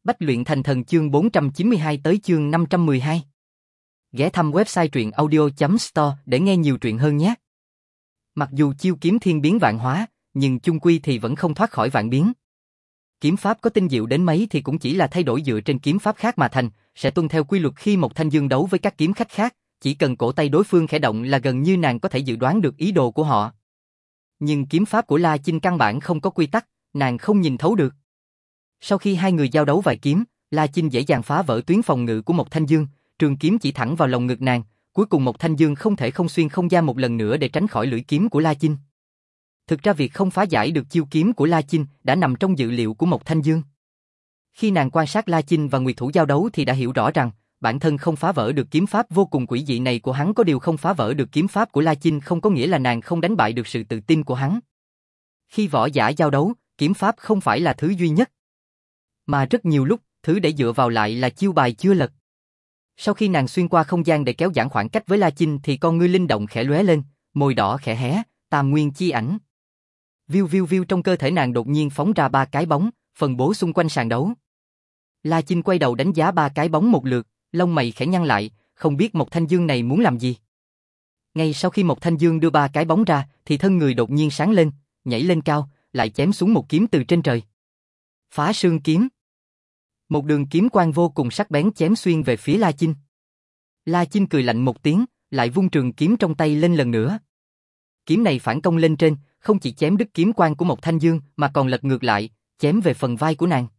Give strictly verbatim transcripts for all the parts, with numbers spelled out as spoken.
Bách luyện thành thần chương bốn trăm chín mươi hai tới chương năm trăm mười hai. Ghé thăm website truyện audio chấm store để nghe nhiều truyện hơn nhé. Mặc dù chiêu kiếm thiên biến vạn hóa, nhưng chung quy thì vẫn không thoát khỏi vạn biến. Kiếm pháp có tinh diệu đến mấy thì cũng chỉ là thay đổi dựa trên kiếm pháp khác mà thành, sẽ tuân theo quy luật khi Mộc Thanh Dương đấu với các kiếm khách khác, chỉ cần cổ tay đối phương khẽ động là gần như nàng có thể dự đoán được ý đồ của họ. Nhưng kiếm pháp của La Chinh căn bản không có quy tắc, nàng không nhìn thấu được. Sau khi hai người giao đấu vài kiếm, La Chinh dễ dàng phá vỡ tuyến phòng ngự của Mộc Thanh Dương, trường kiếm chỉ thẳng vào lồng ngực nàng, cuối cùng Mộc Thanh Dương không thể không xuyên không gian một lần nữa để tránh khỏi lưỡi kiếm của La Chinh. Thực ra việc không phá giải được chiêu kiếm của La Chinh đã nằm trong dự liệu của Mộc Thanh Dương. Khi nàng quan sát La Chinh và Nguyệt Thủ giao đấu thì đã hiểu rõ rằng, bản thân không phá vỡ được kiếm pháp vô cùng quỷ dị này của hắn, có điều không phá vỡ được kiếm pháp của La Chinh không có nghĩa là nàng không đánh bại được sự tự tin của hắn. Khi võ giả giao đấu, kiếm pháp không phải là thứ duy nhất, mà rất nhiều lúc, thứ để dựa vào lại là chiêu bài chưa lật. Sau khi nàng xuyên qua không gian để kéo giãn khoảng cách với La Chinh thì con ngươi linh động khẽ lóe lên, môi đỏ khẽ hé, tam nguyên chi ảnh. Viu viu viu, trong cơ thể nàng đột nhiên phóng ra ba cái bóng, phân bố xung quanh sàn đấu. La Chinh quay đầu đánh giá ba cái bóng một lượt, lông mày khẽ nhăn lại, không biết Mộc Thanh Dương này muốn làm gì. Ngay sau khi Mộc Thanh Dương đưa ba cái bóng ra, thì thân người đột nhiên sáng lên, nhảy lên cao, lại chém xuống một kiếm từ trên trời. Phá sương kiếm. Một đường kiếm quang vô cùng sắc bén chém xuyên về phía La Chinh. La Chinh cười lạnh một tiếng, lại vung trường kiếm trong tay lên lần nữa. Kiếm này phản công lên trên, không chỉ chém đứt kiếm quang của Mộc Thanh Dương mà còn lật ngược lại, chém về phần vai của nàng.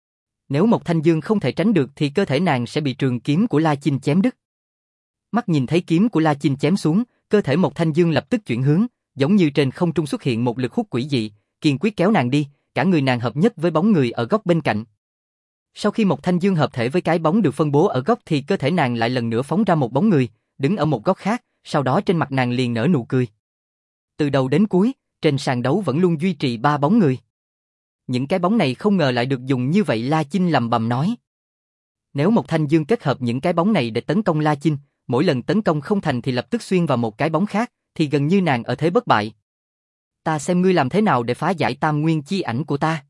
Nếu Mộc Thanh Dương không thể tránh được thì cơ thể nàng sẽ bị trường kiếm của La Chinh chém đứt. Mắt nhìn thấy kiếm của La Chinh chém xuống, cơ thể Mộc Thanh Dương lập tức chuyển hướng, giống như trên không trung xuất hiện một lực hút quỷ dị, kiên quyết kéo nàng đi, cả người nàng hợp nhất với bóng người ở góc bên cạnh. Sau khi Mộc Thanh Dương hợp thể với cái bóng được phân bố ở góc thì cơ thể nàng lại lần nữa phóng ra một bóng người, đứng ở một góc khác, sau đó trên mặt nàng liền nở nụ cười. Từ đầu đến cuối, trên sàn đấu vẫn luôn duy trì ba bóng người. Những cái bóng này không ngờ lại được dùng như vậy, La Chinh lầm bầm nói. Nếu Mộc Thanh Dương kết hợp những cái bóng này để tấn công La Chinh, mỗi lần tấn công không thành thì lập tức xuyên vào một cái bóng khác, thì gần như nàng ở thế bất bại. Ta xem ngươi làm thế nào để phá giải tam nguyên chi ảnh của ta.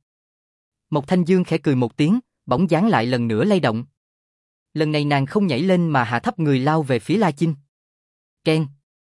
Mộc Thanh Dương khẽ cười một tiếng, bóng dáng lại lần nữa lay động. Lần này nàng không nhảy lên mà hạ thấp người lao về phía La Chinh. Keng.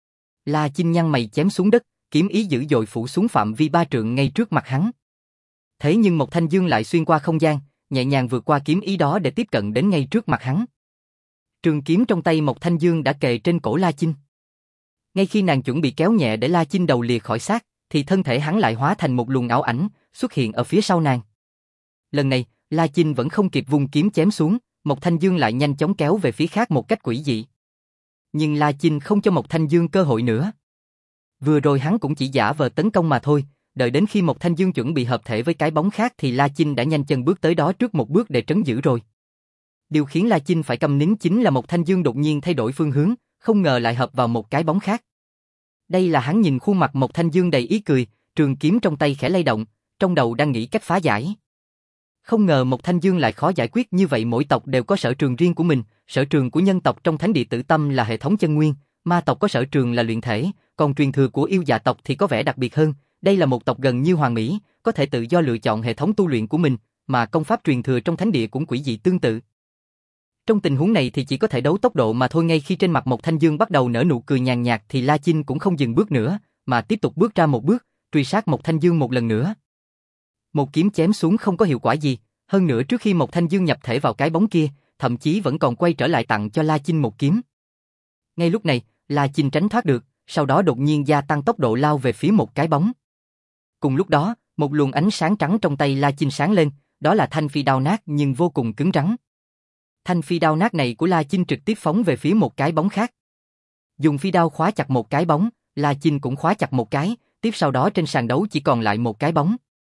La Chinh nhăn mày chém xuống đất, kiếm ý dữ dội phủ xuống phạm vi ba trượng ngay trước mặt hắn. Thế nhưng Mộc Thanh Dương lại xuyên qua không gian, nhẹ nhàng vượt qua kiếm ý đó để tiếp cận đến ngay trước mặt hắn. Trường kiếm trong tay Mộc Thanh Dương đã kề trên cổ La Chinh. Ngay khi nàng chuẩn bị kéo nhẹ để La Chinh đầu lìa khỏi xác, thì thân thể hắn lại hóa thành một luồng ảo ảnh, xuất hiện ở phía sau nàng. Lần này, La Chinh vẫn không kịp vung kiếm chém xuống, Mộc Thanh Dương lại nhanh chóng kéo về phía khác một cách quỷ dị. Nhưng La Chinh không cho Mộc Thanh Dương cơ hội nữa. Vừa rồi hắn cũng chỉ giả vờ tấn công mà thôi, đợi đến khi Mộc Thanh Dương chuẩn bị hợp thể với cái bóng khác thì La Chinh đã nhanh chân bước tới đó trước một bước để trấn giữ rồi. Điều khiến La Chinh phải câm nín chính là Mộc Thanh Dương đột nhiên thay đổi phương hướng, không ngờ lại hợp vào một cái bóng khác. Đây là hắn nhìn khuôn mặt Mộc Thanh Dương đầy ý cười, trường kiếm trong tay khẽ lay động, trong đầu đang nghĩ cách phá giải. Không ngờ Mộc Thanh Dương lại khó giải quyết như vậy, mỗi tộc đều có sở trường riêng của mình, sở trường của nhân tộc trong Thánh Địa Tử Tâm là hệ thống chân nguyên, ma tộc có sở trường là luyện thể, còn truyền thừa của yêu dạ tộc thì có vẻ đặc biệt hơn, đây là một tộc gần như hoàn mỹ, có thể tự do lựa chọn hệ thống tu luyện của mình, mà công pháp truyền thừa trong Thánh Địa cũng quỷ dị tương tự. Trong tình huống này thì chỉ có thể đấu tốc độ mà thôi. Ngay khi trên mặt Mộc Thanh Dương bắt đầu nở nụ cười nhàn nhạt thì La Chinh cũng không dừng bước nữa, mà tiếp tục bước ra một bước, truy sát Mộc Thanh Dương một lần nữa. Một kiếm chém xuống không có hiệu quả gì, hơn nữa trước khi Mộc Thanh Dương nhập thể vào cái bóng kia, thậm chí vẫn còn quay trở lại tặng cho La Chinh một kiếm. Ngay lúc này, La Chinh tránh thoát được, sau đó đột nhiên gia tăng tốc độ lao về phía một cái bóng. Cùng lúc đó, một luồng ánh sáng trắng trong tay La Chinh sáng lên, đó là thanh phi đao nát nhưng vô cùng cứng rắn. Thanh phi đao nát này của La Chinh trực tiếp phóng về phía một cái bóng khác. Dùng phi đao khóa chặt một cái bóng, La Chinh cũng khóa chặt một cái, tiếp sau đó trên sàn đấu chỉ còn lại một cái bóng.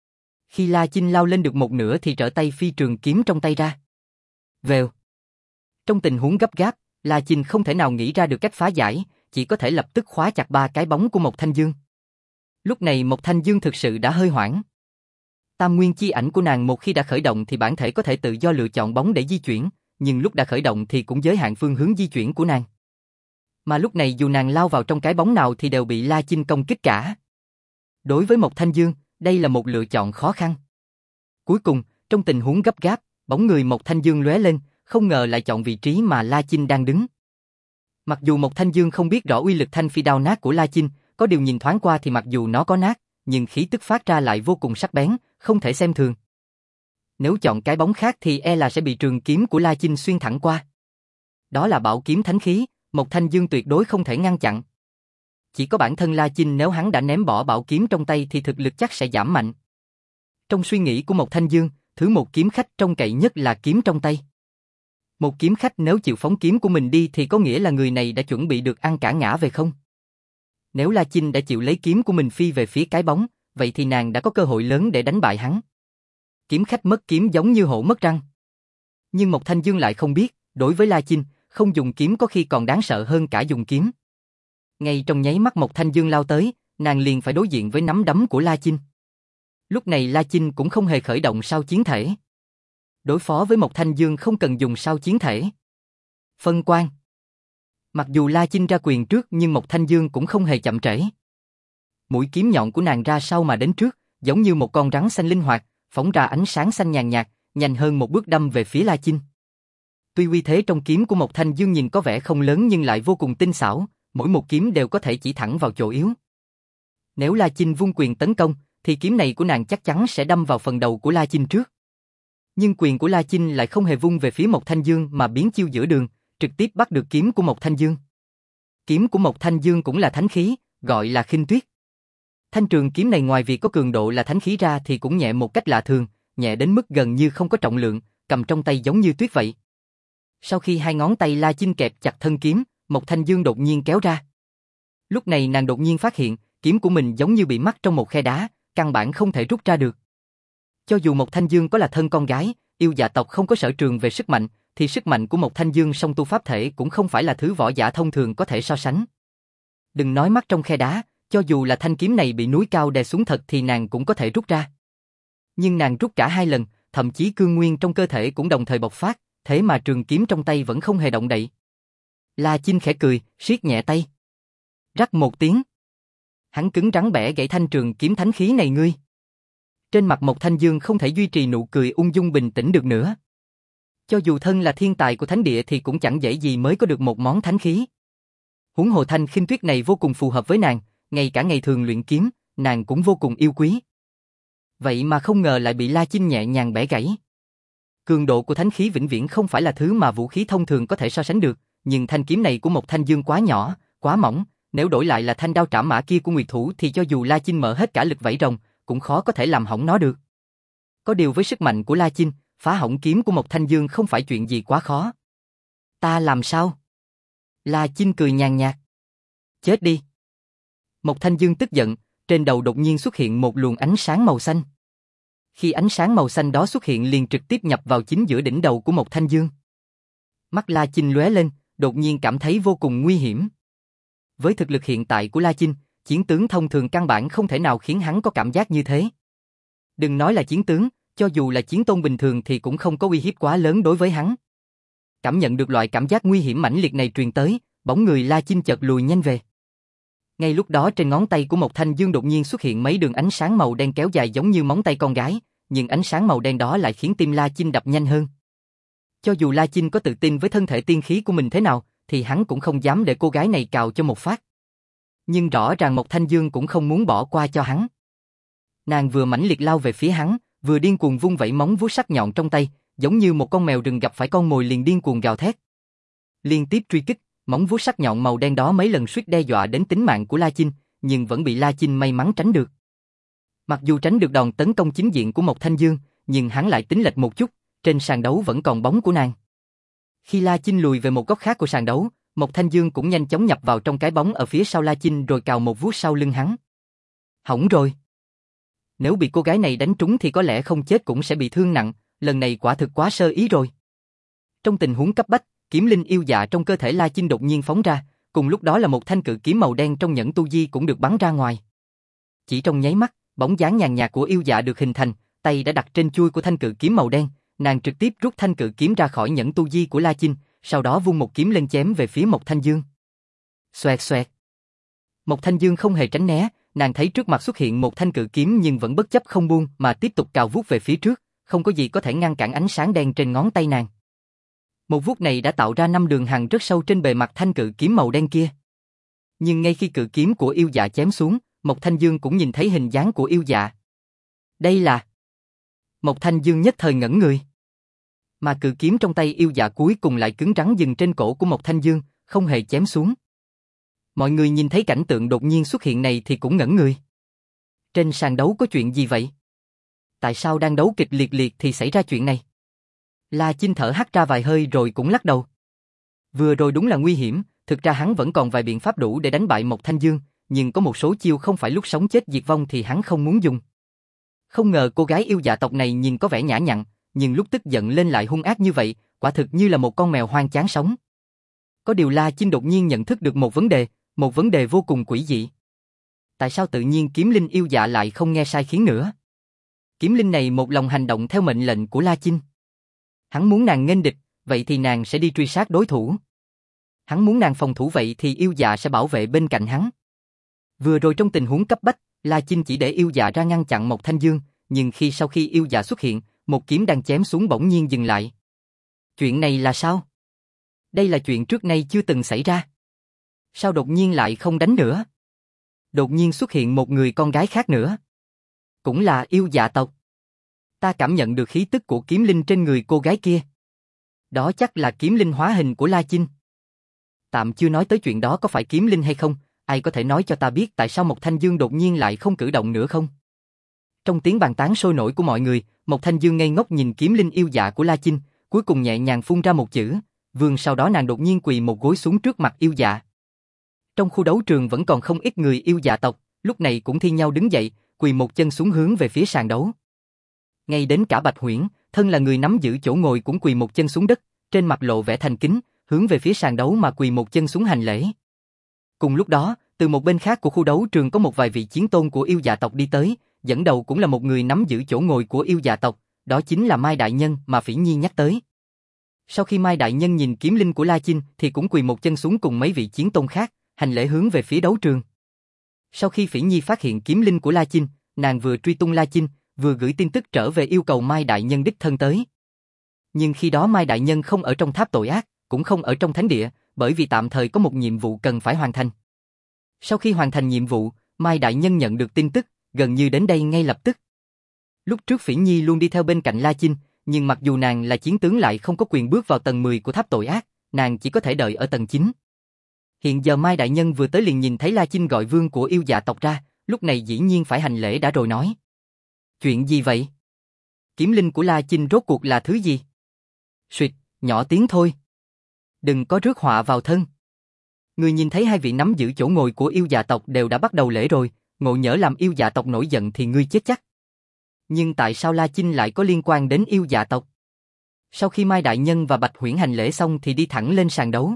Khi La Chinh lao lên được một nửa thì trở tay phi trường kiếm trong tay ra. Vèo. Trong tình huống gấp gáp, La Chinh không thể nào nghĩ ra được cách phá giải, chỉ có thể lập tức khóa chặt ba cái bóng của Mộc Thanh Dương. Lúc này Mộc Thanh Dương thực sự đã hơi hoảng. Tam nguyên chi ảnh của nàng một khi đã khởi động thì bản thể có thể tự do lựa chọn bóng để di chuyển, nhưng lúc đã khởi động thì cũng giới hạn phương hướng di chuyển của nàng. Mà lúc này dù nàng lao vào trong cái bóng nào thì đều bị La Chinh công kích cả. Đối với Mộc Thanh Dương, đây là một lựa chọn khó khăn. Cuối cùng, trong tình huống gấp gáp, bóng người Mộc Thanh Dương lóe lên, không ngờ lại chọn vị trí mà La Chinh đang đứng. Mặc dù Mộc Thanh Dương không biết rõ uy lực thanh phi đao nát của La Chinh, có điều nhìn thoáng qua thì mặc dù nó có nát, nhưng khí tức phát ra lại vô cùng sắc bén, không thể xem thường. Nếu chọn cái bóng khác thì e là sẽ bị trường kiếm của La Chinh xuyên thẳng qua. Đó là bảo kiếm thánh khí, Mộc Thanh Dương tuyệt đối không thể ngăn chặn. Chỉ có bản thân La Chinh nếu hắn đã ném bỏ bảo kiếm trong tay thì thực lực chắc sẽ giảm mạnh. Trong suy nghĩ của Mộc Thanh Dương, thứ một kiếm khách trông cậy nhất là kiếm trong tay. Một kiếm khách nếu chịu phóng kiếm của mình đi thì có nghĩa là người này đã chuẩn bị được ăn cả ngã về không? Nếu La Chinh đã chịu lấy kiếm của mình phi về phía cái bóng, vậy thì nàng đã có cơ hội lớn để đánh bại hắn. Kiếm khách mất kiếm giống như hổ mất răng. Nhưng Mộc Thanh Dương lại không biết, đối với La Chinh, không dùng kiếm có khi còn đáng sợ hơn cả dùng kiếm. Ngay trong nháy mắt Mộc Thanh Dương lao tới, nàng liền phải đối diện với nắm đấm của La Chinh. Lúc này La Chinh cũng không hề khởi động sao chiến thể. Đối phó với Mộc Thanh Dương không cần dùng sao chiến thể. Phân quang. Mặc dù La Chinh ra quyền trước nhưng Mộc Thanh Dương cũng không hề chậm trễ. Mũi kiếm nhọn của nàng ra sau mà đến trước, giống như một con rắn xanh linh hoạt, phóng ra ánh sáng xanh nhàn nhạt, nhanh hơn một bước đâm về phía La Chinh. Tuy uy thế trong kiếm của Mộc Thanh Dương nhìn có vẻ không lớn nhưng lại vô cùng tinh xảo, mỗi một kiếm đều có thể chỉ thẳng vào chỗ yếu. Nếu La Chinh vung quyền tấn công, thì kiếm này của nàng chắc chắn sẽ đâm vào phần đầu của La Chinh trước. Nhưng quyền của La Chinh lại không hề vung về phía Mộc Thanh Dương mà biến chiêu giữa đường, trực tiếp bắt được kiếm của Mộc Thanh Dương. Kiếm của Mộc Thanh Dương cũng là thánh khí, gọi là Khinh Tuyết. Thanh trường kiếm này ngoài việc có cường độ là thánh khí ra thì cũng nhẹ một cách lạ thường, nhẹ đến mức gần như không có trọng lượng, cầm trong tay giống như tuyết vậy. Sau khi hai ngón tay La Chinh kẹp chặt thân kiếm, Mộc Thanh Dương đột nhiên kéo ra. Lúc này nàng đột nhiên phát hiện, kiếm của mình giống như bị mắc trong một khe đá, căn bản không thể rút ra được. Cho dù Mộc Thanh Dương có là thân con gái, yêu dạ tộc không có sở trường về sức mạnh, thì sức mạnh của Mộc Thanh Dương song tu pháp thể cũng không phải là thứ võ giả thông thường có thể so sánh. Đừng nói mắc trong khe đá, cho dù là thanh kiếm này bị núi cao đè xuống thật thì nàng cũng có thể rút ra. Nhưng nàng rút cả hai lần, thậm chí cương nguyên trong cơ thể cũng đồng thời bộc phát, thế mà trường kiếm trong tay vẫn không hề động đậy. La Chinh khẽ cười, siết nhẹ tay. Rắc một tiếng. Hắn cứng rắn bẻ gãy thanh trường kiếm thánh khí này ngươi. Trên mặt Mộc Thanh Dương không thể duy trì nụ cười ung dung bình tĩnh được nữa. Cho dù thân là thiên tài của thánh địa thì cũng chẳng dễ gì mới có được một món thánh khí. Huống hồ thanh khinh tuyết này vô cùng phù hợp với nàng, ngay cả ngày thường luyện kiếm, nàng cũng vô cùng yêu quý. Vậy mà không ngờ lại bị La Chinh nhẹ nhàng bẻ gãy. Cường độ của thánh khí vĩnh viễn không phải là thứ mà vũ khí thông thường có thể so sánh được, nhưng thanh kiếm này của Mộc Thanh Dương quá nhỏ, quá mỏng, nếu đổi lại là thanh đao trảm mã kia của Nguyệt Thủ thì cho dù La Chinh mở hết cả lực vẫy rồng, cũng khó có thể làm hỏng nó được. Có điều với sức mạnh của La Chinh, phá hỏng kiếm của Mộc Thanh Dương không phải chuyện gì quá khó. Ta làm sao? La Chinh cười nhàn nhạt. Chết đi. Mộc Thanh Dương tức giận, trên đầu đột nhiên xuất hiện một luồng ánh sáng màu xanh. Khi ánh sáng màu xanh đó xuất hiện liền trực tiếp nhập vào chính giữa đỉnh đầu của Mộc Thanh Dương. Mắt La Chinh lóe lên, đột nhiên cảm thấy vô cùng nguy hiểm. Với thực lực hiện tại của La Chinh, chiến tướng thông thường căn bản không thể nào khiến hắn có cảm giác như thế. Đừng nói là chiến tướng, cho dù là chiến tôn bình thường thì cũng không có uy hiếp quá lớn đối với hắn. Cảm nhận được loại cảm giác nguy hiểm mãnh liệt này truyền tới, bóng người La Chinh chợt lùi nhanh về. Ngay lúc đó trên ngón tay của Mộc Thanh Dương đột nhiên xuất hiện mấy đường ánh sáng màu đen kéo dài giống như móng tay con gái, nhưng ánh sáng màu đen đó lại khiến tim La Chinh đập nhanh hơn. Cho dù La Chinh có tự tin với thân thể tiên khí của mình thế nào, thì hắn cũng không dám để cô gái này cào cho một phát. Nhưng rõ ràng Mộc Thanh Dương cũng không muốn bỏ qua cho hắn. Nàng vừa mãnh liệt lao về phía hắn, vừa điên cuồng vung vẩy móng vuốt sắc nhọn trong tay, giống như một con mèo rừng gặp phải con mồi liền điên cuồng gào thét. Liên tiếp truy kích, móng vuốt sắc nhọn màu đen đó mấy lần suýt đe dọa đến tính mạng của La Chinh, nhưng vẫn bị La Chinh may mắn tránh được. Mặc dù tránh được đòn tấn công chính diện của Mộc Thanh Dương, nhưng hắn lại tính lệch một chút, trên sàn đấu vẫn còn bóng của nàng. Khi La Chinh lùi về một góc khác của sàn đấu, Mộc Thanh Dương cũng nhanh chóng nhập vào trong cái bóng ở phía sau La Chinh rồi cào một vuốt sau lưng hắn. Hỏng rồi. Nếu bị cô gái này đánh trúng thì có lẽ không chết cũng sẽ bị thương nặng, lần này quả thực quá sơ ý rồi. Trong tình huống cấp bách, kiếm linh yêu dạ trong cơ thể La Chinh đột nhiên phóng ra, cùng lúc đó là một thanh cự kiếm màu đen trong nhẫn tu di cũng được bắn ra ngoài. Chỉ trong nháy mắt, bóng dáng nhàn nhạt của yêu dạ được hình thành, tay đã đặt trên chuôi của thanh cự kiếm màu đen, nàng trực tiếp rút thanh cự kiếm ra khỏi nhẫn tu di của La Chinh, sau đó vung một kiếm lên chém về phía Mộc Thanh Dương. Xoẹt xoẹt. Mộc Thanh Dương không hề tránh né, nàng thấy trước mặt xuất hiện một thanh cự kiếm nhưng vẫn bất chấp không buông mà tiếp tục cào vuốt về phía trước, không có gì có thể ngăn cản ánh sáng đen trên ngón tay nàng. Một vuốt này đã tạo ra năm đường hằn rất sâu trên bề mặt thanh cự kiếm màu đen kia. Nhưng ngay khi cự kiếm của yêu dạ chém xuống, Mộc Thanh Dương cũng nhìn thấy hình dáng của yêu dạ. Đây là... Mộc Thanh Dương nhất thời ngẩn người. Mà cự kiếm trong tay yêu dạ cuối cùng lại cứng rắn dừng trên cổ của Mộc Thanh Dương, không hề chém xuống. Mọi người nhìn thấy cảnh tượng đột nhiên xuất hiện này thì cũng ngẩn người. Trên sàn đấu có chuyện gì vậy? Tại sao đang đấu kịch liệt liệt thì xảy ra chuyện này? La Chinh thở hắt ra vài hơi rồi cũng lắc đầu. Vừa rồi đúng là nguy hiểm, thực ra hắn vẫn còn vài biện pháp đủ để đánh bại Mộc Thanh Dương, nhưng có một số chiêu không phải lúc sống chết diệt vong thì hắn không muốn dùng. Không ngờ cô gái yêu dạ tộc này nhìn có vẻ nhã nhặn, nhưng lúc tức giận lên lại hung ác như vậy, quả thực như là một con mèo hoang chán sống. Có điều La Chinh đột nhiên nhận thức được một vấn đề, một vấn đề vô cùng quỷ dị. Tại sao tự nhiên kiếm linh yêu dạ lại không nghe sai khiến nữa? Kiếm linh này một lòng hành động theo mệnh lệnh của La Chinh. Hắn muốn nàng nghênh địch, vậy thì nàng sẽ đi truy sát đối thủ. Hắn muốn nàng phòng thủ vậy thì yêu dạ sẽ bảo vệ bên cạnh hắn. Vừa rồi trong tình huống cấp bách, La Chinh chỉ để yêu dạ ra ngăn chặn Mộc Thanh Dương, nhưng khi sau khi yêu dạ xuất hiện, một kiếm đang chém xuống bỗng nhiên dừng lại. Chuyện này là sao? Đây là chuyện trước nay chưa từng xảy ra. Sao đột nhiên lại không đánh nữa? Đột nhiên xuất hiện một người con gái khác nữa. Cũng là yêu dạ tộc. Ta cảm nhận được khí tức của kiếm linh trên người cô gái kia. Đó chắc là kiếm linh hóa hình của La Chinh. Tạm chưa nói tới chuyện đó có phải kiếm linh hay không, ai có thể nói cho ta biết tại sao Mộc Thanh Dương đột nhiên lại không cử động nữa không? Trong tiếng bàn tán sôi nổi của mọi người, Mộc Thanh Dương ngây ngốc nhìn kiếm linh yêu dạ của La Chinh, cuối cùng nhẹ nhàng phun ra một chữ, vương, sau đó nàng đột nhiên quỳ một gối xuống trước mặt yêu dạ. Trong khu đấu trường vẫn còn không ít người yêu dạ tộc, lúc này cũng thi nhau đứng dậy, quỳ một chân xuống hướng về phía sàn đấu. Ngay đến cả Bạch Huyễn, thân là người nắm giữ chỗ ngồi cũng quỳ một chân xuống đất, trên mặt lộ vẻ thành kính, hướng về phía sàn đấu mà quỳ một chân xuống hành lễ. Cùng lúc đó, từ một bên khác của khu đấu trường có một vài vị chiến tôn của yêu dạ tộc đi tới, dẫn đầu cũng là một người nắm giữ chỗ ngồi của yêu dạ tộc, đó chính là Mai Đại Nhân mà Phỉ Nhi nhắc tới. Sau khi Mai Đại Nhân nhìn kiếm linh của La Chinh thì cũng quỳ một chân xuống cùng mấy vị chiến tôn khác, hành lễ hướng về phía đấu trường. Sau khi Phỉ Nhi phát hiện kiếm linh của La Chinh, nàng vừa truy tung La Chinh, vừa gửi tin tức trở về yêu cầu Mai Đại Nhân đích thân tới. Nhưng khi đó Mai Đại Nhân không ở trong tháp tội ác, cũng không ở trong thánh địa, bởi vì tạm thời có một nhiệm vụ cần phải hoàn thành. Sau khi hoàn thành nhiệm vụ, Mai Đại Nhân nhận được tin tức, gần như đến đây ngay lập tức. Lúc trước Phỉ Nhi luôn đi theo bên cạnh La Chinh, nhưng mặc dù nàng là chiến tướng lại không có quyền bước vào tầng mười của tháp tội ác, nàng chỉ có thể đợi ở tầng chín. Hiện giờ Mai Đại Nhân vừa tới liền nhìn thấy La Chinh gọi vương của yêu dạ tộc ra, lúc này dĩ nhiên phải hành lễ đã rồi nói. Chuyện gì vậy? Kiếm linh của La Chinh rốt cuộc là thứ gì? Suyệt, nhỏ tiếng thôi. Đừng có rước họa vào thân. Người nhìn thấy hai vị nắm giữ chỗ ngồi của yêu dạ tộc đều đã bắt đầu lễ rồi, ngộ nhỡ làm yêu dạ tộc nổi giận thì ngươi chết chắc. Nhưng tại sao La Chinh lại có liên quan đến yêu dạ tộc? Sau khi Mai Đại Nhân và Bạch Huyễn hành lễ xong thì đi thẳng lên sàn đấu.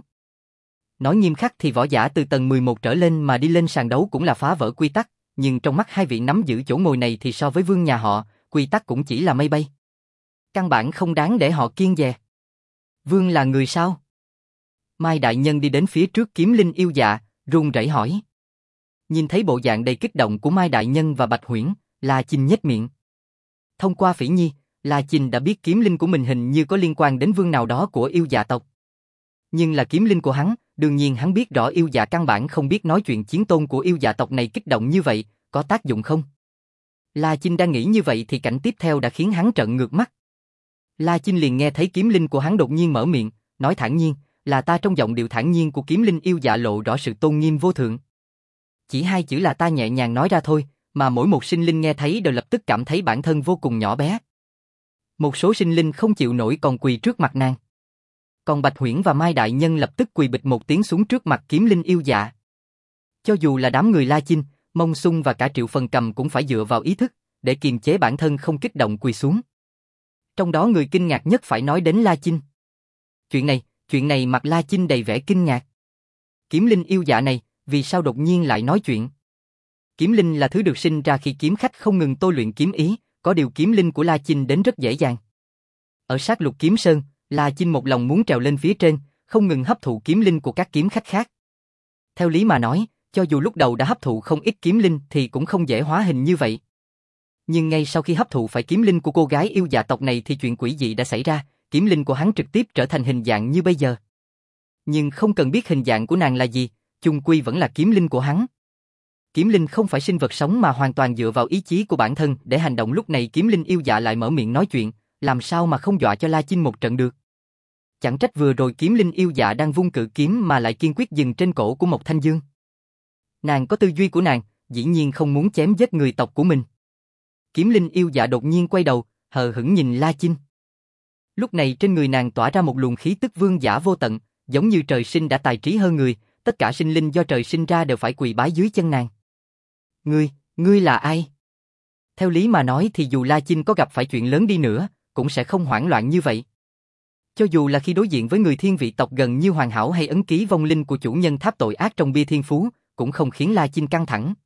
Nói nghiêm khắc thì võ giả từ tầng mười một trở lên mà đi lên sàn đấu cũng là phá vỡ quy tắc, nhưng trong mắt hai vị nắm giữ chỗ ngồi này thì so với vương nhà họ, quy tắc cũng chỉ là mây bay. Căn bản không đáng để họ kiêng dè. Vương là người sao? Mai Đại Nhân đi đến phía trước kiếm linh yêu dạ, run rẩy hỏi. Nhìn thấy bộ dạng đầy kích động của Mai Đại Nhân và Bạch Huyễn, La Chinh nhếch miệng. Thông qua Phỉ Nhi, La Chinh đã biết kiếm linh của mình hình như có liên quan đến vương nào đó của yêu dạ tộc. Nhưng là kiếm linh của hắn, đương nhiên hắn biết rõ yêu dạ căn bản không biết nói chuyện chiến tôn của yêu dạ tộc này kích động như vậy, có tác dụng không? La Chinh đang nghĩ như vậy thì cảnh tiếp theo đã khiến hắn trợn ngược mắt. La Chinh liền nghe thấy kiếm linh của hắn đột nhiên mở miệng, nói thản nhiên, là ta. Trong giọng điệu thản nhiên của kiếm linh yêu dạ lộ rõ sự tôn nghiêm vô thượng. Chỉ hai chữ là ta nhẹ nhàng nói ra thôi, mà mỗi một sinh linh nghe thấy đều lập tức cảm thấy bản thân vô cùng nhỏ bé. Một số sinh linh không chịu nổi còn quỳ trước mặt nàng. Còn Bạch Huyễn và Mai Đại Nhân lập tức quỳ bịch một tiếng xuống trước mặt kiếm linh yêu dạ. Cho dù là đám người La Chinh, Mông Xung và cả Triệu Phần Cầm cũng phải dựa vào ý thức, để kiềm chế bản thân không kích động quỳ xuống. Trong đó người kinh ngạc nhất phải nói đến La Chinh. Chuyện này, chuyện này mặt La Chinh đầy vẻ kinh ngạc. Kiếm linh yêu dạ này, vì sao đột nhiên lại nói chuyện? Kiếm linh là thứ được sinh ra khi kiếm khách không ngừng tôi luyện kiếm ý, có điều kiếm linh của La Chinh đến rất dễ dàng. Ở sát lục kiếm sơn, La Chinh một lòng muốn trèo lên phía trên, không ngừng hấp thụ kiếm linh của các kiếm khách khác. Theo lý mà nói, cho dù lúc đầu đã hấp thụ không ít kiếm linh thì cũng không dễ hóa hình như vậy. Nhưng ngay sau khi hấp thụ phải kiếm linh của cô gái yêu dạ tộc này thì chuyện quỷ dị đã xảy ra, kiếm linh của hắn trực tiếp trở thành hình dạng như bây giờ. Nhưng không cần biết hình dạng của nàng là gì, chung quy vẫn là kiếm linh của hắn. Kiếm linh không phải sinh vật sống mà hoàn toàn dựa vào ý chí của bản thân để hành động, lúc này kiếm linh yêu dạ lại mở miệng nói chuyện, làm sao mà không dọa cho La Chinh một trận được. Chẳng trách vừa rồi kiếm linh yêu dạ đang vung cự kiếm mà lại kiên quyết dừng trên cổ của Mộc Thanh Dương. Nàng có tư duy của nàng, dĩ nhiên không muốn chém giết người tộc của mình. Kiếm linh yêu dạ đột nhiên quay đầu, hờ hững nhìn La Chinh. Lúc này trên người nàng tỏa ra một luồng khí tức vương giả vô tận, giống như trời sinh đã tài trí hơn người, tất cả sinh linh do trời sinh ra đều phải quỳ bái dưới chân nàng. Ngươi, ngươi là ai? Theo lý mà nói thì dù La Chinh có gặp phải chuyện lớn đi nữa, cũng sẽ không hoảng loạn như vậy. Cho dù là khi đối diện với người thiên vị tộc gần như hoàn hảo hay ấn ký vong linh của chủ nhân tháp tội ác trong bia thiên phú, cũng không khiến La Chinh căng thẳng.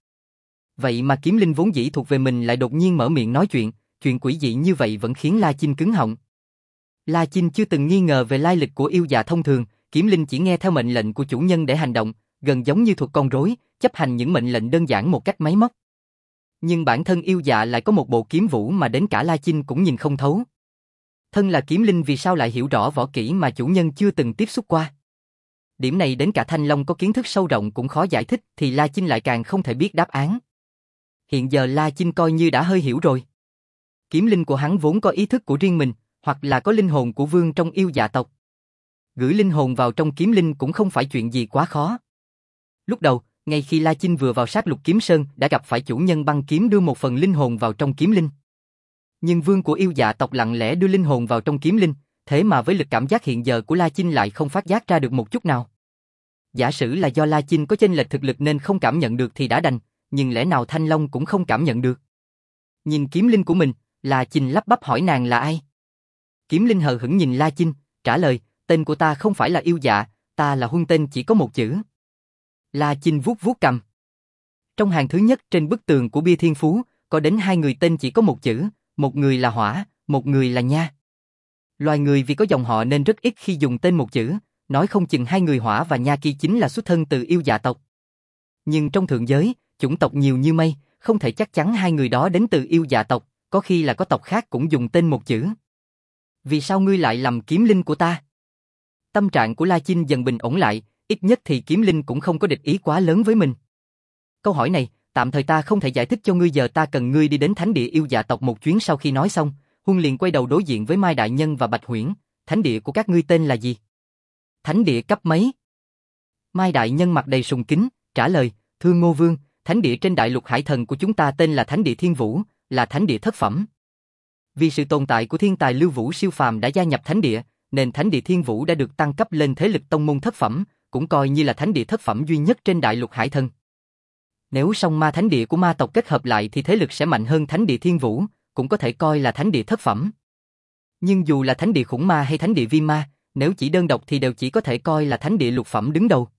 Vậy mà kiếm linh vốn dĩ thuộc về mình lại đột nhiên mở miệng nói chuyện, chuyện quỷ dị như vậy vẫn khiến La Chinh cứng họng. La Chinh chưa từng nghi ngờ về lai lịch của yêu dạ thông thường, kiếm linh chỉ nghe theo mệnh lệnh của chủ nhân để hành động, gần giống như thuộc con rối, chấp hành những mệnh lệnh đơn giản một cách máy móc. Nhưng bản thân yêu dạ lại có một bộ kiếm vũ mà đến cả La Chinh cũng nhìn không thấu. Thân là kiếm linh vì sao lại hiểu rõ võ kỹ mà chủ nhân chưa từng tiếp xúc qua? Điểm này đến cả Thanh Long có kiến thức sâu rộng cũng khó giải thích thì La Chinh lại càng không thể biết đáp án. Hiện giờ La Chinh coi như đã hơi hiểu rồi. Kiếm linh của hắn vốn có ý thức của riêng mình, hoặc là có linh hồn của vương trong yêu dạ tộc. Gửi linh hồn vào trong kiếm linh cũng không phải chuyện gì quá khó. Lúc đầu, ngay khi La Chinh vừa vào sát lục kiếm sơn đã gặp phải chủ nhân băng kiếm đưa một phần linh hồn vào trong kiếm linh. Nhưng vương của yêu dạ tộc lặng lẽ đưa linh hồn vào trong kiếm linh, thế mà với lực cảm giác hiện giờ của La Chinh lại không phát giác ra được một chút nào. Giả sử là do La Chinh có chênh lệch thực lực nên không cảm nhận được thì đã đành, nhưng lẽ nào Thanh Long cũng không cảm nhận được? Nhìn kiếm linh của mình, La Chinh lắp bắp hỏi nàng là ai? Kiếm linh hờ hững nhìn La Chinh, trả lời, tên của ta không phải là yêu dạ, ta là Huân, tên chỉ có một chữ. La Chinh vuốt vuốt cằm. Trong hàng thứ nhất trên bức tường của bia thiên phú, có đến hai người tên chỉ có một chữ, một người là Hỏa, một người là Nha. Loài người vì có dòng họ nên rất ít khi dùng tên một chữ, nói không chừng hai người Hỏa và Nha kia chính là xuất thân từ yêu dạ tộc. Nhưng trong thượng giới, chủng tộc nhiều như mây, không thể chắc chắn hai người đó đến từ yêu dạ tộc, có khi là có tộc khác cũng dùng tên một chữ. Vì sao ngươi lại làm kiếm linh của ta? Tâm trạng của La Chinh dần bình ổn lại, ít nhất thì kiếm linh cũng không có địch ý quá lớn với mình. Câu hỏi này, tạm thời ta không thể giải thích cho ngươi, giờ ta cần ngươi đi đến thánh địa yêu dạ tộc một chuyến. Sau khi nói xong, Huân liền quay đầu đối diện với Mai Đại Nhân và Bạch Huyễn, thánh địa của các ngươi tên là gì? Thánh địa cấp mấy? Mai Đại Nhân mặt đầy sùng kính, trả lời, thưa Ngô Vương, thánh địa trên đại lục hải thần của chúng ta tên là Thánh địa Thiên Vũ, là thánh địa thất phẩm. Vì sự tồn tại của thiên tài lưu vũ siêu phàm đã gia nhập thánh địa, nên thánh địa Thiên Vũ đã được tăng cấp lên thế lực tông môn thất phẩm, cũng coi như là thánh địa thất phẩm duy nhất trên đại lục hải thần. Nếu song ma thánh địa của ma tộc kết hợp lại thì thế lực sẽ mạnh hơn thánh địa Thiên Vũ, cũng có thể coi là thánh địa thất phẩm. Nhưng dù là thánh địa khủng ma hay thánh địa vi ma, nếu chỉ đơn độc thì đều chỉ có thể coi là thánh địa lục phẩm đứng đầu.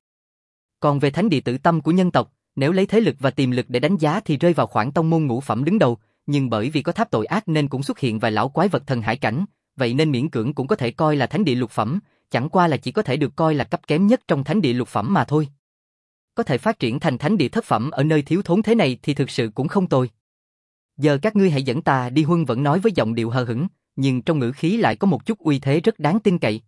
Còn về thánh địa tử tâm của nhân tộc, nếu lấy thế lực và tiềm lực để đánh giá thì rơi vào khoảng tông môn ngũ phẩm đứng đầu, nhưng bởi vì có tháp tội ác nên cũng xuất hiện vài lão quái vật thần hải cảnh, vậy nên miễn cưỡng cũng có thể coi là thánh địa lục phẩm, chẳng qua là chỉ có thể được coi là cấp kém nhất trong thánh địa lục phẩm mà thôi. Có thể phát triển thành thánh địa thất phẩm ở nơi thiếu thốn thế này thì thực sự cũng không tồi. Giờ các ngươi hãy dẫn ta đi. Huân vẫn nói với giọng điệu hờ hững, nhưng trong ngữ khí lại có một chút uy thế rất đáng tin cậy.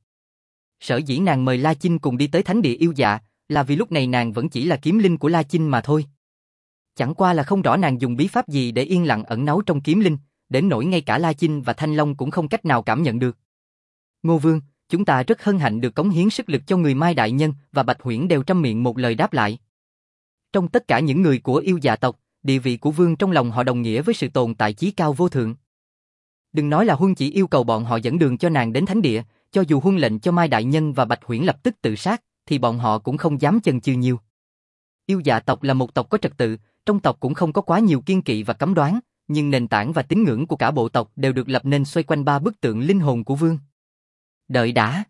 Sở dĩ nàng mời La Chinh cùng đi tới thánh địa yêu dạ, là vì lúc này nàng vẫn chỉ là kiếm linh của La Chinh mà thôi. Chẳng qua là không rõ nàng dùng bí pháp gì để yên lặng ẩn náu trong kiếm linh, đến nỗi ngay cả La Chinh và Thanh Long cũng không cách nào cảm nhận được. Ngô Vương, chúng ta rất hân hạnh được cống hiến sức lực cho người. Mai Đại Nhân và Bạch Huyễn đều trăm miệng một lời đáp lại. Trong tất cả những người của yêu dạ tộc, địa vị của Vương trong lòng họ đồng nghĩa với sự tồn tại chí cao vô thượng. Đừng nói là Huân chỉ yêu cầu bọn họ dẫn đường cho nàng đến thánh địa, cho dù Huân lệnh cho Mai Đại Nhân và Bạch Huyễn lập tức tự sát, thì bọn họ cũng không dám chần chừ nhiều. Yêu dạ tộc là một tộc có trật tự, trong tộc cũng không có quá nhiều kiêng kỵ và cấm đoán, nhưng nền tảng và tín ngưỡng của cả bộ tộc đều được lập nên xoay quanh ba bức tượng linh hồn của Vương. Đợi đã.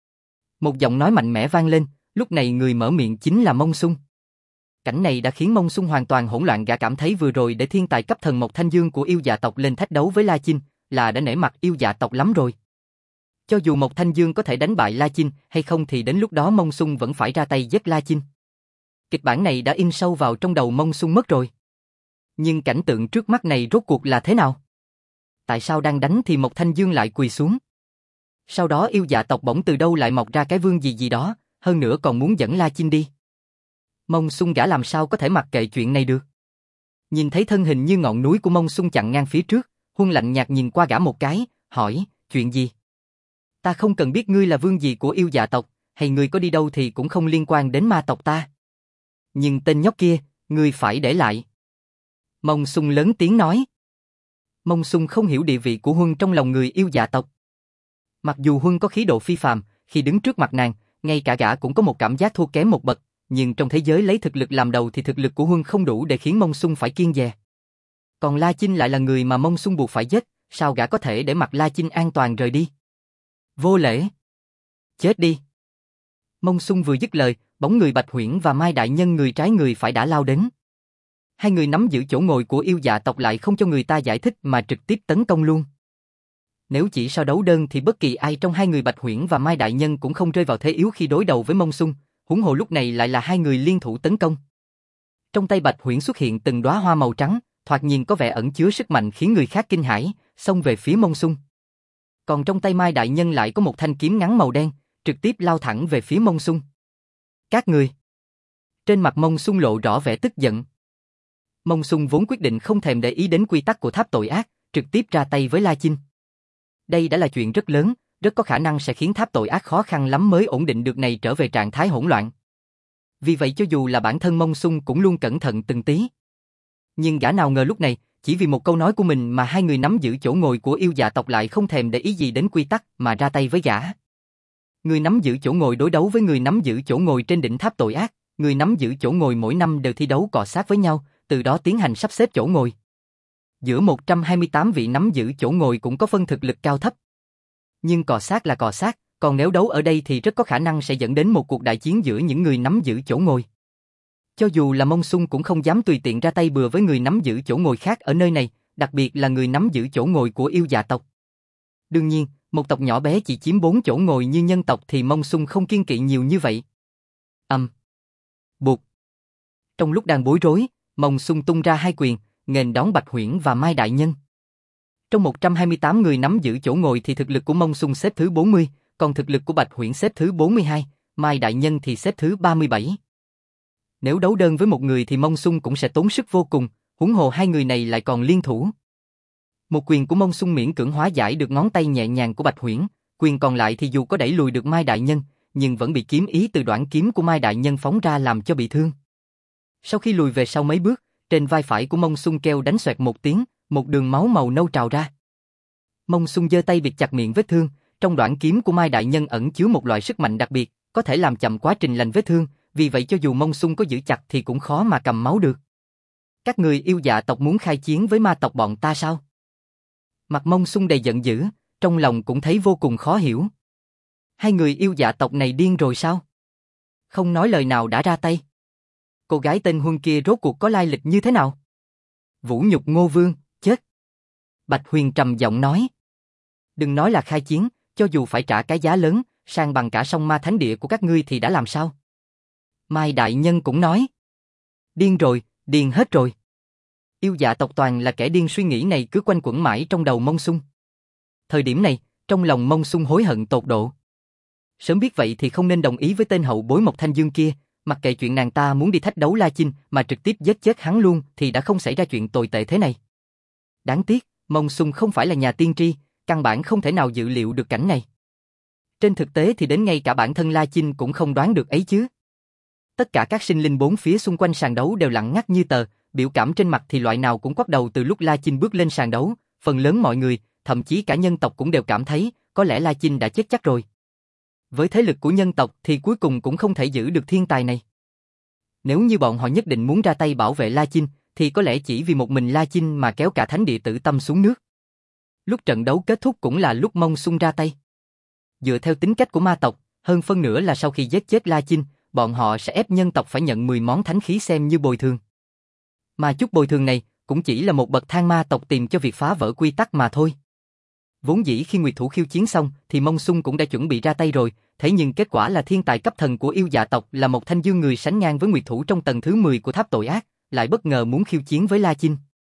Một giọng nói mạnh mẽ vang lên, lúc này người mở miệng chính là Mông Xung. Cảnh này đã khiến Mông Xung hoàn toàn hỗn loạn, gã cảm thấy vừa rồi để thiên tài cấp thần Mộc Thanh Dương của yêu dạ tộc lên thách đấu với La Chinh, là đã nể mặt yêu dạ tộc lắm rồi. Cho dù Mộc Thanh Dương có thể đánh bại La Chinh hay không thì đến lúc đó Mông Xung vẫn phải ra tay giết La Chinh. Kịch bản này đã in sâu vào trong đầu Mông Xung mất rồi. Nhưng cảnh tượng trước mắt này rốt cuộc là thế nào? Tại sao đang đánh thì Mộc Thanh Dương lại quỳ xuống? Sau đó yêu dạ tộc bỗng từ đâu lại mọc ra cái vương gì gì đó, hơn nữa còn muốn dẫn La Chinh đi. Mông Xung gã làm sao có thể mặc kệ chuyện này được? Nhìn thấy thân hình như ngọn núi của Mông Xung chặn ngang phía trước, Huân lạnh nhạt nhìn qua gã một cái, hỏi, chuyện gì? Ta không cần biết ngươi là vương gì của yêu dạ tộc, hay ngươi có đi đâu thì cũng không liên quan đến ma tộc ta. Nhưng tên nhóc kia, ngươi phải để lại. Mông Xung lớn tiếng nói. Mông Xung không hiểu địa vị của Huân trong lòng người yêu dạ tộc. Mặc dù Huân có khí độ phi phàm, khi đứng trước mặt nàng, ngay cả gã cũng có một cảm giác thua kém một bậc, nhưng trong thế giới lấy thực lực làm đầu thì thực lực của Huân không đủ để khiến Mông Xung phải kiêng dè. Còn La Chinh lại là người mà Mông Xung buộc phải giết, sao gã có thể để mặc La Chinh an toàn rời đi? Vô lễ! Chết đi! Mông Xung vừa dứt lời, bóng người Bạch Huyễn và Mai Đại Nhân người trái người phải đã lao đến. Hai người nắm giữ chỗ ngồi của yêu dạ tộc lại không cho người ta giải thích mà trực tiếp tấn công luôn. Nếu chỉ so đấu đơn thì bất kỳ ai trong hai người Bạch Huyễn và Mai Đại Nhân cũng không rơi vào thế yếu khi đối đầu với Mông Xung, huống hồ lúc này lại là hai người liên thủ tấn công. Trong tay Bạch Huyễn xuất hiện từng đóa hoa màu trắng, thoạt nhìn có vẻ ẩn chứa sức mạnh khiến người khác kinh hãi, xông về phía Mông Xung. Còn trong tay Mai Đại Nhân lại có một thanh kiếm ngắn màu đen, trực tiếp lao thẳng về phía Mông Xung. Các người! Trên mặt Mông Xung lộ rõ vẻ tức giận. Mông Xung vốn quyết định không thèm để ý đến quy tắc của tháp tội ác, trực tiếp ra tay với La Chinh. Đây đã là chuyện rất lớn, rất có khả năng sẽ khiến tháp tội ác khó khăn lắm mới ổn định được này trở về trạng thái hỗn loạn. Vì vậy cho dù là bản thân Mông Xung cũng luôn cẩn thận từng tí. Nhưng gã nào ngờ lúc này, chỉ vì một câu nói của mình mà hai người nắm giữ chỗ ngồi của yêu dạ tộc lại không thèm để ý gì đến quy tắc mà ra tay với gã. Người nắm giữ chỗ ngồi đối đấu với người nắm giữ chỗ ngồi trên đỉnh tháp tội ác, người nắm giữ chỗ ngồi mỗi năm đều thi đấu cọ sát với nhau, từ đó tiến hành sắp xếp chỗ ngồi. Giữa một trăm hai mươi tám vị nắm giữ chỗ ngồi cũng có phân thực lực cao thấp. Nhưng cọ sát là cọ sát, còn nếu đấu ở đây thì rất có khả năng sẽ dẫn đến một cuộc đại chiến giữa những người nắm giữ chỗ ngồi. Cho dù là Mông Xung cũng không dám tùy tiện ra tay bừa với người nắm giữ chỗ ngồi khác ở nơi này, đặc biệt là người nắm giữ chỗ ngồi của yêu dạ tộc. Đương nhiên, một tộc nhỏ bé chỉ chiếm bốn chỗ ngồi như nhân tộc thì Mông Xung không kiêng kỵ nhiều như vậy. Âm. Um. Bụt. Trong lúc đang bối rối, Mông Xung tung ra hai quyền, nghênh đón Bạch Huyễn và Mai Đại Nhân. Trong một trăm hai mươi tám người nắm giữ chỗ ngồi thì thực lực của Mông Xung xếp thứ bốn mươi, còn thực lực của Bạch Huyễn xếp thứ bốn mươi hai, Mai Đại Nhân thì xếp thứ ba mươi bảy. Nếu đấu đơn với một người thì Mông Xung cũng sẽ tốn sức vô cùng, huống hồ hai người này lại còn liên thủ. Một quyền của Mông Xung miễn cưỡng hóa giải được ngón tay nhẹ nhàng của Bạch Huyễn, quyền còn lại thì dù có đẩy lùi được Mai Đại Nhân, nhưng vẫn bị kiếm ý từ đoạn kiếm của Mai Đại Nhân phóng ra làm cho bị thương. Sau khi lùi về sau mấy bước, trên vai phải của Mông Xung kêu đánh xoẹt một tiếng, một đường máu màu nâu trào ra. Mông Xung giơ tay bịt chặt miệng vết thương, trong đoạn kiếm của Mai Đại Nhân ẩn chứa một loại sức mạnh đặc biệt, có thể làm chậm quá trình lành vết thương, vì vậy cho dù Mông Xung có giữ chặt thì cũng khó mà cầm máu được. Các người yêu dạ tộc muốn khai chiến với ma tộc bọn ta sao? Mặt Mông Xung đầy giận dữ, trong lòng cũng thấy vô cùng khó hiểu. Hai người yêu dạ tộc này điên rồi sao? Không nói lời nào đã ra tay. Cô gái tên Huân kia rốt cuộc có lai lịch như thế nào? Vũ nhục Ngô Vương, chết. Bạch Huyền trầm giọng nói. Đừng nói là khai chiến, cho dù phải trả cái giá lớn, sang bằng cả sông ma thánh địa của các ngươi thì đã làm sao? Mai Đại Nhân cũng nói. Điên rồi, điên hết rồi. Yêu dạ tộc toàn là kẻ điên, suy nghĩ này cứ quanh quẩn mãi trong đầu Mông Xung. Thời điểm này, trong lòng Mông Xung hối hận tột độ. Sớm biết vậy thì không nên đồng ý với tên hậu bối Mộc Thanh Dương kia, mặc kệ chuyện nàng ta muốn đi thách đấu La Chinh mà trực tiếp giết chết hắn luôn thì đã không xảy ra chuyện tồi tệ thế này. Đáng tiếc, Mông Xung không phải là nhà tiên tri, căn bản không thể nào dự liệu được cảnh này. Trên thực tế thì đến ngay cả bản thân La Chinh cũng không đoán được ấy chứ. Tất cả các sinh linh bốn phía xung quanh sàn đấu đều lặng ngắt như tờ, biểu cảm trên mặt thì loại nào cũng quắt đầu từ lúc La Chinh bước lên sàn đấu, phần lớn mọi người, thậm chí cả nhân tộc cũng đều cảm thấy, có lẽ La Chinh đã chết chắc rồi. Với thế lực của nhân tộc thì cuối cùng cũng không thể giữ được thiên tài này. Nếu như bọn họ nhất định muốn ra tay bảo vệ La Chinh, thì có lẽ chỉ vì một mình La Chinh mà kéo cả thánh địa Tử Tâm xuống nước. Lúc trận đấu kết thúc cũng là lúc Mông Xung ra tay. Dựa theo tính cách của ma tộc, hơn phân nửa là sau khi giết chết La Chinh, bọn họ sẽ ép nhân tộc phải nhận mười món thánh khí xem như bồi thường. Mà chút bồi thường này cũng chỉ là một bậc thang ma tộc tìm cho việc phá vỡ quy tắc mà thôi. Vốn dĩ khi Nguyệt Thủ khiêu chiến xong thì Mông Xung cũng đã chuẩn bị ra tay rồi, thế nhưng kết quả là thiên tài cấp thần của yêu dạ tộc là một Thanh Dương, người sánh ngang với Nguyệt Thủ trong tầng thứ mười của tháp tội ác, lại bất ngờ muốn khiêu chiến với La Chinh.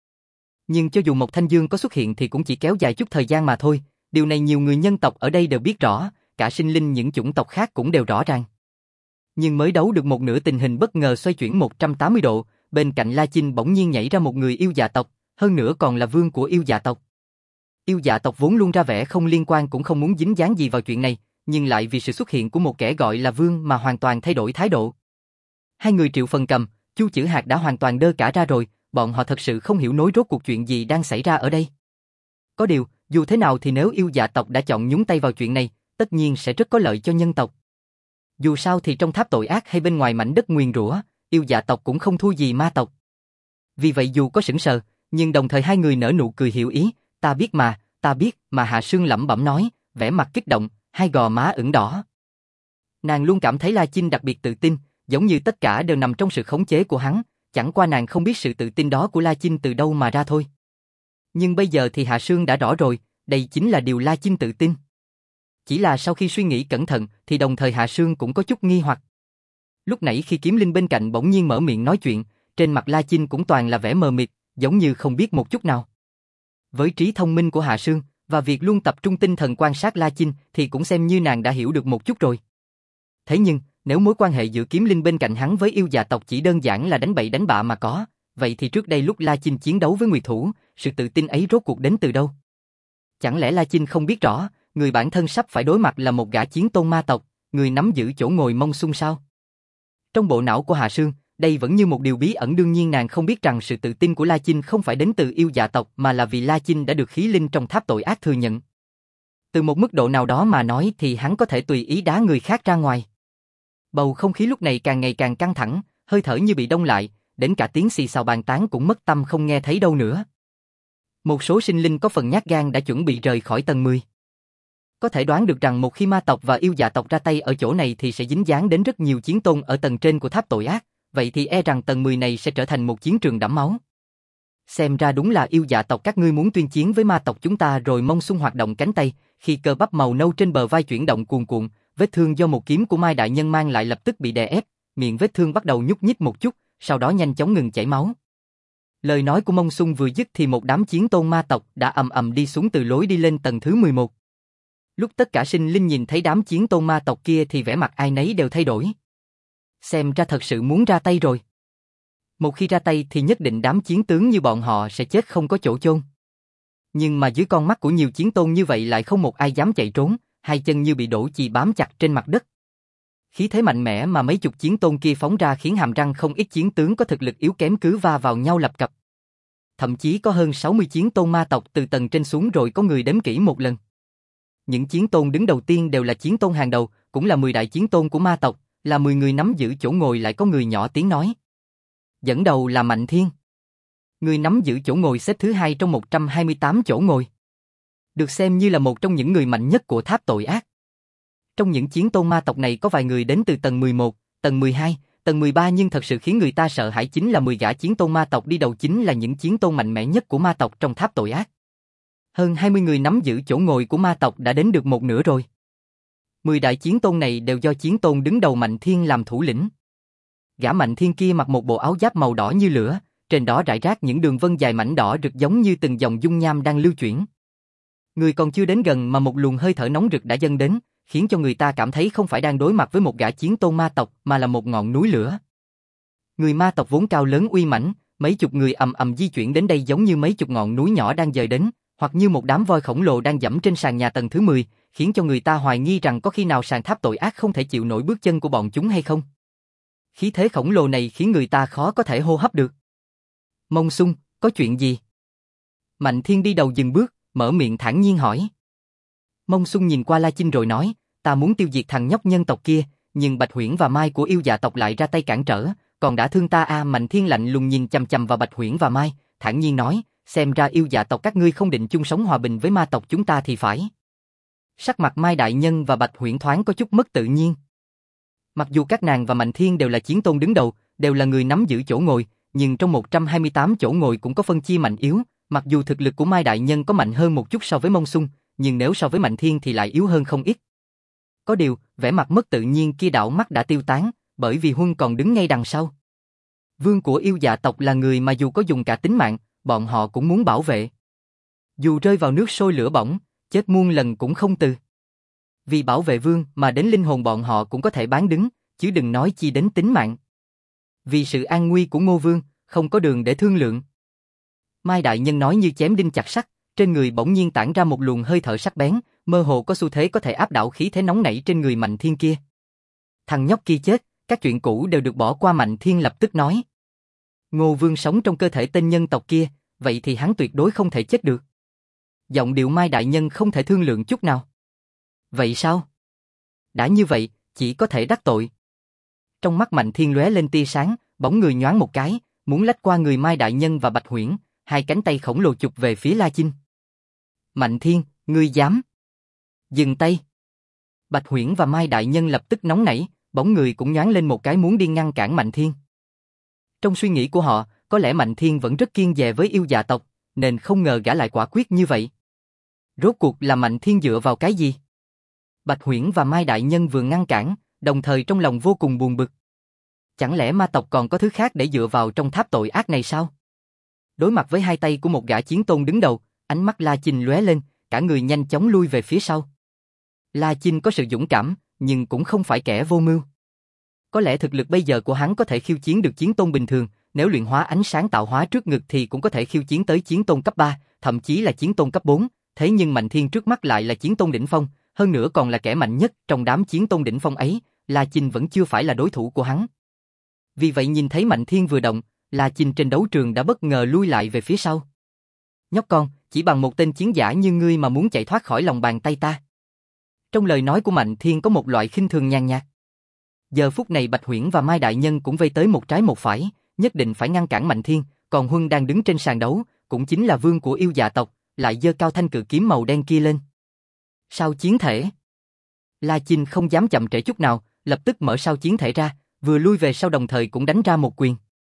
Nhưng cho dù một Thanh Dương có xuất hiện thì cũng chỉ kéo dài chút thời gian mà thôi, điều này nhiều người nhân tộc ở đây đều biết rõ, cả sinh linh những chủng tộc khác cũng đều rõ ràng. Nhưng mới đấu được một nửa tình hình bất ngờ xoay chuyển một trăm tám mươi độ, bên cạnh La Chinh bỗng nhiên nhảy ra một người yêu dạ tộc, hơn nữa còn là vương của yêu dạ tộc. Yêu dạ tộc vốn luôn ra vẻ không liên quan cũng không muốn dính dáng gì vào chuyện này, nhưng lại vì sự xuất hiện của một kẻ gọi là vương mà hoàn toàn thay đổi thái độ. Hai người Triệu Phần Cầm, Chu Chữ Hạc đã hoàn toàn đơ cả ra rồi, bọn họ thật sự không hiểu nối rốt cuộc chuyện gì đang xảy ra ở đây. Có điều, dù thế nào thì nếu yêu dạ tộc đã chọn nhúng tay vào chuyện này, tất nhiên sẽ rất có lợi cho nhân tộc. Dù sao thì trong tháp tội ác hay bên ngoài mảnh đất nguyền rủa, yêu dạ tộc cũng không thua gì ma tộc. Vì vậy dù có sững sờ, nhưng đồng thời hai người nở nụ cười hiểu ý, ta biết mà, ta biết mà Hạ Sương lẩm bẩm nói, vẻ mặt kích động, hai gò má ửng đỏ. Nàng luôn cảm thấy La Chinh đặc biệt tự tin, giống như tất cả đều nằm trong sự khống chế của hắn, chẳng qua nàng không biết sự tự tin đó của La Chinh từ đâu mà ra thôi. Nhưng bây giờ thì Hạ Sương đã rõ rồi, đây chính là điều La Chinh tự tin. Chỉ là sau khi suy nghĩ cẩn thận thì đồng thời Hạ Sương cũng có chút nghi hoặc. Lúc nãy khi Kiếm Linh bên cạnh bỗng nhiên mở miệng nói chuyện, trên mặt La Chinh cũng toàn là vẻ mờ mịt, giống như không biết một chút nào. Với trí thông minh của Hạ Sương và việc luôn tập trung tinh thần quan sát La Chinh thì cũng xem như nàng đã hiểu được một chút rồi. Thế nhưng, nếu mối quan hệ giữa Kiếm Linh bên cạnh hắn với yêu dạ tộc chỉ đơn giản là đánh bậy đánh bạ mà có, vậy thì trước đây lúc La Chinh chiến đấu với Nguyệt Thủ, sự tự tin ấy rốt cuộc đến từ đâu? Chẳng lẽ La Chinh không biết rõ, người bản thân sắp phải đối mặt là một gã chiến tôn ma tộc, người nắm giữ chỗ ngồi Mông Xung sao? Trong bộ não của Hạ Sương, đây vẫn như một điều bí ẩn, đương nhiên nàng không biết rằng sự tự tin của La Chinh không phải đến từ yêu dạ tộc mà là vì La Chinh đã được khí linh trong tháp tội ác thừa nhận. Từ một mức độ nào đó mà nói thì hắn có thể tùy ý đá người khác ra ngoài. Bầu không khí lúc này càng ngày càng căng thẳng, hơi thở như bị đông lại, đến cả tiếng xì xào bàn tán cũng mất tâm không nghe thấy đâu nữa. Một số sinh linh có phần nhát gan đã chuẩn bị rời khỏi tầng mười. Có thể đoán được rằng một khi ma tộc và yêu dạ tộc ra tay ở chỗ này thì sẽ dính dáng đến rất nhiều chiến tôn ở tầng trên của tháp tội ác, vậy thì e rằng tầng mười này sẽ trở thành một chiến trường đẫm máu. Xem ra đúng là yêu dạ tộc các ngươi muốn tuyên chiến với ma tộc chúng ta rồi. Mông Xung hoạt động cánh tay, khi cơ bắp màu nâu trên bờ vai chuyển động cuồn cuộn, vết thương do một kiếm của Mai đại nhân mang lại lập tức bị đè ép, miệng vết thương bắt đầu nhúc nhích một chút, sau đó nhanh chóng ngừng chảy máu. Lời nói của Mông Xung vừa dứt thì một đám chiến tôn ma tộc đã ầm ầm đi xuống từ lối đi lên tầng thứ mười một. Lúc tất cả sinh linh nhìn thấy đám chiến tôn ma tộc kia thì vẻ mặt ai nấy đều thay đổi. Xem ra thật sự muốn ra tay rồi. Một khi ra tay thì nhất định đám chiến tướng như bọn họ sẽ chết không có chỗ chôn. Nhưng mà dưới con mắt của nhiều chiến tôn như vậy lại không một ai dám chạy trốn, hai chân như bị đổ chì bám chặt trên mặt đất. Khí thế mạnh mẽ mà mấy chục chiến tôn kia phóng ra khiến hàm răng không ít chiến tướng có thực lực yếu kém cứ va vào nhau lập cập. Thậm chí có hơn sáu mươi chiến tôn ma tộc từ tầng trên xuống rồi có người đếm kỹ một lần. Những chiến tôn đứng đầu tiên đều là chiến tôn hàng đầu, cũng là mười đại chiến tôn của ma tộc, là mười người nắm giữ chỗ ngồi. Lại có người nhỏ tiếng nói. Dẫn đầu là Mạnh Thiên. Người nắm giữ chỗ ngồi xếp thứ hai trong một trăm hai mươi tám chỗ ngồi. Được xem như là một trong những người mạnh nhất của tháp tội ác. Trong những chiến tôn ma tộc này có vài người đến từ tầng mười một, tầng mười hai, tầng mười ba, nhưng thật sự khiến người ta sợ hãi chính là mười gã chiến tôn ma tộc đi đầu chính là những chiến tôn mạnh mẽ nhất của ma tộc trong tháp tội ác. Hơn hai mươi người nắm giữ chỗ ngồi của ma tộc đã đến được một nửa rồi. mười đại chiến tôn này đều do chiến tôn đứng đầu Mạnh Thiên làm thủ lĩnh. Gã Mạnh Thiên kia mặc một bộ áo giáp màu đỏ như lửa, trên đó rải rác những đường vân dài mảnh đỏ rực giống như từng dòng dung nham đang lưu chuyển. Người còn chưa đến gần mà một luồng hơi thở nóng rực đã dâng đến, khiến cho người ta cảm thấy không phải đang đối mặt với một gã chiến tôn ma tộc mà là một ngọn núi lửa. Người ma tộc vốn cao lớn uy mãnh, mấy chục người ầm ầm di chuyển đến đây giống như mấy chục ngọn núi nhỏ đang dời đến, hoặc như một đám voi khổng lồ đang dẫm trên sàn nhà tầng thứ mười, khiến cho người ta hoài nghi rằng có khi nào sàn tháp tội ác không thể chịu nổi bước chân của bọn chúng hay không. Khí thế khổng lồ này khiến người ta khó có thể hô hấp được. Mông Xung, có chuyện gì? Mạnh Thiên đi đầu dừng bước, mở miệng thản nhiên hỏi. Mông Xung nhìn qua La Chinh rồi nói, ta muốn tiêu diệt thằng nhóc nhân tộc kia, nhưng Bạch Huyễn và Mai của yêu dạ tộc lại ra tay cản trở, còn đã thương ta a. À, Mạnh Thiên lạnh lùng nhìn chằm chằm vào Bạch Huyễn và Mai, thản nhiên nói, xem ra yêu dạ tộc các ngươi không định chung sống hòa bình với ma tộc chúng ta thì phải. Sắc mặt Mai đại nhân và Bạch Huyễn thoáng có chút mất tự nhiên. Mặc dù các nàng và Mạnh Thiên đều là chiến tôn đứng đầu, đều là người nắm giữ chỗ ngồi, nhưng trong một trăm hai mươi tám chỗ ngồi cũng có phân chia mạnh yếu, mặc dù thực lực của Mai đại nhân có mạnh hơn một chút so với Mông Xung, nhưng nếu so với Mạnh Thiên thì lại yếu hơn không ít. Có điều, vẻ mặt mất tự nhiên kia đảo mắt đã tiêu tán, bởi vì Huân còn đứng ngay đằng sau. Vương của yêu dạ tộc là người mà dù có dùng cả tính mạng, bọn họ cũng muốn bảo vệ. Dù rơi vào nước sôi lửa bỏng, chết muôn lần cũng không từ. Vì bảo vệ vương mà đến linh hồn bọn họ cũng có thể bán đứng, chứ đừng nói chi đến tính mạng. Vì sự an nguy của Ngô Vương, không có đường để thương lượng. Mai đại nhân nói như chém đinh chặt sắt, trên người bỗng nhiên tản ra một luồng hơi thở sắc bén, mơ hồ có xu thế có thể áp đảo khí thế nóng nảy trên người Mạnh Thiên kia. Thằng nhóc kia chết, các chuyện cũ đều được bỏ qua. Mạnh Thiên lập tức nói. Ngô Vương sống trong cơ thể tên nhân tộc kia, vậy thì hắn tuyệt đối không thể chết được. Giọng điệu Mai đại nhân không thể thương lượng chút nào. Vậy sao? Đã như vậy, chỉ có thể đắc tội. Trong mắt Mạnh Thiên lóe lên tia sáng, bóng người nhoáng một cái, muốn lách qua người Mai đại nhân và Bạch Huyễn, hai cánh tay khổng lồ chụp về phía La Chinh. Mạnh Thiên, ngươi dám? Dừng tay. Bạch Huyễn và Mai đại nhân lập tức nóng nảy, bóng người cũng nhoáng lên một cái muốn đi ngăn cản Mạnh Thiên. Trong suy nghĩ của họ, có lẽ Mạnh Thiên vẫn rất kiêng dè với yêu dạ tộc, nên không ngờ gã lại quả quyết như vậy. Rốt cuộc là Mạnh Thiên dựa vào cái gì? Bạch Huyễn và Mai đại nhân vừa ngăn cản, đồng thời trong lòng vô cùng buồn bực. Chẳng lẽ ma tộc còn có thứ khác để dựa vào trong tháp tội ác này sao? Đối mặt với hai tay của một gã chiến tôn đứng đầu, ánh mắt La Chinh lóe lên, cả người nhanh chóng lui về phía sau. La Chinh có sự dũng cảm, nhưng cũng không phải kẻ vô mưu. Có lẽ thực lực bây giờ của hắn có thể khiêu chiến được chiến tôn bình thường, nếu luyện hóa ánh sáng tạo hóa trước ngực thì cũng có thể khiêu chiến tới chiến tôn cấp ba, thậm chí là chiến tôn cấp bốn, thế nhưng Mạnh Thiên trước mắt lại là chiến tôn đỉnh phong, hơn nữa còn là kẻ mạnh nhất trong đám chiến tôn đỉnh phong ấy, La Chinh vẫn chưa phải là đối thủ của hắn. Vì vậy nhìn thấy Mạnh Thiên vừa động, La Chinh trên đấu trường đã bất ngờ lui lại về phía sau. Nhóc con, chỉ bằng một tên chiến giả như ngươi mà muốn chạy thoát khỏi lòng bàn tay ta. Trong lời nói của Mạnh Thiên có một loại khinh thường nhàn nhạt. Giờ phút này Bạch Huyễn và Mai đại nhân cũng vây tới một trái một phải, nhất định phải ngăn cản Mạnh Thiên, còn Huân đang đứng trên sàn đấu, cũng chính là vương của yêu dạ tộc, lại giơ cao thanh cự kiếm màu đen kia lên. Sao chiến thể? La Chinh không dám chậm trễ chút nào, lập tức mở sao chiến thể ra, vừa lui về sau đồng thời cũng đánh ra một quyền.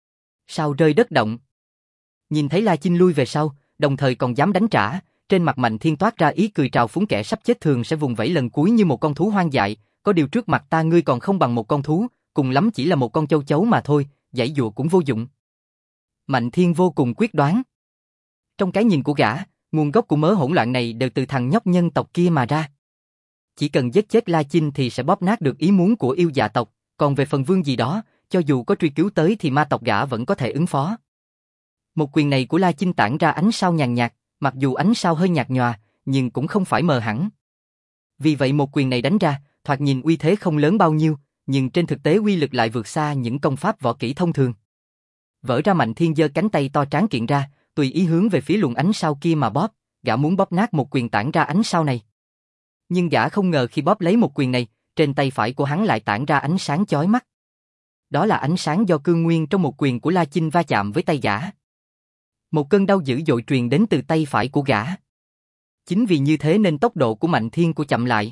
Sao rơi đất động. Nhìn thấy La Chinh lui về sau, đồng thời còn dám đánh trả, trên mặt Mạnh Thiên toát ra ý cười trào phúng kẻ sắp chết thường sẽ vùng vẫy lần cuối như một con thú hoang dại, có điều trước mặt ta ngươi còn không bằng một con thú, cùng lắm chỉ là một con châu chấu mà thôi, giãy dụa cũng vô dụng. Mạnh Thiên vô cùng quyết đoán. Trong cái nhìn của gã, nguồn gốc của mớ hỗn loạn này đều từ thằng nhóc nhân tộc kia mà ra. Chỉ cần giết chết La Chinh thì sẽ bóp nát được ý muốn của yêu dạ tộc, còn về phần vương gì đó, cho dù có truy cứu tới thì ma tộc gã vẫn có thể ứng phó. Một quyền này của La Chinh tản ra ánh sao nhàn nhạt, mặc dù ánh sao hơi nhạt nhòa, nhưng cũng không phải mờ hẳn. Vì vậy một quyền này đánh ra, thoạt nhìn uy thế không lớn bao nhiêu, nhưng trên thực tế uy lực lại vượt xa những công pháp võ kỹ thông thường. Vỡ ra Mạnh Thiên giơ cánh tay to tráng kiện ra, tùy ý hướng về phía luồng ánh sao kia mà bóp, gã muốn bóp nát một quyền tản ra ánh sao này. Nhưng gã không ngờ khi bóp lấy một quyền này, trên tay phải của hắn lại tản ra ánh sáng chói mắt. Đó là ánh sáng do cương nguyên trong một quyền của La Chinh va chạm với tay gã. Một cơn đau dữ dội truyền đến từ tay phải của gã. Chính vì như thế nên tốc độ của Mạnh Thiên của chậm lại.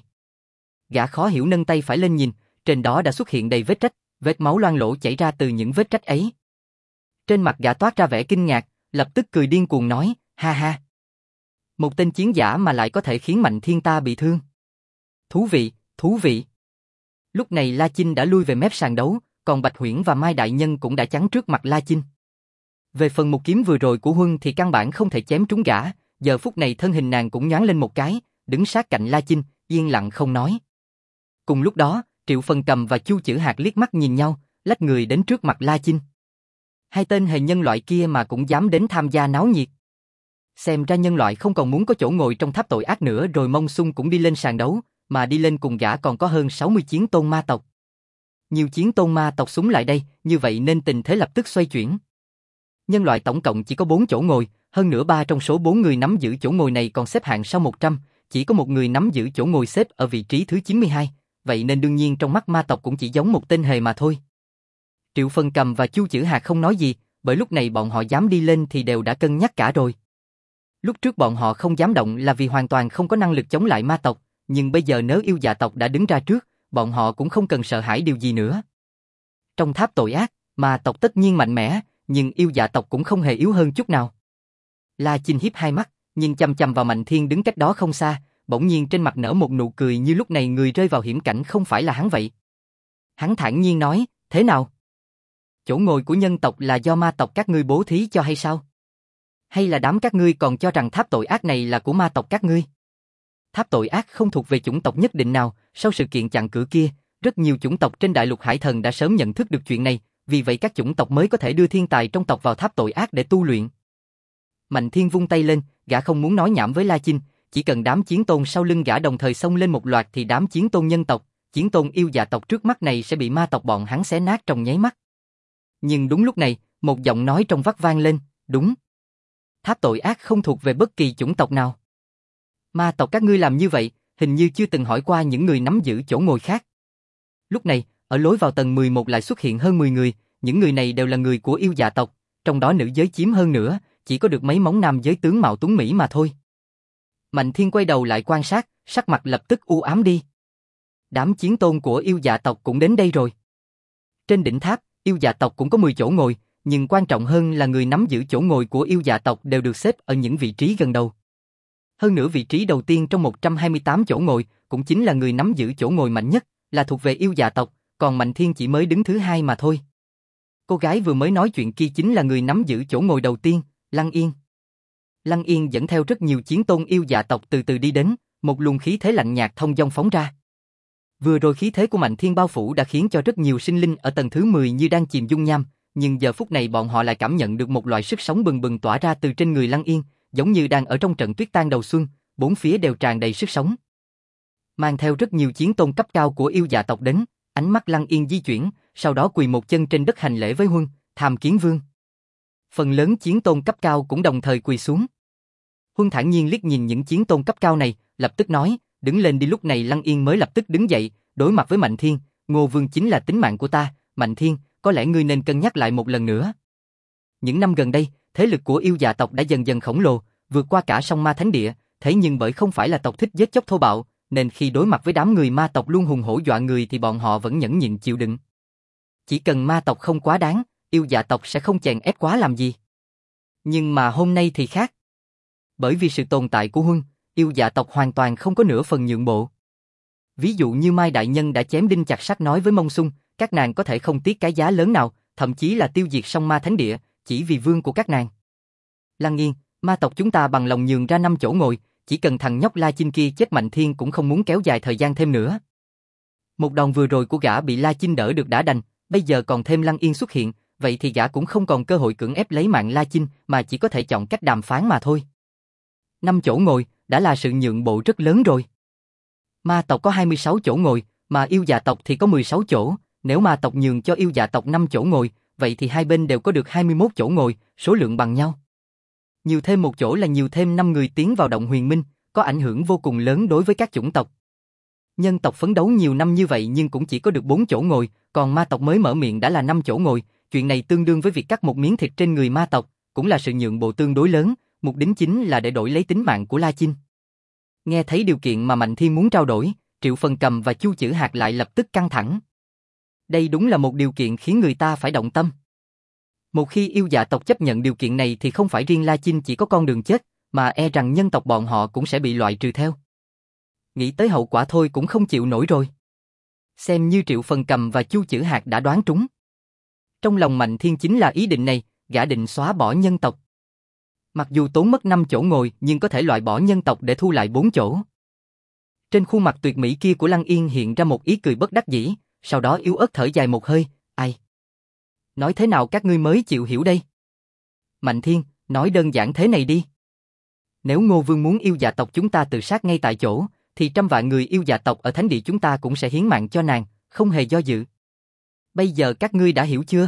Gã khó hiểu nâng tay phải lên nhìn, trên đó đã xuất hiện đầy vết rách, vết máu loang lổ chảy ra từ những vết rách ấy. Trên mặt gã toát ra vẻ kinh ngạc, lập tức cười điên cuồng nói, ha ha. Một tên chiến giả mà lại có thể khiến Mạnh Thiên ta bị thương. Thú vị, thú vị. Lúc này La Chinh đã lui về mép sàn đấu, còn Bạch Huyễn và Mai đại nhân cũng đã chắn trước mặt La Chinh. Về phần một kiếm vừa rồi của Huân thì căn bản không thể chém trúng gã, giờ phút này thân hình nàng cũng nhoáng lên một cái, đứng sát cạnh La Chinh, yên lặng không nói. Cùng lúc đó, Triệu Phần Cầm và Chu Chử Hạt liếc mắt nhìn nhau, lách người đến trước mặt La Chinh. Hai tên hề nhân loại kia mà cũng dám đến tham gia náo nhiệt. Xem ra nhân loại không còn muốn có chỗ ngồi trong tháp tội ác nữa rồi. Mông Sung cũng đi lên sàn đấu, mà đi lên cùng gã còn có hơn sáu mươi chiến tôn ma tộc. Nhiều chiến tôn ma tộc súng lại đây, như vậy nên tình thế lập tức xoay chuyển. Nhân loại tổng cộng chỉ có bốn chỗ ngồi, hơn nữa ba trong số bốn người nắm giữ chỗ ngồi này còn xếp hạng sau một trăm, chỉ có một người nắm giữ chỗ ngồi xếp ở vị trí thứ chín mươi hai, vậy nên đương nhiên trong mắt ma tộc cũng chỉ giống một tên hề mà thôi. Triệu Phần Cầm và Chu Chử Hạt không nói gì, bởi lúc này bọn họ dám đi lên thì đều đã cân nhắc cả rồi. Lúc trước bọn họ không dám động là vì hoàn toàn không có năng lực chống lại ma tộc, nhưng bây giờ nếu yêu dạ tộc đã đứng ra trước, bọn họ cũng không cần sợ hãi điều gì nữa. Trong tháp tội ác, ma tộc tất nhiên mạnh mẽ, nhưng yêu dạ tộc cũng không hề yếu hơn chút nào. La Chinh hiếp hai mắt, nhìn chằm chằm vào Mạnh Thiên đứng cách đó không xa, bỗng nhiên trên mặt nở một nụ cười như lúc này người rơi vào hiểm cảnh không phải là hắn vậy. Hắn thản nhiên nói, thế nào? Chỗ ngồi của nhân tộc là do ma tộc các ngươi bố thí cho hay sao? Hay là đám các ngươi còn cho rằng tháp tội ác này là của ma tộc các ngươi? Tháp tội ác không thuộc về chủng tộc nhất định nào, sau sự kiện chặn cửa kia, rất nhiều chủng tộc trên đại lục Hải Thần đã sớm nhận thức được chuyện này, vì vậy các chủng tộc mới có thể đưa thiên tài trong tộc vào tháp tội ác để tu luyện. Mạnh Thiên vung tay lên, gã không muốn nói nhảm với La Chinh, chỉ cần đám chiến tôn sau lưng gã đồng thời xông lên một loạt thì đám chiến tôn nhân tộc, chiến tôn yêu dạ tộc trước mắt này sẽ bị ma tộc bọn hắn xé nát trong nháy mắt. Nhưng đúng lúc này, một giọng nói trong vắt vang lên, đúng. Tháp tội ác không thuộc về bất kỳ chủng tộc nào. Ma tộc các ngươi làm như vậy, hình như chưa từng hỏi qua những người nắm giữ chỗ ngồi khác. Lúc này, ở lối vào tầng mười một lại xuất hiện hơn mười người, những người này đều là người của yêu dạ tộc, trong đó nữ giới chiếm hơn nữa, chỉ có được mấy móng nam giới tướng mạo tuấn mỹ mà thôi. Mạnh Thiên quay đầu lại quan sát, sắc mặt lập tức u ám đi. Đám chiến tôn của yêu dạ tộc cũng đến đây rồi. Trên đỉnh tháp, yêu dạ tộc cũng có mười chỗ ngồi, nhưng quan trọng hơn là người nắm giữ chỗ ngồi của yêu dạ tộc đều được xếp ở những vị trí gần đầu. Hơn nữa vị trí đầu tiên trong một trăm hai mươi tám chỗ ngồi, cũng chính là người nắm giữ chỗ ngồi mạnh nhất, là thuộc về yêu dạ tộc, còn Mạnh Thiên chỉ mới đứng thứ hai mà thôi. Cô gái vừa mới nói chuyện kia chính là người nắm giữ chỗ ngồi đầu tiên, Lăng Yên. Lăng Yên dẫn theo rất nhiều chiến tôn yêu dạ tộc từ từ đi đến, một luồng khí thế lạnh nhạt thông dong phóng ra. Vừa rồi khí thế của Mạnh Thiên bao phủ đã khiến cho rất nhiều sinh linh ở tầng thứ mười như đang chìm dung nham, nhưng giờ phút này bọn họ lại cảm nhận được một loại sức sống bừng bừng tỏa ra từ trên người Lăng Yên, giống như đang ở trong trận tuyết tan đầu xuân, bốn phía đều tràn đầy sức sống. Mang theo rất nhiều chiến tôn cấp cao của yêu dạ tộc đến, ánh mắt Lăng Yên di chuyển, sau đó quỳ một chân trên đất hành lễ với Huân, Tham Kiến Vương. Phần lớn chiến tôn cấp cao cũng đồng thời quỳ xuống. Huân thản nhiên liếc nhìn những chiến tôn cấp cao này, lập tức nói, đứng lên đi. Lúc này Lăng Yên mới lập tức đứng dậy, đối mặt với Mạnh Thiên, Ngô Vương chính là tính mạng của ta, Mạnh Thiên, có lẽ ngươi nên cân nhắc lại một lần nữa. Những năm gần đây, thế lực của yêu dạ tộc đã dần dần khổng lồ, vượt qua cả sông Ma Thánh Địa, thế nhưng bởi không phải là tộc thích giết chóc thô bạo, nên khi đối mặt với đám người ma tộc luôn hùng hổ dọa người thì bọn họ vẫn nhẫn nhịn chịu đựng. Chỉ cần ma tộc không quá đáng, yêu dạ tộc sẽ không chèn ép quá làm gì. Nhưng mà hôm nay thì khác. Bởi vì sự tồn tại của Huân, yêu dạ tộc hoàn toàn không có nửa phần nhượng bộ. Ví dụ như Mai Đại Nhân đã chém đinh chặt sắt nói với Mông Xung, các nàng có thể không tiếc cái giá lớn nào, thậm chí là tiêu diệt sông Ma Thánh Địa, chỉ vì vương của các nàng. Lăng Yên, ma tộc chúng ta bằng lòng nhường ra năm chỗ ngồi, chỉ cần thằng nhóc La Chinh kia chết Mạnh Thiên cũng không muốn kéo dài thời gian thêm nữa. Một đòn vừa rồi của gã bị La Chinh đỡ được đã đành, bây giờ còn thêm Lăng Yên xuất hiện, vậy thì gã cũng không còn cơ hội cưỡng ép lấy mạng La Chinh mà chỉ có thể chọn cách đàm phán mà thôi. Năm chỗ ngồi đã là sự nhượng bộ rất lớn rồi. Ma tộc có hai mươi sáu chỗ ngồi, mà yêu dạ tộc thì có mười sáu chỗ, nếu ma tộc nhường cho yêu dạ tộc năm chỗ ngồi, vậy thì hai bên đều có được hai mươi mốt chỗ ngồi, số lượng bằng nhau. Nhiều thêm một chỗ là nhiều thêm năm người tiến vào động huyền minh, có ảnh hưởng vô cùng lớn đối với các chủng tộc. Nhân tộc phấn đấu nhiều năm như vậy nhưng cũng chỉ có được bốn chỗ ngồi, còn ma tộc mới mở miệng đã là năm chỗ ngồi, chuyện này tương đương với việc cắt một miếng thịt trên người ma tộc, cũng là sự nhượng bộ tương đối lớn, mục đích chính là để đổi lấy tính mạng của La Chinh. Nghe thấy điều kiện mà Mạnh Thiên muốn trao đổi, Triệu Phần Cầm và Chu Chử Hạc lại lập tức căng thẳng. Đây đúng là một điều kiện khiến người ta phải động tâm. Một khi yêu dạ tộc chấp nhận điều kiện này thì không phải riêng La Chinh chỉ có con đường chết, mà e rằng nhân tộc bọn họ cũng sẽ bị loại trừ theo. Nghĩ tới hậu quả thôi cũng không chịu nổi rồi. Xem như Triệu Phần Cầm và Chu Chử Hạc đã đoán trúng. Trong lòng Mạnh Thiên chính là ý định này, gã định xóa bỏ nhân tộc. Mặc dù tốn mất năm chỗ ngồi nhưng có thể loại bỏ nhân tộc để thu lại bốn chỗ. Trên khuôn mặt tuyệt mỹ kia của Lăng Yên hiện ra một ý cười bất đắc dĩ, sau đó yếu ớt thở dài một hơi, ai? Nói thế nào các ngươi mới chịu hiểu đây? Mạnh Thiên, nói đơn giản thế này đi. Nếu Ngô Vương muốn yêu dạ tộc chúng ta tự sát ngay tại chỗ, thì trăm vạn người yêu dạ tộc ở thánh địa chúng ta cũng sẽ hiến mạng cho nàng, không hề do dự. Bây giờ các ngươi đã hiểu chưa?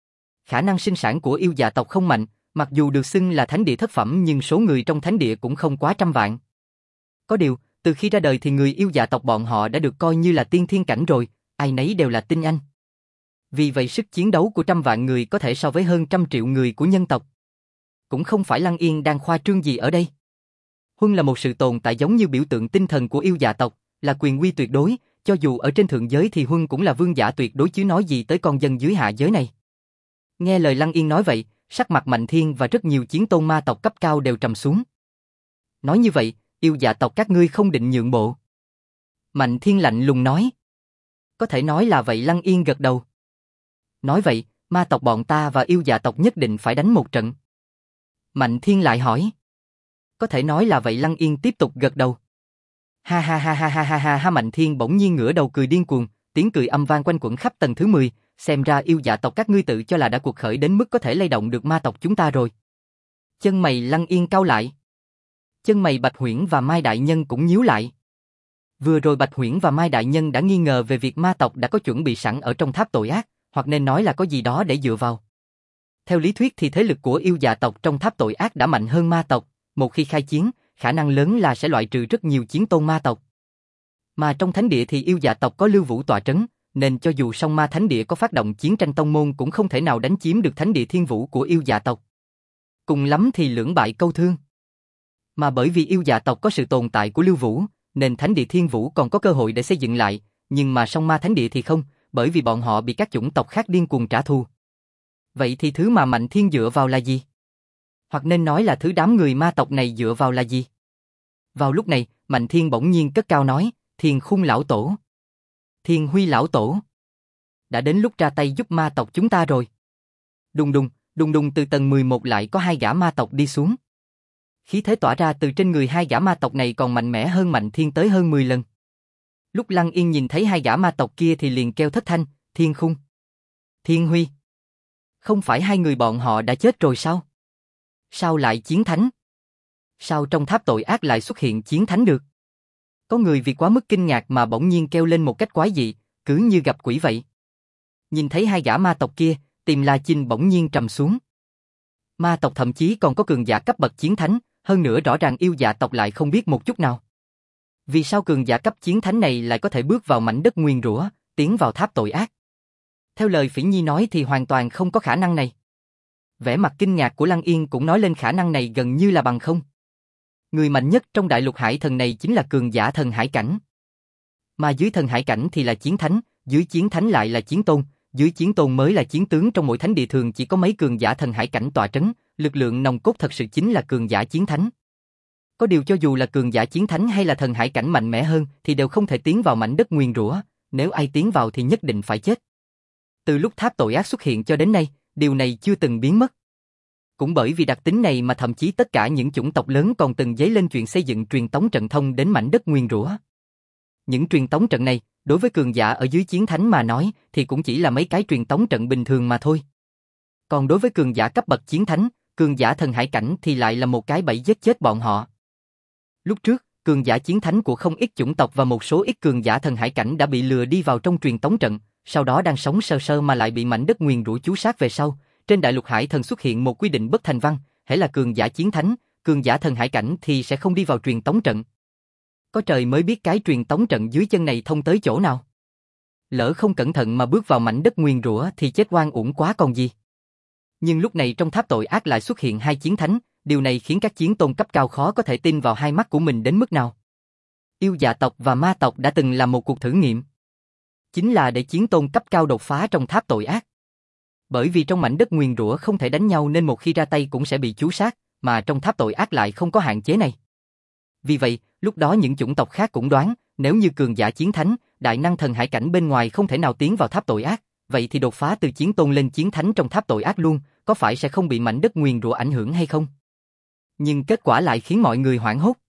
Khả năng sinh sản của yêu dạ tộc không mạnh, mặc dù được xưng là thánh địa thất phẩm nhưng số người trong thánh địa cũng không quá trăm vạn. Có điều, từ khi ra đời thì người yêu dạ tộc bọn họ đã được coi như là tiên thiên cảnh rồi, ai nấy đều là tinh anh. Vì vậy sức chiến đấu của trăm vạn người có thể so với hơn trăm triệu người của nhân tộc. Cũng không phải Lăng Yên đang khoa trương gì ở đây. Huân là một sự tồn tại giống như biểu tượng tinh thần của yêu dạ tộc, là quyền uy tuyệt đối, cho dù ở trên thượng giới thì Huân cũng là vương giả tuyệt đối chứ nói gì tới con dân dưới hạ giới này. Nghe lời Lăng Yên nói vậy, sắc mặt Mạnh Thiên và rất nhiều chiến tôn ma tộc cấp cao đều trầm xuống. Nói như vậy, yêu dạ tộc các ngươi không định nhượng bộ. Mạnh Thiên lạnh lùng nói. Có thể nói là vậy. Lăng Yên gật đầu. Nói vậy, ma tộc bọn ta và yêu dạ tộc nhất định phải đánh một trận. Mạnh Thiên lại hỏi. Có thể nói là vậy. Lăng Yên tiếp tục gật đầu. Ha ha ha ha ha ha ha ha. Mạnh Thiên bỗng nhiên ngửa đầu cười điên cuồng, tiếng cười âm vang quanh quẩn khắp tầng thứ mười, xem ra yêu dạ tộc các ngươi tự cho là đã cuộc khởi đến mức có thể lay động được ma tộc chúng ta rồi. Chân mày Lăng Yên cau lại. Chân mày Bạch Huyễn và Mai Đại Nhân cũng nhíu lại. Vừa rồi Bạch Huyễn và Mai Đại Nhân đã nghi ngờ về việc ma tộc đã có chuẩn bị sẵn ở trong tháp tội ác, hoặc nên nói là có gì đó để dựa vào. Theo lý thuyết thì thế lực của yêu dạ tộc trong tháp tội ác đã mạnh hơn ma tộc, một khi khai chiến, khả năng lớn là sẽ loại trừ rất nhiều chiến tôn ma tộc. Mà trong thánh địa thì yêu dạ tộc có Lưu Vũ tọa trấn, nên cho dù song ma thánh địa có phát động chiến tranh tông môn cũng không thể nào đánh chiếm được thánh địa Thiên Vũ của yêu dạ tộc. Cùng lắm thì lưỡng bại câu thương. Mà bởi vì yêu dạ tộc có sự tồn tại của Lưu Vũ, nên thánh địa Thiên Vũ còn có cơ hội để xây dựng lại, nhưng mà song ma thánh địa thì không, bởi vì bọn họ bị các chủng tộc khác điên cuồng trả thù. Vậy thì thứ mà Mạnh Thiên dựa vào là gì? Hoặc nên nói là thứ đám người ma tộc này dựa vào là gì? Vào lúc này, Mạnh Thiên bỗng nhiên cất cao nói, Thiên Khung lão tổ, Thiên Huy lão tổ, đã đến lúc ra tay giúp ma tộc chúng ta rồi. Đùng đùng, đùng đùng. Từ tầng mười một lại có hai gã ma tộc đi xuống. Khí thế tỏa ra từ trên người hai gã ma tộc này còn mạnh mẽ hơn Mạnh Thiên tới hơn mười lần. Lúc Lăng Yên nhìn thấy hai gã ma tộc kia thì liền kêu thất thanh, Thiên Khung, Thiên Huy. Không phải hai người bọn họ đã chết rồi sao? Sao lại chiến thánh? Sao trong tháp tội ác lại xuất hiện chiến thánh được? Có người vì quá mức kinh ngạc mà bỗng nhiên kêu lên một cách quái dị, cứ như gặp quỷ vậy. Nhìn thấy hai gã ma tộc kia, tim La Chinh bỗng nhiên trầm xuống. Ma tộc thậm chí còn có cường giả cấp bậc chiến thánh, hơn nữa rõ ràng yêu dạ tộc lại không biết một chút nào. Vì sao cường giả cấp chiến thánh này lại có thể bước vào mảnh đất nguyền rủa, tiến vào tháp tội ác? Theo lời Phỉ Nhi nói thì hoàn toàn không có khả năng này. Vẻ mặt kinh ngạc của Lăng Yên cũng nói lên khả năng này gần như là bằng không. Người mạnh nhất trong đại lục hải thần này chính là cường giả thần hải cảnh. Mà dưới thần hải cảnh thì là chiến thánh, dưới chiến thánh lại là chiến tôn, dưới chiến tôn mới là chiến tướng. Trong mỗi thánh địa thường chỉ có mấy cường giả thần hải cảnh tọa trấn, lực lượng nòng cốt thật sự chính là cường giả chiến thánh. Có điều cho dù là cường giả chiến thánh hay là thần hải cảnh mạnh mẽ hơn thì đều không thể tiến vào mảnh đất nguyền rủa, nếu ai tiến vào thì nhất định phải chết. Từ lúc tháp tội ác xuất hiện cho đến nay, điều này chưa từng biến mất. Cũng bởi vì đặc tính này mà thậm chí tất cả những chủng tộc lớn còn từng dấy lên chuyện xây dựng truyền tống trận thông đến mảnh đất nguyền rủa. Những truyền tống trận này, đối với cường giả ở dưới chiến thánh mà nói thì cũng chỉ là mấy cái truyền tống trận bình thường mà thôi. Còn đối với cường giả cấp bậc chiến thánh, cường giả thần hải cảnh thì lại là một cái bẫy giết chết bọn họ. Lúc trước, cường giả chiến thánh của không ít chủng tộc và một số ít cường giả thần hải cảnh đã bị lừa đi vào trong truyền tống trận, sau đó đang sống sơ sơ mà lại bị mảnh đất nguyền rủa chú sát về sau. Trên đại lục hải thần xuất hiện một quy định bất thành văn, hễ là cường giả chiến thánh, cường giả thần hải cảnh thì sẽ không đi vào truyền tống trận. Có trời mới biết cái truyền tống trận dưới chân này thông tới chỗ nào. Lỡ không cẩn thận mà bước vào mảnh đất nguyền rủa thì chết oan uổng quá còn gì. Nhưng lúc này trong tháp tội ác lại xuất hiện hai chiến thánh, điều này khiến các chiến tôn cấp cao khó có thể tin vào hai mắt của mình đến mức nào. Yêu dạ tộc và ma tộc đã từng làm một cuộc thử nghiệm. Chính là để chiến tôn cấp cao đột phá trong tháp tội ác. Bởi vì trong mảnh đất nguyền rủa không thể đánh nhau nên một khi ra tay cũng sẽ bị chú sát, mà trong tháp tội ác lại không có hạn chế này. Vì vậy, lúc đó những chủng tộc khác cũng đoán, nếu như cường giả chiến thánh, đại năng thần hải cảnh bên ngoài không thể nào tiến vào tháp tội ác, vậy thì đột phá từ chiến tôn lên chiến thánh trong tháp tội ác luôn, có phải sẽ không bị mảnh đất nguyền rủa ảnh hưởng hay không? Nhưng kết quả lại khiến mọi người hoảng hốt.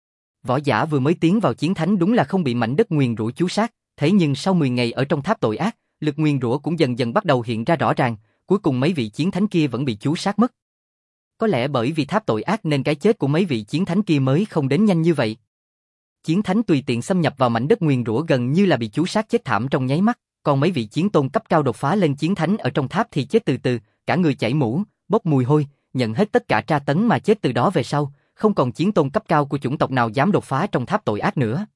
Võ giả vừa mới tiến vào chiến thánh đúng là không bị mảnh đất nguyền rủa chú sát, thế nhưng sau mười ngày ở trong tháp tội ác, lực nguyền rủa cũng dần dần bắt đầu hiện ra rõ ràng, cuối cùng mấy vị chiến thánh kia vẫn bị chú sát mất. Có lẽ bởi vì tháp tội ác nên cái chết của mấy vị chiến thánh kia mới không đến nhanh như vậy. Chiến thánh tùy tiện xâm nhập vào mảnh đất nguyền rủa gần như là bị chú sát chết thảm trong nháy mắt, còn mấy vị chiến tôn cấp cao đột phá lên chiến thánh ở trong tháp thì chết từ từ, cả người chảy mũ, bốc mùi hôi, nhận hết tất cả tra tấn mà chết từ đó về sau, không còn chiến tôn cấp cao của chủng tộc nào dám đột phá trong tháp tội ác nữa.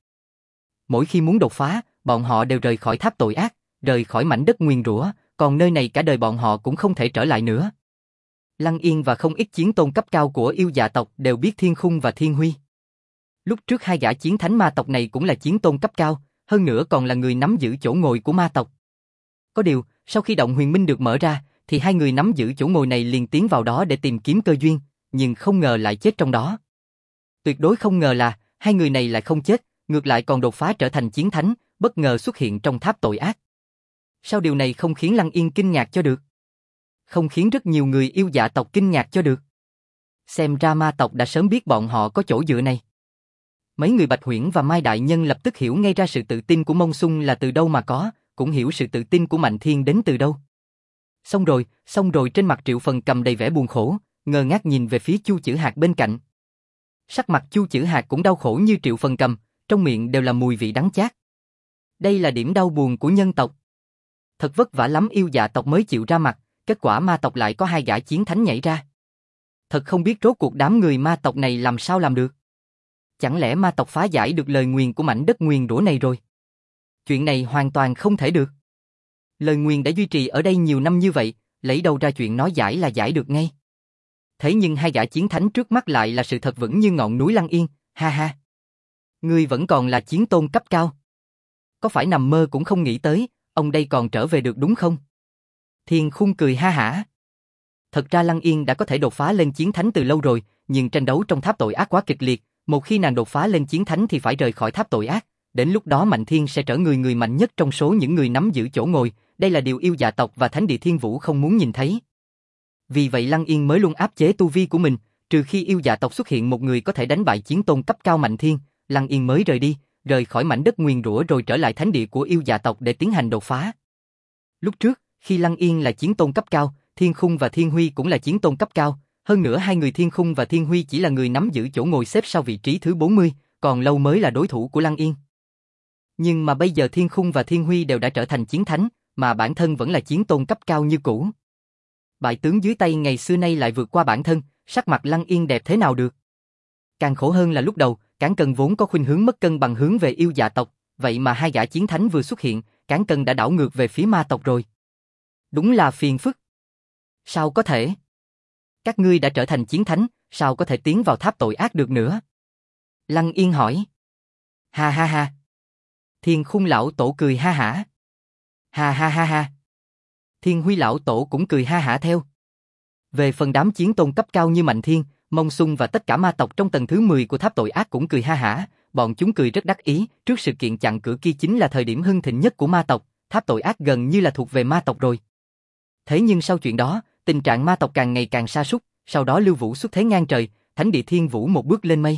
Mỗi khi muốn đột phá, bọn họ đều rời khỏi tháp tội ác, rời khỏi mảnh đất nguyền rủa, còn nơi này cả đời bọn họ cũng không thể trở lại nữa. Lăng Yên và không ít chiến tôn cấp cao của yêu dạ tộc đều biết Thiên Khung và Thiên Huy. Lúc trước hai gã chiến thánh ma tộc này cũng là chiến tôn cấp cao, hơn nữa còn là người nắm giữ chỗ ngồi của ma tộc. Có điều, sau khi động huyền minh được mở ra, thì hai người nắm giữ chỗ ngồi này liền tiến vào đó để tìm kiếm cơ duyên, nhưng không ngờ lại chết trong đó. Tuyệt đối không ngờ là, hai người này lại không chết, ngược lại còn đột phá trở thành chiến thánh, bất ngờ xuất hiện trong tháp tội ác. Sao điều này không khiến Lăng Yên kinh ngạc cho được? Không khiến rất nhiều người yêu dạ tộc kinh ngạc cho được? Xem ra ma tộc đã sớm biết bọn họ có chỗ dựa này. Mấy người Bạch Huyễn và Mai Đại Nhân lập tức hiểu ngay ra sự tự tin của Mông Xung là từ đâu mà có, cũng hiểu sự tự tin của Mạnh Thiên đến từ đâu. Xong rồi, xong rồi trên mặt Triệu Phần Cầm đầy vẻ buồn khổ, ngơ ngác nhìn về phía Chu Chử Hạc bên cạnh. Sắc mặt Chu Chử Hạc cũng đau khổ như Triệu Phần Cầm, trong miệng đều là mùi vị đắng chát. Đây là điểm đau buồn của nhân tộc. Thật vất vả lắm yêu dạ tộc mới chịu ra mặt, kết quả ma tộc lại có hai gã chiến thánh nhảy ra. Thật không biết rốt cuộc đám người ma tộc này làm sao làm được. Chẳng lẽ ma tộc phá giải được lời nguyền của mảnh đất nguyền rủa này rồi? Chuyện này hoàn toàn không thể được. Lời nguyền đã duy trì ở đây nhiều năm như vậy, lấy đâu ra chuyện nói giải là giải được ngay. Thế nhưng hai gã chiến thánh trước mắt lại là sự thật vững như ngọn núi Lăng Yên, ha ha. Ngươi vẫn còn là chiến tôn cấp cao. Có phải nằm mơ cũng không nghĩ tới, ông đây còn trở về được đúng không? Thiên Khung cười ha hả. Thật ra Lăng Yên đã có thể đột phá lên chiến thánh từ lâu rồi, nhưng tranh đấu trong tháp tội ác quá kịch liệt, một khi nàng đột phá lên chiến thánh thì phải rời khỏi tháp tội ác, đến lúc đó Mạnh Thiên sẽ trở người người mạnh nhất trong số những người nắm giữ chỗ ngồi, đây là điều yêu dạ tộc và Thánh Địa Thiên Vũ không muốn nhìn thấy. Vì vậy Lăng Yên mới luôn áp chế tu vi của mình, trừ khi yêu dạ tộc xuất hiện một người có thể đánh bại chiến tôn cấp cao Mạnh Thiên, Lăng Yên mới rời đi, rời khỏi mảnh đất nguyền rủa rồi trở lại thánh địa của yêu dạ tộc để tiến hành đột phá. Lúc trước, khi Lăng Yên là chiến tôn cấp cao, Thiên Khung và Thiên Huy cũng là chiến tôn cấp cao, hơn nữa hai người Thiên Khung và Thiên Huy chỉ là người nắm giữ chỗ ngồi xếp sau vị trí thứ bốn mươi, còn lâu mới là đối thủ của Lăng Yên. Nhưng mà bây giờ Thiên Khung và Thiên Huy đều đã trở thành chiến thánh, mà bản thân vẫn là chiến tôn cấp cao như cũ. Bại tướng dưới tay ngày xưa nay lại vượt qua bản thân, sắc mặt Lăng Yên đẹp thế nào được. Càng khổ hơn là lúc đầu, Cản Cần vốn có khuynh hướng mất cân bằng hướng về yêu dạ tộc, vậy mà hai gã chiến thánh vừa xuất hiện, Cản Cần đã đảo ngược về phía ma tộc rồi. Đúng là phiền phức. Sao có thể? Các ngươi đã trở thành chiến thánh, sao có thể tiến vào tháp tội ác được nữa? Lăng Yên hỏi. Ha ha ha. Thiên Khung lão tổ cười ha hả. Ha ha ha ha. Thiên Huy lão tổ cũng cười ha hả theo. Về phần đám chiến tôn cấp cao như Mạnh Thiên, Mông Xung và tất cả ma tộc trong tầng thứ mười của tháp tội ác cũng cười ha hả, bọn chúng cười rất đắc ý, trước sự kiện chặn cửa kia chính là thời điểm hưng thịnh nhất của ma tộc, tháp tội ác gần như là thuộc về ma tộc rồi. Thế nhưng sau chuyện đó, tình trạng ma tộc càng ngày càng sa sút, sau đó Lưu Vũ xuất thế ngang trời, Thánh Địa Thiên Vũ một bước lên mây.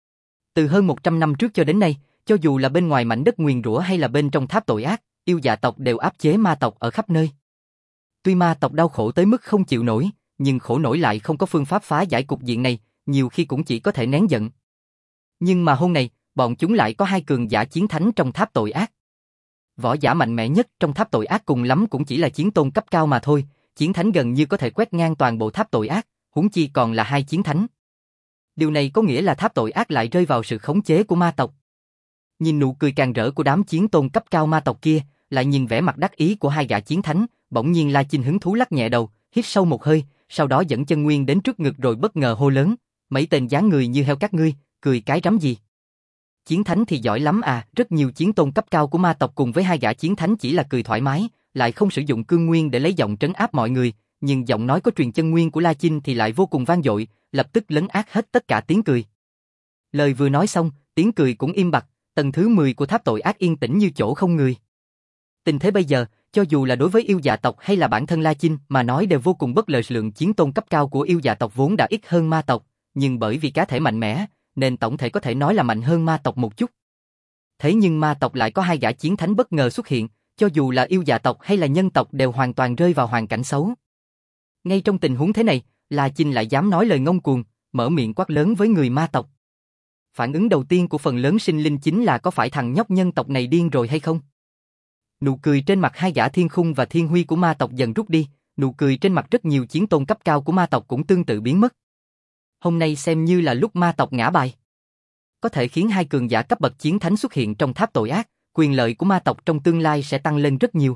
Từ hơn một trăm năm trước cho đến nay, cho dù là bên ngoài mảnh đất nguyền rủa hay là bên trong tháp tội ác, yêu dạ tộc đều áp chế ma tộc ở khắp nơi. Tuy ma tộc đau khổ tới mức không chịu nổi, nhưng khổ nổi lại không có phương pháp phá giải cục diện này, nhiều khi cũng chỉ có thể nén giận. Nhưng mà hôm nay, bọn chúng lại có hai cường giả chiến thánh trong tháp tội ác. Võ giả mạnh mẽ nhất trong tháp tội ác cùng lắm cũng chỉ là chiến tôn cấp cao mà thôi, chiến thánh gần như có thể quét ngang toàn bộ tháp tội ác, huống chi còn là hai chiến thánh. Điều này có nghĩa là tháp tội ác lại rơi vào sự khống chế của ma tộc. Nhìn nụ cười càng rỡ của đám chiến tôn cấp cao ma tộc kia, lại nhìn vẻ mặt đắc ý của hai gã chiến thánh, bỗng nhiên La Chinh hứng thú lắc nhẹ đầu, hít sâu một hơi, sau đó dẫn chân nguyên đến trước ngực rồi bất ngờ hô lớn, mấy tên dáng người như heo các ngươi, cười cái rắm gì? Chiến thánh thì giỏi lắm à, rất nhiều chiến tôn cấp cao của ma tộc cùng với hai gã chiến thánh chỉ là cười thoải mái, lại không sử dụng cương nguyên để lấy giọng trấn áp mọi người, nhưng giọng nói có truyền chân nguyên của La Chinh thì lại vô cùng vang dội, lập tức lấn át hết tất cả tiếng cười. Lời vừa nói xong, tiếng cười cũng im bặt, tầng thứ mười của tháp tội ác yên tĩnh như chỗ không người. Tình thế bây giờ, cho dù là đối với yêu dạ tộc hay là bản thân La Chinh mà nói đều vô cùng bất lợi, lượng chiến tôn cấp cao của yêu dạ tộc vốn đã ít hơn ma tộc, nhưng bởi vì cá thể mạnh mẽ, nên tổng thể có thể nói là mạnh hơn ma tộc một chút. Thế nhưng ma tộc lại có hai gã chiến thánh bất ngờ xuất hiện, cho dù là yêu dạ tộc hay là nhân tộc đều hoàn toàn rơi vào hoàn cảnh xấu. Ngay trong tình huống thế này, La Chinh lại dám nói lời ngông cuồng, mở miệng quát lớn với người ma tộc. Phản ứng đầu tiên của phần lớn sinh linh chính là có phải thằng nhóc nhân tộc này điên rồi hay không? Nụ cười trên mặt hai gã Thiên Khung và Thiên Huy của ma tộc dần rút đi, nụ cười trên mặt rất nhiều chiến tôn cấp cao của ma tộc cũng tương tự biến mất. Hôm nay xem như là lúc ma tộc ngã bài. Có thể khiến hai cường giả cấp bậc chiến thánh xuất hiện trong tháp tội ác, quyền lợi của ma tộc trong tương lai sẽ tăng lên rất nhiều.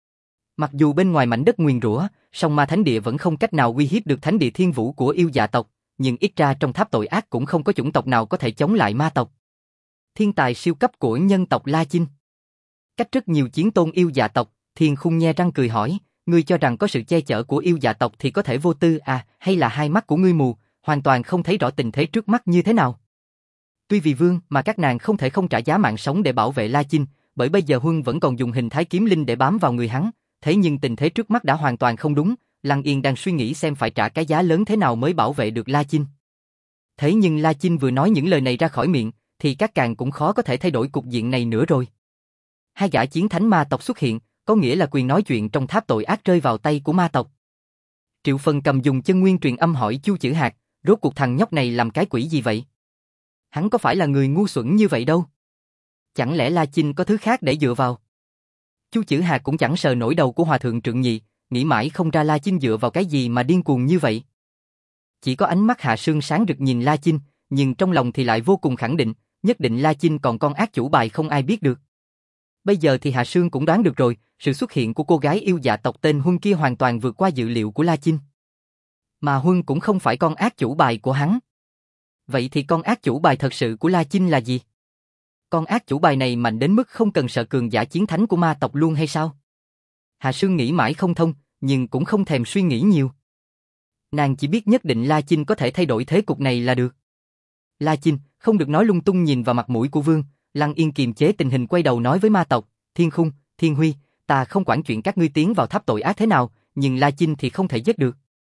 Mặc dù bên ngoài mảnh đất nguyền rủa, song ma thánh địa vẫn không cách nào uy hiếp được Thánh Địa Thiên Vũ của yêu dạ tộc, nhưng ít ra trong tháp tội ác cũng không có chủng tộc nào có thể chống lại ma tộc. Thiên tài siêu cấp của nhân tộc La Chinh. Cách rất nhiều chiến tôn yêu dạ tộc, Thiên Khung nhe răng cười hỏi, ngươi cho rằng có sự che chở của yêu dạ tộc thì có thể vô tư à, hay là hai mắt của ngươi mù, hoàn toàn không thấy rõ tình thế trước mắt như thế nào? Tuy vì vương mà các nàng không thể không trả giá mạng sống để bảo vệ La Chinh, bởi bây giờ Huân vẫn còn dùng hình thái kiếm linh để bám vào người hắn, thế nhưng tình thế trước mắt đã hoàn toàn không đúng, Lăng Yên đang suy nghĩ xem phải trả cái giá lớn thế nào mới bảo vệ được La Chinh. Thế nhưng La Chinh vừa nói những lời này ra khỏi miệng, thì các càng cũng khó có thể thay đổi cục diện này nữa rồi. Hai gã chiến thánh ma tộc xuất hiện, có nghĩa là quyền nói chuyện trong tháp tội ác rơi vào tay của ma tộc. Triệu Phần Cầm dùng chân nguyên truyền âm hỏi Chu Chử Hạc, rốt cuộc thằng nhóc này làm cái quỷ gì vậy? Hắn có phải là người ngu xuẩn như vậy đâu? Chẳng lẽ La Chinh có thứ khác để dựa vào? Chu Chử Hạc cũng chẳng sờ nổi đầu của Hòa Thượng Trượng Nhị, nghĩ mãi không ra La Chinh dựa vào cái gì mà điên cuồng như vậy. Chỉ có ánh mắt Hạ Sương sáng rực nhìn La Chinh, nhưng trong lòng thì lại vô cùng khẳng định, nhất định La Chinh còn con ác chủ bài không ai biết được. Bây giờ thì Hạ Sương cũng đoán được rồi, sự xuất hiện của cô gái yêu dạ tộc tên Huân kia hoàn toàn vượt qua dự liệu của La Chinh. Mà Huân cũng không phải con ác chủ bài của hắn. Vậy thì con ác chủ bài thật sự của La Chinh là gì? Con ác chủ bài này mạnh đến mức không cần sợ cường giả chiến thánh của ma tộc luôn hay sao? Hạ Sương nghĩ mãi không thông, nhưng cũng không thèm suy nghĩ nhiều. Nàng chỉ biết nhất định La Chinh có thể thay đổi thế cục này là được. La Chinh, không được nói lung tung nhìn vào mặt mũi của Vương. Lăng Yên kiềm chế tình hình quay đầu nói với ma tộc, Thiên Khung, Thiên Huy, ta không quản chuyện các ngươi tiến vào tháp tội ác thế nào, nhưng La Chinh thì không thể giết được.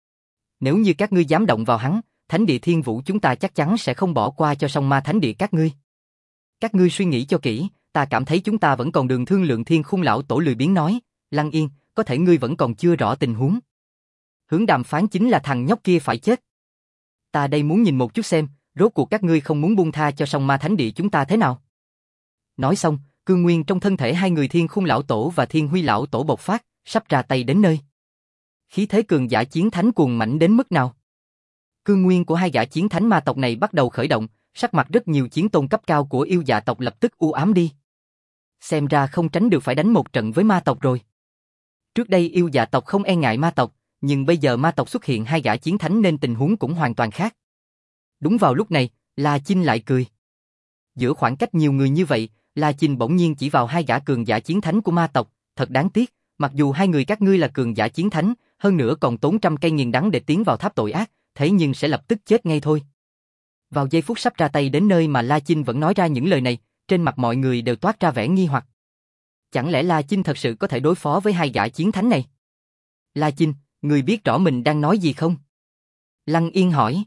Nếu như các ngươi dám động vào hắn, Thánh địa Thiên Vũ chúng ta chắc chắn sẽ không bỏ qua cho song ma thánh địa các ngươi. Các ngươi suy nghĩ cho kỹ, ta cảm thấy chúng ta vẫn còn đường thương lượng. Thiên Khung lão tổ lười biếng nói, Lăng Yên, có thể ngươi vẫn còn chưa rõ tình huống. Hướng đàm phán chính là thằng nhóc kia phải chết. Ta đây muốn nhìn một chút xem, rốt cuộc các ngươi không muốn buông tha cho song ma thánh địa chúng ta thế nào. Nói xong, cương nguyên trong thân thể hai người Thiên Khung lão tổ và Thiên Huy lão tổ bộc phát, sắp ra tay đến nơi. Khí thế cường giả chiến thánh cuồng mãnh đến mức nào? Cương nguyên của hai gã chiến thánh ma tộc này bắt đầu khởi động, sắc mặt rất nhiều chiến tôn cấp cao của yêu dạ tộc lập tức u ám đi. Xem ra không tránh được phải đánh một trận với ma tộc rồi. Trước đây yêu dạ tộc không e ngại ma tộc, nhưng bây giờ ma tộc xuất hiện hai gã chiến thánh nên tình huống cũng hoàn toàn khác. Đúng vào lúc này, La Chinh lại cười. Giữa khoảng cách nhiều người như vậy, La Chinh bỗng nhiên chỉ vào hai gã cường giả chiến thánh của ma tộc, thật đáng tiếc, mặc dù hai người các ngươi là cường giả chiến thánh, hơn nữa còn tốn trăm cây nghiền đắng để tiến vào tháp tội ác, thế nhưng sẽ lập tức chết ngay thôi. Vào giây phút sắp ra tay đến nơi mà La Chinh vẫn nói ra những lời này, trên mặt mọi người đều toát ra vẻ nghi hoặc. Chẳng lẽ La Chinh thật sự có thể đối phó với hai gã chiến thánh này? La Chinh, người biết rõ mình đang nói gì không? Lăng Yên hỏi.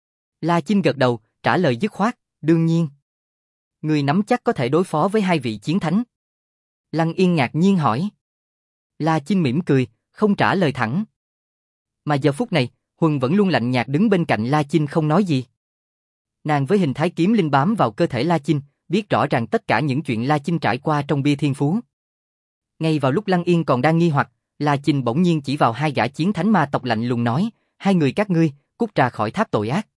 La Chinh gật đầu, trả lời dứt khoát, đương nhiên. Người nắm chắc có thể đối phó với hai vị chiến thánh. Lăng Yên ngạc nhiên hỏi. La Chinh mỉm cười, không trả lời thẳng. Mà giờ phút này, Huân vẫn luôn lạnh nhạt đứng bên cạnh La Chinh không nói gì. Nàng với hình thái kiếm linh bám vào cơ thể La Chinh, biết rõ ràng tất cả những chuyện La Chinh trải qua trong bia thiên phú. Ngay vào lúc Lăng Yên còn đang nghi hoặc, La Chinh bỗng nhiên chỉ vào hai gã chiến thánh ma tộc lạnh lùng nói, hai người các ngươi, cút ra khỏi tháp tội ác.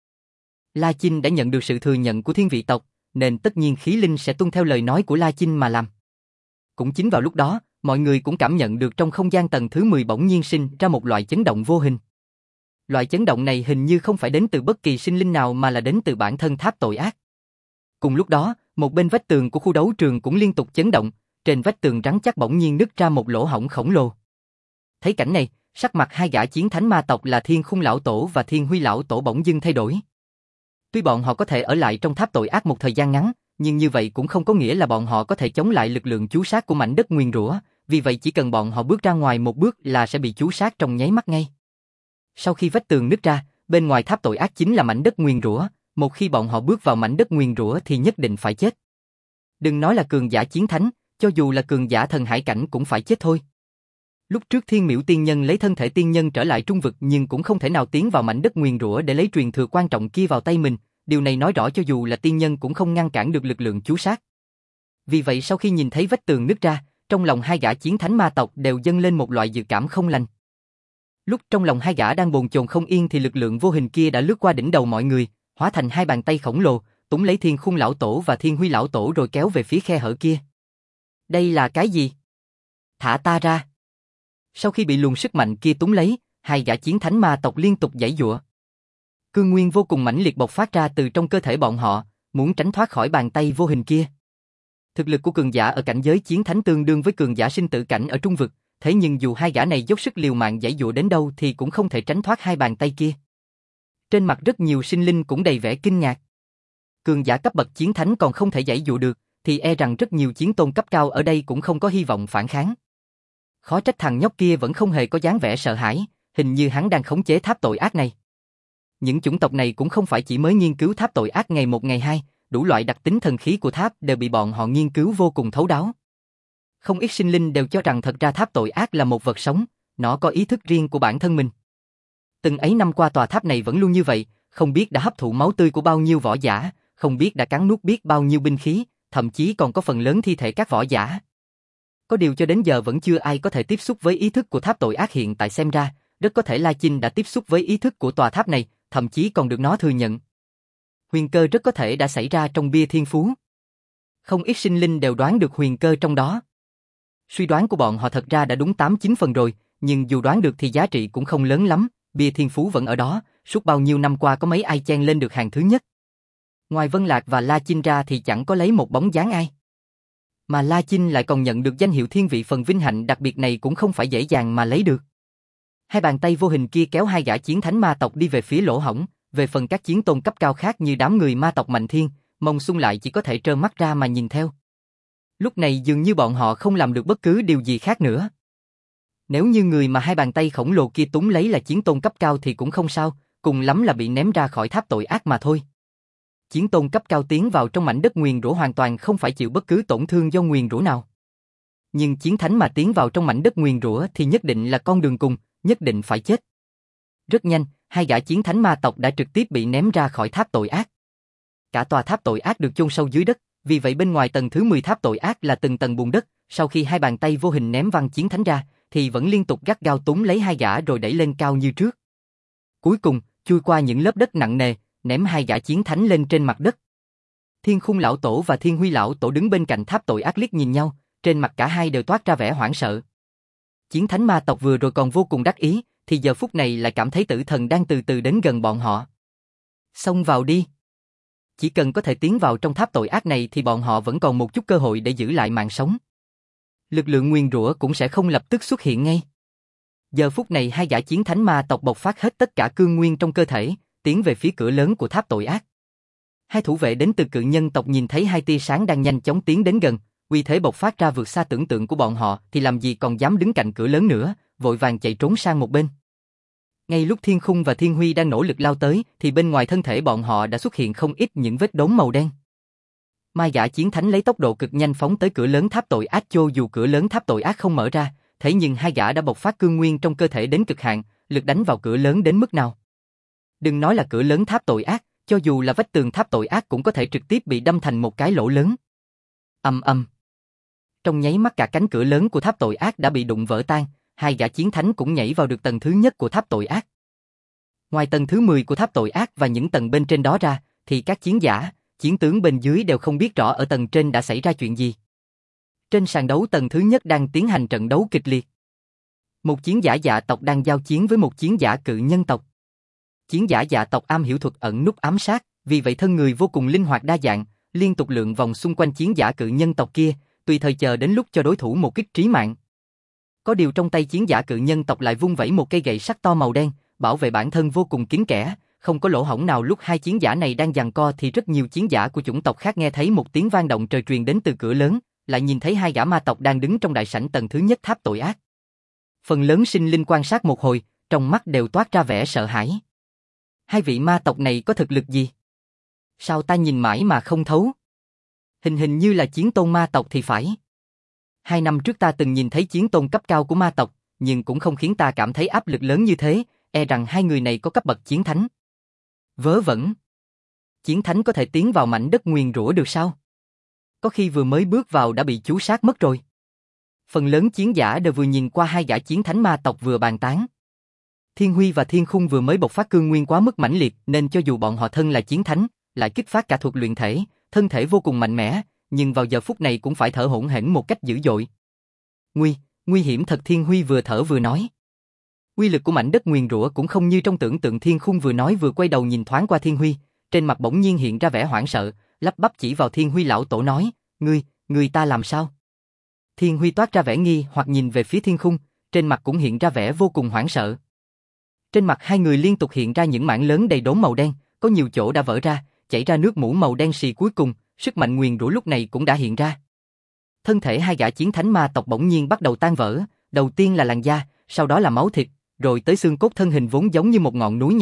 La Chinh đã nhận được sự thừa nhận của thiên vị tộc, nên tất nhiên khí linh sẽ tuân theo lời nói của La Chinh mà làm. Cũng chính vào lúc đó, mọi người cũng cảm nhận được trong không gian tầng thứ mười bỗng nhiên sinh ra một loại chấn động vô hình. Loại chấn động này hình như không phải đến từ bất kỳ sinh linh nào mà là đến từ bản thân tháp tội ác. Cùng lúc đó, một bên vách tường của khu đấu trường cũng liên tục chấn động, trên vách tường rắn chắc bỗng nhiên nứt ra một lỗ hổng khổng lồ. Thấy cảnh này, sắc mặt hai gã chiến thánh ma tộc là Thiên Khung lão tổ và Thiên Huy lão tổ bỗng dưng thay đổi. Tuy bọn họ có thể ở lại trong tháp tội ác một thời gian ngắn, nhưng như vậy cũng không có nghĩa là bọn họ có thể chống lại lực lượng chú sát của mảnh đất nguyền rủa, vì vậy chỉ cần bọn họ bước ra ngoài một bước là sẽ bị chú sát trong nháy mắt ngay. Sau khi vách tường nứt ra, bên ngoài tháp tội ác chính là mảnh đất nguyền rủa, một khi bọn họ bước vào mảnh đất nguyền rủa thì nhất định phải chết. Đừng nói là cường giả chiến thánh, cho dù là cường giả thần hải cảnh cũng phải chết thôi. Lúc trước Thiên Miễu tiên nhân lấy thân thể tiên nhân trở lại trung vực nhưng cũng không thể nào tiến vào mảnh đất nguyền rủa để lấy truyền thừa quan trọng kia vào tay mình, điều này nói rõ cho dù là tiên nhân cũng không ngăn cản được lực lượng chú sát. Vì vậy sau khi nhìn thấy vách tường nứt ra, trong lòng hai gã chiến thánh ma tộc đều dâng lên một loại dự cảm không lành. Lúc trong lòng hai gã đang bồn chồn không yên thì lực lượng vô hình kia đã lướt qua đỉnh đầu mọi người, hóa thành hai bàn tay khổng lồ, túm lấy Thiên Khung lão tổ và Thiên Huy lão tổ rồi kéo về phía khe hở kia. Đây là cái gì? Thả ta ra! Sau khi bị luồng sức mạnh kia túm lấy, hai gã chiến thánh ma tộc liên tục giãy giụa. Cương nguyên vô cùng mãnh liệt bộc phát ra từ trong cơ thể bọn họ, muốn tránh thoát khỏi bàn tay vô hình kia. Thực lực của cường giả ở cảnh giới chiến thánh tương đương với cường giả sinh tử cảnh ở trung vực, thế nhưng dù hai gã này dốc sức liều mạng giãy giụa đến đâu thì cũng không thể tránh thoát hai bàn tay kia. Trên mặt rất nhiều sinh linh cũng đầy vẻ kinh ngạc. Cường giả cấp bậc chiến thánh còn không thể giãy giụa được, thì e rằng rất nhiều chiến tôn cấp cao ở đây cũng không có hy vọng phản kháng. Khó trách thằng nhóc kia vẫn không hề có dáng vẻ sợ hãi, hình như hắn đang khống chế tháp tội ác này. Những chủng tộc này cũng không phải chỉ mới nghiên cứu tháp tội ác ngày một ngày hai, đủ loại đặc tính thần khí của tháp đều bị bọn họ nghiên cứu vô cùng thấu đáo. Không ít sinh linh đều cho rằng thật ra tháp tội ác là một vật sống, nó có ý thức riêng của bản thân mình. Từng ấy năm qua tòa tháp này vẫn luôn như vậy, không biết đã hấp thụ máu tươi của bao nhiêu võ giả, không biết đã cắn nuốt biết bao nhiêu binh khí, thậm chí còn có phần lớn thi thể các võ giả. Có điều cho đến giờ vẫn chưa ai có thể tiếp xúc với ý thức của tháp tội ác hiện tại, xem ra, rất có thể La Chinh đã tiếp xúc với ý thức của tòa tháp này, thậm chí còn được nó thừa nhận. Huyền cơ rất có thể đã xảy ra trong bia thiên phú. Không ít sinh linh đều đoán được huyền cơ trong đó. Suy đoán của bọn họ thật ra đã đúng tám chín phần rồi, nhưng dù đoán được thì giá trị cũng không lớn lắm, bia thiên phú vẫn ở đó, suốt bao nhiêu năm qua có mấy ai chen lên được hàng thứ nhất. Ngoài Vân Lạc và La Chinh ra thì chẳng có lấy một bóng dáng ai. Mà La Chinh lại còn nhận được danh hiệu thiên vị, phần vinh hạnh đặc biệt này cũng không phải dễ dàng mà lấy được. Hai bàn tay vô hình kia kéo hai gã chiến thánh ma tộc đi về phía lỗ hổng, về phần các chiến tôn cấp cao khác như đám người ma tộc Mạnh Thiên, Mông Xung lại chỉ có thể trơ mắt ra mà nhìn theo. Lúc này dường như bọn họ không làm được bất cứ điều gì khác nữa. Nếu như người mà hai bàn tay khổng lồ kia túng lấy là chiến tôn cấp cao thì cũng không sao, cùng lắm là bị ném ra khỏi tháp tội ác mà thôi. Chiến tôn cấp cao tiến vào trong mảnh đất nguyền rủa hoàn toàn không phải chịu bất cứ tổn thương do nguyền rủa nào. Nhưng chiến thánh mà tiến vào trong mảnh đất nguyền rủa thì nhất định là con đường cùng, nhất định phải chết. Rất nhanh, hai gã chiến thánh ma tộc đã trực tiếp bị ném ra khỏi tháp tội ác. Cả tòa tháp tội ác được chôn sâu dưới đất, vì vậy bên ngoài tầng thứ mười tháp tội ác là từng tầng bùn đất, sau khi hai bàn tay vô hình ném văng chiến thánh ra, thì vẫn liên tục gắt gao túm lấy hai gã rồi đẩy lên cao như trước. Cuối cùng, chui qua những lớp đất nặng nề, ném hai gã chiến thánh lên trên mặt đất. Thiên Khung lão tổ và Thiên Huy lão tổ đứng bên cạnh tháp tội ác liếc nhìn nhau, trên mặt cả hai đều toát ra vẻ hoảng sợ. Chiến thánh ma tộc vừa rồi còn vô cùng đắc ý, thì giờ phút này lại cảm thấy tử thần đang từ từ đến gần bọn họ. Xông vào đi. Chỉ cần có thể tiến vào trong tháp tội ác này thì bọn họ vẫn còn một chút cơ hội để giữ lại mạng sống. Lực lượng nguyền rủa cũng sẽ không lập tức xuất hiện ngay. Giờ phút này hai gã chiến thánh ma tộc bộc phát hết tất cả cương nguyên trong cơ thể, tiến về phía cửa lớn của tháp tội ác. Hai thủ vệ đến từ cự nhân tộc nhìn thấy hai tia sáng đang nhanh chóng tiến đến gần, uy thế bộc phát ra vượt xa tưởng tượng của bọn họ, thì làm gì còn dám đứng cạnh cửa lớn nữa, vội vàng chạy trốn sang một bên. Ngay lúc Thiên Khung và Thiên Huy đang nỗ lực lao tới, thì bên ngoài thân thể bọn họ đã xuất hiện không ít những vết đốm màu đen. Mai gã chiến thánh lấy tốc độ cực nhanh phóng tới cửa lớn tháp tội ác, cho dù cửa lớn tháp tội ác không mở ra, thế nhưng hai gã đã bộc phát cương nguyên trong cơ thể đến cực hạn, lực đánh vào cửa lớn đến mức nào. Đừng nói là cửa lớn tháp tội ác, cho dù là vách tường tháp tội ác cũng có thể trực tiếp bị đâm thành một cái lỗ lớn. Ầm ầm. Trong nháy mắt cả cánh cửa lớn của tháp tội ác đã bị đụng vỡ tan, hai gã chiến thánh cũng nhảy vào được tầng thứ nhất của tháp tội ác. Ngoài tầng thứ mười của tháp tội ác và những tầng bên trên đó ra, thì các chiến giả, chiến tướng bên dưới đều không biết rõ ở tầng trên đã xảy ra chuyện gì. Trên sàn đấu tầng thứ nhất đang tiến hành trận đấu kịch liệt. Một chiến giả dạ tộc đang giao chiến với một chiến giả cự nhân tộc. Chiến giả dạ tộc am hiểu thuật ẩn núp ám sát, vì vậy thân người vô cùng linh hoạt đa dạng, liên tục lượn vòng xung quanh chiến giả cự nhân tộc kia, tùy thời chờ đến lúc cho đối thủ một kích trí mạng. Có điều trong tay chiến giả cự nhân tộc lại vung vẩy một cây gậy sắt to màu đen, bảo vệ bản thân vô cùng kín kẽ, không có lỗ hổng nào. Lúc hai chiến giả này đang giằng co thì rất nhiều chiến giả của chủng tộc khác nghe thấy một tiếng vang động trời truyền đến từ cửa lớn, lại nhìn thấy hai gã ma tộc đang đứng trong đại sảnh tầng thứ nhất tháp tội ác. Phần lớn sinh linh quan sát một hồi, trong mắt đều toát ra vẻ sợ hãi. Hai vị ma tộc này có thực lực gì? Sao ta nhìn mãi mà không thấu? Hình hình như là chiến tôn ma tộc thì phải. Hai năm trước ta từng nhìn thấy chiến tôn cấp cao của ma tộc, nhưng cũng không khiến ta cảm thấy áp lực lớn như thế, e rằng hai người này có cấp bậc chiến thánh. Vớ vẩn. Chiến thánh có thể tiến vào mảnh đất nguyền rủa được sao? Có khi vừa mới bước vào đã bị chú sát mất rồi. Phần lớn chiến giả đều vừa nhìn qua hai gã chiến thánh ma tộc vừa bàn tán. Thiên Huy và Thiên Khung vừa mới bộc phát cương nguyên quá mức mãnh liệt, nên cho dù bọn họ thân là chiến thánh, lại kích phát cả thuật luyện thể, thân thể vô cùng mạnh mẽ, nhưng vào giờ phút này cũng phải thở hổn hển một cách dữ dội. Nguy, nguy hiểm thật. Thiên Huy vừa thở vừa nói. Uy lực của mảnh đất nguyền rủa cũng không như trong tưởng tượng. Thiên Khung vừa nói vừa quay đầu nhìn thoáng qua Thiên Huy, trên mặt bỗng nhiên hiện ra vẻ hoảng sợ, lắp bắp chỉ vào Thiên Huy lão tổ nói, ngươi, ngươi ta làm sao? Thiên Huy toát ra vẻ nghi hoặc nhìn về phía Thiên Khung, trên mặt cũng hiện ra vẻ vô cùng hoảng sợ. Trên mặt hai người liên tục hiện ra những mảng lớn đầy đốm màu đen, có nhiều chỗ đã vỡ ra, chảy ra nước mủ màu đen xì. Cuối cùng, sức mạnh nguyền rủa lúc này cũng đã hiện ra. Thân thể hai gã chiến thánh ma tộc bỗng nhiên bắt đầu tan vỡ, đầu tiên là làn da, sau đó là máu thịt, rồi tới xương cốt. Thân hình vốn giống như một ngọn núi nhỏ,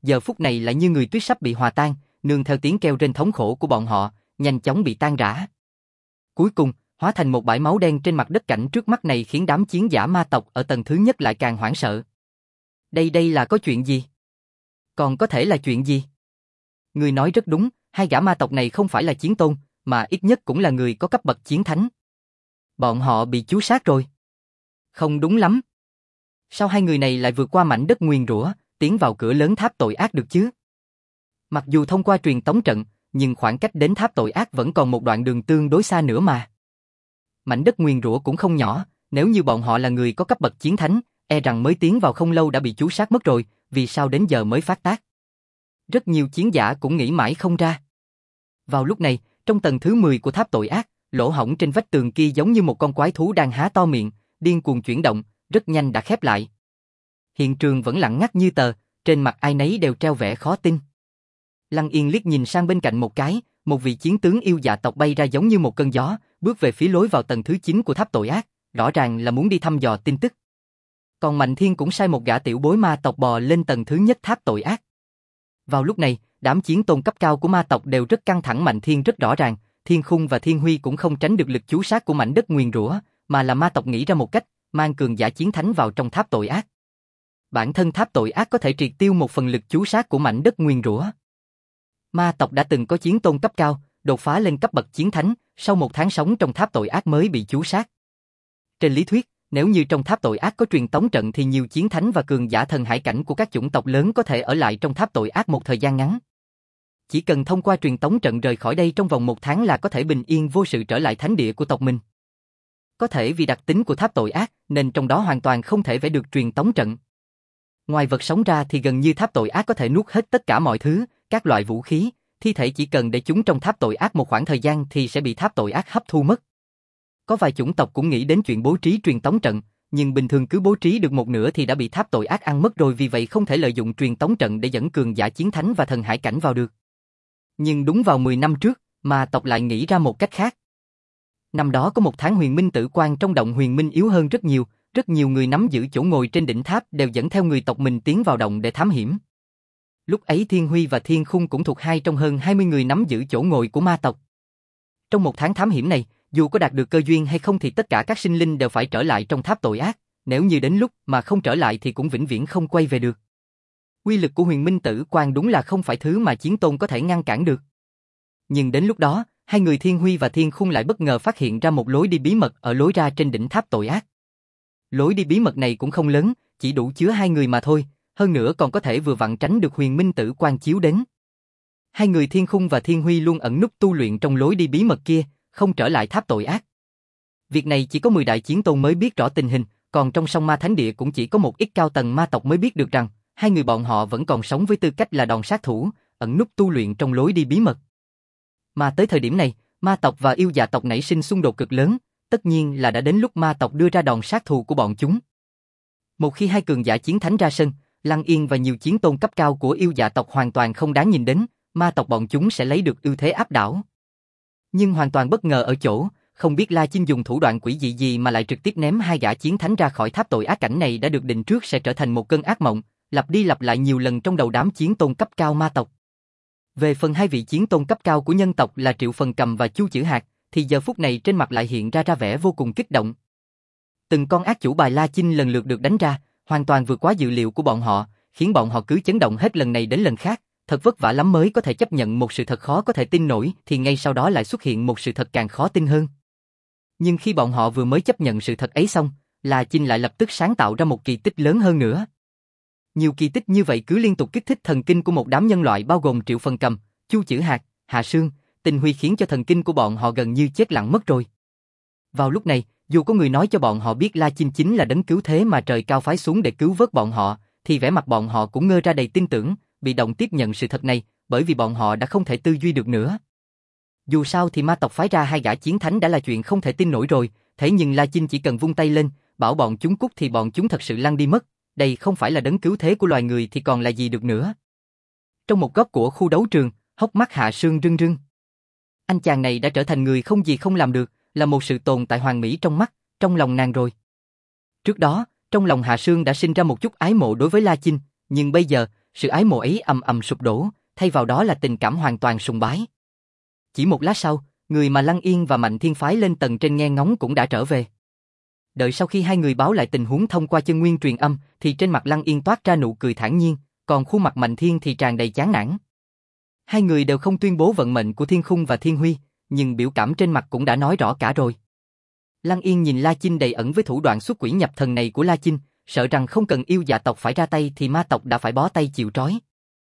giờ phút này lại như người tuyết sắp bị hòa tan, nương theo tiếng kêu rên thống khổ của bọn họ, nhanh chóng bị tan rã. Cuối cùng, hóa thành một bãi máu đen trên mặt đất, cảnh trước mắt này khiến đám chiến giả ma tộc ở tầng thứ nhất lại càng hoảng sợ. Đây đây là có chuyện gì? Còn có thể là chuyện gì? Người nói rất đúng, hai gã ma tộc này không phải là chiến tôn, mà ít nhất cũng là người có cấp bậc chiến thánh. Bọn họ bị chú sát rồi. Không đúng lắm. Sao hai người này lại vượt qua mảnh đất nguyền rủa, tiến vào cửa lớn tháp tội ác được chứ? Mặc dù thông qua truyền tống trận, nhưng khoảng cách đến tháp tội ác vẫn còn một đoạn đường tương đối xa nữa mà. Mảnh đất nguyền rủa cũng không nhỏ, nếu như bọn họ là người có cấp bậc chiến thánh, e rằng mới tiến vào không lâu đã bị chú sát mất rồi, vì sao đến giờ mới phát tác? Rất nhiều chiến giả cũng nghĩ mãi không ra. Vào lúc này, trong tầng thứ mười của tháp tội ác, lỗ hổng trên vách tường kia giống như một con quái thú đang há to miệng, điên cuồng chuyển động, rất nhanh đã khép lại. Hiện trường vẫn lặng ngắt như tờ, trên mặt ai nấy đều treo vẻ khó tin. Lăng Yên liếc nhìn sang bên cạnh một cái, một vị chiến tướng yêu dạ tộc bay ra giống như một cơn gió, bước về phía lối vào tầng thứ chín của tháp tội ác, rõ ràng là muốn đi thăm dò tin tức. Còn Mạnh Thiên cũng sai một gã tiểu bối ma tộc bò lên tầng thứ nhất tháp tội ác. Vào lúc này, đám chiến tôn cấp cao của ma tộc đều rất căng thẳng. Mạnh Thiên rất rõ ràng, Thiên Khung và Thiên Huy cũng không tránh được lực chú sát của mảnh đất nguyền rủa, mà là ma tộc nghĩ ra một cách, mang cường giả chiến thánh vào trong tháp tội ác. Bản thân tháp tội ác có thể triệt tiêu một phần lực chú sát của mảnh đất nguyền rủa. Ma tộc đã từng có chiến tôn cấp cao, đột phá lên cấp bậc chiến thánh, sau một tháng sống trong tháp tội ác mới bị chú sát. Trên lý thuyết, nếu như trong tháp tội ác có truyền tống trận thì nhiều chiến thánh và cường giả thần hải cảnh của các chủng tộc lớn có thể ở lại trong tháp tội ác một thời gian ngắn. Chỉ cần thông qua truyền tống trận rời khỏi đây trong vòng một tháng là có thể bình yên vô sự trở lại thánh địa của tộc mình. Có thể vì đặc tính của tháp tội ác nên trong đó hoàn toàn không thể vẽ được truyền tống trận. Ngoài vật sống ra thì gần như tháp tội ác có thể nuốt hết tất cả mọi thứ, các loại vũ khí, thi thể chỉ cần để chúng trong tháp tội ác một khoảng thời gian thì sẽ bị tháp tội ác hấp thu mất. Có vài chủng tộc cũng nghĩ đến chuyện bố trí truyền tống trận, nhưng bình thường cứ bố trí được một nửa thì đã bị tháp tội ác ăn mất rồi, vì vậy không thể lợi dụng truyền tống trận để dẫn cường giả chiến thánh và thần hải cảnh vào được. Nhưng đúng vào mười năm trước, ma tộc lại nghĩ ra một cách khác. Năm đó có một tháng huyền minh tử quan trong động huyền minh yếu hơn rất nhiều, rất nhiều người nắm giữ chỗ ngồi trên đỉnh tháp đều dẫn theo người tộc mình tiến vào động để thám hiểm. Lúc ấy Thiên Huy và Thiên Khung cũng thuộc hai trong hơn hai mươi người nắm giữ chỗ ngồi của ma tộc. Trong một tháng thám hiểm này, dù có đạt được cơ duyên hay không thì tất cả các sinh linh đều phải trở lại trong tháp tội ác, nếu như đến lúc mà không trở lại thì cũng vĩnh viễn không quay về được. Uy lực của huyền minh tử quan đúng là không phải thứ mà chiến tôn có thể ngăn cản được. Nhưng đến lúc đó, hai người Thiên Huy và Thiên Khung lại bất ngờ phát hiện ra một lối đi bí mật ở lối ra trên đỉnh tháp tội ác. Lối đi bí mật này cũng không lớn, chỉ đủ chứa hai người mà thôi, hơn nữa còn có thể vừa vặn tránh được huyền minh tử quan chiếu đến. Hai người Thiên Khung và Thiên Huy luôn ẩn núp tu luyện trong lối đi bí mật kia, không trở lại tháp tội ác. Việc này chỉ có mười đại chiến tôn mới biết rõ tình hình, còn trong song ma thánh địa cũng chỉ có một ít cao tầng ma tộc mới biết được rằng hai người bọn họ vẫn còn sống với tư cách là đòn sát thủ, ẩn núp tu luyện trong lối đi bí mật. Mà tới thời điểm này, ma tộc và yêu dạ tộc nảy sinh xung đột cực lớn, tất nhiên là đã đến lúc ma tộc đưa ra đòn sát thủ của bọn chúng. Một khi hai cường giả chiến thánh ra sân, Lăng Yên và nhiều chiến tôn cấp cao của yêu dạ tộc hoàn toàn không đáng nhìn đến, ma tộc bọn chúng sẽ lấy được ưu thế áp đảo. Nhưng hoàn toàn bất ngờ ở chỗ, không biết La Chinh dùng thủ đoạn quỷ dị gì mà lại trực tiếp ném hai gã chiến thánh ra khỏi tháp tội ác. Cảnh này đã được định trước sẽ trở thành một cơn ác mộng, lặp đi lặp lại nhiều lần trong đầu đám chiến tôn cấp cao ma tộc. Về phần hai vị chiến tôn cấp cao của nhân tộc là Triệu Phần Cầm và Chu Chữ Hạt, thì giờ phút này trên mặt lại hiện ra ra vẻ vô cùng kích động. Từng con ác chủ bài La Chinh lần lượt được đánh ra, hoàn toàn vượt quá dự liệu của bọn họ, khiến bọn họ cứ chấn động hết lần này đến lần khác. Thật vất vả lắm mới có thể chấp nhận một sự thật khó có thể tin nổi, thì ngay sau đó lại xuất hiện một sự thật càng khó tin hơn. Nhưng khi bọn họ vừa mới chấp nhận sự thật ấy xong, La Chinh lại lập tức sáng tạo ra một kỳ tích lớn hơn nữa. Nhiều kỳ tích như vậy cứ liên tục kích thích thần kinh của một đám nhân loại bao gồm Triệu Phần Cầm, Chu Chữ Hạt, Hạ Sương, Tình Huy, khiến cho thần kinh của bọn họ gần như chết lặng mất rồi. Vào lúc này, dù có người nói cho bọn họ biết La Chinh chính là đấng cứu thế mà trời cao phái xuống để cứu vớt bọn họ, thì vẻ mặt bọn họ cũng ngơ ra đầy tin tưởng, bị động tiếp nhận sự thật này, bởi vì bọn họ đã không thể tư duy được nữa. Dù sao thì ma tộc phái ra hai gã chiến thánh đã là chuyện không thể tin nổi rồi, thế nhưng La Chinh chỉ cần vung tay lên, bảo bọn chúng cút thì bọn chúng thật sự lăn đi mất, đây không phải là đấng cứu thế của loài người thì còn là gì được nữa. Trong một góc của khu đấu trường, hốc mắt Hạ Sương rưng rưng. Anh chàng này đã trở thành người không gì không làm được, là một sự tồn tại hoàn mỹ trong mắt, trong lòng nàng rồi. Trước đó, trong lòng Hạ Sương đã sinh ra một chút ái mộ đối với La Chinh, nhưng bây giờ, sự ái mộ ấy ầm ầm sụp đổ, thay vào đó là tình cảm hoàn toàn sùng bái. Chỉ một lát sau, người mà Lăng Yên và Mạnh Thiên phái lên tầng trên nghe ngóng cũng đã trở về. Đợi sau khi hai người báo lại tình huống thông qua chân nguyên truyền âm, thì trên mặt Lăng Yên toát ra nụ cười thản nhiên, còn khuôn mặt Mạnh Thiên thì tràn đầy chán nản. Hai người đều không tuyên bố vận mệnh của Thiên Khung và Thiên Huy, nhưng biểu cảm trên mặt cũng đã nói rõ cả rồi. Lăng Yên nhìn La Chinh đầy ẩn với thủ đoạn xuất quỷ nhập thần này của La Chinh, sợ rằng không cần yêu dạ tộc phải ra tay thì ma tộc đã phải bó tay chịu trói.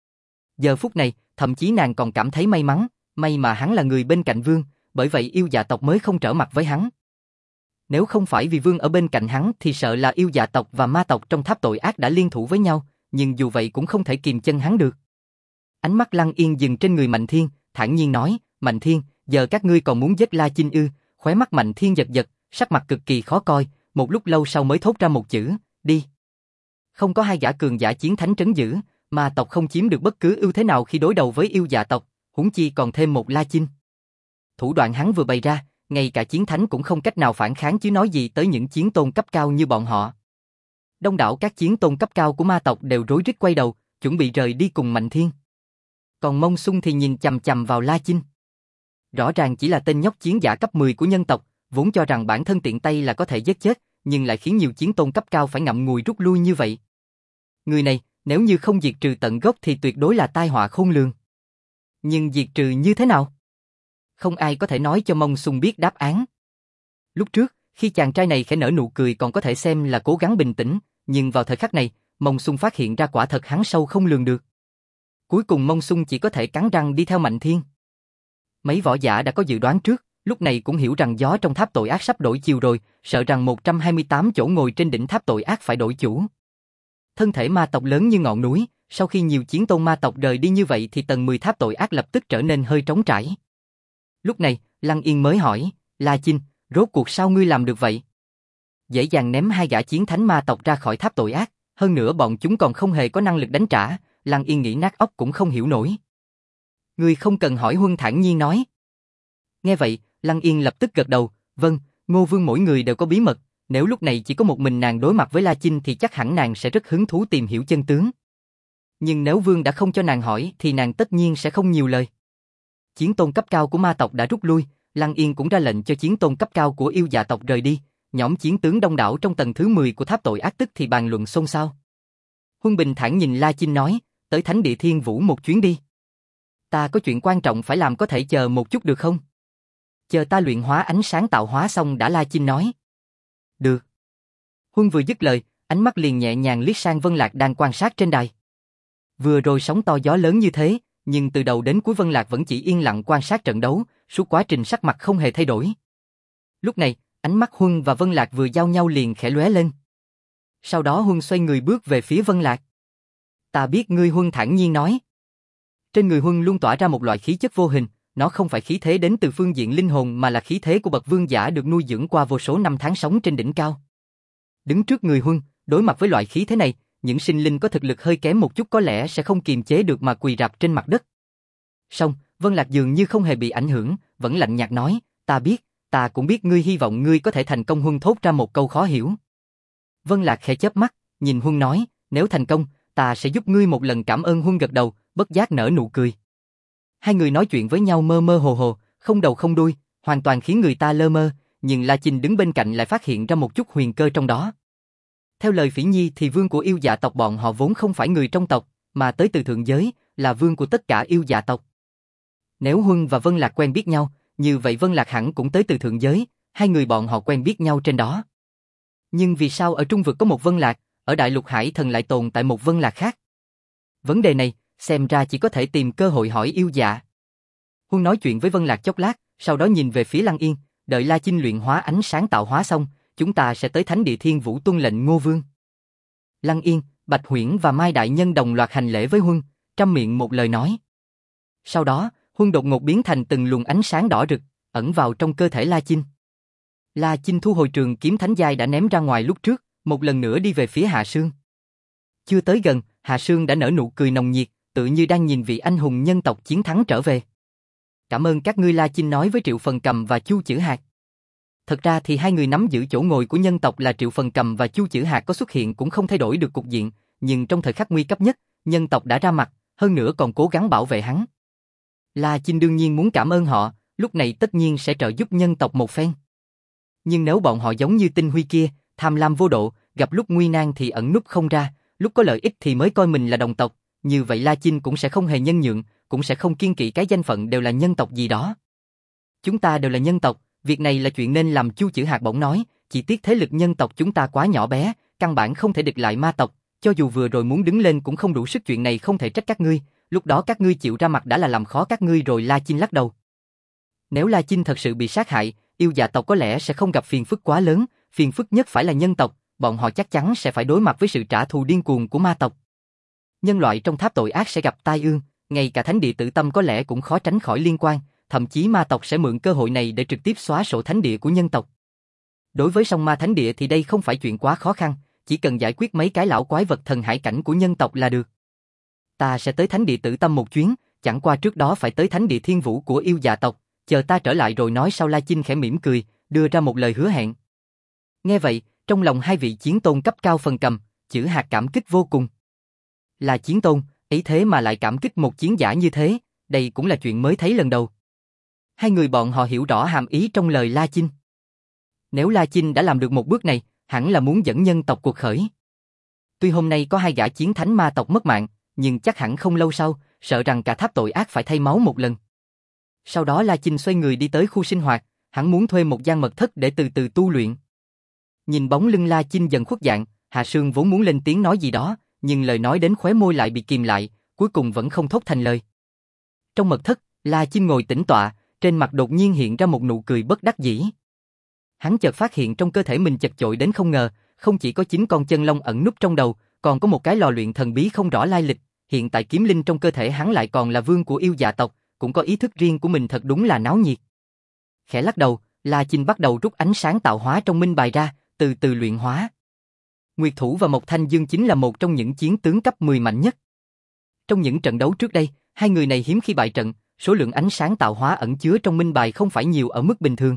Giờ phút này, thậm chí nàng còn cảm thấy may mắn, may mà hắn là người bên cạnh Vương, bởi vậy yêu dạ tộc mới không trở mặt với hắn. Nếu không phải vì Vương ở bên cạnh hắn thì sợ là yêu dạ tộc và ma tộc trong tháp tội ác đã liên thủ với nhau, nhưng dù vậy cũng không thể kìm chân hắn được. Ánh mắt Lăng Yên dừng trên người Mạnh Thiên, thản nhiên nói, Mạnh Thiên, giờ các ngươi còn muốn giết La Chinh ư? Khóe mắt Mạnh Thiên giật giật, sắc mặt cực kỳ khó coi, một lúc lâu sau mới thốt ra một chữ, đi. Không có hai gã cường giả chiến thánh trấn giữ, ma tộc không chiếm được bất cứ ưu thế nào khi đối đầu với yêu dạ tộc, huống chi còn thêm một La Chinh. Thủ đoạn hắn vừa bày ra, ngay cả chiến thánh cũng không cách nào phản kháng chứ nói gì tới những chiến tôn cấp cao như bọn họ. Đông đảo các chiến tôn cấp cao của ma tộc đều rối rít quay đầu, chuẩn bị rời đi cùng Mạnh Thiên. Còn Mông Xung thì nhìn chằm chằm vào La Chinh. Rõ ràng chỉ là tên nhóc chiến giả cấp mười của nhân tộc, vốn cho rằng bản thân tiện tay là có thể giết chết, nhưng lại khiến nhiều chiến tôn cấp cao phải ngậm ngùi rút lui như vậy. Người này, nếu như không diệt trừ tận gốc thì tuyệt đối là tai họa khôn lường. Nhưng diệt trừ như thế nào? Không ai có thể nói cho Mông Xung biết đáp án. Lúc trước, khi chàng trai này khẽ nở nụ cười còn có thể xem là cố gắng bình tĩnh, nhưng vào thời khắc này, Mông Xung phát hiện ra quả thật hắn sâu không lường được. Cuối cùng Mông Xung chỉ có thể cắn răng đi theo Mạnh Thiên. Mấy võ giả đã có dự đoán trước, lúc này cũng hiểu rằng gió trong tháp tội ác sắp đổi chiều rồi, sợ rằng một trăm hai mươi tám chỗ ngồi trên đỉnh tháp tội ác phải đổi chủ. Thân thể ma tộc lớn như ngọn núi, sau khi nhiều chiến tôn ma tộc rời đi như vậy thì tầng mười tháp tội ác lập tức trở nên hơi trống trải. Lúc này, Lăng Yên mới hỏi, La Chinh, rốt cuộc sao ngươi làm được vậy? Dễ dàng ném hai gã chiến thánh ma tộc ra khỏi tháp tội ác, hơn nữa bọn chúng còn không hề có năng lực đánh trả, Lăng Yên nghĩ nát óc cũng không hiểu nổi. Ngươi không cần hỏi, Huân thản nhiên nói. Nghe vậy, Lăng Yên lập tức gật đầu, vâng, Ngô Vương mỗi người đều có bí mật, nếu lúc này chỉ có một mình nàng đối mặt với La Chinh thì chắc hẳn nàng sẽ rất hứng thú tìm hiểu chân tướng. Nhưng nếu Vương đã không cho nàng hỏi thì nàng tất nhiên sẽ không nhiều lời. Chiến tôn cấp cao của ma tộc đã rút lui, Lăng Yên cũng ra lệnh cho chiến tôn cấp cao của yêu dạ tộc rời đi, nhóm chiến tướng đông đảo trong tầng thứ mười của tháp tội ác tức thì bàn luận xôn xao. Huân bình thản nhìn La Chinh nói, tới Thánh Địa Thiên Vũ một chuyến đi. Ta có chuyện quan trọng phải làm, có thể chờ một chút được không? Chờ ta luyện hóa ánh sáng tạo hóa xong đã, La Chinh nói. Được. Huân vừa dứt lời, ánh mắt liền nhẹ nhàng liếc sang Vân Lạc đang quan sát trên đài. Vừa rồi sóng to gió lớn như thế, nhưng từ đầu đến cuối Vân Lạc vẫn chỉ yên lặng quan sát trận đấu, suốt quá trình sắc mặt không hề thay đổi. Lúc này, ánh mắt Huân và Vân Lạc vừa giao nhau liền khẽ lóe lên. Sau đó Huân xoay người bước về phía Vân Lạc. Ta biết ngươi, Huân thản nhiên nói. Trên người Huân luôn tỏa ra một loại khí chất vô hình, nó không phải khí thế đến từ phương diện linh hồn mà là khí thế của bậc vương giả được nuôi dưỡng qua vô số năm tháng sống trên đỉnh cao. Đứng trước người Huân, đối mặt với loại khí thế này, những sinh linh có thực lực hơi kém một chút có lẽ sẽ không kiềm chế được mà quỳ rạp trên mặt đất. Song, Vân Lạc dường như không hề bị ảnh hưởng, vẫn lạnh nhạt nói, ta biết, ta cũng biết ngươi hy vọng ngươi có thể thành công. Huân thốt ra một câu khó hiểu. Vân Lạc khẽ chớp mắt, nhìn Huân nói, nếu thành công, ta sẽ giúp ngươi một lần. Cảm ơn. Huân gật đầu, bất giác nở nụ cười. Hai người nói chuyện với nhau mơ mơ hồ hồ, không đầu không đuôi, hoàn toàn khiến người ta lơ mơ, nhưng La Chinh đứng bên cạnh lại phát hiện ra một chút huyền cơ trong đó. Theo lời Phỉ Nhi thì vương của yêu dạ tộc bọn họ vốn không phải người trong tộc, mà tới từ thượng giới, là vương của tất cả yêu dạ tộc. Nếu Huân và Vân Lạc quen biết nhau, như vậy Vân Lạc hẳn cũng tới từ thượng giới, hai người bọn họ quen biết nhau trên đó. Nhưng vì sao ở Trung Vực có một Vân Lạc, ở Đại Lục Hải Thần lại tồn tại một Vân Lạc khác? Vấn đề này, xem ra chỉ có thể tìm cơ hội hỏi yêu dạ. Huân nói chuyện với Vân Lạc chốc lát, sau đó nhìn về phía Lăng Yên, đợi La Chinh luyện hóa ánh sáng tạo hóa xong, chúng ta sẽ tới Thánh Địa Thiên Vũ tuân lệnh Ngô Vương. Lăng Yên, Bạch Huyễn và Mai Đại Nhân đồng loạt hành lễ với Huân, trăm miệng một lời nói. Sau đó, Huân đột ngột biến thành từng luồng ánh sáng đỏ rực, ẩn vào trong cơ thể La Chinh. La Chinh thu hồi trường kiếm thánh giai đã ném ra ngoài lúc trước, một lần nữa đi về phía Hạ Sương. Chưa tới gần, Hạ Sương đã nở nụ cười nồng nhiệt, tự như đang nhìn vị anh hùng nhân tộc chiến thắng trở về. Cảm ơn các ngươi, La Chinh nói với Triệu Phần Cầm và Chu Chử Hạc. Thật ra thì hai người nắm giữ chỗ ngồi của nhân tộc là Triệu Phần Cầm và Chu Chử Hạc có xuất hiện cũng không thay đổi được cục diện, nhưng trong thời khắc nguy cấp nhất, nhân tộc đã ra mặt, hơn nữa còn cố gắng bảo vệ hắn. La Chinh đương nhiên muốn cảm ơn họ, lúc này tất nhiên sẽ trợ giúp nhân tộc một phen. Nhưng nếu bọn họ giống như Tinh Huy kia, tham lam vô độ, gặp lúc nguy nan thì ẩn núp không ra, lúc có lợi ích thì mới coi mình là đồng tộc, như vậy La Chinh cũng sẽ không hề nhân nhượng, cũng sẽ không kiêng kỵ cái danh phận đều là nhân tộc gì đó. Chúng ta đều là nhân tộc, việc này là chuyện nên làm. Chu Chử Hạc bỗng nói, chỉ tiếc thế lực nhân tộc chúng ta quá nhỏ bé, căn bản không thể địch lại ma tộc, cho dù vừa rồi muốn đứng lên cũng không đủ sức, chuyện này không thể trách các ngươi, lúc đó các ngươi chịu ra mặt đã là làm khó các ngươi rồi. La Chinh lắc đầu. Nếu La Chinh thật sự bị sát hại, yêu dạ tộc có lẽ sẽ không gặp phiền phức quá lớn, phiền phức nhất phải là nhân tộc, bọn họ chắc chắn sẽ phải đối mặt với sự trả thù điên cuồng của ma tộc. Nhân loại trong tháp tội ác sẽ gặp tai ương, ngay cả thánh địa Tử Tâm có lẽ cũng khó tránh khỏi liên quan, thậm chí ma tộc sẽ mượn cơ hội này để trực tiếp xóa sổ thánh địa của nhân tộc. Đối với song ma thánh địa thì đây không phải chuyện quá khó khăn, chỉ cần giải quyết mấy cái lão quái vật thần hải cảnh của nhân tộc là được. Ta sẽ tới thánh địa Tử Tâm một chuyến, chẳng qua trước đó phải tới thánh địa Thiên Vũ của yêu dạ tộc, chờ ta trở lại rồi nói sau. La Chinh khẽ mỉm cười, đưa ra một lời hứa hẹn. Nghe vậy, trong lòng hai vị chiến tôn cấp cao phần cầm, Chử Hạc cảm kích vô cùng. Là chiến tôn, ấy thế mà lại cảm kích một chiến giả như thế, đây cũng là chuyện mới thấy lần đầu. Hai người bọn họ hiểu rõ hàm ý trong lời La Chinh. Nếu La Chinh đã làm được một bước này, hẳn là muốn dẫn nhân tộc cuộc khởi. Tuy hôm nay có hai gã chiến thánh ma tộc mất mạng, nhưng chắc hẳn không lâu sau, sợ rằng cả tháp tội ác phải thay máu một lần. Sau đó La Chinh xoay người đi tới khu sinh hoạt, hắn muốn thuê một gian mật thất để từ từ tu luyện. Nhìn bóng lưng La Chinh dần khuất dạng, Hạ Sương vốn muốn lên tiếng nói gì đó, nhưng lời nói đến khóe môi lại bị kìm lại, cuối cùng vẫn không thốt thành lời. Trong mật thất, La Chinh ngồi tĩnh tọa, trên mặt đột nhiên hiện ra một nụ cười bất đắc dĩ. Hắn chợt phát hiện trong cơ thể mình chật chội đến không ngờ, không chỉ có chín con chân long ẩn núp trong đầu, còn có một cái lò luyện thần bí không rõ lai lịch, hiện tại kiếm linh trong cơ thể hắn lại còn là vương của yêu dạ tộc, cũng có ý thức riêng của mình, thật đúng là náo nhiệt. Khẽ lắc đầu, La Chinh bắt đầu rút ánh sáng tạo hóa trong minh bài ra, từ từ luyện hóa. Nguyệt Thủ và Mộc Thanh Dương chính là một trong những chiến tướng cấp mười mạnh nhất. Trong những trận đấu trước đây, hai người này hiếm khi bại trận, số lượng ánh sáng tạo hóa ẩn chứa trong minh bài không phải nhiều ở mức bình thường.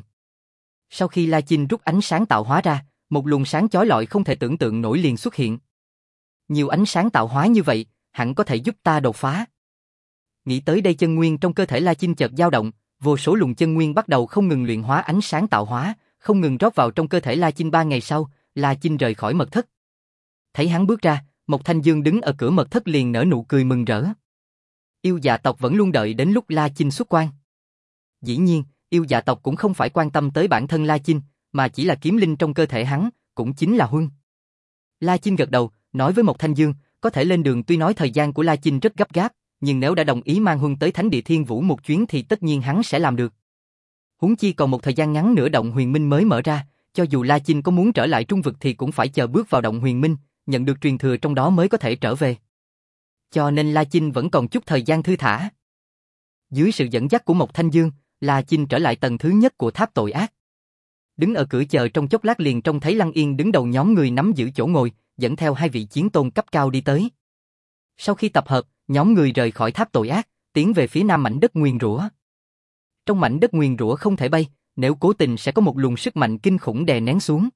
Sau khi La Chinh rút ánh sáng tạo hóa ra, một luồng sáng chói lọi không thể tưởng tượng nổi liền xuất hiện. Nhiều ánh sáng tạo hóa như vậy, hẳn có thể giúp ta đột phá. Nghĩ tới đây, chân nguyên trong cơ thể La Chinh chợt dao động, vô số luồng chân nguyên bắt đầu không ngừng luyện hóa ánh sáng tạo hóa, không ngừng rót vào trong cơ thể La Chinh. Ba ngày sau, La Chinh rời khỏi mật thất. Thấy hắn bước ra, Mộc Thanh Dương đứng ở cửa mật thất liền nở nụ cười mừng rỡ. Yêu dạ tộc vẫn luôn đợi đến lúc La Chinh xuất quan. Dĩ nhiên, yêu dạ tộc cũng không phải quan tâm tới bản thân La Chinh, mà chỉ là kiếm linh trong cơ thể hắn, cũng chính là Huân. La Chinh gật đầu, nói với Mộc Thanh Dương, có thể lên đường. Tuy nói thời gian của La Chinh rất gấp gáp, nhưng nếu đã đồng ý mang Huân tới thánh địa Thiên Vũ một chuyến thì tất nhiên hắn sẽ làm được. Huống chi còn một thời gian ngắn nữa động huyền minh mới mở ra, cho dù La Chinh có muốn trở lại trung vực thì cũng phải chờ bước vào động huyền minh, nhận được truyền thừa trong đó mới có thể trở về. Cho nên La Chinh vẫn còn chút thời gian thư thả. Dưới sự dẫn dắt của Mộc Thanh Dương, La Chinh trở lại tầng thứ nhất của tháp tội ác. Đứng ở cửa chờ trong chốc lát liền trông thấy Lăng Yên đứng đầu nhóm người nắm giữ chỗ ngồi, dẫn theo hai vị chiến tôn cấp cao đi tới. Sau khi tập hợp, nhóm người rời khỏi tháp tội ác, tiến về phía nam mảnh đất nguyền rủa. Trong mảnh đất nguyền rủa không thể bay, nếu cố tình sẽ có một luồng sức mạnh kinh khủng đè nén xuống.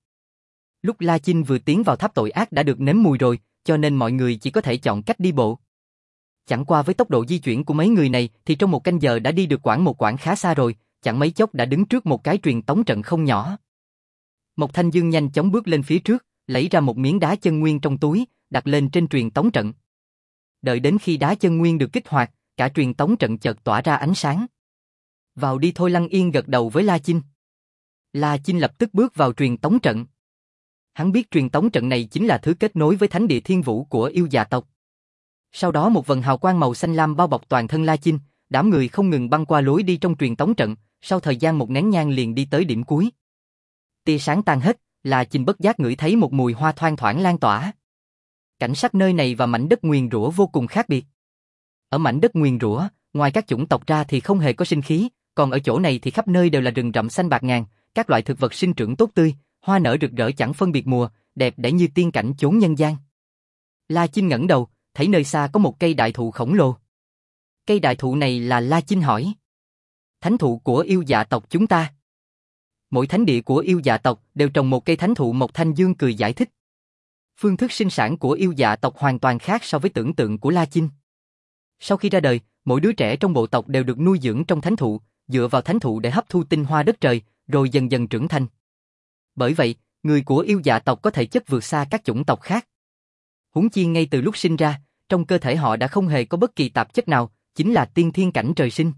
Lúc La Chinh vừa tiến vào tháp tội ác đã được nếm mùi rồi, cho nên mọi người chỉ có thể chọn cách đi bộ. Chẳng qua với tốc độ di chuyển của mấy người này thì trong một canh giờ đã đi được quãng một quãng khá xa rồi, chẳng mấy chốc đã đứng trước một cái truyền tống trận không nhỏ. Mộc Thanh Dương nhanh chóng bước lên phía trước, lấy ra một miếng đá chân nguyên trong túi, đặt lên trên truyền tống trận. Đợi đến khi đá chân nguyên được kích hoạt, cả truyền tống trận chợt tỏa ra ánh sáng. Vào đi thôi. Lăng Yên gật đầu với La Chinh. La Chinh lập tức bước vào truyền tống trận. Hắn biết truyền tống trận này chính là thứ kết nối với thánh địa Thiên Vũ của yêu dạ tộc. Sau đó một vầng hào quang màu xanh lam bao bọc toàn thân La Chinh, đám người không ngừng băng qua lối đi trong truyền tống trận, sau thời gian một nén nhang liền đi tới điểm cuối. Tia sáng tan hết, La Chinh bất giác ngửi thấy một mùi hoa thoang thoảng lan tỏa. Cảnh sắc nơi này và mảnh đất nguyền rủa vô cùng khác biệt. Ở mảnh đất nguyền rủa, ngoài các chủng tộc ra thì không hề có sinh khí, còn ở chỗ này thì khắp nơi đều là rừng rậm xanh bạt ngàn, các loại thực vật sinh trưởng tốt tươi, hoa nở rực rỡ chẳng phân biệt mùa, đẹp đẽ như tiên cảnh chốn nhân gian. La Chinh ngẩng đầu, thấy nơi xa có một cây đại thụ khổng lồ. Cây đại thụ này là? La Chinh hỏi. Thánh thụ của yêu dạ tộc chúng ta. Mỗi thánh địa của yêu dạ tộc đều trồng một cây thánh thụ. Mộc Thanh Dương cười giải thích. Phương thức sinh sản của yêu dạ tộc hoàn toàn khác so với tưởng tượng của La Chinh. Sau khi ra đời, mỗi đứa trẻ trong bộ tộc đều được nuôi dưỡng trong thánh thụ, dựa vào thánh thụ để hấp thu tinh hoa đất trời, rồi dần dần trưởng thành. Bởi vậy, người của yêu dạ tộc có thể chất vượt xa các chủng tộc khác. Huống chi ngay từ lúc sinh ra, trong cơ thể họ đã không hề có bất kỳ tạp chất nào, chính là tiên thiên cảnh trời sinh.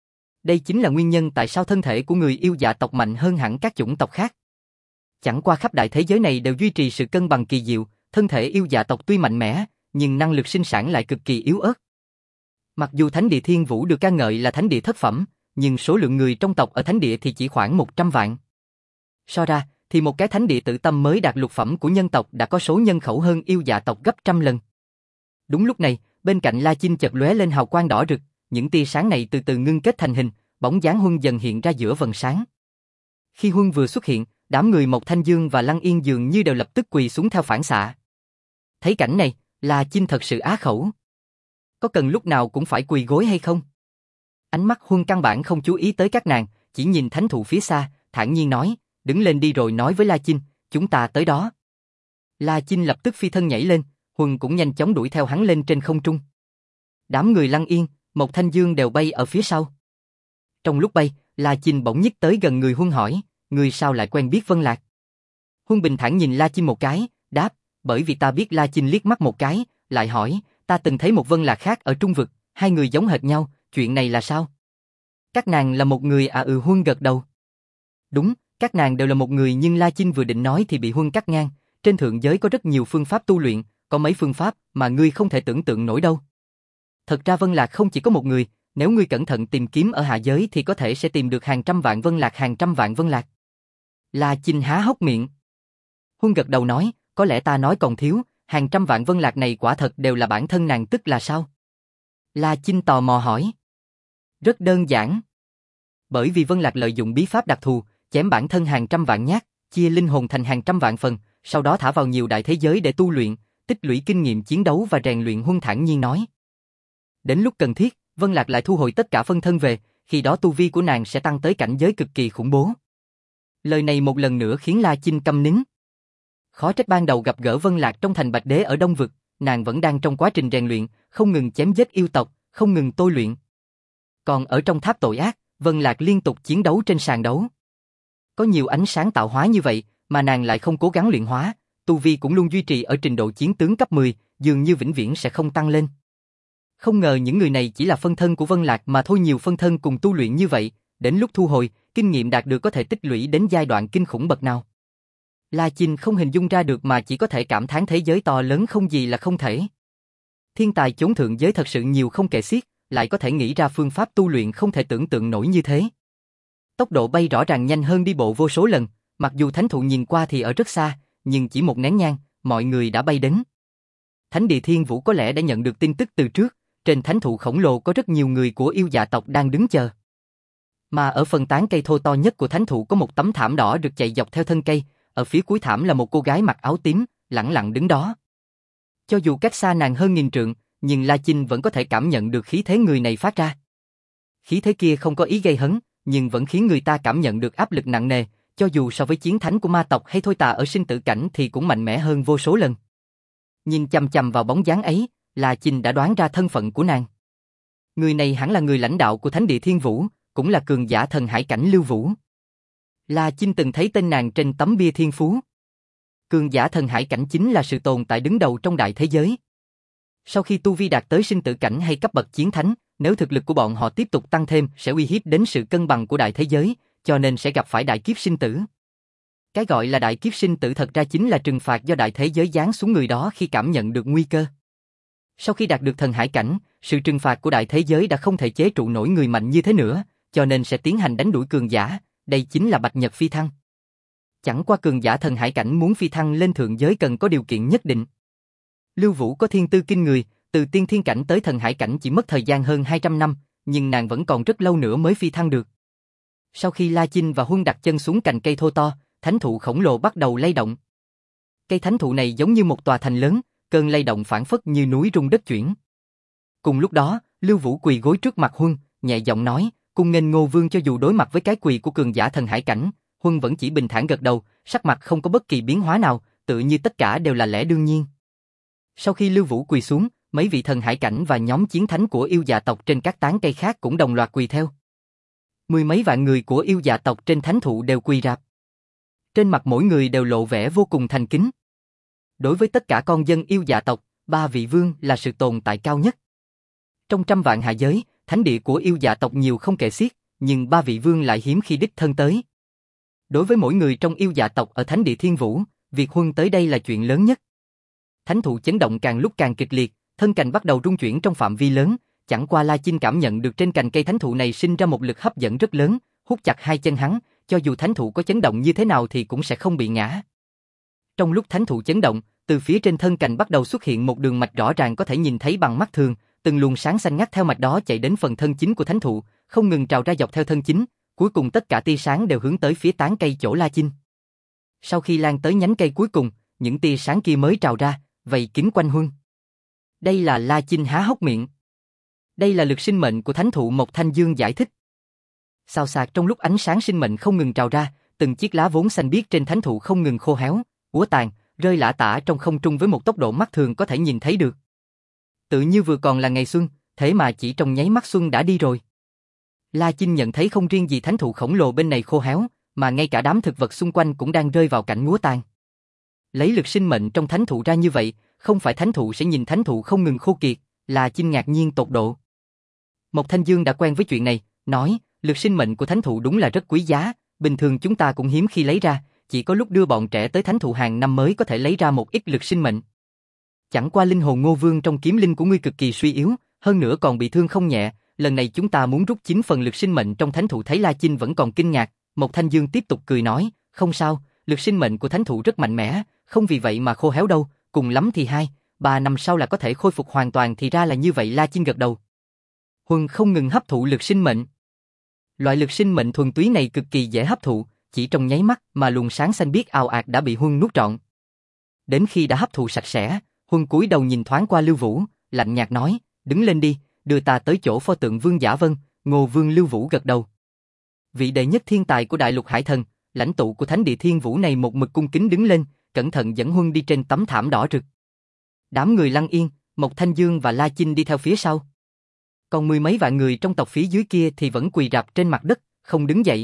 Đây chính là nguyên nhân tại sao thân thể của người yêu dạ tộc mạnh hơn hẳn các chủng tộc khác. Chẳng qua khắp đại thế giới này đều duy trì sự cân bằng kỳ diệu, thân thể yêu dạ tộc tuy mạnh mẽ, nhưng năng lực sinh sản lại cực kỳ yếu ớt. Mặc dù Thánh địa Thiên Vũ được ca ngợi là thánh địa thất phẩm, nhưng số lượng người trong tộc ở thánh địa thì chỉ khoảng một trăm vạn. So ra, thì một cái thánh địa tự tâm mới đạt lục phẩm của nhân tộc đã có số nhân khẩu hơn yêu dạ tộc gấp trăm lần. Đúng lúc này, bên cạnh La Chinh chợt lóe lên hào quang đỏ rực, những tia sáng này từ từ ngưng kết thành hình, bóng dáng Huân dần hiện ra giữa vầng sáng. Khi Huân vừa xuất hiện, đám người Mộc Thanh Dương và Lăng Yên dường như đều lập tức quỳ xuống theo phản xạ. Thấy cảnh này, La Chinh thật sự á khẩu. Có cần lúc nào cũng phải quỳ gối hay không? Ánh mắt Huân căn bản không chú ý tới các nàng, chỉ nhìn thánh thụ phía xa, thản nhiên nói, đứng lên đi rồi nói với La Chinh, chúng ta tới đó. La Chinh lập tức phi thân nhảy lên, Huân cũng nhanh chóng đuổi theo hắn lên trên không trung. Đám người Lăng Yên, Mộc Thanh Dương đều bay ở phía sau. Trong lúc bay, La Chinh bỗng nhích tới gần người Huân hỏi, người sao lại quen biết Vân Lạc? Huân bình thản nhìn La Chinh một cái, đáp, bởi vì ta biết La Chinh liếc mắt một cái, lại hỏi, ta từng thấy một Vân Lạc khác ở Trung Vực, hai người giống hệt nhau, chuyện này là sao? Các nàng là một người à ừ Huân gật đầu. Đúng, các nàng đều là một người nhưng La Chinh vừa định nói thì bị Huân cắt ngang, trên thượng giới có rất nhiều phương pháp tu luyện, có mấy phương pháp mà ngươi không thể tưởng tượng nổi đâu. Thật ra Vân Lạc không chỉ có một người, nếu ngươi cẩn thận tìm kiếm ở hạ giới thì có thể sẽ tìm được hàng trăm vạn Vân Lạc hàng trăm vạn Vân Lạc. La Chinh há hốc miệng. Huân gật đầu nói, có lẽ ta nói còn thiếu, hàng trăm vạn Vân Lạc này quả thật đều là bản thân nàng tức là sao? La Chinh tò mò hỏi. Rất đơn giản. Bởi vì Vân Lạc lợi dụng bí pháp đặc thù, chém bản thân hàng trăm vạn nhát, chia linh hồn thành hàng trăm vạn phần, sau đó thả vào nhiều đại thế giới để tu luyện, tích lũy kinh nghiệm chiến đấu và rèn luyện. Huân thản nhiên nói. Đến lúc cần thiết, Vân Lạc lại thu hồi tất cả phân thân về, khi đó tu vi của nàng sẽ tăng tới cảnh giới cực kỳ khủng bố. Lời này một lần nữa khiến La Chinh câm nín. Khó trách ban đầu gặp gỡ Vân Lạc trong thành Bạch Đế ở Đông Vực, nàng vẫn đang trong quá trình rèn luyện, không ngừng chém giết yêu tộc, không ngừng tôi luyện. Còn ở trong tháp tội ác, Vân Lạc liên tục chiến đấu trên sàn đấu. Có nhiều ánh sáng tạo hóa như vậy, mà nàng lại không cố gắng luyện hóa, tu vi cũng luôn duy trì ở trình độ chiến tướng cấp mười, dường như vĩnh viễn sẽ không tăng lên. Không ngờ những người này chỉ là phân thân của Vân Lạc mà thôi, nhiều phân thân cùng tu luyện như vậy, đến lúc thu hồi, kinh nghiệm đạt được có thể tích lũy đến giai đoạn kinh khủng bậc nào. La Chinh không hình dung ra được mà chỉ có thể cảm thán thế giới to lớn không gì là không thể. Thiên tài chốn thượng giới thật sự nhiều không kể xiết, lại có thể nghĩ ra phương pháp tu luyện không thể tưởng tượng nổi như thế. Tốc độ bay rõ ràng nhanh hơn đi bộ vô số lần, mặc dù thánh thụ nhìn qua thì ở rất xa, nhưng chỉ một nén nhang, mọi người đã bay đến. Thánh địa Thiên Vũ có lẽ đã nhận được tin tức từ trước, trên thánh thụ khổng lồ có rất nhiều người của yêu dạ tộc đang đứng chờ. Mà ở phần tán cây thô to nhất của thánh thụ có một tấm thảm đỏ được chạy dọc theo thân cây, ở phía cuối thảm là một cô gái mặc áo tím, lẳng lặng đứng đó. Cho dù cách xa nàng hơn nghìn trượng, nhưng La Chinh vẫn có thể cảm nhận được khí thế người này phát ra. Khí thế kia không có ý gây hấn, nhưng vẫn khiến người ta cảm nhận được áp lực nặng nề, cho dù so với chiến thánh của ma tộc hay thôi tà ở sinh tử cảnh thì cũng mạnh mẽ hơn vô số lần. Nhìn chằm chằm vào bóng dáng ấy, La Chinh đã đoán ra thân phận của nàng. Người này hẳn là người lãnh đạo của Thánh địa Thiên Vũ, cũng là cường giả thần hải cảnh Lưu Vũ. La Chinh từng thấy tên nàng trên tấm bia thiên phú. Cường giả thần hải cảnh chính là sự tồn tại đứng đầu trong đại thế giới. Sau khi tu vi đạt tới sinh tử cảnh hay cấp bậc chiến thánh, nếu thực lực của bọn họ tiếp tục tăng thêm sẽ uy hiếp đến sự cân bằng của đại thế giới, cho nên sẽ gặp phải đại kiếp sinh tử. Cái gọi là đại kiếp sinh tử thật ra chính là trừng phạt do đại thế giới giáng xuống người đó khi cảm nhận được nguy cơ. Sau khi đạt được thần hải cảnh, sự trừng phạt của đại thế giới đã không thể chế trụ nổi người mạnh như thế nữa, cho nên sẽ tiến hành đánh đuổi cường giả, đây chính là bạch nhật phi thăng. Chẳng qua cường giả thần hải cảnh muốn phi thăng lên thượng giới cần có điều kiện nhất định. Lưu Vũ có thiên tư kinh người, từ tiên thiên cảnh tới thần hải cảnh chỉ mất thời gian hơn hai trăm năm, nhưng nàng vẫn còn rất lâu nữa mới phi thăng được. Sau khi La Chinh và Huân đặt chân xuống cành cây thô to, thánh thụ khổng lồ bắt đầu lay động. Cây thánh thụ này giống như một tòa thành lớn, cơn lay động phảng phất như núi rung đất chuyển. Cùng lúc đó, Lưu Vũ quỳ gối trước mặt Huân, nhẹ giọng nói, cung nghênh Ngô Vương. Cho dù đối mặt với cái quỳ của cường giả thần hải cảnh, Huân vẫn chỉ bình thản gật đầu, sắc mặt không có bất kỳ biến hóa nào, tự như tất cả đều là lẽ đương nhiên. Sau khi Lưu Vũ quỳ xuống, mấy vị thần hải cảnh và nhóm chiến thánh của yêu dạ tộc trên các tán cây khác cũng đồng loạt quỳ theo. Mười mấy vạn người của yêu dạ tộc trên thánh thụ đều quỳ rạp. Trên mặt mỗi người đều lộ vẻ vô cùng thành kính. Đối với tất cả con dân yêu dạ tộc, ba vị vương là sự tồn tại cao nhất. Trong trăm vạn hạ giới, thánh địa của yêu dạ tộc nhiều không kể xiết, nhưng ba vị vương lại hiếm khi đích thân tới. Đối với mỗi người trong yêu dạ tộc ở thánh địa Thiên Vũ, việc Huân tới đây là chuyện lớn nhất. Thánh thụ chấn động càng lúc càng kịch liệt, thân cành bắt đầu rung chuyển trong phạm vi lớn, chẳng qua La Chinh cảm nhận được trên cành cây thánh thụ này sinh ra một lực hấp dẫn rất lớn, hút chặt hai chân hắn, cho dù thánh thụ có chấn động như thế nào thì cũng sẽ không bị ngã. Trong lúc thánh thụ chấn động, từ phía trên thân cành bắt đầu xuất hiện một đường mạch rõ ràng có thể nhìn thấy bằng mắt thường, từng luồng sáng xanh ngắt theo mạch đó chạy đến phần thân chính của thánh thụ, không ngừng trào ra dọc theo thân chính, cuối cùng tất cả tia sáng đều hướng tới phía tán cây chỗ La Chinh. Sau khi lan tới nhánh cây cuối cùng, những tia sáng kia mới trào ra, vây kín quanh Huân. Đây là La Chinh há hốc miệng. Đây là lực sinh mệnh của thánh thụ Mộc Thanh Dương giải thích. Xào xạc trong lúc ánh sáng sinh mệnh không ngừng trào ra, từng chiếc lá vốn xanh biếc trên thánh thụ không ngừng khô héo, úa tàn, rơi lả tả trong không trung với một tốc độ mắt thường có thể nhìn thấy được. Tự như vừa còn là ngày xuân, thế mà chỉ trong nháy mắt xuân đã đi rồi. La Chinh nhận thấy không riêng gì thánh thụ khổng lồ bên này khô héo, mà ngay cả đám thực vật xung quanh cũng đang rơi vào cảnh úa tàn. Lấy lực sinh mệnh trong thánh thụ ra như vậy, không phải thánh thụ sẽ nhìn thánh thụ không ngừng khô kiệt, La Chinh ngạc nhiên tột độ. Mộc Thanh Dương đã quen với chuyện này, nói, lực sinh mệnh của thánh thụ đúng là rất quý giá, bình thường chúng ta cũng hiếm khi lấy ra, chỉ có lúc đưa bọn trẻ tới thánh thụ hàng năm mới có thể lấy ra một ít lực sinh mệnh. Chẳng qua linh hồn Ngô Vương trong kiếm linh của ngươi cực kỳ suy yếu, hơn nữa còn bị thương không nhẹ, lần này chúng ta muốn rút chín phần lực sinh mệnh trong thánh thụ. Thấy La Chinh vẫn còn kinh ngạc, Mộc Thanh Dương tiếp tục cười nói, không sao, lực sinh mệnh của thánh thụ rất mạnh mẽ, không vì vậy mà khô héo đâu, cùng lắm thì hai, ba năm sau là có thể khôi phục hoàn toàn. Thì ra là như vậy. La Chinh gật đầu. Huân không ngừng hấp thụ lực sinh mệnh. Loại lực sinh mệnh thuần túy này cực kỳ dễ hấp thụ, chỉ trong nháy mắt mà luồng sáng xanh biếc ào ạt đã bị Huân nuốt trọn. Đến khi đã hấp thụ sạch sẽ, Huân cúi đầu nhìn thoáng qua Lưu Vũ, lạnh nhạt nói, đứng lên đi, đưa ta tới chỗ pho tượng Vương Giả Vân. Ngô Vương Lưu Vũ gật đầu. Vị đệ nhất thiên tài của đại lục hải thần, lãnh tụ của thánh địa Thiên Vũ này một mực cung kính đứng lên, cẩn thận dẫn Huân đi trên tấm thảm đỏ rực. Đám người lặng yên, Mộc Thanh Dương và La Chinh đi theo phía sau. Còn mười mấy vạn người trong tộc phía dưới kia thì vẫn quỳ rạp trên mặt đất, không đứng dậy.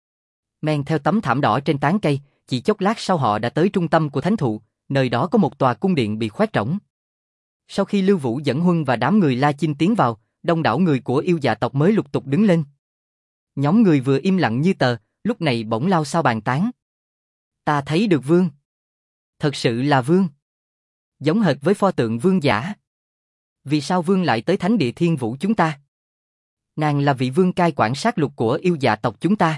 Men theo tấm thảm đỏ trên tán cây, chỉ chốc lát sau họ đã tới trung tâm của thánh thụ, nơi đó có một tòa cung điện bị khoét rỗng. Sau khi Lưu Vũ dẫn Huân và đám người La Chinh tiến vào, đông đảo người của yêu dạ tộc mới lục tục đứng lên. Nhóm người vừa im lặng như tờ, lúc này bỗng lao sao bàn tán. Ta thấy được vương. Thật sự là vương. Giống hệt với pho tượng vương giả. Vì sao vương lại tới thánh địa Thiên Vũ chúng ta? Nàng là vị vương cai quản sát lục của yêu dạ tộc chúng ta.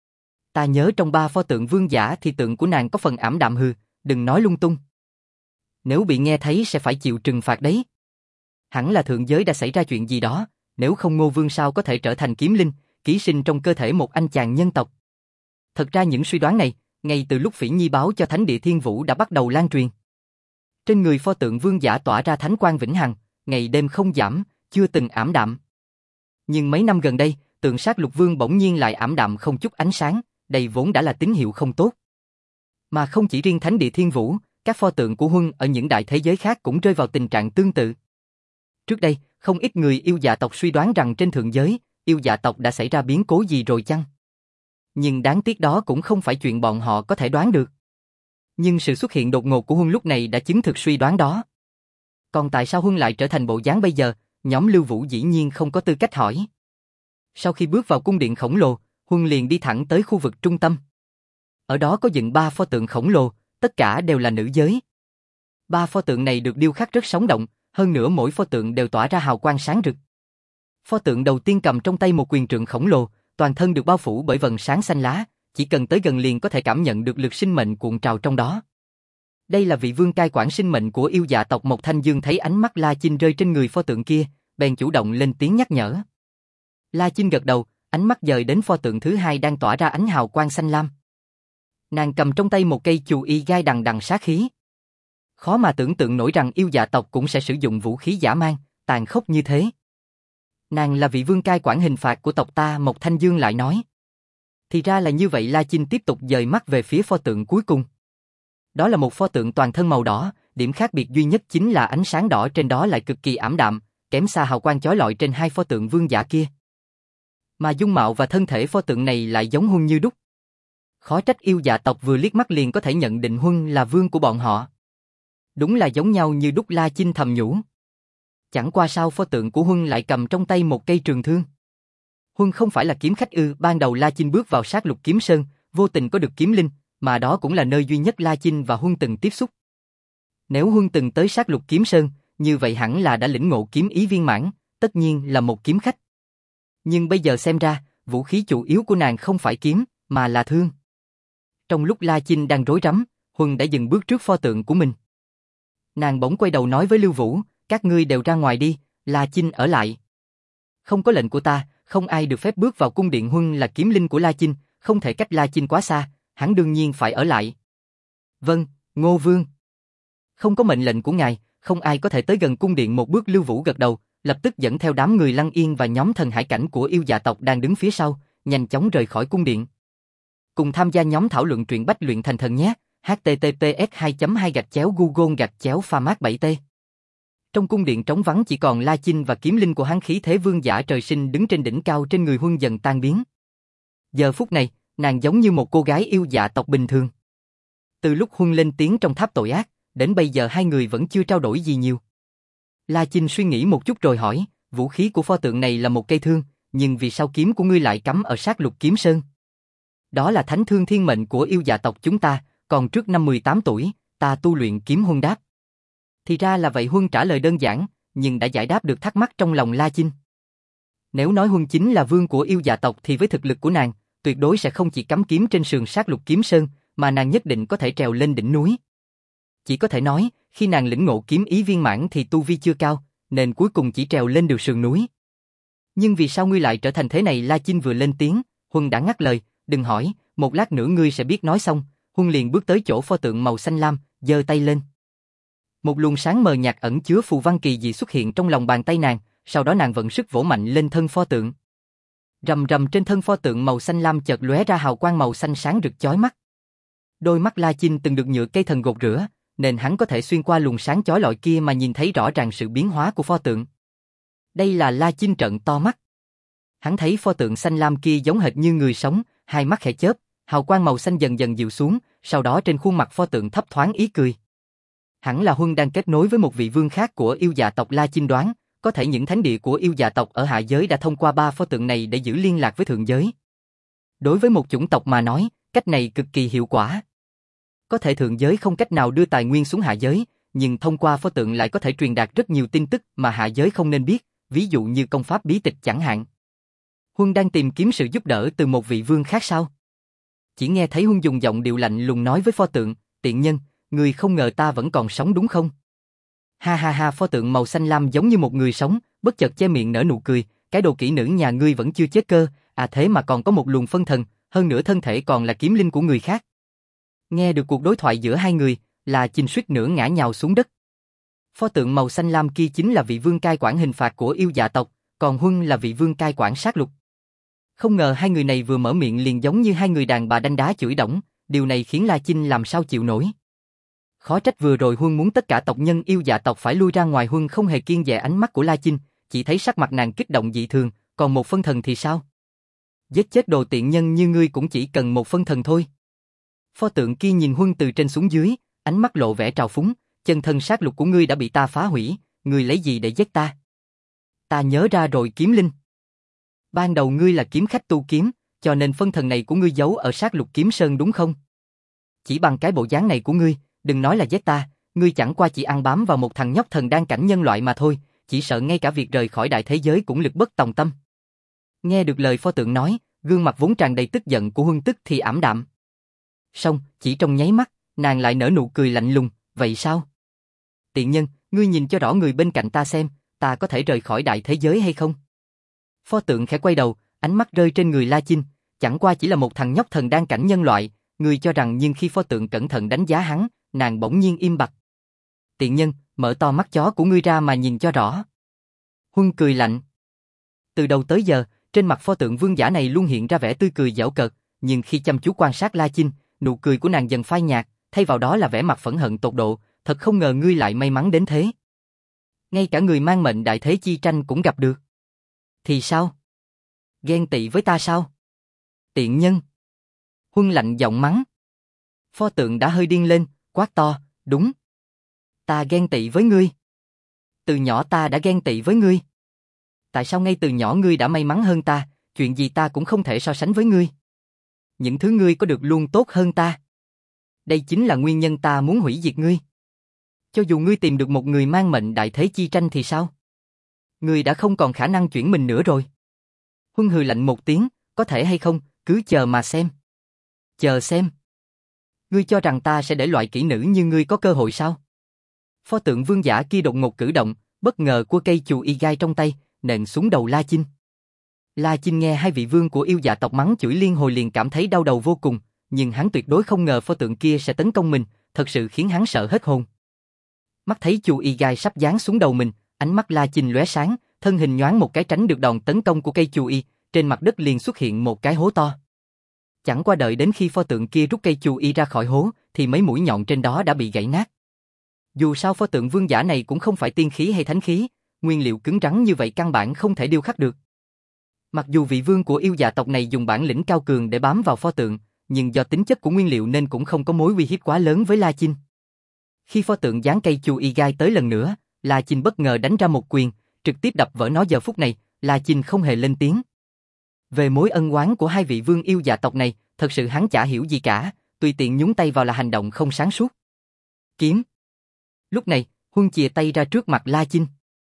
Ta nhớ trong ba pho tượng vương giả thì tượng của nàng có phần ảm đạm. Hừ, đừng nói lung tung. Nếu bị nghe thấy sẽ phải chịu trừng phạt đấy. Hẳn là thượng giới đã xảy ra chuyện gì đó, nếu không Ngô Vương sao có thể trở thành kiếm linh, ký sinh trong cơ thể một anh chàng nhân tộc. Thật ra những suy đoán này, ngay từ lúc Phỉ Nhi báo cho thánh địa Thiên Vũ đã bắt đầu lan truyền. Trên người pho tượng vương giả tỏa ra thánh quang vĩnh hằng, ngày đêm không giảm, chưa từng ảm đạm. Nhưng mấy năm gần đây, tượng sát lục vương bỗng nhiên lại ảm đạm không chút ánh sáng, đây vốn đã là tín hiệu không tốt. Mà không chỉ riêng thánh địa Thiên Vũ, các pho tượng của Huân ở những đại thế giới khác cũng rơi vào tình trạng tương tự. Trước đây, không ít người yêu dạ tộc suy đoán rằng trên thượng giới, yêu dạ tộc đã xảy ra biến cố gì rồi chăng? Nhưng đáng tiếc đó cũng không phải chuyện bọn họ có thể đoán được. Nhưng sự xuất hiện đột ngột của Huân lúc này đã chứng thực suy đoán đó. Còn tại sao Huân lại trở thành bộ dáng bây giờ, nhóm Lưu Vũ dĩ nhiên không có tư cách hỏi. Sau khi bước vào cung điện khổng lồ, Huân liền đi thẳng tới khu vực trung tâm. Ở đó có dựng ba pho tượng khổng lồ, tất cả đều là nữ giới. Ba pho tượng này được điêu khắc rất sống động, hơn nữa mỗi pho tượng đều tỏa ra hào quang sáng rực. Pho tượng đầu tiên cầm trong tay một quyền trượng khổng lồ, toàn thân được bao phủ bởi vầng sáng xanh lá, chỉ cần tới gần liền có thể cảm nhận được lực sinh mệnh cuộn trào trong đó. Đây là vị vương cai quản sinh mệnh của yêu dạ tộc. Mộc Thanh Dương thấy ánh mắt La Chinh rơi trên người pho tượng kia, bèn chủ động lên tiếng nhắc nhở. La Chinh gật đầu, ánh mắt dời đến pho tượng thứ hai đang tỏa ra ánh hào quang xanh lam. Nàng cầm trong tay một cây chù y gai đằng đằng sát khí. Khó mà tưởng tượng nổi rằng yêu dạ tộc cũng sẽ sử dụng vũ khí dã man, tàn khốc như thế. Nàng là vị vương cai quản hình phạt của tộc ta. Mộc Thanh Dương lại nói. Thì ra là như vậy. La Chinh tiếp tục dời mắt về phía pho tượng cuối cùng. Đó là một pho tượng toàn thân màu đỏ, điểm khác biệt duy nhất chính là ánh sáng đỏ trên đó lại cực kỳ ảm đạm, kém xa hào quang chói lọi trên hai pho tượng vương giả kia. Mà dung mạo và thân thể pho tượng này lại giống Huân như đúc. Khó trách yêu dạ tộc vừa liếc mắt liền có thể nhận định Huân là vương của bọn họ. Đúng là giống nhau như đúc, La Chinh thầm nhủ. Chẳng qua sao pho tượng của Huân lại cầm trong tay một cây trường thương. Huân không phải là kiếm khách ư? Ban đầu La Chinh bước vào sát lục kiếm sơn, vô tình có được kiếm linh, mà đó cũng là nơi duy nhất La Chinh và Huân từng tiếp xúc. Nếu Huân từng tới sát lục kiếm sơn, như vậy hẳn là đã lĩnh ngộ kiếm ý viên mãn, tất nhiên là một kiếm khách. Nhưng bây giờ xem ra, vũ khí chủ yếu của nàng không phải kiếm, mà là thương. Trong lúc La Chinh đang rối rắm, Huân đã dừng bước trước pho tượng của mình. Nàng bỗng quay đầu nói với Lưu Vũ, các ngươi đều ra ngoài đi, La Chinh ở lại. Không có lệnh của ta, không ai được phép bước vào cung điện. Huân là kiếm linh của La Chinh, không thể cách La Chinh quá xa, hắn đương nhiên phải ở lại. Vâng, Ngô Vương. Không có mệnh lệnh của ngài, không ai có thể tới gần cung điện một bước. Lưu Vũ gật đầu, lập tức dẫn theo đám người Lăng Yên và nhóm thần hải cảnh của yêu dạ tộc đang đứng phía sau, nhanh chóng rời khỏi cung điện. Cùng tham gia nhóm thảo luận truyện Bách luyện thành thần nhé. h t t p s hai chấm hai gạch chéo google gạch chéo phamat bảy t. Trong cung điện trống vắng chỉ còn La Chinh và kiếm linh của hắn. Khí thế vương giả trời sinh đứng trên đỉnh cao trên người Huân dần tan biến. Giờ phút này, nàng giống như một cô gái yêu dạ tộc bình thường. Từ lúc Huân lên tiếng trong tháp tội ác, đến bây giờ hai người vẫn chưa trao đổi gì nhiều. La Chinh suy nghĩ một chút rồi hỏi, vũ khí của pho tượng này là một cây thương, nhưng vì sao kiếm của ngươi lại cắm ở sát lục kiếm sơn? Đó là thánh thương thiên mệnh của yêu dạ tộc chúng ta, còn trước năm mười tám tuổi, ta tu luyện kiếm. Huân đáp. Thì ra là vậy. Huân trả lời đơn giản, nhưng đã giải đáp được thắc mắc trong lòng La Chinh. Nếu nói Huân chính là vương của yêu dạ tộc thì với thực lực của nàng, tuyệt đối sẽ không chỉ cắm kiếm trên sườn sát lục kiếm sơn, mà nàng nhất định có thể trèo lên đỉnh núi. Chỉ có thể nói, khi nàng lĩnh ngộ kiếm ý viên mãn thì tu vi chưa cao, nên cuối cùng chỉ trèo lên được sườn núi. Nhưng vì sao ngươi lại trở thành thế này? La Chinh vừa lên tiếng, Huân đã ngắt lời, đừng hỏi, một lát nữa ngươi sẽ biết. Nói xong, Huân liền bước tới chỗ pho tượng màu xanh lam, giơ tay lên. Một luồng sáng mờ nhạt ẩn chứa phù văn kỳ dị xuất hiện trong lòng bàn tay nàng, sau đó nàng vận sức vỗ mạnh lên thân pho tượng. Rầm rầm, trên thân pho tượng màu xanh lam chợt lóe ra hào quang màu xanh sáng rực chói mắt. Đôi mắt La Chinh từng được nhựa cây thần gột rửa, nên hắn có thể xuyên qua luồng sáng chói lọi kia mà nhìn thấy rõ ràng sự biến hóa của pho tượng. Đây là La Chinh trợn to mắt. Hắn thấy pho tượng xanh lam kia giống hệt như người sống, hai mắt khẽ chớp, hào quang màu xanh dần dần dịu xuống, sau đó trên khuôn mặt pho tượng thấp thoáng ý cười. Hẳn là Huân đang kết nối với một vị vương khác của yêu dạ tộc. La Chinh đoán, có thể những thánh địa của yêu dạ tộc ở hạ giới đã thông qua ba pho tượng này để giữ liên lạc với thượng giới. Đối với một chủng tộc mà nói, cách này cực kỳ hiệu quả. Có thể thượng giới không cách nào đưa tài nguyên xuống hạ giới, nhưng thông qua pho tượng lại có thể truyền đạt rất nhiều tin tức mà hạ giới không nên biết, ví dụ như công pháp bí tịch chẳng hạn. Huân đang tìm kiếm sự giúp đỡ từ một vị vương khác sao? Chỉ nghe thấy Huân dùng giọng điệu lạnh lùng nói với pho tượng, tiện nhân, ngươi không ngờ ta vẫn còn sống đúng không? Ha ha ha, pho tượng màu xanh lam giống như một người sống, bất chợt che miệng nở nụ cười, cái đồ kỹ nữ nhà ngươi vẫn chưa chết cơ, à thế mà còn có một luồng phân thần, hơn nữa thân thể còn là kiếm linh của người khác. Nghe được cuộc đối thoại giữa hai người, La Chinh suýt nữa ngã nhào xuống đất. Pho tượng màu xanh lam kia chính là vị vương cai quản hình phạt của yêu dạ tộc, còn Huân là vị vương cai quản sát lục. Không ngờ hai người này vừa mở miệng liền giống như hai người đàn bà đanh đá chửi đổng, điều này khiến La Chinh làm sao chịu nổi. Khó trách vừa rồi Huân muốn tất cả tộc nhân yêu dạ tộc phải lui ra ngoài. Huân không hề kiêng dè ánh mắt của La Chinh, chỉ thấy sắc mặt nàng kích động dị thường, còn một phân thần thì sao? Giết chết đồ tiện nhân như ngươi cũng chỉ cần một phân thần thôi. Pho tượng kia nhìn Huân từ trên xuống dưới, ánh mắt lộ vẻ trào phúng, chân thân sát lục của ngươi đã bị ta phá hủy, ngươi lấy gì để giết ta? Ta nhớ ra rồi, kiếm linh. Ban đầu ngươi là kiếm khách tu kiếm, cho nên phân thần này của ngươi giấu ở sát lục kiếm sơn đúng không? Chỉ bằng cái bộ dáng này của ngươi, đừng nói là giết ta, ngươi chẳng qua chỉ ăn bám vào một thằng nhóc thần đan cảnh nhân loại mà thôi, chỉ sợ ngay cả việc rời khỏi đại thế giới cũng lực bất tòng tâm. Nghe được lời pho tượng nói, gương mặt vốn tràn đầy tức giận của Huân tức thì ảm đạm. Xong, chỉ trong nháy mắt, nàng lại nở nụ cười lạnh lùng, vậy sao? Tiện nhân, ngươi nhìn cho rõ người bên cạnh ta xem, ta có thể rời khỏi đại thế giới hay không? Pho tượng khẽ quay đầu, ánh mắt rơi trên người La Chinh, chẳng qua chỉ là một thằng nhóc thần đan cảnh nhân loại, ngươi cho rằng. Nhưng khi pho tượng cẩn thận đánh giá hắn, nàng bỗng nhiên im bặt. Tiện nhân, mở to mắt chó của ngươi ra mà nhìn cho rõ. Huân cười lạnh. Từ đầu tới giờ, trên mặt pho tượng vương giả này luôn hiện ra vẻ tươi cười giễu cợt, nhưng khi chăm chú quan sát La Chinh, nụ cười của nàng dần phai nhạt, thay vào đó là vẻ mặt phẫn hận tột độ, thật không ngờ ngươi lại may mắn đến thế. Ngay cả người mang mệnh đại thế chi tranh cũng gặp được. Thì sao? Ghen tị với ta sao? Tiện nhân. Huân lạnh giọng mắng. Pho tượng đã hơi điên lên, quát to, đúng. Ta ghen tị với ngươi. Từ nhỏ ta đã ghen tị với ngươi. Tại sao ngay từ nhỏ ngươi đã may mắn hơn ta, chuyện gì ta cũng không thể so sánh với ngươi. Những thứ ngươi có được luôn tốt hơn ta. Đây chính là nguyên nhân ta muốn hủy diệt ngươi. Cho dù ngươi tìm được một người mang mệnh đại thế chi tranh thì sao? Ngươi đã không còn khả năng chuyển mình nữa rồi. Huân hừ lạnh một tiếng, có thể hay không, cứ chờ mà xem. Chờ xem. Ngươi cho rằng ta sẽ để loại kỹ nữ như ngươi có cơ hội sao? Pho tượng vương giả kia đột ngột cử động, bất ngờ của cây chù y gai trong tay, nện xuống đầu La Chinh. La Chinh nghe hai vị vương của yêu dạ tộc mắng chửi liên hồi liền cảm thấy đau đầu vô cùng, nhưng hắn tuyệt đối không ngờ pho tượng kia sẽ tấn công mình, thật sự khiến hắn sợ hết hồn. Mắt thấy chù y gai sắp giáng xuống đầu mình, ánh mắt La Chinh lóe sáng, thân hình nhoáng một cái tránh được đòn tấn công của cây chù y, trên mặt đất liền xuất hiện một cái hố to. Chẳng qua đợi đến khi pho tượng kia rút cây chù y ra khỏi hố, thì mấy mũi nhọn trên đó đã bị gãy nát. Dù sao pho tượng vương giả này cũng không phải tiên khí hay thánh khí, nguyên liệu cứng rắn như vậy căn bản không thể điêu khắc được. Mặc dù vị vương của yêu dạ tộc này dùng bản lĩnh cao cường để bám vào pho tượng, nhưng do tính chất của nguyên liệu nên cũng không có mối uy hiếp quá lớn với La Chinh. Khi pho tượng giáng cây chù y gai tới lần nữa, La Chinh bất ngờ đánh ra một quyền, trực tiếp đập vỡ nó. Giờ phút này, La Chinh không hề lên tiếng. Về mối ân oán của hai vị vương yêu dạ tộc này, thật sự hắn chả hiểu gì cả, tùy tiện nhúng tay vào là hành động không sáng suốt. Kiếm. Lúc này, Huân chìa tay ra trước mặt La Chinh.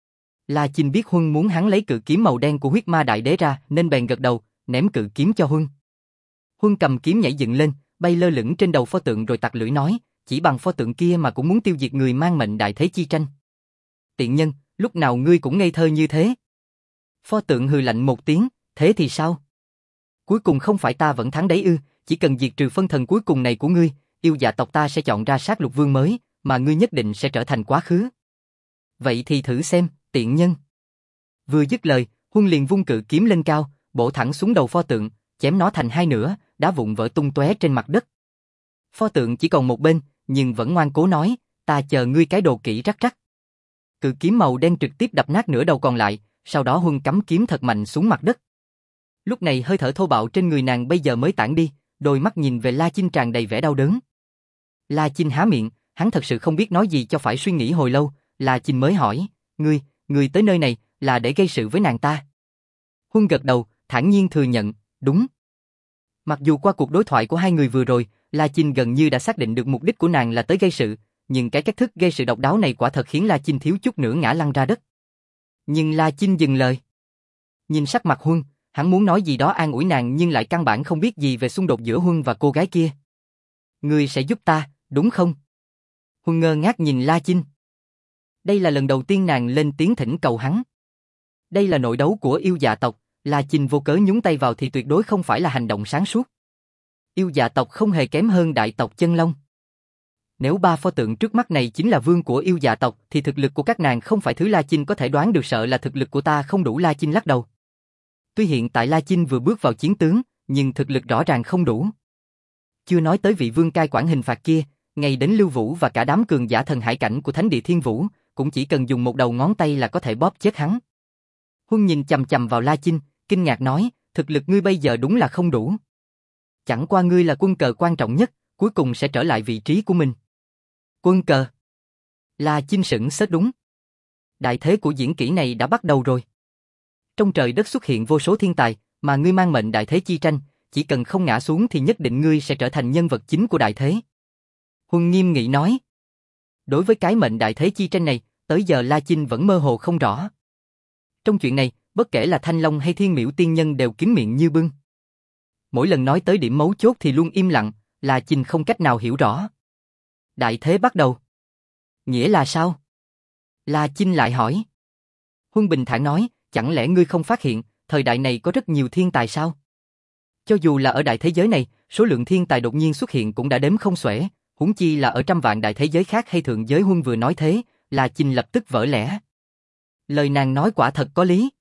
La Chinh biết Huân muốn hắn lấy cự kiếm màu đen của huyết ma đại đế ra, nên bèn gật đầu, ném cự kiếm cho Huân. Huân cầm kiếm nhảy dựng lên, bay lơ lửng trên đầu pho tượng rồi tặc lưỡi nói, chỉ bằng pho tượng kia mà cũng muốn tiêu diệt người mang mệnh đại thế chi tranh. Tiện nhân, lúc nào ngươi cũng ngây thơ như thế. Pho tượng hừ lạnh một tiếng, thế thì sao? Cuối cùng không phải ta vẫn thắng đấy ư, chỉ cần diệt trừ phân thần cuối cùng này của ngươi, yêu dạ tộc ta sẽ chọn ra sát lục vương mới, mà ngươi nhất định sẽ trở thành quá khứ. Vậy thì thử xem, tiện nhân. Vừa dứt lời, Huân liền vung cự kiếm lên cao, bổ thẳng xuống đầu pho tượng, chém nó thành hai nửa, đá vụn vỡ tung tóe trên mặt đất. Pho tượng chỉ còn một bên, nhưng vẫn ngoan cố nói, ta chờ ngươi cái đồ kỹ rắc rắc. Cự kiếm màu đen trực tiếp đập nát nửa đầu còn lại, sau đó Huân cắm kiếm thật mạnh xuống mặt đất. Lúc này hơi thở thô bạo trên người nàng bây giờ mới tản đi, đôi mắt nhìn về La Chinh tràn đầy vẻ đau đớn. La Chinh há miệng, hắn thật sự không biết nói gì cho phải, suy nghĩ hồi lâu, La Chinh mới hỏi, ngươi, ngươi tới nơi này là để gây sự với nàng ta? Huân gật đầu, thản nhiên thừa nhận, đúng. Mặc dù qua cuộc đối thoại của hai người vừa rồi, La Chinh gần như đã xác định được mục đích của nàng là tới gây sự, nhưng cái cách thức gây sự độc đáo này quả thật khiến La Chinh thiếu chút nữa ngã lăn ra đất. Nhưng La Chinh dừng lời. Nhìn sắc mặt Huân, hắn muốn nói gì đó an ủi nàng nhưng lại căn bản không biết gì về xung đột giữa Huân và cô gái kia. Ngươi sẽ giúp ta, đúng không? Huân ngơ ngác nhìn La Chinh. Đây là lần đầu tiên nàng lên tiếng thỉnh cầu hắn. Đây là nội đấu của yêu dạ tộc, La Chinh vô cớ nhúng tay vào thì tuyệt đối không phải là hành động sáng suốt. Yêu dạ tộc không hề kém hơn đại tộc Chân Long. Nếu ba pho tượng trước mắt này chính là vương của yêu dạ tộc thì thực lực của các nàng không phải thứ La Chinh có thể đoán được, sợ là thực lực của ta không đủ. La Chinh lắc đầu. Tuy hiện tại La Chinh vừa bước vào chiến tướng, nhưng thực lực rõ ràng không đủ. Chưa nói tới vị vương cai quản hình phạt kia, ngay đến Lưu Vũ và cả đám cường giả thần hải cảnh của Thánh Địa Thiên Vũ, cũng chỉ cần dùng một đầu ngón tay là có thể bóp chết hắn. Huân nhìn chằm chằm vào La Chinh, kinh ngạc nói, thực lực ngươi bây giờ đúng là không đủ. Chẳng qua ngươi là quân cờ quan trọng nhất, cuối cùng sẽ trở lại vị trí của mình. Quân cờ? La Chinh sững sốt. Đúng. Đại thế của diễn kỹ này đã bắt đầu rồi. Trong trời đất xuất hiện vô số thiên tài, mà ngươi mang mệnh đại thế chi tranh, chỉ cần không ngã xuống thì nhất định ngươi sẽ trở thành nhân vật chính của đại thế. Huân nghiêm nghị nói. Đối với cái mệnh đại thế chi tranh này, tới giờ La Chinh vẫn mơ hồ không rõ. Trong chuyện này, bất kể là Thanh Long hay Thiên Miễu tiên nhân đều kín miệng như bưng. Mỗi lần nói tới điểm mấu chốt thì luôn im lặng, La Chinh không cách nào hiểu rõ. Đại thế bắt đầu. Nghĩa là sao? La Chinh lại hỏi. Huân bình thản nói, chẳng lẽ ngươi không phát hiện, thời đại này có rất nhiều thiên tài sao? Cho dù là ở đại thế giới này, số lượng thiên tài đột nhiên xuất hiện cũng đã đếm không xuể, huống chi là ở trăm vạn đại thế giới khác hay thượng giới. Huân vừa nói thế, La Chinh lập tức vỡ lẽ. Lời nàng nói quả thật có lý.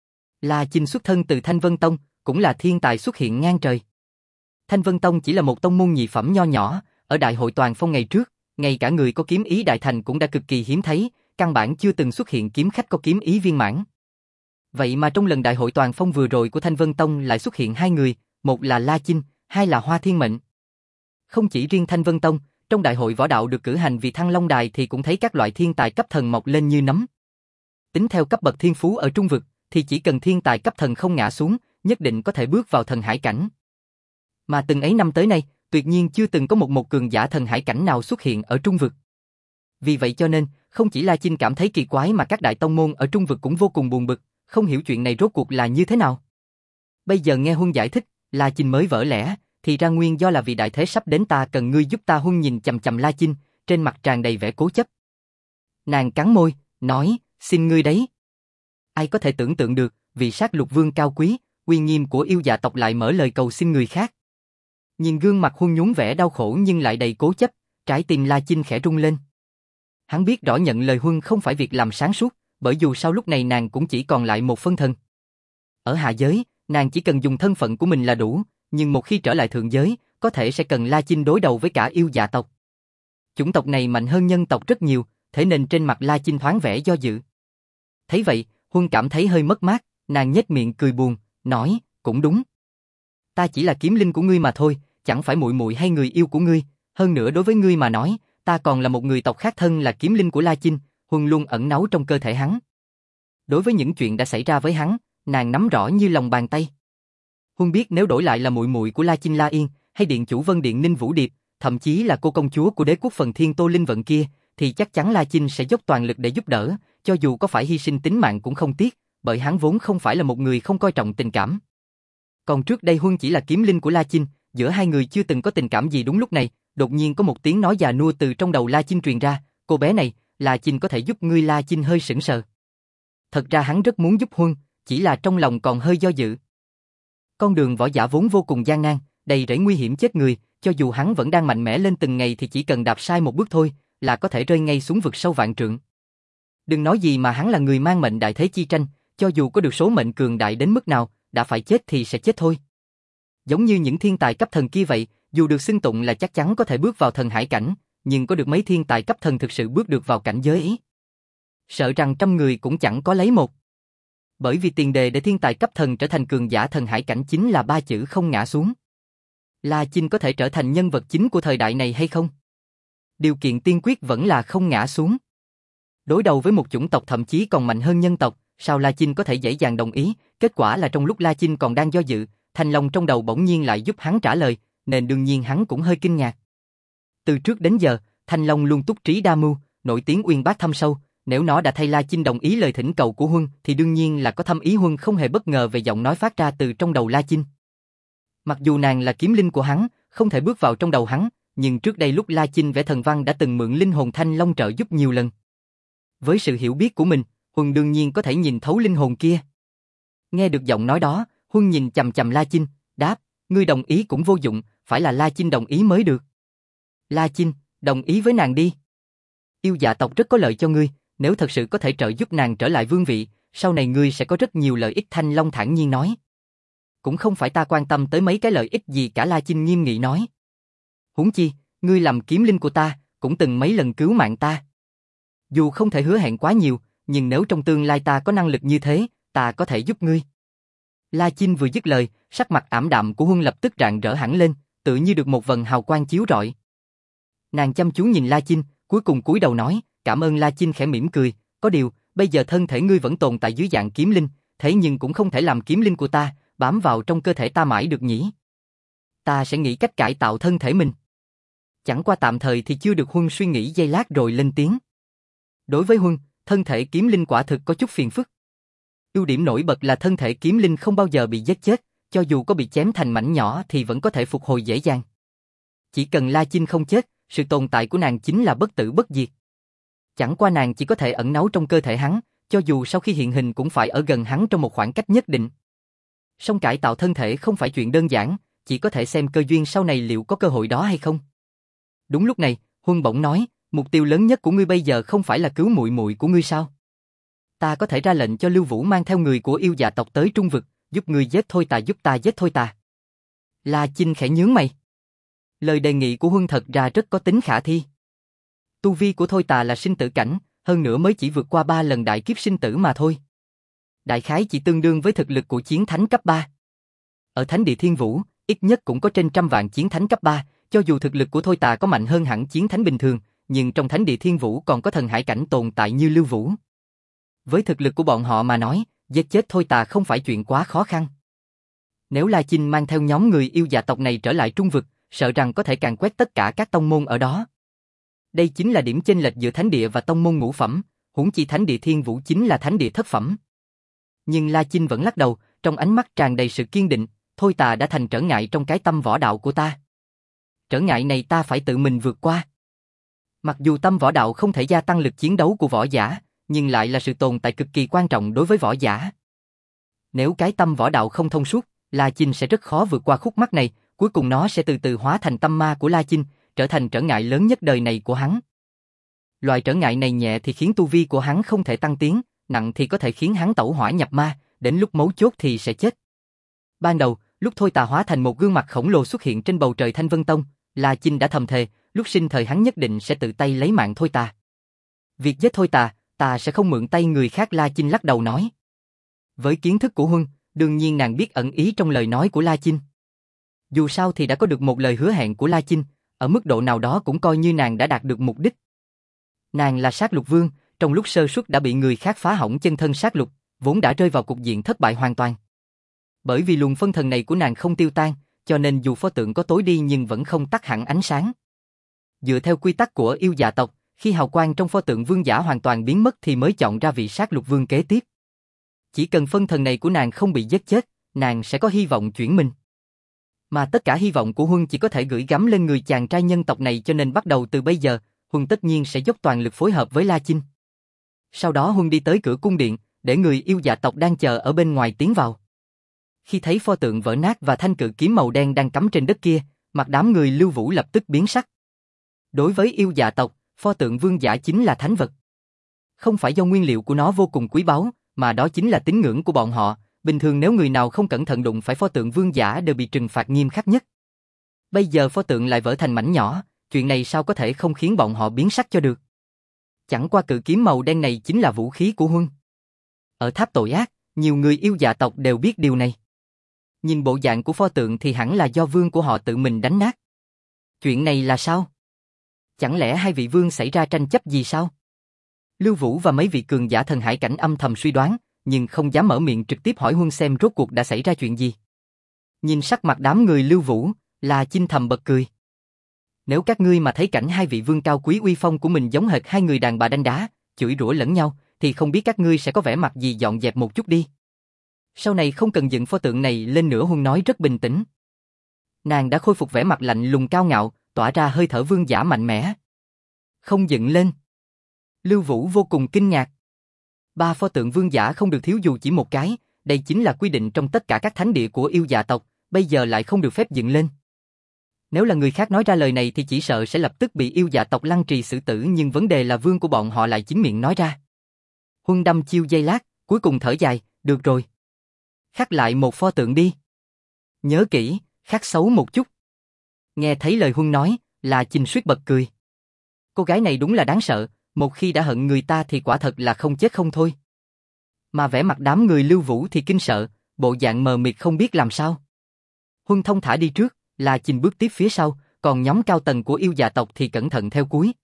La Chinh xuất thân từ Thanh Vân Tông, cũng là thiên tài xuất hiện ngang trời. Thanh Vân Tông chỉ là một tông môn nhị phẩm nho nhỏ, ở đại hội toàn phong ngày trước, ngay cả người có kiếm ý đại thành cũng đã cực kỳ hiếm thấy, căn bản chưa từng xuất hiện kiếm khách có kiếm ý viên mãn. Vậy mà trong lần đại hội toàn phong vừa rồi của Thanh Vân Tông lại xuất hiện hai người, một là La Chinh, hai là Hoa Thiên Mệnh. Không chỉ riêng Thanh Vân Tông, trong đại hội võ đạo được cử hành vì Thăng Long Đài thì cũng thấy các loại thiên tài cấp thần mọc lên như nấm. Tính theo cấp bậc thiên phú ở trung vực, thì chỉ cần thiên tài cấp thần không ngã xuống, nhất định có thể bước vào thần hải cảnh. Mà từng ấy năm tới nay, tuyệt nhiên chưa từng có một một cường giả thần hải cảnh nào xuất hiện ở trung vực. Vì vậy cho nên, không chỉ La Chinh cảm thấy kỳ quái mà các đại tông môn ở trung vực cũng vô cùng buồn bực, không hiểu chuyện này rốt cuộc là như thế nào. Bây giờ nghe Huân giải thích, La Chinh mới vỡ lẽ, thì ra nguyên do là vì đại thế sắp đến, ta cần ngươi giúp ta. Huân nhìn chằm chằm La Chinh, trên mặt tràn đầy vẻ cố chấp. Nàng cắn môi, nói, xin ngươi đấy. Ai có thể tưởng tượng được, vị sát lục vương cao quý, uy nghiêm của yêu dạ tộc lại mở lời cầu xin người khác. Nhìn gương mặt Huân nhún vẻ đau khổ nhưng lại đầy cố chấp, trái tim La Chinh khẽ rung lên. Hắn biết rõ nhận lời Huân không phải việc làm sáng suốt, bởi dù sau lúc này nàng cũng chỉ còn lại một phân thân. Ở hạ giới, nàng chỉ cần dùng thân phận của mình là đủ, nhưng một khi trở lại thượng giới, có thể sẽ cần La Chinh đối đầu với cả yêu dạ tộc. Chủng tộc này mạnh hơn nhân tộc rất nhiều, thế nên trên mặt La Chinh thoáng vẻ do dự. Thấy vậy, Huân cảm thấy hơi mất mát, nàng nhếch miệng cười buồn, nói, cũng đúng. Ta chỉ là kiếm linh của ngươi mà thôi, chẳng phải muội muội hay người yêu của ngươi, hơn nữa đối với ngươi mà nói, ta còn là một người tộc khác thân là kiếm linh của La Chinh. Huân luôn ẩn náu trong cơ thể hắn. Đối với những chuyện đã xảy ra với hắn, nàng nắm rõ như lòng bàn tay. Huân biết nếu đổi lại là muội muội của La Chinh La Yên, hay điện chủ Vân Điện Ninh Vũ Điệp, thậm chí là cô công chúa của đế quốc Phần Thiên Tô Linh Vận kia, thì chắc chắn La Chinh sẽ dốc toàn lực để giúp đỡ, cho dù có phải hy sinh tính mạng cũng không tiếc, bởi hắn vốn không phải là một người không coi trọng tình cảm. Còn trước đây Huân chỉ là kiếm linh của La Chinh, giữa hai người chưa từng có tình cảm gì. Đúng lúc này, đột nhiên có một tiếng nói già nua từ trong đầu La Chinh truyền ra, cô bé này, La Chinh có thể giúp ngươi. La Chinh hơi sững sờ. Thật ra hắn rất muốn giúp Huân, chỉ là trong lòng còn hơi do dự. Con đường võ giả vốn vô cùng gian nan, đầy rẫy nguy hiểm chết người, cho dù hắn vẫn đang mạnh mẽ lên từng ngày thì chỉ cần đạp sai một bước thôi, là có thể rơi ngay xuống vực sâu vạn trượng. Đừng nói gì mà hắn là người mang mệnh đại thế chi tranh, cho dù có được số mệnh cường đại đến mức nào, đã phải chết thì sẽ chết thôi. Giống như những thiên tài cấp thần kia vậy, dù được xưng tụng là chắc chắn có thể bước vào thần hải cảnh, nhưng có được mấy thiên tài cấp thần thực sự bước được vào cảnh giới ấy. Sợ rằng trăm người cũng chẳng có lấy một. Bởi vì tiền đề để thiên tài cấp thần trở thành cường giả thần hải cảnh chính là ba chữ không ngã xuống. La Chinh có thể trở thành nhân vật chính của thời đại này hay không? Điều kiện tiên quyết vẫn là không ngã xuống. Đối đầu với một chủng tộc thậm chí còn mạnh hơn nhân tộc, sao La Chinh có thể dễ dàng đồng ý? Kết quả là trong lúc La Chinh còn đang do dự, Thanh Long trong đầu bỗng nhiên lại giúp hắn trả lời, nên đương nhiên hắn cũng hơi kinh ngạc. Từ trước đến giờ, Thanh Long luôn túc trí đa mưu, nổi tiếng uyên bác thâm sâu, nếu nó đã thay La Chinh đồng ý lời thỉnh cầu của Huân thì đương nhiên là có thâm ý. Huân không hề bất ngờ về giọng nói phát ra từ trong đầu La Chinh. Mặc dù nàng là kiếm linh của hắn, không thể bước vào trong đầu hắn, nhưng trước đây lúc La Chinh vẽ thần văn đã từng mượn linh hồn Thanh Long trợ giúp nhiều lần. Với sự hiểu biết của mình, Huân đương nhiên có thể nhìn thấu linh hồn kia. Nghe được giọng nói đó, Huân nhìn chằm chằm La Chinh, đáp, ngươi đồng ý cũng vô dụng, phải là La Chinh đồng ý mới được. La Chinh, đồng ý với nàng đi. Yêu dạ tộc rất có lợi cho ngươi, nếu thật sự có thể trợ giúp nàng trở lại vương vị, sau này ngươi sẽ có rất nhiều lợi ích. Thanh Long thản nhiên nói. Cũng không phải ta quan tâm tới mấy cái lợi ích gì cả. La Chinh nghiêm nghị nói. Huống chi, ngươi làm kiếm linh của ta, cũng từng mấy lần cứu mạng ta. Dù không thể hứa hẹn quá nhiều, nhưng nếu trong tương lai ta có năng lực như thế, ta có thể giúp ngươi. La Chinh vừa dứt lời, sắc mặt ảm đạm của Huân lập tức rạng rỡ hẳn lên, tự như được một vầng hào quang chiếu rọi. Nàng chăm chú nhìn La Chinh, cuối cùng cúi đầu nói, cảm ơn. La Chinh khẽ mỉm cười, có điều, bây giờ thân thể ngươi vẫn tồn tại dưới dạng kiếm linh, thế nhưng cũng không thể làm kiếm linh của ta, bám vào trong cơ thể ta mãi được nhỉ. Ta sẽ nghĩ cách cải tạo thân thể mình. Chẳng qua tạm thời thì chưa được. Huân suy nghĩ giây lát rồi lên tiếng. Đối với Huân, thân thể kiếm linh quả thực có chút phiền phức. Ưu điểm nổi bật là thân thể kiếm linh không bao giờ bị giết chết, cho dù có bị chém thành mảnh nhỏ thì vẫn có thể phục hồi dễ dàng. Chỉ cần La Chinh không chết, sự tồn tại của nàng chính là bất tử bất diệt. Chẳng qua nàng chỉ có thể ẩn náu trong cơ thể hắn, cho dù sau khi hiện hình cũng phải ở gần hắn trong một khoảng cách nhất định. Song cải tạo thân thể không phải chuyện đơn giản, chỉ có thể xem cơ duyên sau này liệu có cơ hội đó hay không. Đúng lúc này, Huân bỗng nói, mục tiêu lớn nhất của ngươi bây giờ không phải là cứu muội muội của ngươi sao? Ta có thể ra lệnh cho Lưu Vũ mang theo người của yêu dạ tộc tới trung vực, giúp ngươi giết Thôi Tà, giúp ta giết Thôi Tà. La Chinh khẽ nhướng mày. Lời đề nghị của Huân thật ra rất có tính khả thi. Tu vi của Thôi Tà là sinh tử cảnh, hơn nữa mới chỉ vượt qua ba lần đại kiếp sinh tử mà thôi. Đại khái chỉ tương đương với thực lực của chiến thánh cấp ba. Ở Thánh địa Thiên Vũ, ít nhất cũng có trên trăm vạn chiến thánh cấp ba, cho dù thực lực của Thôi Tà có mạnh hơn hẳn chiến thánh bình thường, nhưng trong Thánh địa Thiên Vũ còn có thần hải cảnh tồn tại như Lưu Vũ. Với thực lực của bọn họ mà nói, giết chết Thôi Tà không phải chuyện quá khó khăn. Nếu La Chinh mang theo nhóm người yêu dạ tộc này trở lại Trung vực, sợ rằng có thể càn quét tất cả các tông môn ở đó. Đây chính là điểm chênh lệch giữa thánh địa và tông môn ngũ phẩm, huống chi Thánh địa Thiên Vũ chính là thánh địa thất phẩm. Nhưng La Chinh vẫn lắc đầu, trong ánh mắt tràn đầy sự kiên định, Thôi Tà đã thành trở ngại trong cái tâm võ đạo của ta. Trở ngại này ta phải tự mình vượt qua. Mặc dù tâm võ đạo không thể gia tăng lực chiến đấu của võ giả, nhưng lại là sự tồn tại cực kỳ quan trọng đối với võ giả. Nếu cái tâm võ đạo không thông suốt, La Chinh sẽ rất khó vượt qua khúc mắc này, cuối cùng nó sẽ từ từ hóa thành tâm ma của La Chinh, trở thành trở ngại lớn nhất đời này của hắn. Loại trở ngại này nhẹ thì khiến tu vi của hắn không thể tăng tiến, nặng thì có thể khiến hắn tẩu hỏa nhập ma, đến lúc mấu chốt thì sẽ chết. Ban đầu, lúc Thôi Tà hóa thành một gương mặt khổng lồ xuất hiện trên bầu trời Thanh Vân Tông, La Chinh đã thầm thề, lúc sinh thời hắn nhất định sẽ tự tay lấy mạng Thôi Tà. Việc giết Thôi Tà, ta sẽ không mượn tay người khác. La Chinh lắc đầu nói. Với kiến thức của Huân, đương nhiên nàng biết ẩn ý trong lời nói của La Chinh. Dù sao thì đã có được một lời hứa hẹn của La Chinh, ở mức độ nào đó cũng coi như nàng đã đạt được mục đích. Nàng là sát lục vương, trong lúc sơ suất đã bị người khác phá hỏng chân thân sát lục, vốn đã rơi vào cục diện thất bại hoàn toàn. Bởi vì luồng phân thần này của nàng không tiêu tan, cho nên dù pho tượng có tối đi nhưng vẫn không tắt hẳn ánh sáng. Dựa theo quy tắc của yêu dạ tộc, khi hào quang trong pho tượng vương giả hoàn toàn biến mất thì mới chọn ra vị sát lục vương kế tiếp. Chỉ cần phân thần này của nàng không bị giết chết, nàng sẽ có hy vọng chuyển mình. Mà tất cả hy vọng của Huân chỉ có thể gửi gắm lên người chàng trai nhân tộc này, cho nên bắt đầu từ bây giờ, Huân tất nhiên sẽ dốc toàn lực phối hợp với La Chinh. Sau đó Huân đi tới cửa cung điện, để người yêu dạ tộc đang chờ ở bên ngoài tiến vào. Khi thấy pho tượng vỡ nát và thanh cự kiếm màu đen đang cắm trên đất kia, mặt đám người Lưu Vũ lập tức biến sắc. Đối với yêu dạ tộc, pho tượng vương giả chính là thánh vật. Không phải do nguyên liệu của nó vô cùng quý báu, mà đó chính là tín ngưỡng của bọn họ. Bình thường nếu người nào không cẩn thận đụng phải pho tượng vương giả đều bị trừng phạt nghiêm khắc nhất. Bây giờ pho tượng lại vỡ thành mảnh nhỏ, chuyện này sao có thể không khiến bọn họ biến sắc cho được. Chẳng qua cự kiếm màu đen này chính là vũ khí của Huân. Ở tháp tội ác, nhiều người yêu dạ tộc đều biết điều này. Nhìn bộ dạng của pho tượng thì hẳn là do vương của họ tự mình đánh nát. Chuyện này là sao? Chẳng lẽ hai vị vương xảy ra tranh chấp gì sao? Lưu Vũ và mấy vị cường giả thần hải cảnh âm thầm suy đoán, nhưng không dám mở miệng trực tiếp hỏi Huân xem rốt cuộc đã xảy ra chuyện gì. Nhìn sắc mặt đám người Lưu Vũ, La Chinh thầm bật cười. Nếu các ngươi mà thấy cảnh hai vị vương cao quý uy phong của mình giống hệt hai người đàn bà đánh đá, chửi rủa lẫn nhau, thì không biết các ngươi sẽ có vẻ mặt gì. Dọn dẹp một chút đi. Sau này không cần dựng pho tượng này lên nữa. Huân nói rất bình tĩnh. Nàng đã khôi phục vẻ mặt lạnh lùng cao ngạo, tỏa ra hơi thở vương giả mạnh mẽ. Không dựng lên. Lưu Vũ vô cùng kinh ngạc. Ba pho tượng vương giả không được thiếu dù chỉ một cái, đây chính là quy định trong tất cả các thánh địa của yêu dạ tộc, bây giờ lại không được phép dựng lên. Nếu là người khác nói ra lời này thì chỉ sợ sẽ lập tức bị yêu dạ tộc lăng trì xử tử, nhưng vấn đề là vương của bọn họ lại chính miệng nói ra. Huân đăm chiêu giây lát, cuối cùng thở dài, được rồi. Khắc lại một pho tượng đi. Nhớ kỹ, khắc xấu một chút. Nghe thấy lời Huân nói, là Chinh suýt bật cười. Cô gái này đúng là đáng sợ, một khi đã hận người ta thì quả thật là không chết không thôi. Mà vẻ mặt đám người Lưu Vũ thì kinh sợ, bộ dạng mờ mịt không biết làm sao. Huân thông thả đi trước, là Chinh bước tiếp phía sau, còn nhóm cao tầng của yêu dạ tộc thì cẩn thận theo cuối.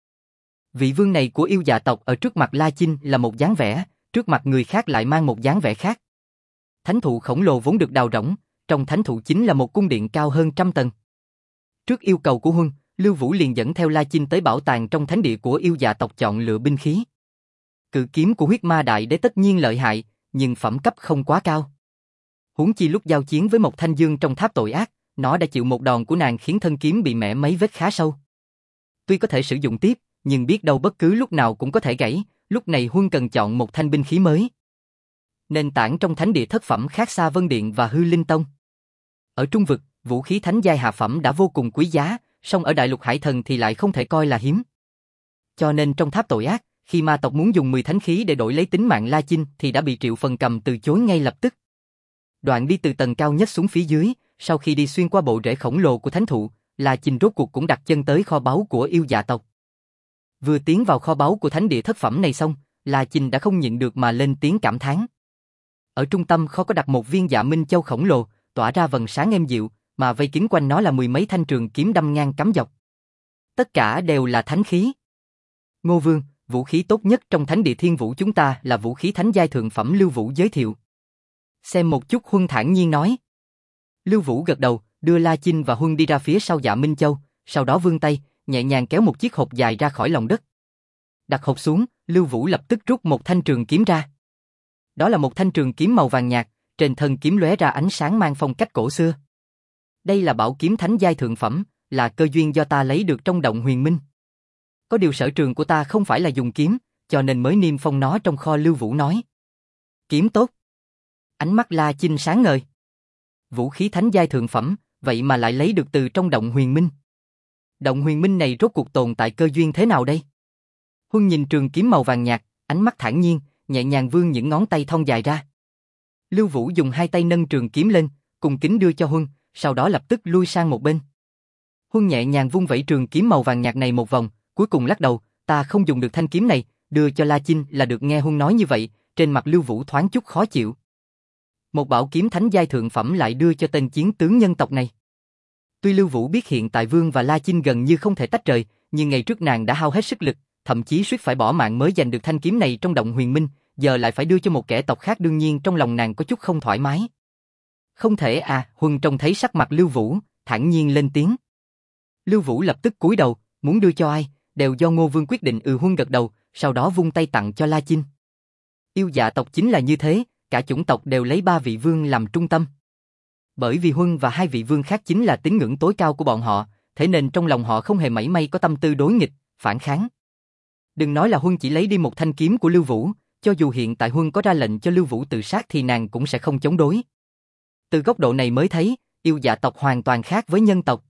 Vị vương này của yêu dạ tộc ở trước mặt La Chinh là một dáng vẻ, trước mặt người khác lại mang một dáng vẻ khác. Thánh thụ khổng lồ vốn được đào rỗng, trong thánh thụ chính là một cung điện cao hơn trăm tầng. Trước yêu cầu của Huân, Lưu Vũ liền dẫn theo La Chinh tới bảo tàng trong thánh địa của yêu dạ tộc chọn lựa binh khí. Cự kiếm của huyết ma đại đế tất nhiên lợi hại, nhưng phẩm cấp không quá cao. Huống chi lúc giao chiến với một thanh dương trong tháp tội ác, nó đã chịu một đòn của nàng khiến thân kiếm bị mẻ mấy vết khá sâu. Tuy có thể sử dụng tiếp, nhưng biết đâu bất cứ lúc nào cũng có thể gãy, lúc này Huân cần chọn một thanh binh khí mới. Nền tảng trong thánh địa thất phẩm khác xa Vân Điện và Hư Linh Tông. Ở Trung vực, vũ khí thánh giai hạ phẩm đã vô cùng quý giá, song ở Đại Lục Hải Thần thì lại không thể coi là hiếm. Cho nên trong tháp tội ác, khi ma tộc muốn dùng mười thánh khí để đổi lấy tính mạng La Chinh thì đã bị Triệu Phần Cầm từ chối ngay lập tức. Đoạn đi từ tầng cao nhất xuống phía dưới, sau khi đi xuyên qua bộ rễ khổng lồ của thánh thụ, La Chinh rốt cuộc cũng đặt chân tới kho báu của yêu dạ tộc. Vừa tiến vào kho báu của thánh địa thất phẩm này xong, La Chinh đã không nhịn được mà lên tiếng cảm thán. Ở trung tâm kho có đặt một viên Dạ Minh Châu khổng lồ, tỏa ra vầng sáng êm dịu, mà vây kín quanh nó là mười mấy thanh trường kiếm đâm ngang cắm dọc. Tất cả đều là thánh khí. Ngô Vương, vũ khí tốt nhất trong thánh địa thiên vũ chúng ta là vũ khí thánh giai thượng phẩm. Lưu Vũ giới thiệu. Xem một chút, Huân thản nhiên nói. Lưu Vũ gật đầu, đưa La Chinh và Huân đi ra phía sau Dạ Minh Châu, sau đó vươn tay, nhẹ nhàng kéo một chiếc hộp dài ra khỏi lòng đất. Đặt hộp xuống, Lưu Vũ lập tức rút một thanh trường kiếm ra. Đó là một thanh trường kiếm màu vàng nhạt, trên thân kiếm lóe ra ánh sáng mang phong cách cổ xưa. Đây là bảo kiếm thánh giai thượng phẩm, là cơ duyên do ta lấy được trong động huyền minh. Có điều sở trường của ta không phải là dùng kiếm, cho nên mới niêm phong nó trong kho. Lưu Vũ nói. Kiếm tốt. Ánh mắt La Chinh sáng ngời. Vũ khí thánh giai thượng phẩm, vậy mà lại lấy được từ trong động huyền minh. Động huyền minh này rốt cuộc tồn tại cơ duyên thế nào đây? Huân nhìn trường kiếm màu vàng nhạt, ánh mắt thản nhiên, nhẹ nhàng vươn những ngón tay thon dài ra. Lưu Vũ dùng hai tay nâng trường kiếm lên, cùng kính đưa cho Huân, sau đó lập tức lui sang một bên. Huân nhẹ nhàng vung vẩy trường kiếm màu vàng nhạt này một vòng, cuối cùng lắc đầu, ta không dùng được thanh kiếm này, đưa cho La Chinh là được. Nghe Huân nói như vậy, trên mặt Lưu Vũ thoáng chút khó chịu. Một bảo kiếm thánh giai thượng phẩm lại đưa cho tên chiến tướng nhân tộc này. Tuy Lưu Vũ biết hiện tại Vương và La Chinh gần như không thể tách rời, nhưng ngày trước nàng đã hao hết sức lực, thậm chí suýt phải bỏ mạng mới giành được thanh kiếm này trong động huyền minh, giờ lại phải đưa cho một kẻ tộc khác, đương nhiên trong lòng nàng có chút không thoải mái. Không thể à, Huân trông thấy sắc mặt Lưu Vũ, thản nhiên lên tiếng. Lưu Vũ lập tức cúi đầu, muốn đưa cho ai, đều do Ngô Vương quyết định. Ừ, Huân gật đầu, sau đó vung tay tặng cho La Chinh. Yêu dạ tộc chính là như thế, cả chủng tộc đều lấy ba vị vương làm trung tâm. Bởi vì Huân và hai vị vương khác chính là tín ngưỡng tối cao của bọn họ, thế nên trong lòng họ không hề mảy may có tâm tư đối nghịch, phản kháng. Đừng nói là Huân chỉ lấy đi một thanh kiếm của Lưu Vũ, cho dù hiện tại Huân có ra lệnh cho Lưu Vũ tự sát thì nàng cũng sẽ không chống đối. Từ góc độ này mới thấy, yêu dạ tộc hoàn toàn khác với nhân tộc.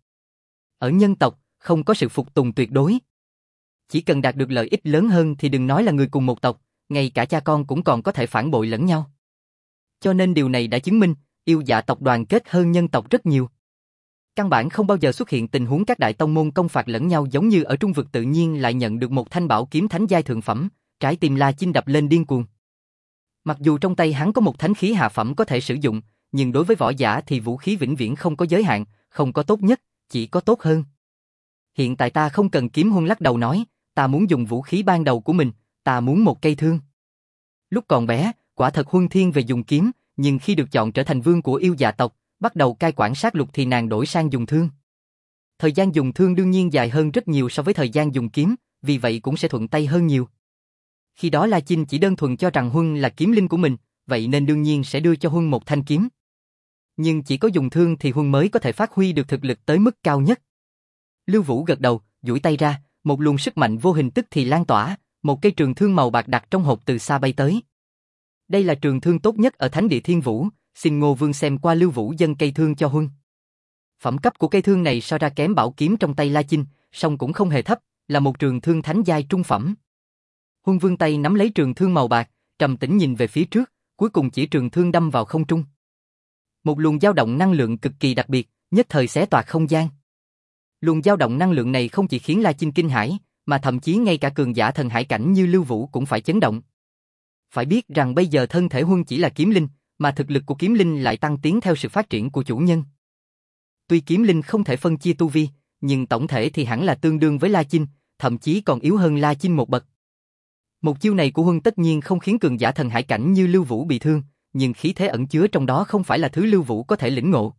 Ở nhân tộc, không có sự phục tùng tuyệt đối. Chỉ cần đạt được lợi ích lớn hơn thì đừng nói là người cùng một tộc, ngay cả cha con cũng còn có thể phản bội lẫn nhau. Cho nên điều này đã chứng minh, yêu dạ tộc đoàn kết hơn nhân tộc rất nhiều. Căn bản không bao giờ xuất hiện tình huống các đại tông môn công phạt lẫn nhau giống như ở Trung Vực. Tự nhiên lại nhận được một thanh bảo kiếm thánh giai thượng phẩm, trái tim La Chinh đập lên điên cuồng. Mặc dù trong tay hắn có một thánh khí hạ phẩm có thể sử dụng, nhưng đối với võ giả thì vũ khí vĩnh viễn không có giới hạn, không có tốt nhất, chỉ có tốt hơn. Hiện tại ta không cần kiếm. Huân lắc đầu nói, ta muốn dùng vũ khí ban đầu của mình, ta muốn một cây thương. Lúc còn bé, quả thật Huân thiên về dùng kiếm, nhưng khi được chọn trở thành vương của yêu dạ tộc, bắt đầu cai quản sát lục thì nàng đổi sang dùng thương. Thời gian dùng thương đương nhiên dài hơn rất nhiều so với thời gian dùng kiếm, vì vậy cũng sẽ thuận tay hơn nhiều. Khi đó La Chinh chỉ đơn thuần cho rằng Huân là kiếm linh của mình, vậy nên đương nhiên sẽ đưa cho Huân một thanh kiếm. Nhưng chỉ có dùng thương thì Huân mới có thể phát huy được thực lực tới mức cao nhất. Lưu Vũ gật đầu, duỗi tay ra, một luồng sức mạnh vô hình tức thì lan tỏa, một cây trường thương màu bạc đặt trong hộp từ xa bay tới. Đây là trường thương tốt nhất ở thánh địa thiên vũ, xin Ngô Vương xem qua. Lưu Vũ dâng cây thương cho Huân. Phẩm cấp của cây thương này so ra kém bảo kiếm trong tay La Chinh, song cũng không hề thấp, là một trường thương thánh giai trung phẩm. Huân vươn tay nắm lấy trường thương màu bạc, trầm tĩnh nhìn về phía trước, cuối cùng chỉ trường thương đâm vào không trung. Một luồng dao động năng lượng cực kỳ đặc biệt, nhất thời xé toạc không gian. Luồng dao động năng lượng này không chỉ khiến La Chinh kinh hãi, mà thậm chí ngay cả cường giả thần hải cảnh như Lưu Vũ cũng phải chấn động. Phải biết rằng bây giờ thân thể Huân chỉ là kiếm linh, mà thực lực của kiếm linh lại tăng tiến theo sự phát triển của chủ nhân. Tuy kiếm linh không thể phân chia tu vi, nhưng tổng thể thì hẳn là tương đương với La Chinh, thậm chí còn yếu hơn La Chinh một bậc. Một chiêu này của Huân tất nhiên không khiến cường giả thần hải cảnh như Lưu Vũ bị thương, nhưng khí thế ẩn chứa trong đó không phải là thứ Lưu Vũ có thể lĩnh ngộ.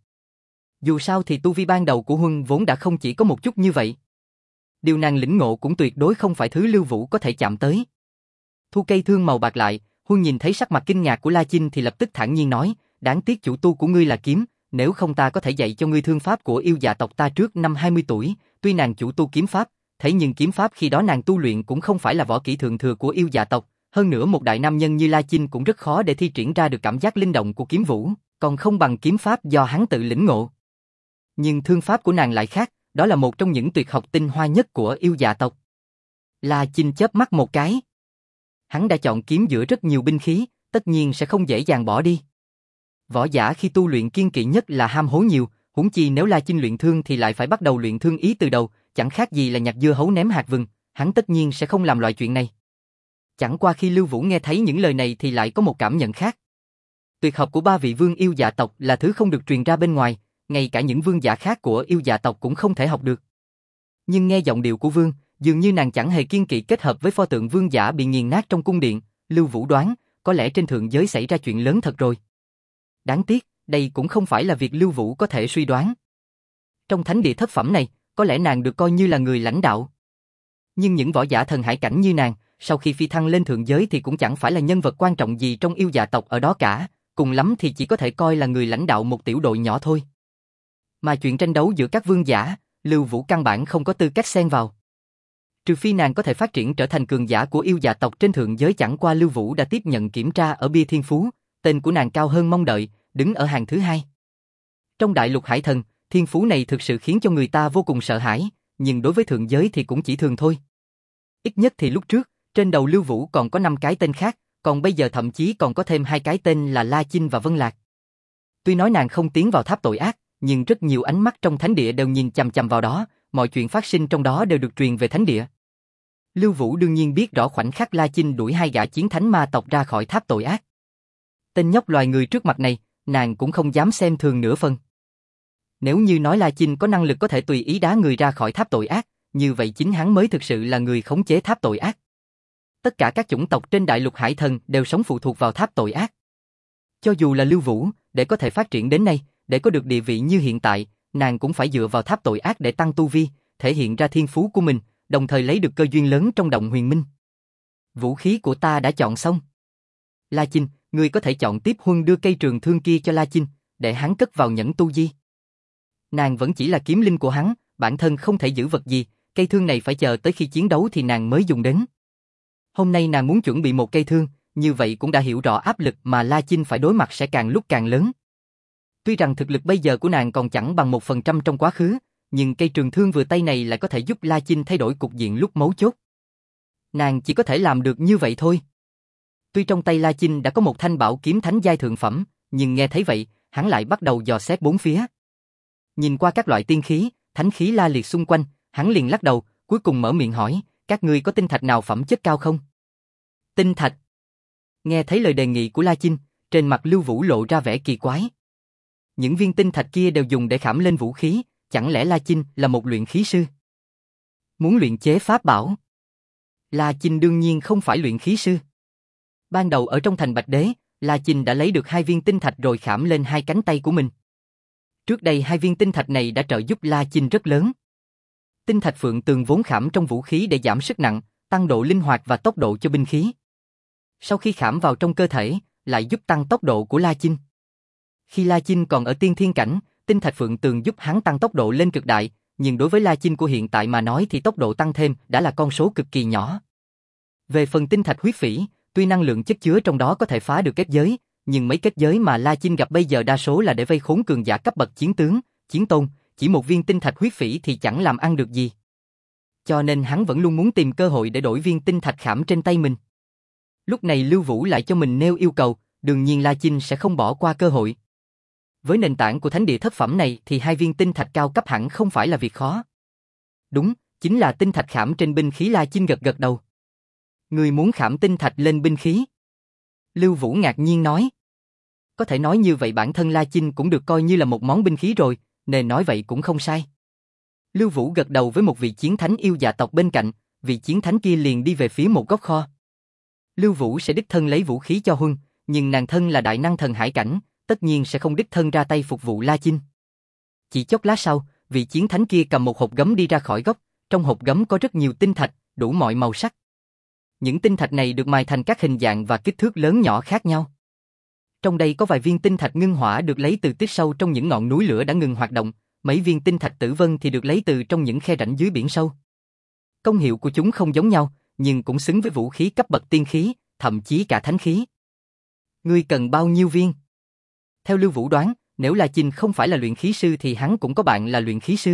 Dù sao thì tu vi ban đầu của Huân vốn đã không chỉ có một chút như vậy. Điều nàng lĩnh ngộ cũng tuyệt đối không phải thứ Lưu Vũ có thể chạm tới. Thu cây thương màu bạc lại, Huân nhìn thấy sắc mặt kinh ngạc của La Chinh thì lập tức thản nhiên nói, đáng tiếc chủ tu của ngươi là kiếm, nếu không ta có thể dạy cho ngươi thương pháp của yêu dạ tộc ta. Trước năm hai mươi tuổi, tuy nàng chủ tu kiếm pháp, thế nhưng kiếm pháp khi đó nàng tu luyện cũng không phải là võ kỹ thượng thừa của yêu dạ tộc, hơn nữa một đại nam nhân như La Chinh cũng rất khó để thi triển ra được cảm giác linh động của kiếm vũ, còn không bằng kiếm pháp do hắn tự lĩnh ngộ. Nhưng thương pháp của nàng lại khác, đó là một trong những tuyệt học tinh hoa nhất của yêu dạ tộc. La Chinh chớp mắt một cái. Hắn đã chọn kiếm giữa rất nhiều binh khí, tất nhiên sẽ không dễ dàng bỏ đi. Võ giả khi tu luyện kiêng kỵ nhất là ham hố nhiều, huống chi nếu La Chinh luyện thương thì lại phải bắt đầu luyện thương ý từ đầu, chẳng khác gì là nhặt dưa hấu ném hạt vừng, hắn tất nhiên sẽ không làm loại chuyện này. Chẳng qua khi Lưu Vũ nghe thấy những lời này thì lại có một cảm nhận khác. Tuyệt học của ba vị vương yêu dạ tộc là thứ không được truyền ra bên ngoài, ngay cả những vương giả khác của yêu dạ tộc cũng không thể học được. Nhưng nghe giọng điệu của vương, dường như nàng chẳng hề kiêng kỵ kết hợp với pho tượng vương giả bị nghiền nát trong cung điện, Lưu Vũ đoán, có lẽ trên thượng giới xảy ra chuyện lớn thật rồi. Đáng tiếc, đây cũng không phải là việc Lưu Vũ có thể suy đoán. Trong thánh địa thất phẩm này, có lẽ nàng được coi như là người lãnh đạo. Nhưng những võ giả thần hải cảnh như nàng, sau khi phi thăng lên thượng giới thì cũng chẳng phải là nhân vật quan trọng gì trong yêu dạ tộc ở đó cả, cùng lắm thì chỉ có thể coi là người lãnh đạo một tiểu đội nhỏ thôi. Mà chuyện tranh đấu giữa các vương giả, Lưu Vũ căn bản không có tư cách xen vào. Trừ phi nàng có thể phát triển trở thành cường giả của yêu dạ tộc trên thượng giới, chẳng qua Lưu Vũ đã tiếp nhận kiểm tra ở bia thiên phú, tên của nàng cao hơn mong đợi, đứng ở hàng thứ hai. Trong đại lục hải thần, thiên phú này thực sự khiến cho người ta vô cùng sợ hãi, nhưng đối với thượng giới thì cũng chỉ thường thôi. Ít nhất thì lúc trước, trên đầu Lưu Vũ còn có năm cái tên khác, còn bây giờ thậm chí còn có thêm hai cái tên là La Chinh và Vân Lạc. Tuy nói nàng không tiến vào tháp tội ác, nhưng rất nhiều ánh mắt trong thánh địa đều nhìn chằm chằm vào đó, mọi chuyện phát sinh trong đó đều được truyền về thánh địa. Lưu Vũ đương nhiên biết rõ khoảnh khắc La Chinh đuổi hai gã chiến thánh ma tộc ra khỏi tháp tội ác. Tên nhóc loài người trước mặt này, nàng cũng không dám xem thường nửa phần. Nếu như nói La Chinh có năng lực có thể tùy ý đá người ra khỏi tháp tội ác, như vậy chính hắn mới thực sự là người khống chế tháp tội ác. Tất cả các chủng tộc trên đại lục hải thần đều sống phụ thuộc vào tháp tội ác. Cho dù là Lưu Vũ, để có thể phát triển đến nay, để có được địa vị như hiện tại, nàng cũng phải dựa vào tháp tội ác để tăng tu vi, thể hiện ra thiên phú của mình, đồng thời lấy được cơ duyên lớn trong động huyền minh. Vũ khí của ta đã chọn xong. La Chinh, ngươi có thể chọn tiếp huân đưa cây trường thương kia cho La Chinh, để hắn cất vào nhẫn tu di. Nàng vẫn chỉ là kiếm linh của hắn, bản thân không thể giữ vật gì, cây thương này phải chờ tới khi chiến đấu thì nàng mới dùng đến. Hôm nay nàng muốn chuẩn bị một cây thương, như vậy cũng đã hiểu rõ áp lực mà La Chinh phải đối mặt sẽ càng lúc càng lớn. Tuy rằng thực lực bây giờ của nàng còn chẳng bằng một phần trăm trong quá khứ, nhưng cây trường thương vừa tay này lại có thể giúp La Chinh thay đổi cục diện lúc mấu chốt. Nàng chỉ có thể làm được như vậy thôi. Tuy trong tay La Chinh đã có một thanh bảo kiếm thánh giai thượng phẩm, nhưng nghe thấy vậy, hắn lại bắt đầu dò xét bốn phía. Nhìn qua các loại tiên khí, thánh khí la liệt xung quanh, hắn liền lắc đầu, cuối cùng mở miệng hỏi, các ngươi có tinh thạch nào phẩm chất cao không? Tinh thạch. Nghe thấy lời đề nghị của La Chinh, trên mặt Lưu Vũ lộ ra vẻ kỳ quái. Những viên tinh thạch kia đều dùng để khảm lên vũ khí, chẳng lẽ La Chinh là một luyện khí sư? Muốn luyện chế pháp bảo? La Chinh đương nhiên không phải luyện khí sư. Ban đầu ở trong thành Bạch Đế, La Chinh đã lấy được hai viên tinh thạch rồi khảm lên hai cánh tay của mình. Trước đây hai viên tinh thạch này đã trợ giúp La Chinh rất lớn. Tinh thạch phượng tường vốn khảm trong vũ khí để giảm sức nặng, tăng độ linh hoạt và tốc độ cho binh khí. Sau khi khảm vào trong cơ thể, lại giúp tăng tốc độ của La Chinh. Khi La Chinh còn ở tiên thiên cảnh, tinh thạch phượng tường giúp hắn tăng tốc độ lên cực đại, nhưng đối với La Chinh của hiện tại mà nói thì tốc độ tăng thêm đã là con số cực kỳ nhỏ. Về phần tinh thạch huyết phỉ, tuy năng lượng chất chứa trong đó có thể phá được kết giới, nhưng mấy kết giới mà La Chinh gặp bây giờ đa số là để vây khốn cường giả cấp bậc chiến tướng, chiến tôn, chỉ một viên tinh thạch huyết phỉ thì chẳng làm ăn được gì. Cho nên hắn vẫn luôn muốn tìm cơ hội để đổi viên tinh thạch khảm trên tay mình. Lúc này Lưu Vũ lại cho mình nêu yêu cầu, đương nhiên La Chinh sẽ không bỏ qua cơ hội. Với nền tảng của thánh địa thất phẩm này thì hai viên tinh thạch cao cấp hẳn không phải là việc khó. Đúng, chính là tinh thạch khảm trên binh khí. La Chinh gật gật đầu. Người muốn khảm tinh thạch lên binh khí? Lưu Vũ ngạc nhiên nói. Có thể nói như vậy bản thân La Chinh cũng được coi như là một món binh khí rồi, nên nói vậy cũng không sai. Lưu Vũ gật đầu với một vị chiến thánh yêu dạ tộc bên cạnh, vị chiến thánh kia liền đi về phía một góc kho. Lưu Vũ sẽ đích thân lấy vũ khí cho Huân, nhưng nàng thân là đại năng thần hải cảnh, tất nhiên sẽ không đích thân ra tay phục vụ La Chinh. Chỉ chốc lát sau, vị chiến thánh kia cầm một hộp gấm đi ra khỏi góc, trong hộp gấm có rất nhiều tinh thạch, đủ mọi màu sắc. Những tinh thạch này được mài thành các hình dạng và kích thước lớn nhỏ khác nhau. Trong đây có vài viên tinh thạch ngưng hỏa được lấy từ tích sâu trong những ngọn núi lửa đã ngừng hoạt động, mấy viên tinh thạch tử vân thì được lấy từ trong những khe rãnh dưới biển sâu. Công hiệu của chúng không giống nhau, nhưng cũng xứng với vũ khí cấp bậc tiên khí, thậm chí cả thánh khí. Ngươi cần bao nhiêu viên? Theo Lưu Vũ đoán, nếu La Chinh không phải là luyện khí sư thì hắn cũng có bạn là luyện khí sư.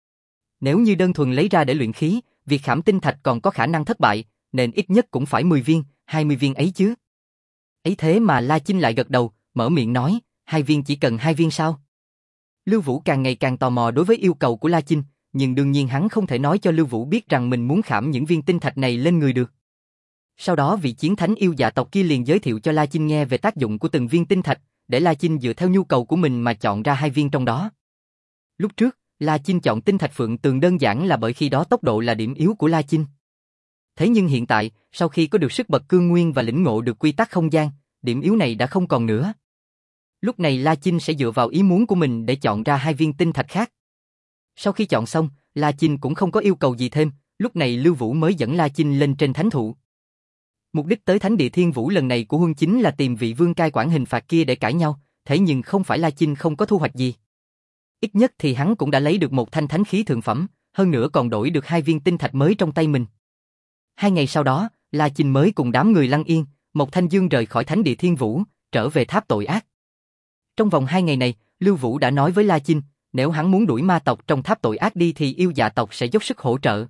Nếu như đơn thuần lấy ra để luyện khí, việc khảm tinh thạch còn có khả năng thất bại, nên ít nhất cũng phải mười viên, hai mươi viên ấy chứ. Ấy thế mà La Chinh lại gật đầu, mở miệng nói, hai viên chỉ cần hai viên sao? Lưu Vũ càng ngày càng tò mò đối với yêu cầu của La Chinh, nhưng đương nhiên hắn không thể nói cho Lưu Vũ biết rằng mình muốn khảm những viên tinh thạch này lên người được. Sau đó vị chiến thánh yêu dạ tộc kia liền giới thiệu cho La Chinh nghe về tác dụng của từng viên tinh thạch, để La Chinh dựa theo nhu cầu của mình mà chọn ra hai viên trong đó. Lúc trước, La Chinh chọn tinh thạch Phượng Tường đơn giản là bởi khi đó tốc độ là điểm yếu của La Chinh. Thế nhưng hiện tại, sau khi có được sức bật cương nguyên và lĩnh ngộ được quy tắc không gian, điểm yếu này đã không còn nữa. Lúc này La Chinh sẽ dựa vào ý muốn của mình để chọn ra hai viên tinh thạch khác. Sau khi chọn xong, La Chinh cũng không có yêu cầu gì thêm, lúc này Lưu Vũ mới dẫn La Chinh lên trên thánh thụ. Mục đích tới Thánh Địa Thiên Vũ lần này của Huân chính là tìm vị vương cai quản hình phạt kia để cãi nhau, thế nhưng không phải La Chinh không có thu hoạch gì. Ít nhất thì hắn cũng đã lấy được một thanh thánh khí thượng phẩm, hơn nữa còn đổi được hai viên tinh thạch mới trong tay mình. Hai ngày sau đó, La Chinh mới cùng đám người Lăng Yên, Mộc Thanh Dương rời khỏi Thánh Địa Thiên Vũ, trở về tháp tội ác. Trong vòng hai ngày này, Lưu Vũ đã nói với La Chinh, nếu hắn muốn đuổi ma tộc trong tháp tội ác đi thì yêu dạ tộc sẽ dốc sức hỗ trợ.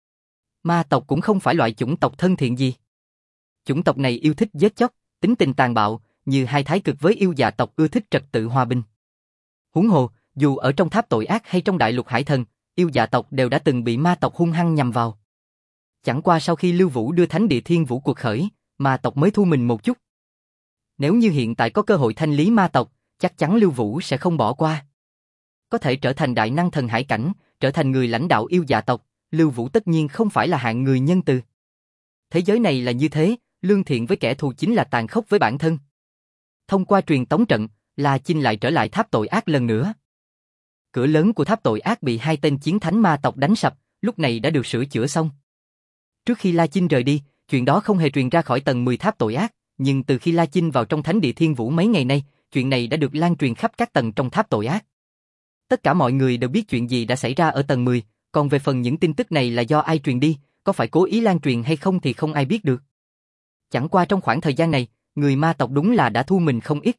Ma tộc cũng không phải loại chủng tộc thân thiện gì. Chủng tộc này yêu thích giết chóc, tính tình tàn bạo, như hai thái cực với yêu dạ tộc ưa thích trật tự hòa bình. Huống hồ, dù ở trong tháp tội ác hay trong đại lục hải thần, yêu dạ tộc đều đã từng bị ma tộc hung hăng nhằm vào. Chẳng qua sau khi Lưu Vũ đưa Thánh Địa Thiên Vũ cuộc khởi, ma tộc mới thu mình một chút. Nếu như hiện tại có cơ hội thanh lý ma tộc, chắc chắn Lưu Vũ sẽ không bỏ qua. Có thể trở thành đại năng thần hải cảnh, trở thành người lãnh đạo yêu dạ tộc, Lưu Vũ tất nhiên không phải là hạng người nhân từ. Thế giới này là như thế, lương thiện với kẻ thù chính là tàn khốc với bản thân. Thông qua truyền tống trận, La Chinh lại trở lại tháp tội ác lần nữa. Cửa lớn của tháp tội ác bị hai tên chiến thánh ma tộc đánh sập, lúc này đã được sửa chữa xong. Trước khi La Chinh rời đi, chuyện đó không hề truyền ra khỏi tầng mười tháp tội ác, nhưng từ khi La Chinh vào trong Thánh Địa Thiên Vũ mấy ngày nay, chuyện này đã được lan truyền khắp các tầng trong tháp tội ác. Tất cả mọi người đều biết chuyện gì đã xảy ra ở tầng mười, còn về phần những tin tức này là do ai truyền đi, có phải cố ý lan truyền hay không thì không ai biết được. Chẳng qua trong khoảng thời gian này, người ma tộc đúng là đã thu mình không ít.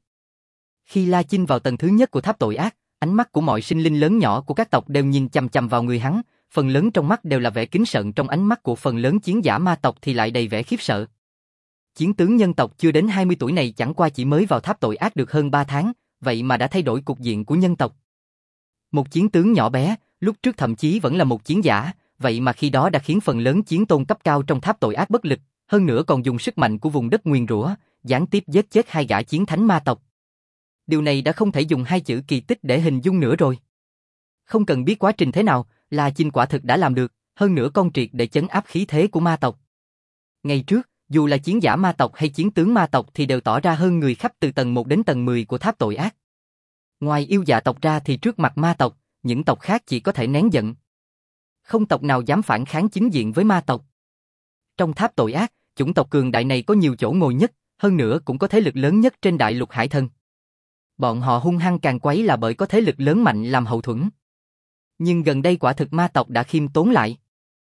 Khi La Chinh vào tầng thứ nhất của tháp tội ác, ánh mắt của mọi sinh linh lớn nhỏ của các tộc đều nhìn chằm chằm vào người hắn, phần lớn trong mắt đều là vẻ kính sợ, trong ánh mắt của phần lớn chiến giả ma tộc thì lại đầy vẻ khiếp sợ. Chiến tướng nhân tộc chưa đến hai mươi tuổi này chẳng qua chỉ mới vào tháp tội ác được hơn ba tháng, vậy mà đã thay đổi cục diện của nhân tộc. Một chiến tướng nhỏ bé, lúc trước thậm chí vẫn là một chiến giả, vậy mà khi đó đã khiến phần lớn chiến tôn cấp cao trong tháp tội ác bất lực, hơn nữa còn dùng sức mạnh của vùng đất nguyền rủa, gián tiếp giết chết hai gã chiến thánh ma tộc. Điều này đã không thể dùng hai chữ kỳ tích để hình dung nữa rồi. Không cần biết quá trình thế nào, La Chinh quả thực đã làm được, hơn nữa con triệt để chấn áp khí thế của ma tộc. Ngày trước, dù là chiến giả ma tộc hay chiến tướng ma tộc thì đều tỏ ra hơn người khắp từ tầng một đến tầng mười của tháp tội ác. Ngoài yêu dạ tộc ra thì trước mặt ma tộc, những tộc khác chỉ có thể nén giận. Không tộc nào dám phản kháng chính diện với ma tộc. Trong tháp tội ác, chủng tộc cường đại này có nhiều chỗ ngồi nhất, hơn nữa cũng có thế lực lớn nhất trên đại lục hải thần. Bọn họ hung hăng càng quấy là bởi có thế lực lớn mạnh làm hậu thuẫn. Nhưng gần đây quả thực ma tộc đã khiêm tốn lại.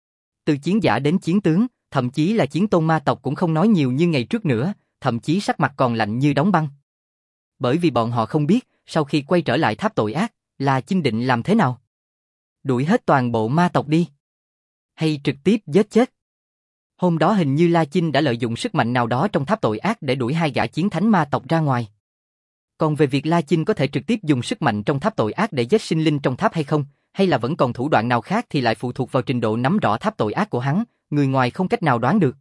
Từ chiến giả đến chiến tướng, thậm chí là chiến tôn ma tộc cũng không nói nhiều như ngày trước nữa, thậm chí sắc mặt còn lạnh như đóng băng. Bởi vì bọn họ không biết, sau khi quay trở lại tháp tội ác, là Chinh định làm thế nào? Đuổi hết toàn bộ ma tộc đi? Hay trực tiếp giết chết? Hôm đó hình như La Chinh đã lợi dụng sức mạnh nào đó trong tháp tội ác để đuổi hai gã chiến thánh ma tộc ra ngoài. Còn về việc La Chinh có thể trực tiếp dùng sức mạnh trong tháp tội ác để giết sinh linh trong tháp hay không, hay là vẫn còn thủ đoạn nào khác thì lại phụ thuộc vào trình độ nắm rõ tháp tội ác của hắn, người ngoài không cách nào đoán được.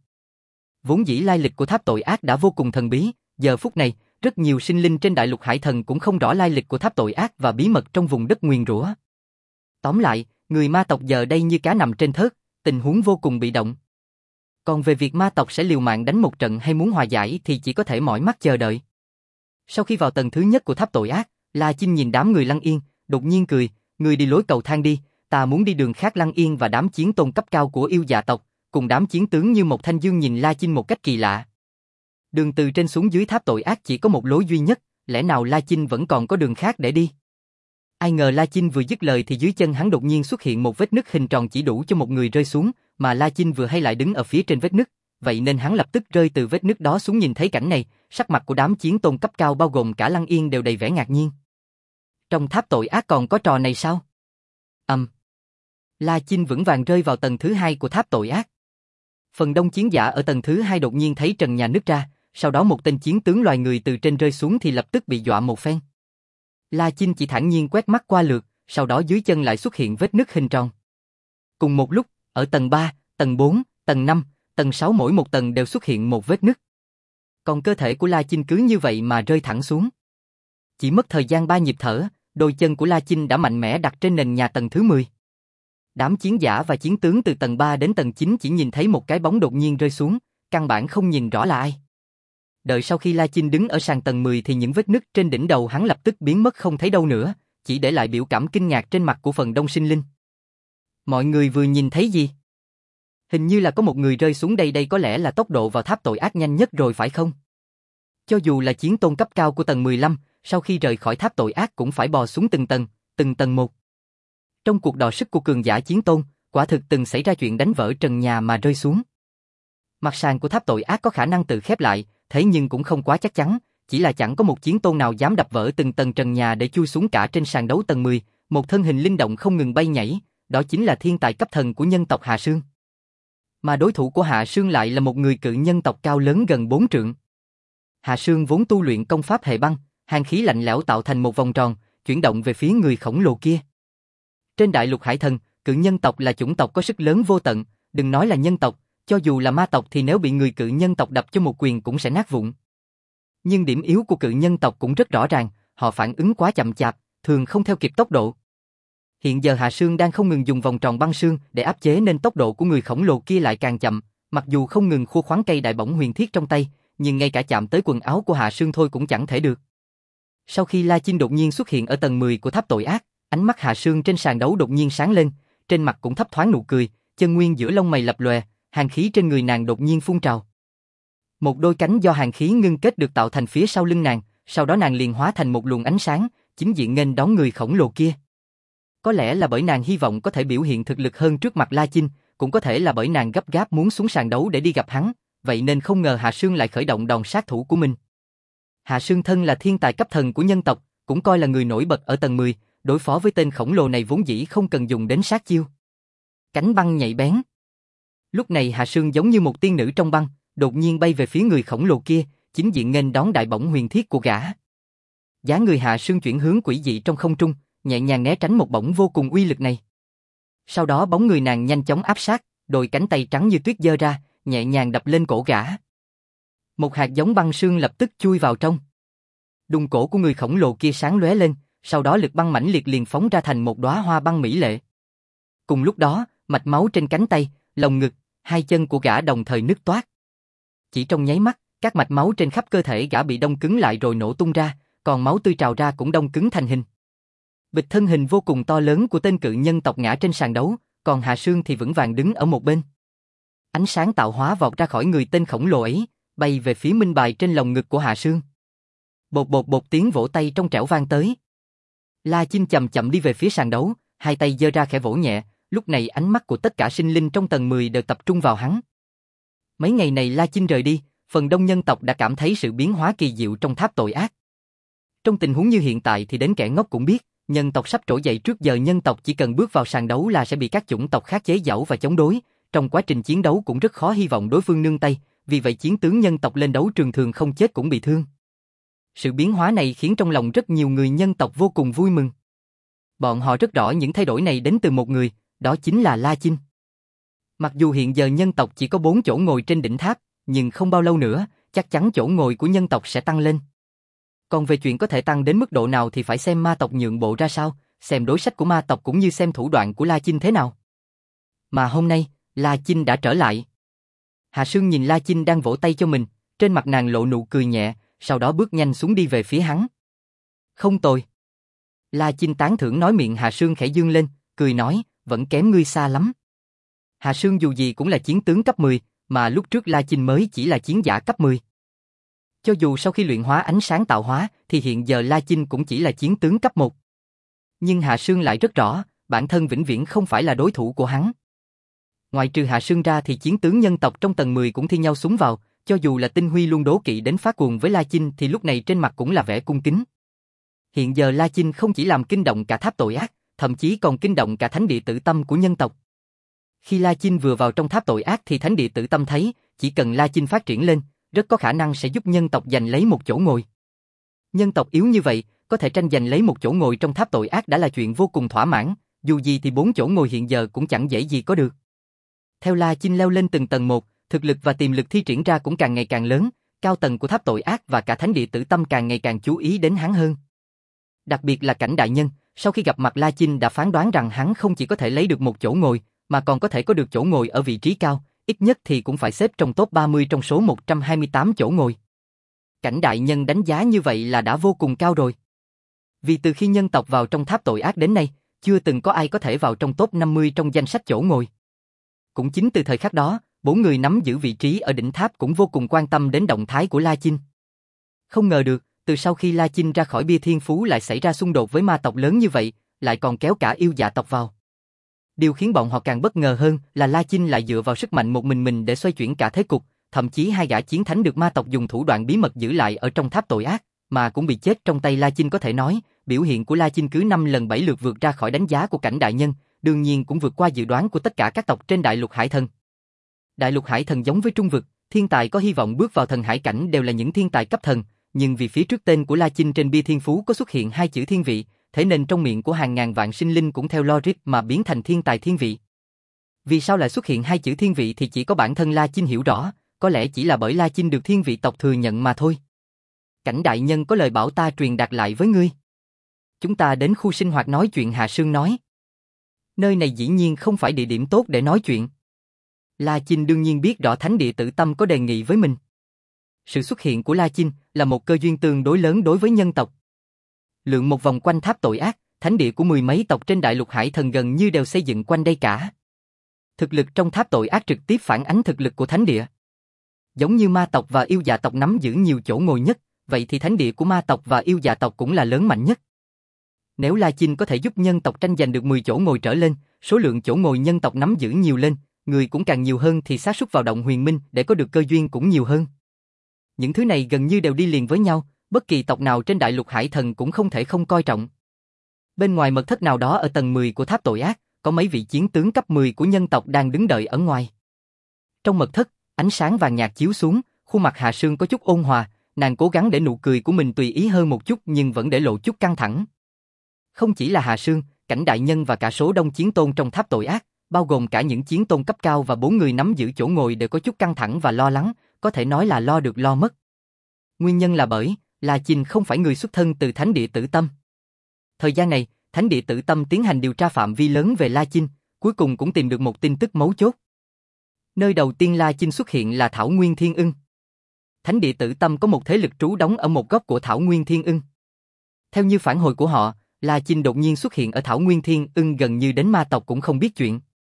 Vốn dĩ lai lịch của tháp tội ác đã vô cùng thần bí, giờ phút này, rất nhiều sinh linh trên đại lục hải thần cũng không rõ lai lịch của tháp tội ác và bí mật trong vùng đất nguyền rủa. Tóm lại, người ma tộc giờ đây như cá nằm trên thớt, tình huống vô cùng bị động. Còn về việc ma tộc sẽ liều mạng đánh một trận hay muốn hòa giải thì chỉ có thể mỏi mắt chờ đợi. Sau khi vào tầng thứ nhất của tháp tội ác, La Chinh nhìn đám người Lăng Yên, đột nhiên cười, người đi lối cầu thang đi, ta muốn đi đường khác. Lăng Yên và đám chiến tôn cấp cao của yêu dạ tộc, cùng đám chiến tướng như một Thanh Dương nhìn La Chinh một cách kỳ lạ. Đường từ trên xuống dưới tháp tội ác chỉ có một lối duy nhất, lẽ nào La Chinh vẫn còn có đường khác để đi? Ai ngờ La Chinh vừa dứt lời thì dưới chân hắn đột nhiên xuất hiện một vết nứt hình tròn chỉ đủ cho một người rơi xuống, mà La Chinh vừa hay lại đứng ở phía trên vết nứt, vậy nên hắn lập tức rơi từ vết nứt đó xuống. Nhìn thấy cảnh này, sắc mặt của đám chiến tôn cấp cao bao gồm cả Lăng Yên đều đầy vẻ ngạc nhiên. Trong tháp tội ác còn có trò này sao? Ầm. Um. La Chinh vững vàng rơi vào tầng thứ hai của tháp tội ác. Phần đông chiến giả ở tầng thứ hai đột nhiên thấy trần nhà nứt ra, sau đó một tên chiến tướng loài người từ trên rơi xuống thì lập tức bị dọa một phen. La Chinh chỉ thản nhiên quét mắt qua lượt, sau đó dưới chân lại xuất hiện vết nứt hình tròn. Cùng một lúc, ở tầng ba, tầng bốn, tầng năm, tầng sáu mỗi một tầng đều xuất hiện một vết nứt. Còn cơ thể của La Chinh cứ như vậy mà rơi thẳng xuống. Chỉ mất thời gian ba nhịp thở, đôi chân của La Chinh đã mạnh mẽ đặt trên nền nhà tầng thứ mười. Đám chiến giả và chiến tướng từ tầng ba đến tầng chín chỉ nhìn thấy một cái bóng đột nhiên rơi xuống, căn bản không nhìn rõ là ai. Đợi sau khi La Chinh đứng ở sàn tầng mười thì những vết nứt trên đỉnh đầu hắn lập tức biến mất không thấy đâu nữa, chỉ để lại biểu cảm kinh ngạc trên mặt của phần đông sinh linh. Mọi người vừa nhìn thấy gì? Hình như là có một người rơi xuống đây, đây có lẽ là tốc độ vào tháp tội ác nhanh nhất rồi phải không? Cho dù là chiến tôn cấp cao của tầng mười lăm, sau khi rời khỏi tháp tội ác cũng phải bò xuống từng tầng, từng tầng một. Trong cuộc đọ sức của cường giả chiến tôn, quả thực từng xảy ra chuyện đánh vỡ trần nhà mà rơi xuống. Mặt sàn của tháp tội ác có khả năng tự khép lại, thế nhưng cũng không quá chắc chắn, chỉ là chẳng có một chiến tôn nào dám đập vỡ từng tầng trần nhà để chui xuống cả trên sàn đấu tầng mười, một thân hình linh động không ngừng bay nhảy, đó chính là thiên tài cấp thần của nhân tộc Hà Sương. Mà đối thủ của Hạ Sương lại là một người cự nhân tộc cao lớn gần bốn trượng. Hạ Sương vốn tu luyện công pháp hệ băng, hàn khí lạnh lẽo tạo thành một vòng tròn, chuyển động về phía người khổng lồ kia. Trên đại lục hải thần, cự nhân tộc là chủng tộc có sức lớn vô tận, đừng nói là nhân tộc, cho dù là ma tộc thì nếu bị người cự nhân tộc đập cho một quyền cũng sẽ nát vụn. Nhưng điểm yếu của cự nhân tộc cũng rất rõ ràng, họ phản ứng quá chậm chạp, thường không theo kịp tốc độ. Hiện giờ Hạ Sương đang không ngừng dùng vòng tròn băng sương để áp chế nên tốc độ của người khổng lồ kia lại càng chậm, mặc dù không ngừng khua khoáng cây đại bổng huyền thiết trong tay, nhưng ngay cả chạm tới quần áo của Hạ Sương thôi cũng chẳng thể được. Sau khi La Chinh đột nhiên xuất hiện ở tầng mười của tháp tội ác, ánh mắt Hạ Sương trên sàn đấu đột nhiên sáng lên, trên mặt cũng thấp thoáng nụ cười, chân nguyên giữa lông mày lập lòe, hàn khí trên người nàng đột nhiên phun trào. Một đôi cánh do hàn khí ngưng kết được tạo thành phía sau lưng nàng, sau đó nàng liền hóa thành một luồng ánh sáng, chính diện nghênh đón người khổng lồ kia. Có lẽ là bởi nàng hy vọng có thể biểu hiện thực lực hơn trước mặt La Chinh, cũng có thể là bởi nàng gấp gáp muốn xuống sàn đấu để đi gặp hắn, vậy nên không ngờ Hạ Sương lại khởi động đòn sát thủ của mình. Hạ Sương thân là thiên tài cấp thần của nhân tộc, cũng coi là người nổi bật ở tầng mười, đối phó với tên khổng lồ này vốn dĩ không cần dùng đến sát chiêu. Cánh băng nhạy bén. Lúc này Hạ Sương giống như một tiên nữ trong băng, đột nhiên bay về phía người khổng lồ kia, chính diện nghênh đón đại bổng huyền thiết của gã. Dáng người Hạ Sương chuyển hướng quỷ dị trong không trung, nhẹ nhàng né tránh một bổng vô cùng uy lực này. Sau đó bóng người nàng nhanh chóng áp sát, đôi cánh tay trắng như tuyết giơ ra, nhẹ nhàng đập lên cổ gã. Một hạt giống băng sương lập tức chui vào trong. Đùng cổ của người khổng lồ kia sáng lóe lên, sau đó lực băng mãnh liệt liền phóng ra thành một đóa hoa băng mỹ lệ. Cùng lúc đó, mạch máu trên cánh tay, lồng ngực, hai chân của gã đồng thời nứt toát. Chỉ trong nháy mắt, các mạch máu trên khắp cơ thể gã bị đông cứng lại rồi nổ tung ra, còn máu tươi trào ra cũng đông cứng thành hình. Bịch thân hình vô cùng to lớn của tên cự nhân tộc ngã trên sàn đấu, còn Hạ Sương thì vững vàng đứng ở một bên. Ánh sáng tạo hóa vọt ra khỏi người tên khổng lồ ấy, bay về phía minh bài trên lồng ngực của Hạ Sương. Bột bột bột tiếng vỗ tay trong trẻo vang tới. La Chinh chậm chậm đi về phía sàn đấu, hai tay giơ ra khẽ vỗ nhẹ, lúc này ánh mắt của tất cả sinh linh trong tầng mười đều tập trung vào hắn. Mấy ngày này La Chinh rời đi, phần đông nhân tộc đã cảm thấy sự biến hóa kỳ diệu trong tháp tội ác. Trong tình huống như hiện tại thì đến kẻ ngốc cũng biết, nhân tộc sắp trỗi dậy trước giờ nhân tộc chỉ cần bước vào sàn đấu là sẽ bị các chủng tộc khác chế giễu và chống đối, trong quá trình chiến đấu cũng rất khó hy vọng đối phương nương tay, vì vậy chiến tướng nhân tộc lên đấu trường thường không chết cũng bị thương. Sự biến hóa này khiến trong lòng rất nhiều người nhân tộc vô cùng vui mừng. Bọn họ rất rõ những thay đổi này đến từ một người, đó chính là La Chinh. Mặc dù hiện giờ nhân tộc chỉ có bốn chỗ ngồi trên đỉnh tháp, nhưng không bao lâu nữa, chắc chắn chỗ ngồi của nhân tộc sẽ tăng lên. Còn về chuyện có thể tăng đến mức độ nào thì phải xem ma tộc nhượng bộ ra sao, xem đối sách của ma tộc cũng như xem thủ đoạn của La Chinh thế nào. Mà hôm nay, La Chinh đã trở lại. Hạ Sương nhìn La Chinh đang vỗ tay cho mình, trên mặt nàng lộ nụ cười nhẹ, sau đó bước nhanh xuống đi về phía hắn. Không tồi. La Chinh tán thưởng nói, miệng Hạ Sương khẽ dương lên, cười nói, vẫn kém ngươi xa lắm. Hạ Sương dù gì cũng là chiến tướng cấp mười, mà lúc trước La Chinh mới chỉ là chiến giả cấp mười. Cho dù sau khi luyện hóa ánh sáng tạo hóa, thì hiện giờ La Chinh cũng chỉ là chiến tướng cấp một. Nhưng Hạ Sương lại rất rõ, bản thân vĩnh viễn không phải là đối thủ của hắn. Ngoài trừ Hạ Sương ra thì chiến tướng nhân tộc trong tầng mười cũng thi nhau súng vào, cho dù là Tinh Huy luôn đố kỵ đến phát cuồng với La Chinh thì lúc này trên mặt cũng là vẻ cung kính. Hiện giờ La Chinh không chỉ làm kinh động cả tháp tội ác, thậm chí còn kinh động cả thánh địa Tử Tâm của nhân tộc. Khi La Chinh vừa vào trong tháp tội ác thì thánh địa Tử Tâm thấy, chỉ cần La Chinh phát triển lên, rất có khả năng sẽ giúp nhân tộc giành lấy một chỗ ngồi. Nhân tộc yếu như vậy, có thể tranh giành lấy một chỗ ngồi trong tháp tội ác đã là chuyện vô cùng thỏa mãn, dù gì thì bốn chỗ ngồi hiện giờ cũng chẳng dễ gì có được. Theo La Chinh leo lên từng tầng một, thực lực và tiềm lực thi triển ra cũng càng ngày càng lớn, cao tầng của tháp tội ác và cả thánh địa tử tâm càng ngày càng chú ý đến hắn hơn. Đặc biệt là Cảnh đại nhân, sau khi gặp mặt La Chinh đã phán đoán rằng hắn không chỉ có thể lấy được một chỗ ngồi, mà còn có thể có được chỗ ngồi ở vị trí cao, ít nhất thì cũng phải xếp trong top ba mươi trong số một trăm hai mươi tám chỗ ngồi. Cảnh đại nhân đánh giá như vậy là đã vô cùng cao rồi. Vì từ khi nhân tộc vào trong tháp tội ác đến nay, chưa từng có ai có thể vào trong top năm mươi trong danh sách chỗ ngồi. Cũng chính từ thời khắc đó, bốn người nắm giữ vị trí ở đỉnh tháp cũng vô cùng quan tâm đến động thái của La Chinh. Không ngờ được, từ sau khi La Chinh ra khỏi bia thiên phú lại xảy ra xung đột với ma tộc lớn như vậy, lại còn kéo cả yêu dạ tộc vào. Điều khiến bọn họ càng bất ngờ hơn là La Chinh lại dựa vào sức mạnh một mình mình để xoay chuyển cả thế cục, thậm chí hai gã chiến thánh được ma tộc dùng thủ đoạn bí mật giữ lại ở trong tháp tội ác, mà cũng bị chết trong tay La Chinh. Có thể nói, biểu hiện của La Chinh cứ năm lần bảy lượt vượt ra khỏi đánh giá của Cảnh đại nhân, đương nhiên cũng vượt qua dự đoán của tất cả các tộc trên đại lục hải thần. Đại lục hải thần giống với trung vực, thiên tài có hy vọng bước vào thần hải cảnh đều là những thiên tài cấp thần, nhưng vì phía trước tên của La Chinh trên bia thiên phú có xuất hiện hai chữ thiên vị, thế nên trong miệng của hàng ngàn vạn sinh linh cũng theo logic mà biến thành thiên tài thiên vị. Vì sao lại xuất hiện hai chữ thiên vị thì chỉ có bản thân La Chinh hiểu rõ, có lẽ chỉ là bởi La Chinh được thiên vị tộc thừa nhận mà thôi. Cảnh đại nhân có lời bảo ta truyền đạt lại với ngươi. Chúng ta đến khu sinh hoạt nói chuyện, Hạ Sương nói. Nơi này dĩ nhiên không phải địa điểm tốt để nói chuyện. La Chinh đương nhiên biết rõ thánh địa tử tâm có đề nghị với mình. Sự xuất hiện của La Chinh là một cơ duyên tương đối lớn đối với nhân tộc. Lượn một vòng quanh tháp tội ác, thánh địa của mười mấy tộc trên đại lục hải thần gần như đều xây dựng quanh đây cả. Thực lực trong tháp tội ác trực tiếp phản ánh thực lực của thánh địa. Giống như ma tộc và yêu dạ tộc nắm giữ nhiều chỗ ngồi nhất, vậy thì thánh địa của ma tộc và yêu dạ tộc cũng là lớn mạnh nhất. Nếu La Chinh có thể giúp nhân tộc tranh giành được mười chỗ ngồi trở lên, số lượng chỗ ngồi nhân tộc nắm giữ nhiều lên, người cũng càng nhiều hơn thì xác suất vào động huyền minh để có được cơ duyên cũng nhiều hơn. Những thứ này gần như đều đi liền với nhau, bất kỳ tộc nào trên đại lục hải thần cũng không thể không coi trọng. Bên ngoài mật thất nào đó ở tầng mười của tháp tội ác, có mấy vị chiến tướng cấp mười của nhân tộc đang đứng đợi ở ngoài. Trong mật thất, ánh sáng vàng nhạt chiếu xuống, khuôn mặt Hạ Sương có chút ôn hòa, nàng cố gắng để nụ cười của mình tùy ý hơn một chút nhưng vẫn để lộ chút căng thẳng. Không chỉ là Hạ Sương, Cảnh đại nhân và cả số đông chiến tôn trong tháp tội ác, bao gồm cả những chiến tôn cấp cao và bốn người nắm giữ chỗ ngồi đều có chút căng thẳng và lo lắng, có thể nói là lo được lo mất. Nguyên nhân là bởi La Chinh không phải người xuất thân từ thánh địa tử tâm. Thời gian này, thánh địa tử tâm tiến hành điều tra phạm vi lớn về La Chinh, cuối cùng cũng tìm được một tin tức mấu chốt. Nơi đầu tiên La Chinh xuất hiện là Thảo Nguyên Thiên Ưng. Thánh địa tử tâm có một thế lực trú đóng ở một góc của Thảo Nguyên Thiên Ưng. Theo như phản hồi của họ, La Chinh đột nhiên xuất hiện ở Thảo Nguyên Thiên Ưng gần như đến ma tộc cũng không biết chuyện.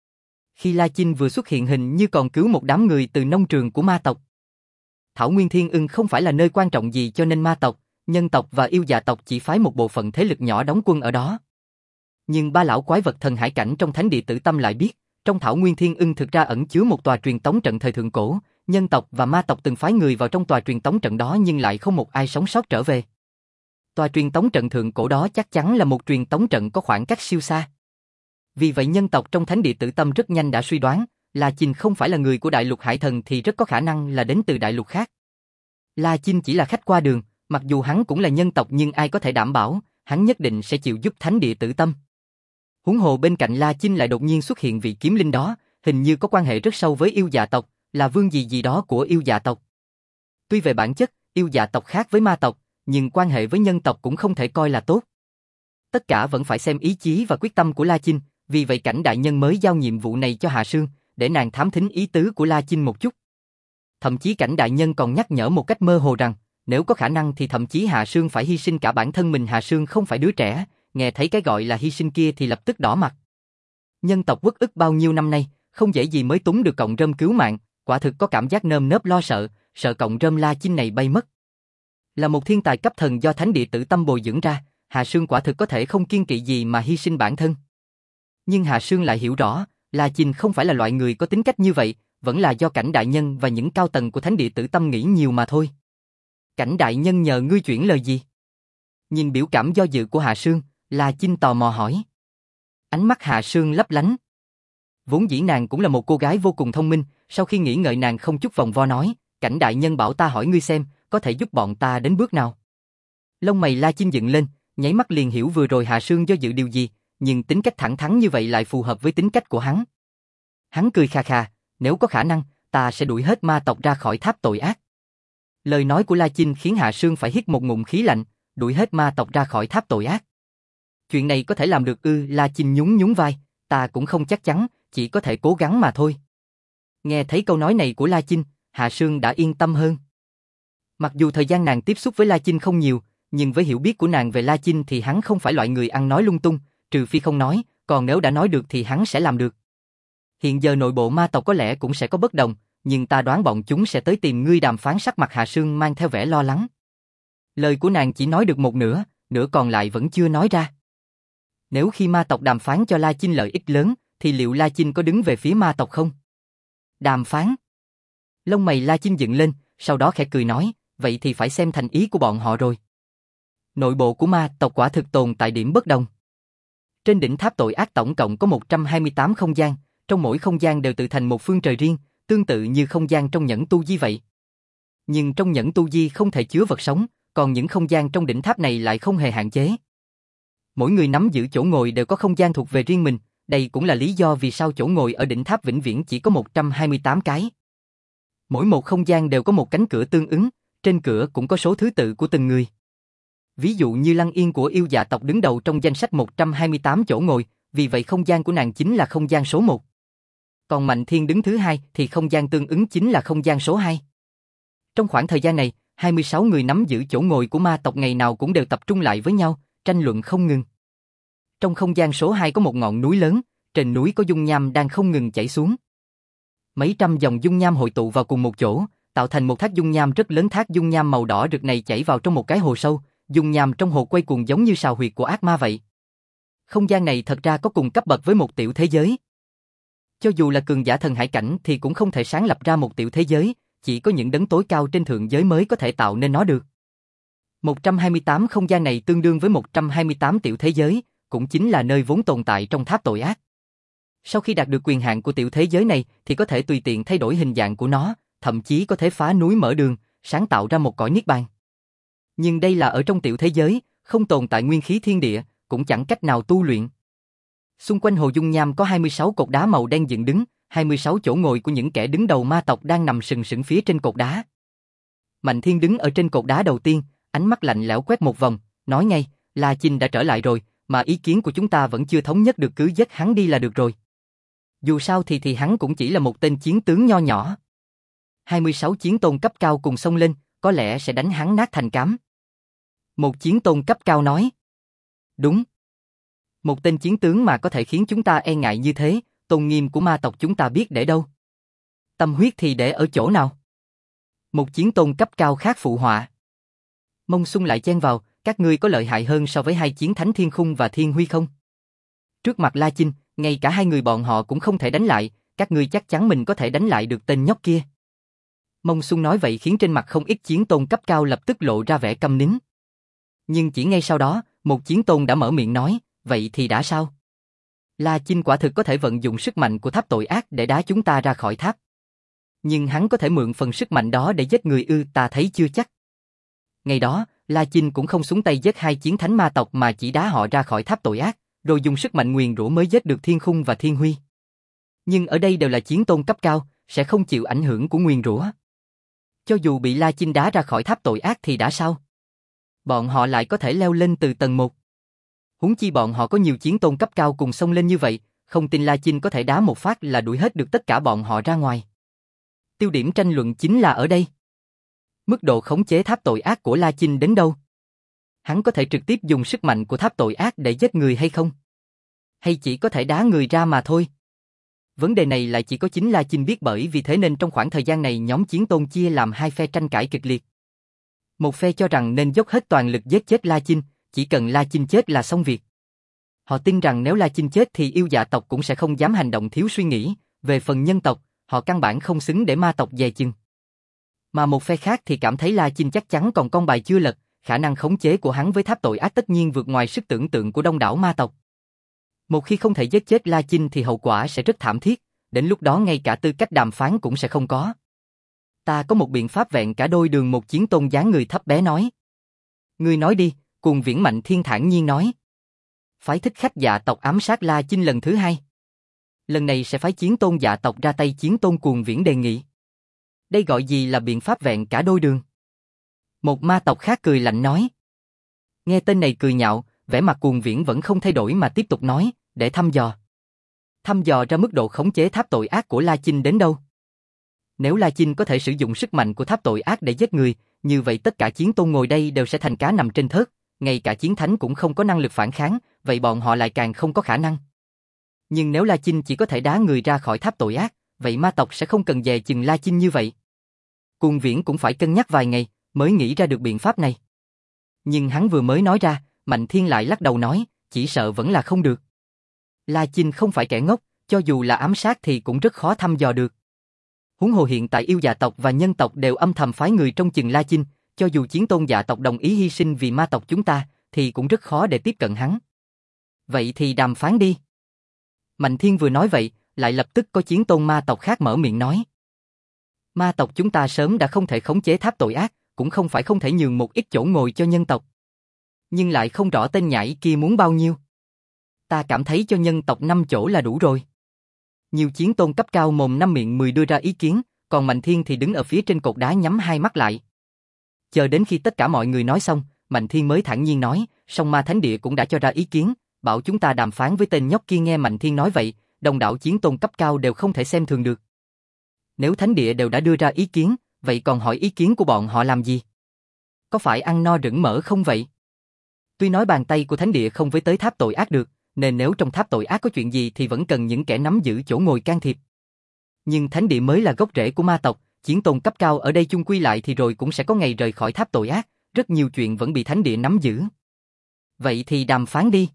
Khi La Chinh vừa xuất hiện hình như còn cứu một đám người từ nông trường của ma tộc. Thảo Nguyên Thiên Ưng không phải là nơi quan trọng gì cho nên ma tộc, nhân tộc và yêu dạ tộc chỉ phái một bộ phận thế lực nhỏ đóng quân ở đó. Nhưng ba lão quái vật thần hải cảnh trong thánh địa tử tâm lại biết, trong Thảo Nguyên Thiên Ưng thực ra ẩn chứa một tòa truyền tống trận thời thượng cổ, nhân tộc và ma tộc từng phái người vào trong tòa truyền tống trận đó nhưng lại không một ai sống sót trở về. Tòa truyền tống trận thượng cổ đó chắc chắn là một truyền tống trận có khoảng cách siêu xa. Vì vậy nhân tộc trong thánh địa tử tâm rất nhanh đã suy đoán, La Chinh không phải là người của đại lục hải thần thì rất có khả năng là đến từ đại lục khác. La Chinh chỉ là khách qua đường, mặc dù hắn cũng là nhân tộc nhưng ai có thể đảm bảo, hắn nhất định sẽ chịu giúp thánh địa tử tâm. Huống hồ bên cạnh La Chinh lại đột nhiên xuất hiện vị kiếm linh đó, hình như có quan hệ rất sâu với yêu dạ tộc, là vương gì gì đó của yêu dạ tộc. Tuy về bản chất, yêu dạ tộc khác với ma tộc, nhưng quan hệ với nhân tộc cũng không thể coi là tốt. Tất cả vẫn phải xem ý chí và quyết tâm của La Chinh, vì vậy Cảnh đại nhân mới giao nhiệm vụ này cho Hạ Sương, để nàng thám thính ý tứ của La Chinh một chút. Thậm chí Cảnh đại nhân còn nhắc nhở một cách mơ hồ rằng, nếu có khả năng thì thậm chí Hạ Sương phải hy sinh cả bản thân mình. Hạ Sương không phải đứa trẻ, nghe thấy cái gọi là hy sinh kia thì lập tức đỏ mặt. Nhân tộc uất ức bao nhiêu năm nay, không dễ gì mới túng được cọng rơm cứu mạng, quả thực có cảm giác nơm nớp lo sợ, sợ cọng rơm La Chinh này bay mất. Là một thiên tài cấp thần do thánh địa tử tâm bồi dưỡng ra, Hạ Sương quả thực có thể không kiêng kỵ gì mà hy sinh bản thân. Nhưng Hạ Sương lại hiểu rõ, La Chinh không phải là loại người có tính cách như vậy, vẫn là do Cảnh đại nhân và những cao tầng của thánh địa tử tâm nghĩ nhiều mà thôi. Cảnh đại nhân nhờ ngươi chuyển lời gì? Nhìn biểu cảm do dự của Hạ Sương, La Chinh tò mò hỏi. Ánh mắt Hạ Sương lấp lánh. Vốn dĩ nàng cũng là một cô gái vô cùng thông minh, sau khi nghĩ ngợi nàng không chút vòng vo nói, Cảnh đại nhân bảo ta hỏi ngươi xem, có thể giúp bọn ta đến bước nào. Lông mày La Chinh dựng lên, Nháy mắt liền hiểu vừa rồi Hạ Sương do dự điều gì, nhưng tính cách thẳng thắn như vậy lại phù hợp với tính cách của hắn. Hắn cười khà khà, nếu có khả năng, ta sẽ đuổi hết ma tộc ra khỏi tháp tội ác. Lời nói của La Chinh khiến Hạ Sương phải hít một ngụm khí lạnh, đuổi hết ma tộc ra khỏi tháp tội ác. Chuyện này có thể làm được ư? La Chinh nhún nhún vai, ta cũng không chắc chắn, chỉ có thể cố gắng mà thôi. Nghe thấy câu nói này của La Chinh, Hạ Sương đã yên tâm hơn. Mặc dù thời gian nàng tiếp xúc với La Chinh không nhiều, nhưng với hiểu biết của nàng về La Chinh thì hắn không phải loại người ăn nói lung tung, trừ phi không nói, còn nếu đã nói được thì hắn sẽ làm được. Hiện giờ nội bộ ma tộc có lẽ cũng sẽ có bất đồng, nhưng ta đoán bọn chúng sẽ tới tìm ngươi đàm phán. Sắc mặt Hạ Sương mang theo vẻ lo lắng. Lời của nàng chỉ nói được một nửa, nửa còn lại vẫn chưa nói ra. Nếu khi ma tộc đàm phán cho La Chinh lợi ích lớn, thì liệu La Chinh có đứng về phía ma tộc không? Đàm phán? Lông mày La Chinh dựng lên, sau đó khẽ cười nói, vậy thì phải xem thành ý của bọn họ rồi. Nội bộ của ma tộc quả thực tồn tại điểm bất đồng. Trên đỉnh tháp tội ác tổng cộng có một trăm hai mươi tám không gian, trong mỗi không gian đều tự thành một phương trời riêng, tương tự như không gian trong nhẫn tu di vậy. Nhưng trong nhẫn tu di không thể chứa vật sống, còn những không gian trong đỉnh tháp này lại không hề hạn chế. Mỗi người nắm giữ chỗ ngồi đều có không gian thuộc về riêng mình, đây cũng là lý do vì sao chỗ ngồi ở đỉnh tháp vĩnh viễn chỉ có một trăm hai mươi tám cái. Mỗi một không gian đều có một cánh cửa tương ứng, trên cửa cũng có số thứ tự của từng người. Ví dụ như Lăng Yên của yêu dạ tộc đứng đầu trong danh sách một trăm hai mươi tám chỗ ngồi, vì vậy không gian của nàng chính là không gian số một. Còn Mạnh Thiên đứng thứ hai thì không gian tương ứng chính là không gian số hai. Trong khoảng thời gian này, hai mươi sáu người nắm giữ chỗ ngồi của ma tộc ngày nào cũng đều tập trung lại với nhau, tranh luận không ngừng. Trong không gian số hai có một ngọn núi lớn, trên núi có dung nham đang không ngừng chảy xuống. Mấy trăm dòng dung nham hội tụ vào cùng một chỗ, tạo thành một thác dung nham rất lớn. Thác dung nham màu đỏ rực này chảy vào trong một cái hồ sâu, dung nham trong hồ quay cuồng giống như sào huyệt của ác ma vậy. Không gian này thật ra có cùng cấp bậc với một tiểu thế giới. Cho dù là cường giả thần hải cảnh thì cũng không thể sáng lập ra một tiểu thế giới, chỉ có những đấng tối cao trên thượng giới mới có thể tạo nên nó được. một trăm hai mươi tám không gian này tương đương với một trăm hai mươi tám tiểu thế giới, cũng chính là nơi vốn tồn tại trong tháp tội ác. Sau khi đạt được quyền hạn của tiểu thế giới này thì có thể tùy tiện thay đổi hình dạng của nó, thậm chí có thể phá núi mở đường, sáng tạo ra một cõi niết bàn. Nhưng đây là ở trong tiểu thế giới, không tồn tại nguyên khí thiên địa, cũng chẳng cách nào tu luyện. Xung quanh hồ dung nham có hai mươi sáu cột đá màu đen dựng đứng, hai mươi sáu chỗ ngồi của những kẻ đứng đầu ma tộc đang nằm sừng sững phía trên cột đá. Mạnh Thiên đứng ở trên cột đá đầu tiên, ánh mắt lạnh lẽo quét một vòng, nói ngay, La Chinh đã trở lại rồi, mà ý kiến của chúng ta vẫn chưa thống nhất được, cứ dắt hắn đi là được rồi. Dù sao thì thì hắn cũng chỉ là một tên chiến tướng nho nhỏ. hai mươi sáu chiến tôn cấp cao cùng xông lên, có lẽ sẽ đánh hắn nát thành cám. Một chiến tôn cấp cao nói. Đúng. Một tên chiến tướng mà có thể khiến chúng ta e ngại như thế, tôn nghiêm của ma tộc chúng ta biết để đâu. Tâm huyết thì để ở chỗ nào? Một chiến tôn cấp cao khác phụ họa. Mông Xung lại chen vào, các ngươi có lợi hại hơn so với hai chiến thánh Thiên Khung và Thiên Huy không? Trước mặt La Chinh, ngay cả hai người bọn họ cũng không thể đánh lại, các ngươi chắc chắn mình có thể đánh lại được tên nhóc kia. Mông Xung nói vậy khiến trên mặt không ít chiến tôn cấp cao lập tức lộ ra vẻ câm nín. Nhưng chỉ ngay sau đó, một chiến tôn đã mở miệng nói, vậy thì đã sao? La Chinh quả thực có thể vận dụng sức mạnh của tháp tội ác để đá chúng ta ra khỏi tháp. Nhưng hắn có thể mượn phần sức mạnh đó để giết người ư? Ta thấy chưa chắc. Ngày đó, La Chinh cũng không xuống tay giết hai chiến thánh ma tộc mà chỉ đá họ ra khỏi tháp tội ác, rồi dùng sức mạnh nguyền rủa mới giết được Thiên Khung và Thiên Huy. Nhưng ở đây đều là chiến tôn cấp cao, sẽ không chịu ảnh hưởng của nguyền rủa. Cho dù bị La Chinh đá ra khỏi tháp tội ác thì đã sao? Bọn họ lại có thể leo lên từ tầng một. Huống chi bọn họ có nhiều chiến tôn cấp cao cùng xông lên như vậy, không tin La Chinh có thể đá một phát là đuổi hết được tất cả bọn họ ra ngoài. Tiêu điểm tranh luận chính là ở đây. Mức độ khống chế tháp tội ác của La Chinh đến đâu? Hắn có thể trực tiếp dùng sức mạnh của tháp tội ác để giết người hay không? Hay chỉ có thể đá người ra mà thôi? Vấn đề này lại chỉ có chính La Chinh biết, bởi vì thế nên trong khoảng thời gian này nhóm chiến tôn chia làm hai phe tranh cãi kịch liệt. Một phe cho rằng nên dốc hết toàn lực giết chết La Chinh, chỉ cần La Chinh chết là xong việc. Họ tin rằng nếu La Chinh chết thì yêu dạ tộc cũng sẽ không dám hành động thiếu suy nghĩ, về phần nhân tộc, họ căn bản không xứng để ma tộc dè chừng. Mà một phe khác thì cảm thấy La Chinh chắc chắn còn con bài chưa lật, khả năng khống chế của hắn với tháp tội ác tất nhiên vượt ngoài sức tưởng tượng của đông đảo ma tộc. Một khi không thể giết chết La Chinh thì hậu quả sẽ rất thảm thiết, đến lúc đó ngay cả tư cách đàm phán cũng sẽ không có. Ta có một biện pháp vẹn cả đôi đường, một chiến tôn dáng người thấp bé nói. Ngươi nói đi, Cuồng Viễn Mạnh Thiên thản nhiên nói. Phái thích khách dạ tộc ám sát La Chinh lần thứ hai. Lần này sẽ phái Chiến Tôn dạ tộc ra tay. Chiến Tôn Cuồng Viễn đề nghị. Đây gọi gì là biện pháp vẹn cả đôi đường? Một ma tộc khác cười lạnh nói. Nghe tên này cười nhạo, vẻ mặt Cuồng Viễn vẫn không thay đổi mà tiếp tục nói, để thăm dò. Thăm dò ra mức độ khống chế tháp tội ác của La Chinh đến đâu? Nếu La Chinh có thể sử dụng sức mạnh của tháp tội ác để giết người, như vậy tất cả chiến tôn ngồi đây đều sẽ thành cá nằm trên thớt, ngay cả chiến thánh cũng không có năng lực phản kháng, vậy bọn họ lại càng không có khả năng. Nhưng nếu La Chinh chỉ có thể đá người ra khỏi tháp tội ác, vậy ma tộc sẽ không cần dè chừng La Chinh như vậy. Cuồng Viễn cũng phải cân nhắc vài ngày, mới nghĩ ra được biện pháp này. Nhưng hắn vừa mới nói ra, Mạnh Thiên lại lắc đầu nói, chỉ sợ vẫn là không được. La Chinh không phải kẻ ngốc, cho dù là ám sát thì cũng rất khó thăm dò được. Huống hồ hiện tại yêu dạ tộc và nhân tộc đều âm thầm phái người trong chừng La Chinh, cho dù chiến tôn dạ tộc đồng ý hy sinh vì ma tộc chúng ta, thì cũng rất khó để tiếp cận hắn. Vậy thì đàm phán đi. Mạnh Thiên vừa nói vậy, lại lập tức có chiến tôn ma tộc khác mở miệng nói. Ma tộc chúng ta sớm đã không thể khống chế tháp tội ác, cũng không phải không thể nhường một ít chỗ ngồi cho nhân tộc. Nhưng lại không rõ tên nhãi kia muốn bao nhiêu. Ta cảm thấy cho nhân tộc năm chỗ là đủ rồi. Nhiều chiến tôn cấp cao mồm năm miệng mười đưa ra ý kiến, còn Mạnh Thiên thì đứng ở phía trên cột đá nhắm hai mắt lại. Chờ đến khi tất cả mọi người nói xong, Mạnh Thiên mới thản nhiên nói, song ma thánh địa cũng đã cho ra ý kiến, bảo chúng ta đàm phán với tên nhóc kia. Nghe Mạnh Thiên nói vậy, đồng đạo chiến tôn cấp cao đều không thể xem thường được. Nếu thánh địa đều đã đưa ra ý kiến, vậy còn hỏi ý kiến của bọn họ làm gì? Có phải ăn no rửng mỡ không vậy? Tuy nói bàn tay của thánh địa không với tới tháp tội ác được, nên nếu trong tháp tội ác có chuyện gì thì vẫn cần những kẻ nắm giữ chỗ ngồi can thiệp. Nhưng thánh địa mới là gốc rễ của ma tộc, chiến tôn cấp cao ở đây chung quy lại thì rồi cũng sẽ có ngày rời khỏi tháp tội ác, rất nhiều chuyện vẫn bị thánh địa nắm giữ. Vậy thì đàm phán đi.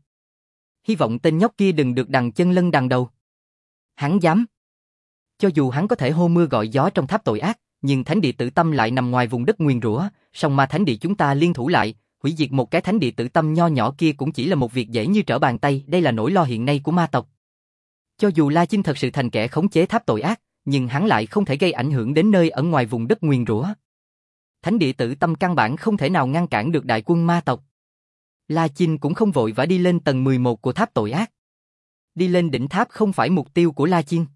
Hy vọng tên nhóc kia đừng được đằng chân lân đằng đầu. Hắn dám. Cho dù hắn có thể hô mưa gọi gió trong tháp tội ác, nhưng thánh địa Tử Tâm lại nằm ngoài vùng đất nguyền rủa, song ma thánh địa chúng ta liên thủ lại, hủy diệt một cái thánh địa Tử Tâm nho nhỏ kia cũng chỉ là một việc dễ như trở bàn tay. Đây là nỗi lo hiện nay của ma tộc. Cho dù La Chinh thật sự thành kẻ khống chế tháp tội ác, nhưng hắn lại không thể gây ảnh hưởng đến nơi ở ngoài vùng đất nguyền rủa. Thánh địa Tử Tâm căn bản không thể nào ngăn cản được đại quân ma tộc. La Chinh cũng không vội vã đi lên tầng mười một của tháp tội ác. Đi lên đỉnh tháp không phải mục tiêu của La Chinh.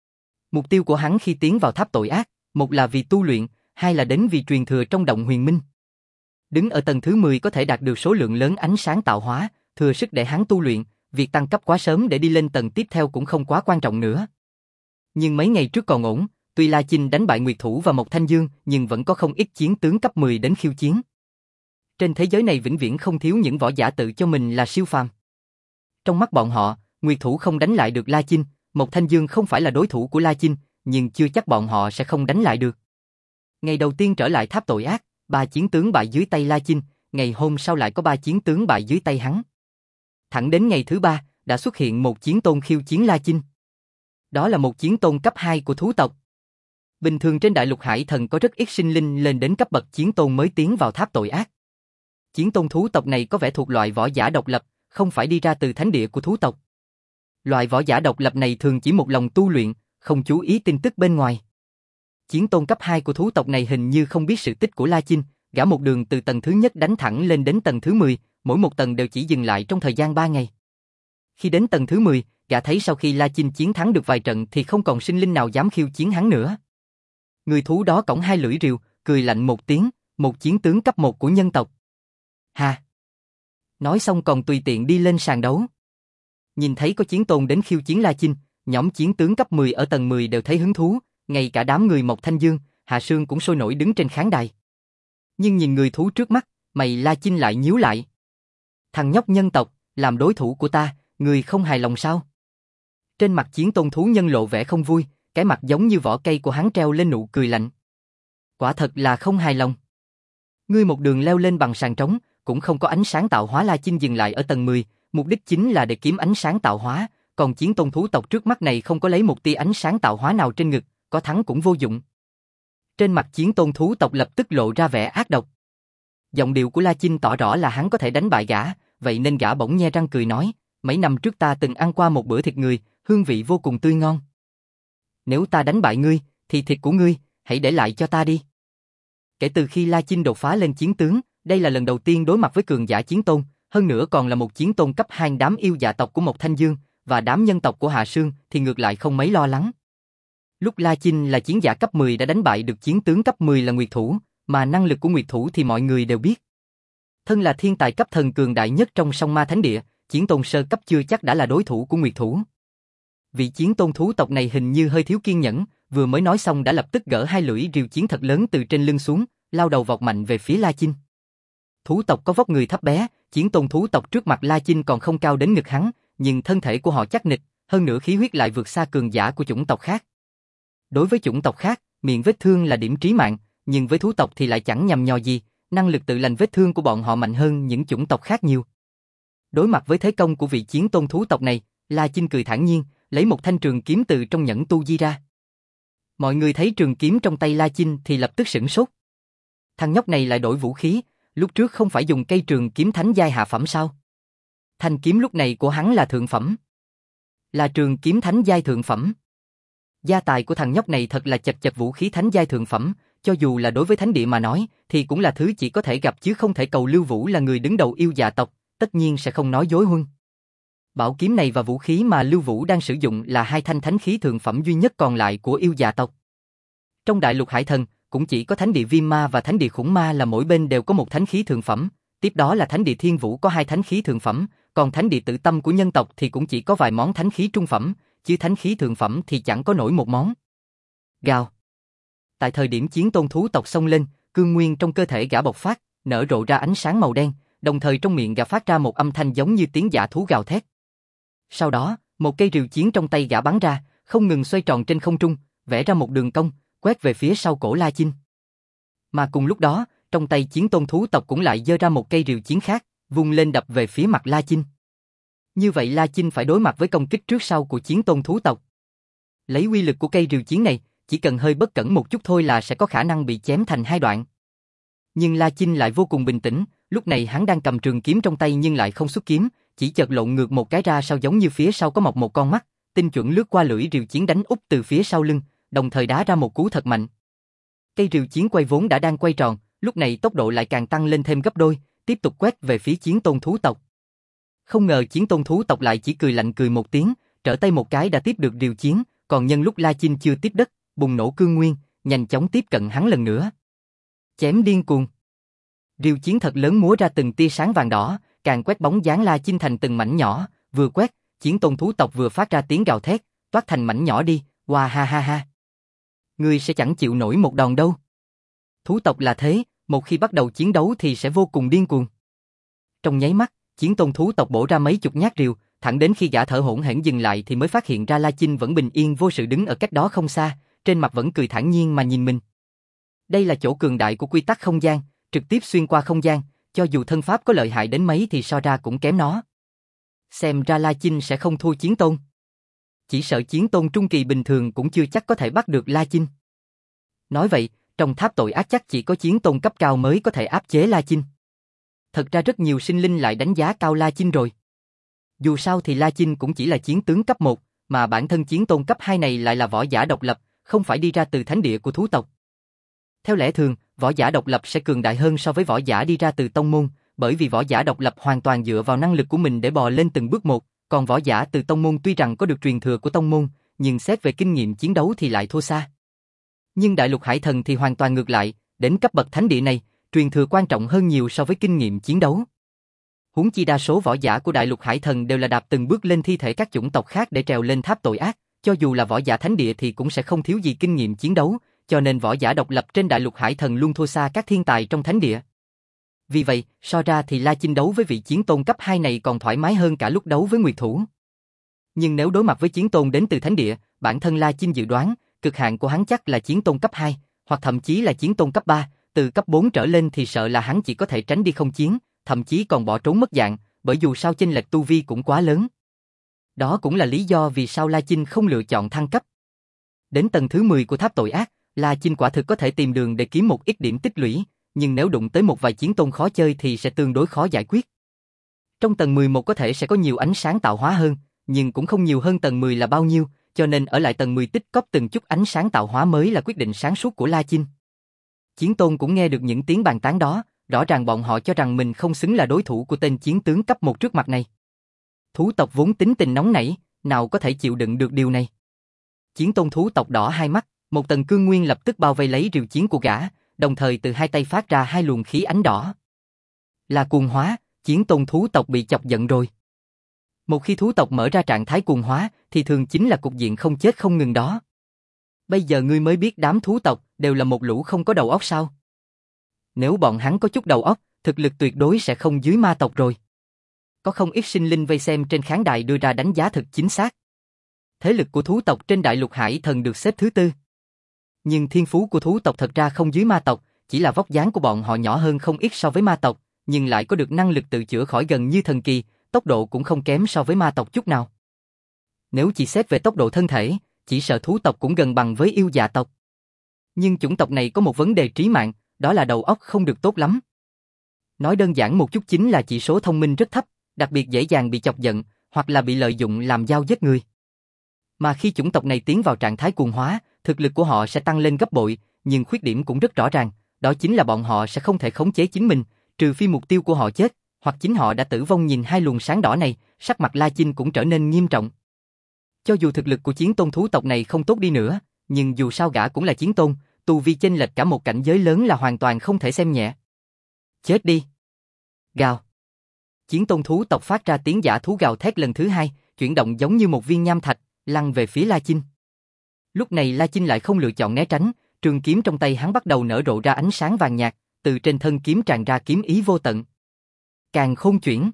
Mục tiêu của hắn khi tiến vào tháp tội ác, một là vì tu luyện, hai là đến vì truyền thừa trong động huyền minh. Đứng ở tầng thứ mười có thể đạt được số lượng lớn ánh sáng tạo hóa, thừa sức để hắn tu luyện, việc tăng cấp quá sớm để đi lên tầng tiếp theo cũng không quá quan trọng nữa. Nhưng mấy ngày trước còn ổn, tuy La Chinh đánh bại Nguyệt Thủ và Mộc Thanh Dương, nhưng vẫn có không ít chiến tướng cấp mười đến khiêu chiến. Trên thế giới này vĩnh viễn không thiếu những võ giả tự cho mình là siêu phàm. Trong mắt bọn họ, Nguyệt Thủ không đánh lại được La Chinh, Mộc Thanh Dương không phải là đối thủ của La Chinh, nhưng chưa chắc bọn họ sẽ không đánh lại được. Ngày đầu tiên trở lại tháp tội ác, ba chiến tướng bại dưới tay La Chinh, ngày hôm sau lại có ba chiến tướng bại dưới tay hắn. Thẳng đến ngày thứ ba, đã xuất hiện một chiến tôn khiêu chiến La Chinh. Đó là một chiến tôn cấp hai của thú tộc. Bình thường trên đại lục hải thần có rất ít sinh linh lên đến cấp bậc chiến tôn mới tiến vào tháp tội ác. Chiến tôn thú tộc này có vẻ thuộc loại võ giả độc lập, không phải đi ra từ thánh địa của thú tộc. Loại võ giả độc lập này thường chỉ một lòng tu luyện, không chú ý tin tức bên ngoài. Chiến tôn cấp hai của thú tộc này hình như không biết sự tích của La Chinh, gã một đường từ tầng thứ nhất đánh thẳng lên đến tầng thứ mười, mỗi một tầng đều chỉ dừng lại trong thời gian ba ngày. Khi đến tầng thứ mười, gã thấy sau khi La Chinh chiến thắng được vài trận thì không còn sinh linh nào dám khiêu chiến hắn nữa. Người thú đó cõng hai lưỡi rìu, cười lạnh một tiếng, một chiến tướng cấp một của nhân tộc. Ha! Nói xong còn tùy tiện đi lên sàn đấu. Nhìn thấy có chiến tôn đến khiêu chiến La Chinh, nhóm chiến tướng cấp mười ở tầng mười đều thấy hứng thú, ngay cả đám người Mộc Thanh Dương, Hạ Sương cũng sôi nổi đứng trên khán đài. Nhưng nhìn người thú trước mắt, mày La Chinh lại nhíu lại. Thằng nhóc nhân tộc, làm đối thủ của ta, người không hài lòng sao? Trên mặt chiến tôn thú nhân lộ vẻ không vui, cái mặt giống như vỏ cây của hắn treo lên nụ cười lạnh. Quả thật là không hài lòng. Ngươi một đường leo lên bằng sàn trống, cũng không có ánh sáng tạo hóa. La Chinh dừng lại ở tầng mười, mục đích chính là để kiếm ánh sáng tạo hóa, còn chiến tôn thú tộc trước mắt này không có lấy một tia ánh sáng tạo hóa nào trên ngực, có thắng cũng vô dụng. Trên mặt chiến tôn thú tộc lập tức lộ ra vẻ ác độc. Giọng điệu của La Chinh tỏ rõ là hắn có thể đánh bại gã, vậy nên gã bỗng nhe răng cười nói, mấy năm trước ta từng ăn qua một bữa thịt người, hương vị vô cùng tươi ngon. Nếu ta đánh bại ngươi, thì thịt của ngươi, hãy để lại cho ta đi. Kể từ khi La Chinh đột phá lên chiến tướng, Đây là lần đầu tiên đối mặt với cường giả chiến tôn, hơn nữa còn là một chiến tôn cấp hai. Đám yêu dạ tộc của Mộc Thanh Dương và đám nhân tộc của Hạ Sương thì ngược lại không mấy lo lắng. Lúc La Chinh là chiến giả cấp mười đã đánh bại được chiến tướng cấp mười là Nguyệt Thủ, mà năng lực của Nguyệt Thủ thì mọi người đều biết. Thân là thiên tài cấp thần cường đại nhất trong Song Ma Thánh Địa, chiến tôn sơ cấp chưa chắc đã là đối thủ của Nguyệt Thủ. Vị chiến tôn thú tộc này hình như hơi thiếu kiên nhẫn, vừa mới nói xong đã lập tức gỡ hai lưỡi rìu chiến thật lớn từ trên lưng xuống, lao đầu vọt mạnh về phía La Chinh. Thú tộc có vóc người thấp bé, chiến tôn thú tộc trước mặt La Chinh còn không cao đến ngực hắn, nhưng thân thể của họ chắc nịch, hơn nữa khí huyết lại vượt xa cường giả của chủng tộc khác. Đối với chủng tộc khác, miệng vết thương là điểm trí mạng, nhưng với thú tộc thì lại chẳng nhằm nhò gì, năng lực tự lành vết thương của bọn họ mạnh hơn những chủng tộc khác nhiều. Đối mặt với thế công của vị chiến tôn thú tộc này, La Chinh cười thản nhiên, lấy một thanh trường kiếm từ trong nhẫn tu di ra. Mọi người thấy trường kiếm trong tay La Chinh thì lập tức sửng sốt. Thằng nhóc này lại đổi vũ khí, lúc trước không phải dùng cây trường kiếm thánh giai hạ phẩm sao? Thanh kiếm lúc này của hắn là thượng phẩm. Là trường kiếm thánh giai thượng phẩm. Gia tài của thằng nhóc này thật là chật chật vũ khí thánh giai thượng phẩm, cho dù là đối với thánh địa mà nói, thì cũng là thứ chỉ có thể gặp chứ không thể cầu. Lưu Vũ là người đứng đầu yêu dạ tộc, tất nhiên sẽ không nói dối huân. Bảo kiếm này và vũ khí mà Lưu Vũ đang sử dụng là hai thanh thánh khí thượng phẩm duy nhất còn lại của yêu dạ tộc. Trong đại lục hải thần, cũng chỉ có thánh địa viêm ma và thánh địa khủng ma là mỗi bên đều có một thánh khí thượng phẩm, tiếp đó là thánh địa thiên vũ có hai thánh khí thượng phẩm, còn thánh địa tự tâm của nhân tộc thì cũng chỉ có vài món thánh khí trung phẩm, chứ thánh khí thượng phẩm thì chẳng có nổi một món. Gào. Tại thời điểm chiến tôn thú tộc xông lên, cương nguyên trong cơ thể gã bộc phát, nở rộ ra ánh sáng màu đen, đồng thời trong miệng gã phát ra một âm thanh giống như tiếng dã thú gào thét. Sau đó, một cây rìu chiến trong tay gã bắn ra, không ngừng xoay tròn trên không trung, vẽ ra một đường cong, quét về phía sau cổ La Chinh. Mà cùng lúc đó, trong tay chiến tôn thú tộc cũng lại giơ ra một cây rìu chiến khác, vung lên đập về phía mặt La Chinh. Như vậy La Chinh phải đối mặt với công kích trước sau của chiến tôn thú tộc. Lấy uy lực của cây rìu chiến này, chỉ cần hơi bất cẩn một chút thôi là sẽ có khả năng bị chém thành hai đoạn. Nhưng La Chinh lại vô cùng bình tĩnh, lúc này hắn đang cầm trường kiếm trong tay nhưng lại không xuất kiếm, chỉ chợt lộn ngược một cái ra sau giống như phía sau có mọc một con mắt, tinh chuẩn lướt qua lưỡi rìu chiến đánh úp từ phía sau lưng, đồng thời đá ra một cú thật mạnh. Cây rìu chiến quay vốn đã đang quay tròn, lúc này tốc độ lại càng tăng lên thêm gấp đôi, tiếp tục quét về phía chiến tôn thú tộc. Không ngờ chiến tôn thú tộc lại chỉ cười lạnh cười một tiếng, trở tay một cái đã tiếp được rìu chiến, còn nhân lúc La Chinh chưa tiếp đất, bùng nổ cương nguyên, nhanh chóng tiếp cận hắn lần nữa. Chém điên cuồng. Rìu chiến thật lớn múa ra từng tia sáng vàng đỏ, càng quét bóng dáng La Chinh thành từng mảnh nhỏ, vừa quét, chiến tôn thú tộc vừa phát ra tiếng gào thét, toát thành mảnh nhỏ đi, hoa ha ha ha. Ngươi sẽ chẳng chịu nổi một đòn đâu. Thú tộc là thế, một khi bắt đầu chiến đấu thì sẽ vô cùng điên cuồng. Trong nháy mắt, chiến tôn thú tộc bổ ra mấy chục nhát rìu, thẳng đến khi gã thở hổn hển dừng lại thì mới phát hiện ra La Chinh vẫn bình yên vô sự đứng ở cách đó không xa, trên mặt vẫn cười thản nhiên mà nhìn mình. Đây là chỗ cường đại của quy tắc không gian, trực tiếp xuyên qua không gian, cho dù thân pháp có lợi hại đến mấy thì so ra cũng kém nó. Xem ra La Chinh sẽ không thua chiến tôn. Chỉ sợ chiến tôn trung kỳ bình thường cũng chưa chắc có thể bắt được La Chinh. Nói vậy, trong tháp tội ác chắc chỉ có chiến tôn cấp cao mới có thể áp chế La Chinh. Thật ra rất nhiều sinh linh lại đánh giá cao La Chinh rồi. Dù sao thì La Chinh cũng chỉ là chiến tướng cấp một, mà bản thân chiến tôn cấp hai này lại là võ giả độc lập, không phải đi ra từ thánh địa của thú tộc. Theo lẽ thường, võ giả độc lập sẽ cường đại hơn so với võ giả đi ra từ tông môn, bởi vì võ giả độc lập hoàn toàn dựa vào năng lực của mình để bò lên từng bước một, còn võ giả từ tông môn tuy rằng có được truyền thừa của tông môn, nhưng xét về kinh nghiệm chiến đấu thì lại thua xa. Nhưng đại lục hải thần thì hoàn toàn ngược lại, đến cấp bậc thánh địa này, truyền thừa quan trọng hơn nhiều so với kinh nghiệm chiến đấu. Huống chi đa số võ giả của đại lục hải thần đều là đạp từng bước lên thi thể các chủng tộc khác để trèo lên tháp tội ác, cho dù là võ giả thánh địa thì cũng sẽ không thiếu gì kinh nghiệm chiến đấu, cho nên võ giả độc lập trên đại lục hải thần luôn thua xa các thiên tài trong thánh địa. Vì vậy, so ra thì La Chinh đấu với vị chiến tôn cấp hai này còn thoải mái hơn cả lúc đấu với Nguyệt Thủ. Nhưng nếu đối mặt với chiến tôn đến từ thánh địa, bản thân La Chinh dự đoán, cực hạn của hắn chắc là chiến tôn cấp hai, hoặc thậm chí là chiến tôn cấp ba, từ cấp bốn trở lên thì sợ là hắn chỉ có thể tránh đi không chiến, thậm chí còn bỏ trốn mất dạng, bởi dù sao chênh lệch tu vi cũng quá lớn. Đó cũng là lý do vì sao La Chinh không lựa chọn thăng cấp. Đến tầng thứ mười của tháp tội ác, La Chinh quả thực có thể tìm đường để kiếm một ít điểm tích lũy, nhưng nếu đụng tới một vài chiến tôn khó chơi thì sẽ tương đối khó giải quyết. Trong tầng mười một có thể sẽ có nhiều ánh sáng tạo hóa hơn, nhưng cũng không nhiều hơn tầng mười là bao nhiêu, cho nên ở lại tầng mười tích cóp từng chút ánh sáng tạo hóa mới là quyết định sáng suốt của La Chinh. Chiến tôn cũng nghe được những tiếng bàn tán đó, rõ ràng bọn họ cho rằng mình không xứng là đối thủ của tên chiến tướng cấp một trước mặt này. Thú tộc vốn tính tình nóng nảy, nào có thể chịu đựng được điều này. Chiến tôn thú tộc đỏ hai mắt, một tầng cương nguyên lập tức bao vây lấy rìu chiến của gã, đồng thời từ hai tay phát ra hai luồng khí ánh đỏ. Là cuồng hóa, chiến tôn thú tộc bị chọc giận rồi. Một khi thú tộc mở ra trạng thái cuồng hóa, thì thường chính là cục diện không chết không ngừng đó. Bây giờ ngươi mới biết đám thú tộc đều là một lũ không có đầu óc sao? Nếu bọn hắn có chút đầu óc, thực lực tuyệt đối sẽ không dưới ma tộc rồi. Có không ít sinh linh vây xem trên khán đài đưa ra đánh giá thật chính xác. Thế lực của thú tộc trên đại lục hải thần được xếp thứ tư. Nhưng thiên phú của thú tộc thật ra không dưới ma tộc, chỉ là vóc dáng của bọn họ nhỏ hơn không ít so với ma tộc, nhưng lại có được năng lực tự chữa khỏi gần như thần kỳ, tốc độ cũng không kém so với ma tộc chút nào. Nếu chỉ xét về tốc độ thân thể, chỉ sợ thú tộc cũng gần bằng với yêu dạ tộc. Nhưng chủng tộc này có một vấn đề trí mạng, đó là đầu óc không được tốt lắm. Nói đơn giản một chút chính là chỉ số thông minh rất thấp, đặc biệt dễ dàng bị chọc giận, hoặc là bị lợi dụng làm dao giết người. Mà khi chủng tộc này tiến vào trạng thái cuồng hóa, thực lực của họ sẽ tăng lên gấp bội, nhưng khuyết điểm cũng rất rõ ràng, đó chính là bọn họ sẽ không thể khống chế chính mình, trừ phi mục tiêu của họ chết, hoặc chính họ đã tử vong. Nhìn hai luồng sáng đỏ này, sắc mặt La Chinh cũng trở nên nghiêm trọng. Cho dù thực lực của chiến tôn thú tộc này không tốt đi nữa, nhưng dù sao gã cũng là chiến tôn, tu vi chênh lệch cả một cảnh giới lớn là hoàn toàn không thể xem nhẹ. Chết đi! Gào! Chiến tôn thú tộc phát ra tiếng dã thú gào thét lần thứ hai, chuyển động giống như một viên nham thạch, lăn về phía La Chinh. Lúc này La Chinh lại không lựa chọn né tránh, trường kiếm trong tay hắn bắt đầu nở rộ ra ánh sáng vàng nhạt, từ trên thân kiếm tràn ra kiếm ý vô tận. Càn khôn chuyển.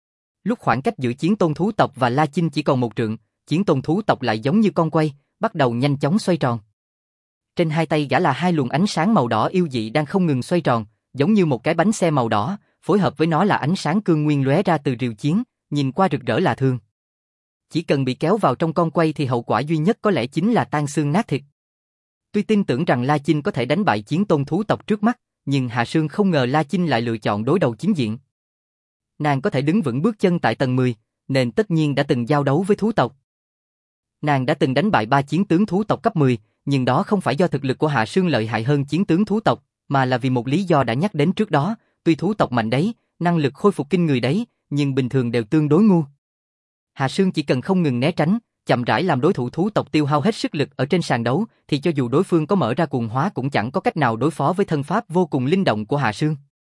Lúc khoảng cách giữa chiến tôn thú tộc và La Chinh chỉ còn một trượng, chiến tôn thú tộc lại giống như con quay, bắt đầu nhanh chóng xoay tròn. Trên hai tay gã là hai luồng ánh sáng màu đỏ yêu dị đang không ngừng xoay tròn, giống như một cái bánh xe màu đỏ, phối hợp với nó là ánh sáng cương nguyên lóe ra từ rìu chiến, nhìn qua rực rỡ lạ thường. Chỉ cần bị kéo vào trong con quay thì hậu quả duy nhất có lẽ chính là tan xương nát thịt. Tuy tin tưởng rằng La Chinh có thể đánh bại chiến tôn thú tộc trước mắt, nhưng Hạ Sương không ngờ La Chinh lại lựa chọn đối đầu chính diện. Nàng có thể đứng vững bước chân tại tầng mười, nên tất nhiên đã từng giao đấu với thú tộc. Nàng đã từng đánh bại ba chiến tướng thú tộc cấp mười, nhưng đó không phải do thực lực của Hạ Sương lợi hại hơn chiến tướng thú tộc, mà là vì một lý do đã nhắc đến trước đó, tuy thú tộc mạnh đấy, năng lực khôi phục kinh người đấy, nhưng bình thường đều tương đối ngu. Hạ Sương chỉ cần không ngừng né tránh, chậm rãi làm đối thủ thú tộc tiêu hao hết sức lực ở trên sàn đấu, thì cho dù đối phương có mở ra cuồng hóa cũng chẳng có cách nào đối phó với thân pháp vô cùng linh động của Hạ Sương.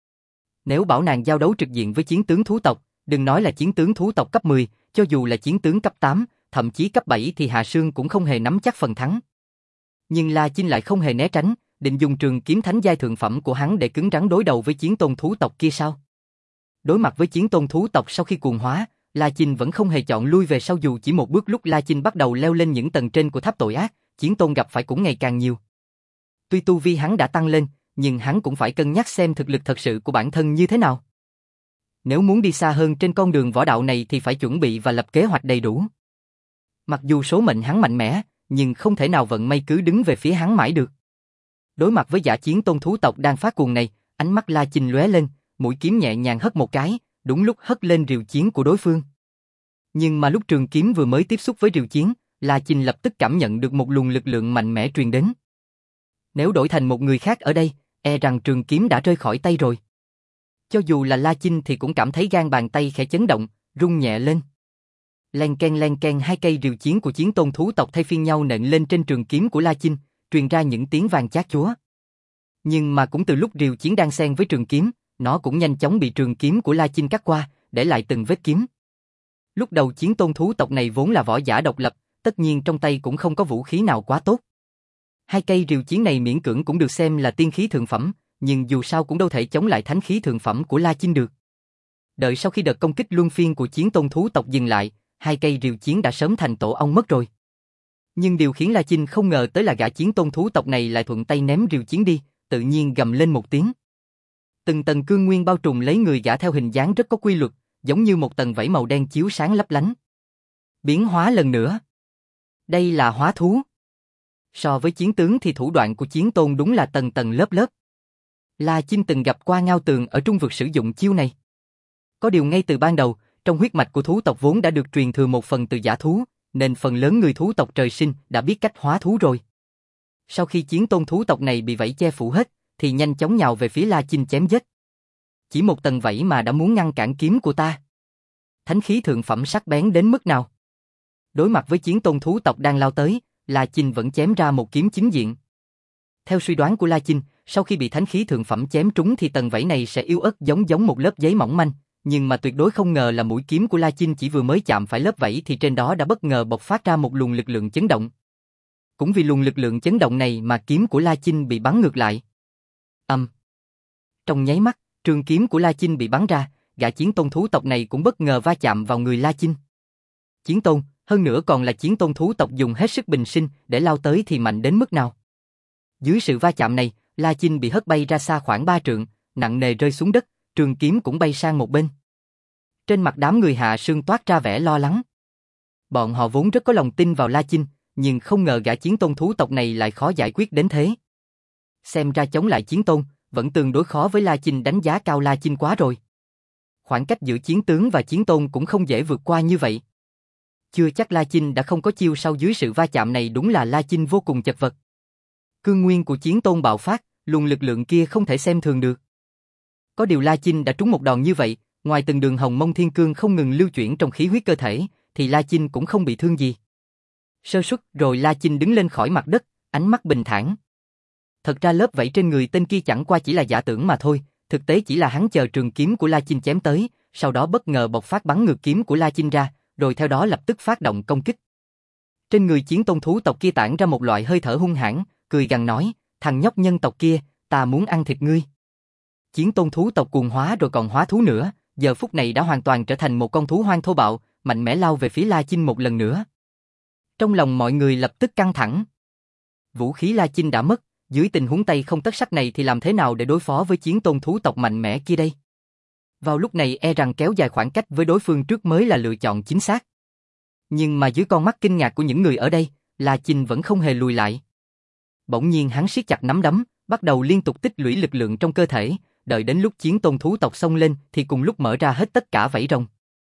Nếu bảo nàng giao đấu trực diện với chiến tướng thú tộc, đừng nói là chiến tướng thú tộc cấp mười, cho dù là chiến tướng cấp tám, thậm chí cấp bảy thì Hạ Sương cũng không hề nắm chắc phần thắng. Nhưng La Chinh lại không hề né tránh, định dùng trường kiếm thánh giai thượng phẩm của hắn để cứng rắn đối đầu với chiến tôn thú tộc kia sao? Đối mặt với chiến tôn thú tộc sau khi cuồng hóa, La Chinh vẫn không hề chọn lui về sau dù chỉ một bước. Lúc La Chinh bắt đầu leo lên những tầng trên của tháp tội ác, chiến tôn gặp phải cũng ngày càng nhiều. Tuy tu vi hắn đã tăng lên, nhưng hắn cũng phải cân nhắc xem thực lực thật sự của bản thân như thế nào. Nếu muốn đi xa hơn trên con đường võ đạo này thì phải chuẩn bị và lập kế hoạch đầy đủ. Mặc dù số mệnh hắn mạnh mẽ, nhưng không thể nào vận may cứ đứng về phía hắn mãi được. Đối mặt với giả chiến tôn thú tộc đang phát cuồng này, ánh mắt La Chinh lóe lên, mũi kiếm nhẹ nhàng hất một cái, đúng lúc hất lên rìu chiến của đối phương. Nhưng mà lúc trường kiếm vừa mới tiếp xúc với rìu chiến, La Chinh lập tức cảm nhận được một luồng lực lượng mạnh mẽ truyền đến. Nếu đổi thành một người khác ở đây, e rằng trường kiếm đã rơi khỏi tay rồi. Cho dù là La Chinh thì cũng cảm thấy gan bàn tay khẽ chấn động, rung nhẹ lên. Len ken len ken, hai cây rìu chiến của chiến tôn thú tộc thay phiên nhau nện lên trên trường kiếm của La Chinh, truyền ra những tiếng vang chát chúa. Nhưng mà cũng từ lúc rìu chiến đang xen với trường kiếm, nó cũng nhanh chóng bị trường kiếm của La Chinh cắt qua, để lại từng vết kiếm. Lúc đầu chiến tôn thú tộc này vốn là võ giả độc lập, tất nhiên trong tay cũng không có vũ khí nào quá tốt. Hai cây rìu chiến này miễn cưỡng cũng được xem là tiên khí thượng phẩm, nhưng dù sao cũng đâu thể chống lại thánh khí thượng phẩm của La Chinh được. Đợi sau khi đợt công kích luân phiên của chiến tôn thú tộc dừng lại, hai cây rìu chiến đã sớm thành tổ ong mất rồi. Nhưng điều khiến La Chinh không ngờ tới là gã chiến tôn thú tộc này lại thuận tay ném rìu chiến đi, tự nhiên gầm lên một tiếng. Từng tầng cương nguyên bao trùm lấy người gã theo hình dáng rất có quy luật, giống như một tầng vảy màu đen chiếu sáng lấp lánh. Biến hóa lần nữa. Đây là hóa thú. So với chiến tướng thì thủ đoạn của chiến tôn đúng là tầng tầng lớp lớp. La Chinh từng gặp qua Ngao Tường ở trung vực sử dụng chiêu này. Có điều ngay từ ban đầu, trong huyết mạch của thú tộc vốn đã được truyền thừa một phần từ giả thú, nên phần lớn người thú tộc trời sinh đã biết cách hóa thú rồi. Sau khi chiến tôn thú tộc này bị vảy che phủ hết, thì nhanh chóng nhào về phía La Chinh chém giết. chỉ một tầng vảy mà đã muốn ngăn cản kiếm của ta. Thánh khí thượng phẩm sắc bén đến mức nào? Đối mặt với chiến tôn thú tộc đang lao tới, La Chinh vẫn chém ra một kiếm chính diện. Theo suy đoán của La Chinh, sau khi bị thánh khí thượng phẩm chém trúng thì tầng vảy này sẽ yếu ớt giống giống một lớp giấy mỏng manh, nhưng mà tuyệt đối không ngờ là mũi kiếm của La Chinh chỉ vừa mới chạm phải lớp vảy thì trên đó đã bất ngờ bộc phát ra một luồng lực lượng chấn động. Cũng vì luồng lực lượng chấn động này mà kiếm của La Chinh bị bắn ngược lại. Âm. Um. Trong nháy mắt, trường kiếm của La Chinh bị bắn ra, gã chiến tôn thú tộc này cũng bất ngờ va chạm vào người La Chinh. Chiến tôn, hơn nữa còn là chiến tôn thú tộc dùng hết sức bình sinh để lao tới thì mạnh đến mức nào. Dưới sự va chạm này, La Chinh bị hất bay ra xa khoảng ba trượng, nặng nề rơi xuống đất, trường kiếm cũng bay sang một bên. Trên mặt đám người Hạ Sương toát ra vẻ lo lắng. Bọn họ vốn rất có lòng tin vào La Chinh, nhưng không ngờ gã chiến tôn thú tộc này lại khó giải quyết đến thế. Xem ra chống lại chiến tôn, vẫn tương đối khó với La Chinh, đánh giá cao La Chinh quá rồi. Khoảng cách giữa chiến tướng và chiến tôn cũng không dễ vượt qua như vậy. Chưa chắc La Chinh đã không có chiêu sau dưới sự va chạm này, đúng là La Chinh vô cùng chật vật. Cương nguyên của chiến tôn bạo phát, luồng lực lượng kia không thể xem thường được. Có điều La Chinh đã trúng một đòn như vậy, ngoài từng đường hồng mông thiên cương không ngừng lưu chuyển trong khí huyết cơ thể, thì La Chinh cũng không bị thương gì. Sơ suất rồi La Chinh đứng lên khỏi mặt đất, ánh mắt bình thản. Thật ra lớp vảy trên người tên kia chẳng qua chỉ là giả tưởng mà thôi, thực tế chỉ là hắn chờ trường kiếm của La Chinh chém tới, sau đó bất ngờ bộc phát bắn ngược kiếm của La Chinh ra, rồi theo đó lập tức phát động công kích. Trên người chiến tôn thú tộc kia tản ra một loại hơi thở hung hãn, cười gằn nói, thằng nhóc nhân tộc kia, ta muốn ăn thịt ngươi. Chiến tôn thú tộc cuồng hóa rồi còn hóa thú nữa, giờ phút này đã hoàn toàn trở thành một con thú hoang thô bạo, mạnh mẽ lao về phía La Chinh một lần nữa. Trong lòng mọi người lập tức căng thẳng. Vũ khí La Chinh đã mất, dưới tình huống tay không tất sắt này thì làm thế nào để đối phó với chiến tôn thú tộc mạnh mẽ kia đây? Vào lúc này e rằng kéo dài khoảng cách với đối phương trước mới là lựa chọn chính xác. Nhưng mà dưới con mắt kinh ngạc của những người ở đây, La Chinh vẫn không hề lùi lại. Bỗng nhiên hắn siết chặt nắm đấm, bắt đầu liên tục tích lũy lực lượng trong cơ thể, đợi đến lúc chiến tôn thú tộc xông lên thì cùng lúc mở ra hết tất cả vảy rồng.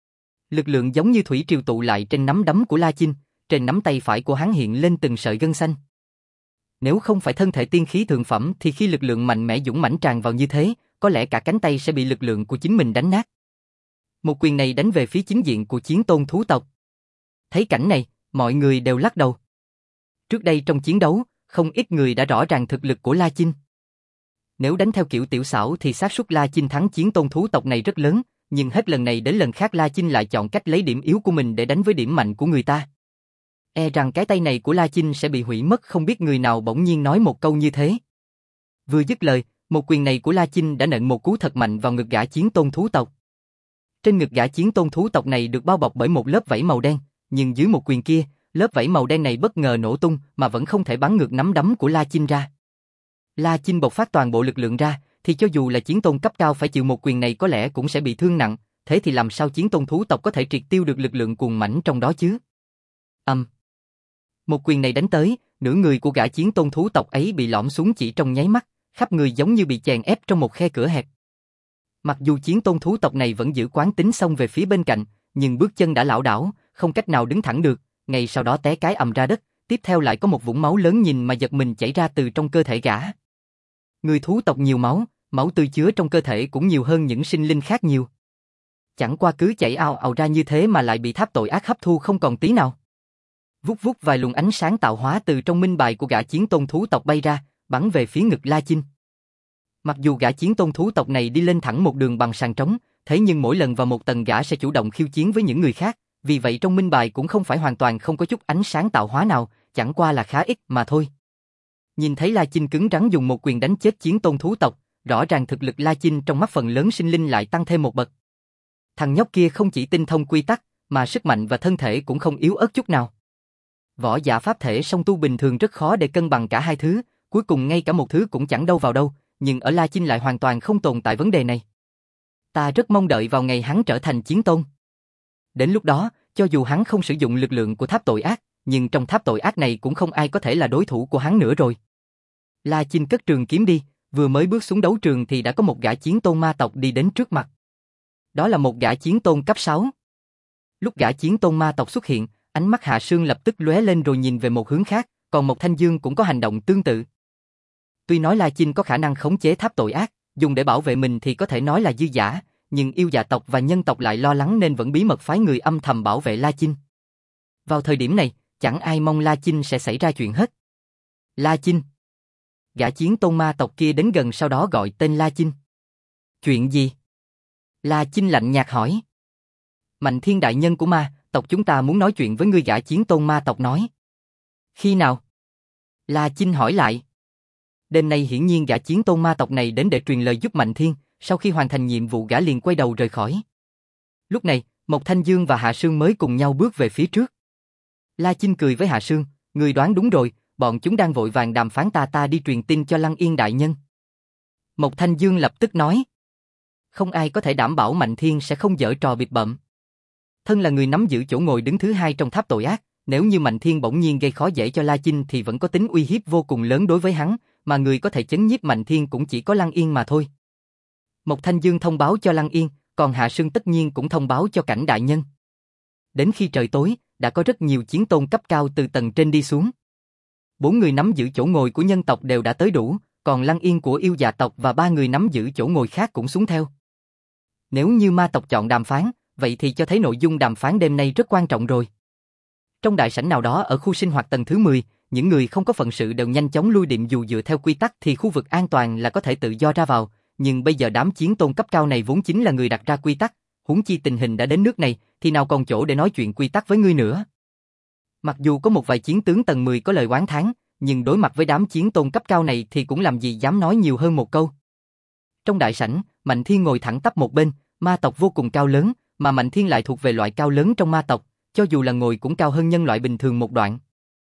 Lực lượng giống như thủy triều tụ lại trên nắm đấm của La Chinh, trên nắm tay phải của hắn hiện lên từng sợi gân xanh. Nếu không phải thân thể tiên khí thượng phẩm thì khi lực lượng mạnh mẽ dũng mãnh tràn vào như thế, có lẽ cả cánh tay sẽ bị lực lượng của chính mình đánh nát. Một quyền này đánh về phía chính diện của chiến tôn thú tộc. Thấy cảnh này, mọi người đều lắc đầu. Trước đây trong chiến đấu, không ít người đã rõ ràng thực lực của La Chinh. Nếu đánh theo kiểu tiểu xảo thì xác suất La Chinh thắng chiến tôn thú tộc này rất lớn, nhưng hết lần này đến lần khác La Chinh lại chọn cách lấy điểm yếu của mình để đánh với điểm mạnh của người ta. E rằng cái tay này của La Chinh sẽ bị hủy mất, không biết người nào bỗng nhiên nói một câu như thế. Vừa dứt lời, một quyền này của La Chinh đã nện một cú thật mạnh vào ngực gã chiến tôn thú tộc. Trên ngực gã chiến tôn thú tộc này được bao bọc bởi một lớp vảy màu đen, nhưng dưới một quyền kia, lớp vảy màu đen này bất ngờ nổ tung mà vẫn không thể bắn ngược nắm đấm của La Chinh ra. La Chinh bộc phát toàn bộ lực lượng ra, thì cho dù là chiến tôn cấp cao phải chịu một quyền này có lẽ cũng sẽ bị thương nặng, thế thì làm sao chiến tôn thú tộc có thể triệt tiêu được lực lượng cuồng mãnh trong đó chứ? Âm. Um. Một quyền này đánh tới, nửa người của gã chiến tôn thú tộc ấy bị lõm xuống chỉ trong nháy mắt, khắp người giống như bị chèn ép trong một khe cửa hẹp. Mặc dù chiến tôn thú tộc này vẫn giữ quán tính xông về phía bên cạnh, nhưng bước chân đã lảo đảo, không cách nào đứng thẳng được, ngay sau đó té cái ầm ra đất, tiếp theo lại có một vũng máu lớn nhìn mà giật mình chảy ra từ trong cơ thể gã. Người thú tộc nhiều máu, máu tươi chứa trong cơ thể cũng nhiều hơn những sinh linh khác nhiều. Chẳng qua cứ chảy ào ào ra như thế mà lại bị tháp tội ác hấp thu không còn tí nào. Vút vút vài luồng ánh sáng tạo hóa từ trong minh bài của gã chiến tôn thú tộc bay ra, bắn về phía ngực La Chinh. Mặc dù gã chiến tôn thú tộc này đi lên thẳng một đường bằng sàn trống, thế nhưng mỗi lần vào một tầng gã sẽ chủ động khiêu chiến với những người khác, vì vậy trong minh bài cũng không phải hoàn toàn không có chút ánh sáng tạo hóa nào, chẳng qua là khá ít mà thôi. Nhìn thấy La Chinh cứng rắn dùng một quyền đánh chết chiến tôn thú tộc, rõ ràng thực lực La Chinh trong mắt phần lớn sinh linh lại tăng thêm một bậc. Thằng nhóc kia không chỉ tinh thông quy tắc, mà sức mạnh và thân thể cũng không yếu ớt chút nào. Võ giả pháp thể song tu bình thường rất khó để cân bằng cả hai thứ, cuối cùng ngay cả một thứ cũng chẳng đâu vào đâu, nhưng ở La Chinh lại hoàn toàn không tồn tại vấn đề này. Ta rất mong đợi vào ngày hắn trở thành chiến tôn. Đến lúc đó, cho dù hắn không sử dụng lực lượng của tháp tội ác, nhưng trong tháp tội ác này cũng không ai có thể là đối thủ của hắn nữa rồi. La Chinh cất trường kiếm đi, vừa mới bước xuống đấu trường thì đã có một gã chiến tôn ma tộc đi đến trước mặt. Đó là một gã chiến tôn cấp sáu. Lúc gã chiến tôn ma tộc xuất hiện, ánh mắt Hạ Sương lập tức lóe lên rồi nhìn về một hướng khác, còn một Thanh Dương cũng có hành động tương tự. Tuy nói La Chinh có khả năng khống chế tháp tội ác, Dùng để bảo vệ mình thì có thể nói là dư dả, nhưng yêu dạ tộc và nhân tộc lại lo lắng nên vẫn bí mật phái người âm thầm bảo vệ La Chinh. Vào thời điểm này, chẳng ai mong La Chinh sẽ xảy ra chuyện hết. La Chinh. Gã chiến tôn ma tộc kia đến gần sau đó gọi tên La Chinh. Chuyện gì? La Chinh lạnh nhạt hỏi. Mạnh Thiên đại nhân của ma tộc chúng ta muốn nói chuyện với ngươi, gã chiến tôn ma tộc nói. Khi nào? La Chinh hỏi lại. Đêm nay hiển nhiên gã chiến tôn ma tộc này đến để truyền lời giúp Mạnh Thiên, sau khi hoàn thành nhiệm vụ gã liền quay đầu rời khỏi. Lúc này, Mộc Thanh Dương và Hạ Sương mới cùng nhau bước về phía trước. La Chinh cười với Hạ Sương, người đoán đúng rồi, bọn chúng đang vội vàng đàm phán, ta ta đi truyền tin cho Lăng Yên đại nhân. Mộc Thanh Dương lập tức nói. Không ai có thể đảm bảo Mạnh Thiên sẽ không giở trò bịp bợm. Thân là người nắm giữ chỗ ngồi đứng thứ hai trong tháp tội ác, nếu như Mạnh Thiên bỗng nhiên gây khó dễ cho La Chinh thì vẫn có tính uy hiếp vô cùng lớn đối với hắn, mà người có thể chấn nhiếp Mạnh Thiên cũng chỉ có Lăng Yên mà thôi. Mộc Thanh Dương thông báo cho Lăng Yên, còn Hạ Sương tất nhiên cũng thông báo cho Cảnh đại nhân. Đến khi trời tối, đã có rất nhiều chiến tôn cấp cao từ tầng trên đi xuống. Bốn người nắm giữ chỗ ngồi của nhân tộc đều đã tới đủ, còn Lăng Yên của yêu dạ tộc và ba người nắm giữ chỗ ngồi khác cũng xuống theo. Nếu như ma tộc chọn đàm phán, vậy thì cho thấy nội dung đàm phán đêm nay rất quan trọng rồi. Trong đại sảnh nào đó ở khu sinh hoạt tầng thứ mười, những người không có phận sự đều nhanh chóng lui điệm, dù dựa theo quy tắc thì khu vực an toàn là có thể tự do ra vào, nhưng bây giờ đám chiến tôn cấp cao này vốn chính là người đặt ra quy tắc, huống chi tình hình đã đến nước này thì nào còn chỗ để nói chuyện quy tắc với ngươi nữa. Mặc dù có một vài chiến tướng tầng mười có lời oán thán, nhưng đối mặt với đám chiến tôn cấp cao này thì cũng làm gì dám nói nhiều hơn một câu. Trong đại sảnh, Mạnh Thiên ngồi thẳng tắp một bên, ma tộc vô cùng cao lớn, mà Mạnh Thiên lại thuộc về loại cao lớn trong ma tộc, cho dù là ngồi cũng cao hơn nhân loại bình thường một đoạn.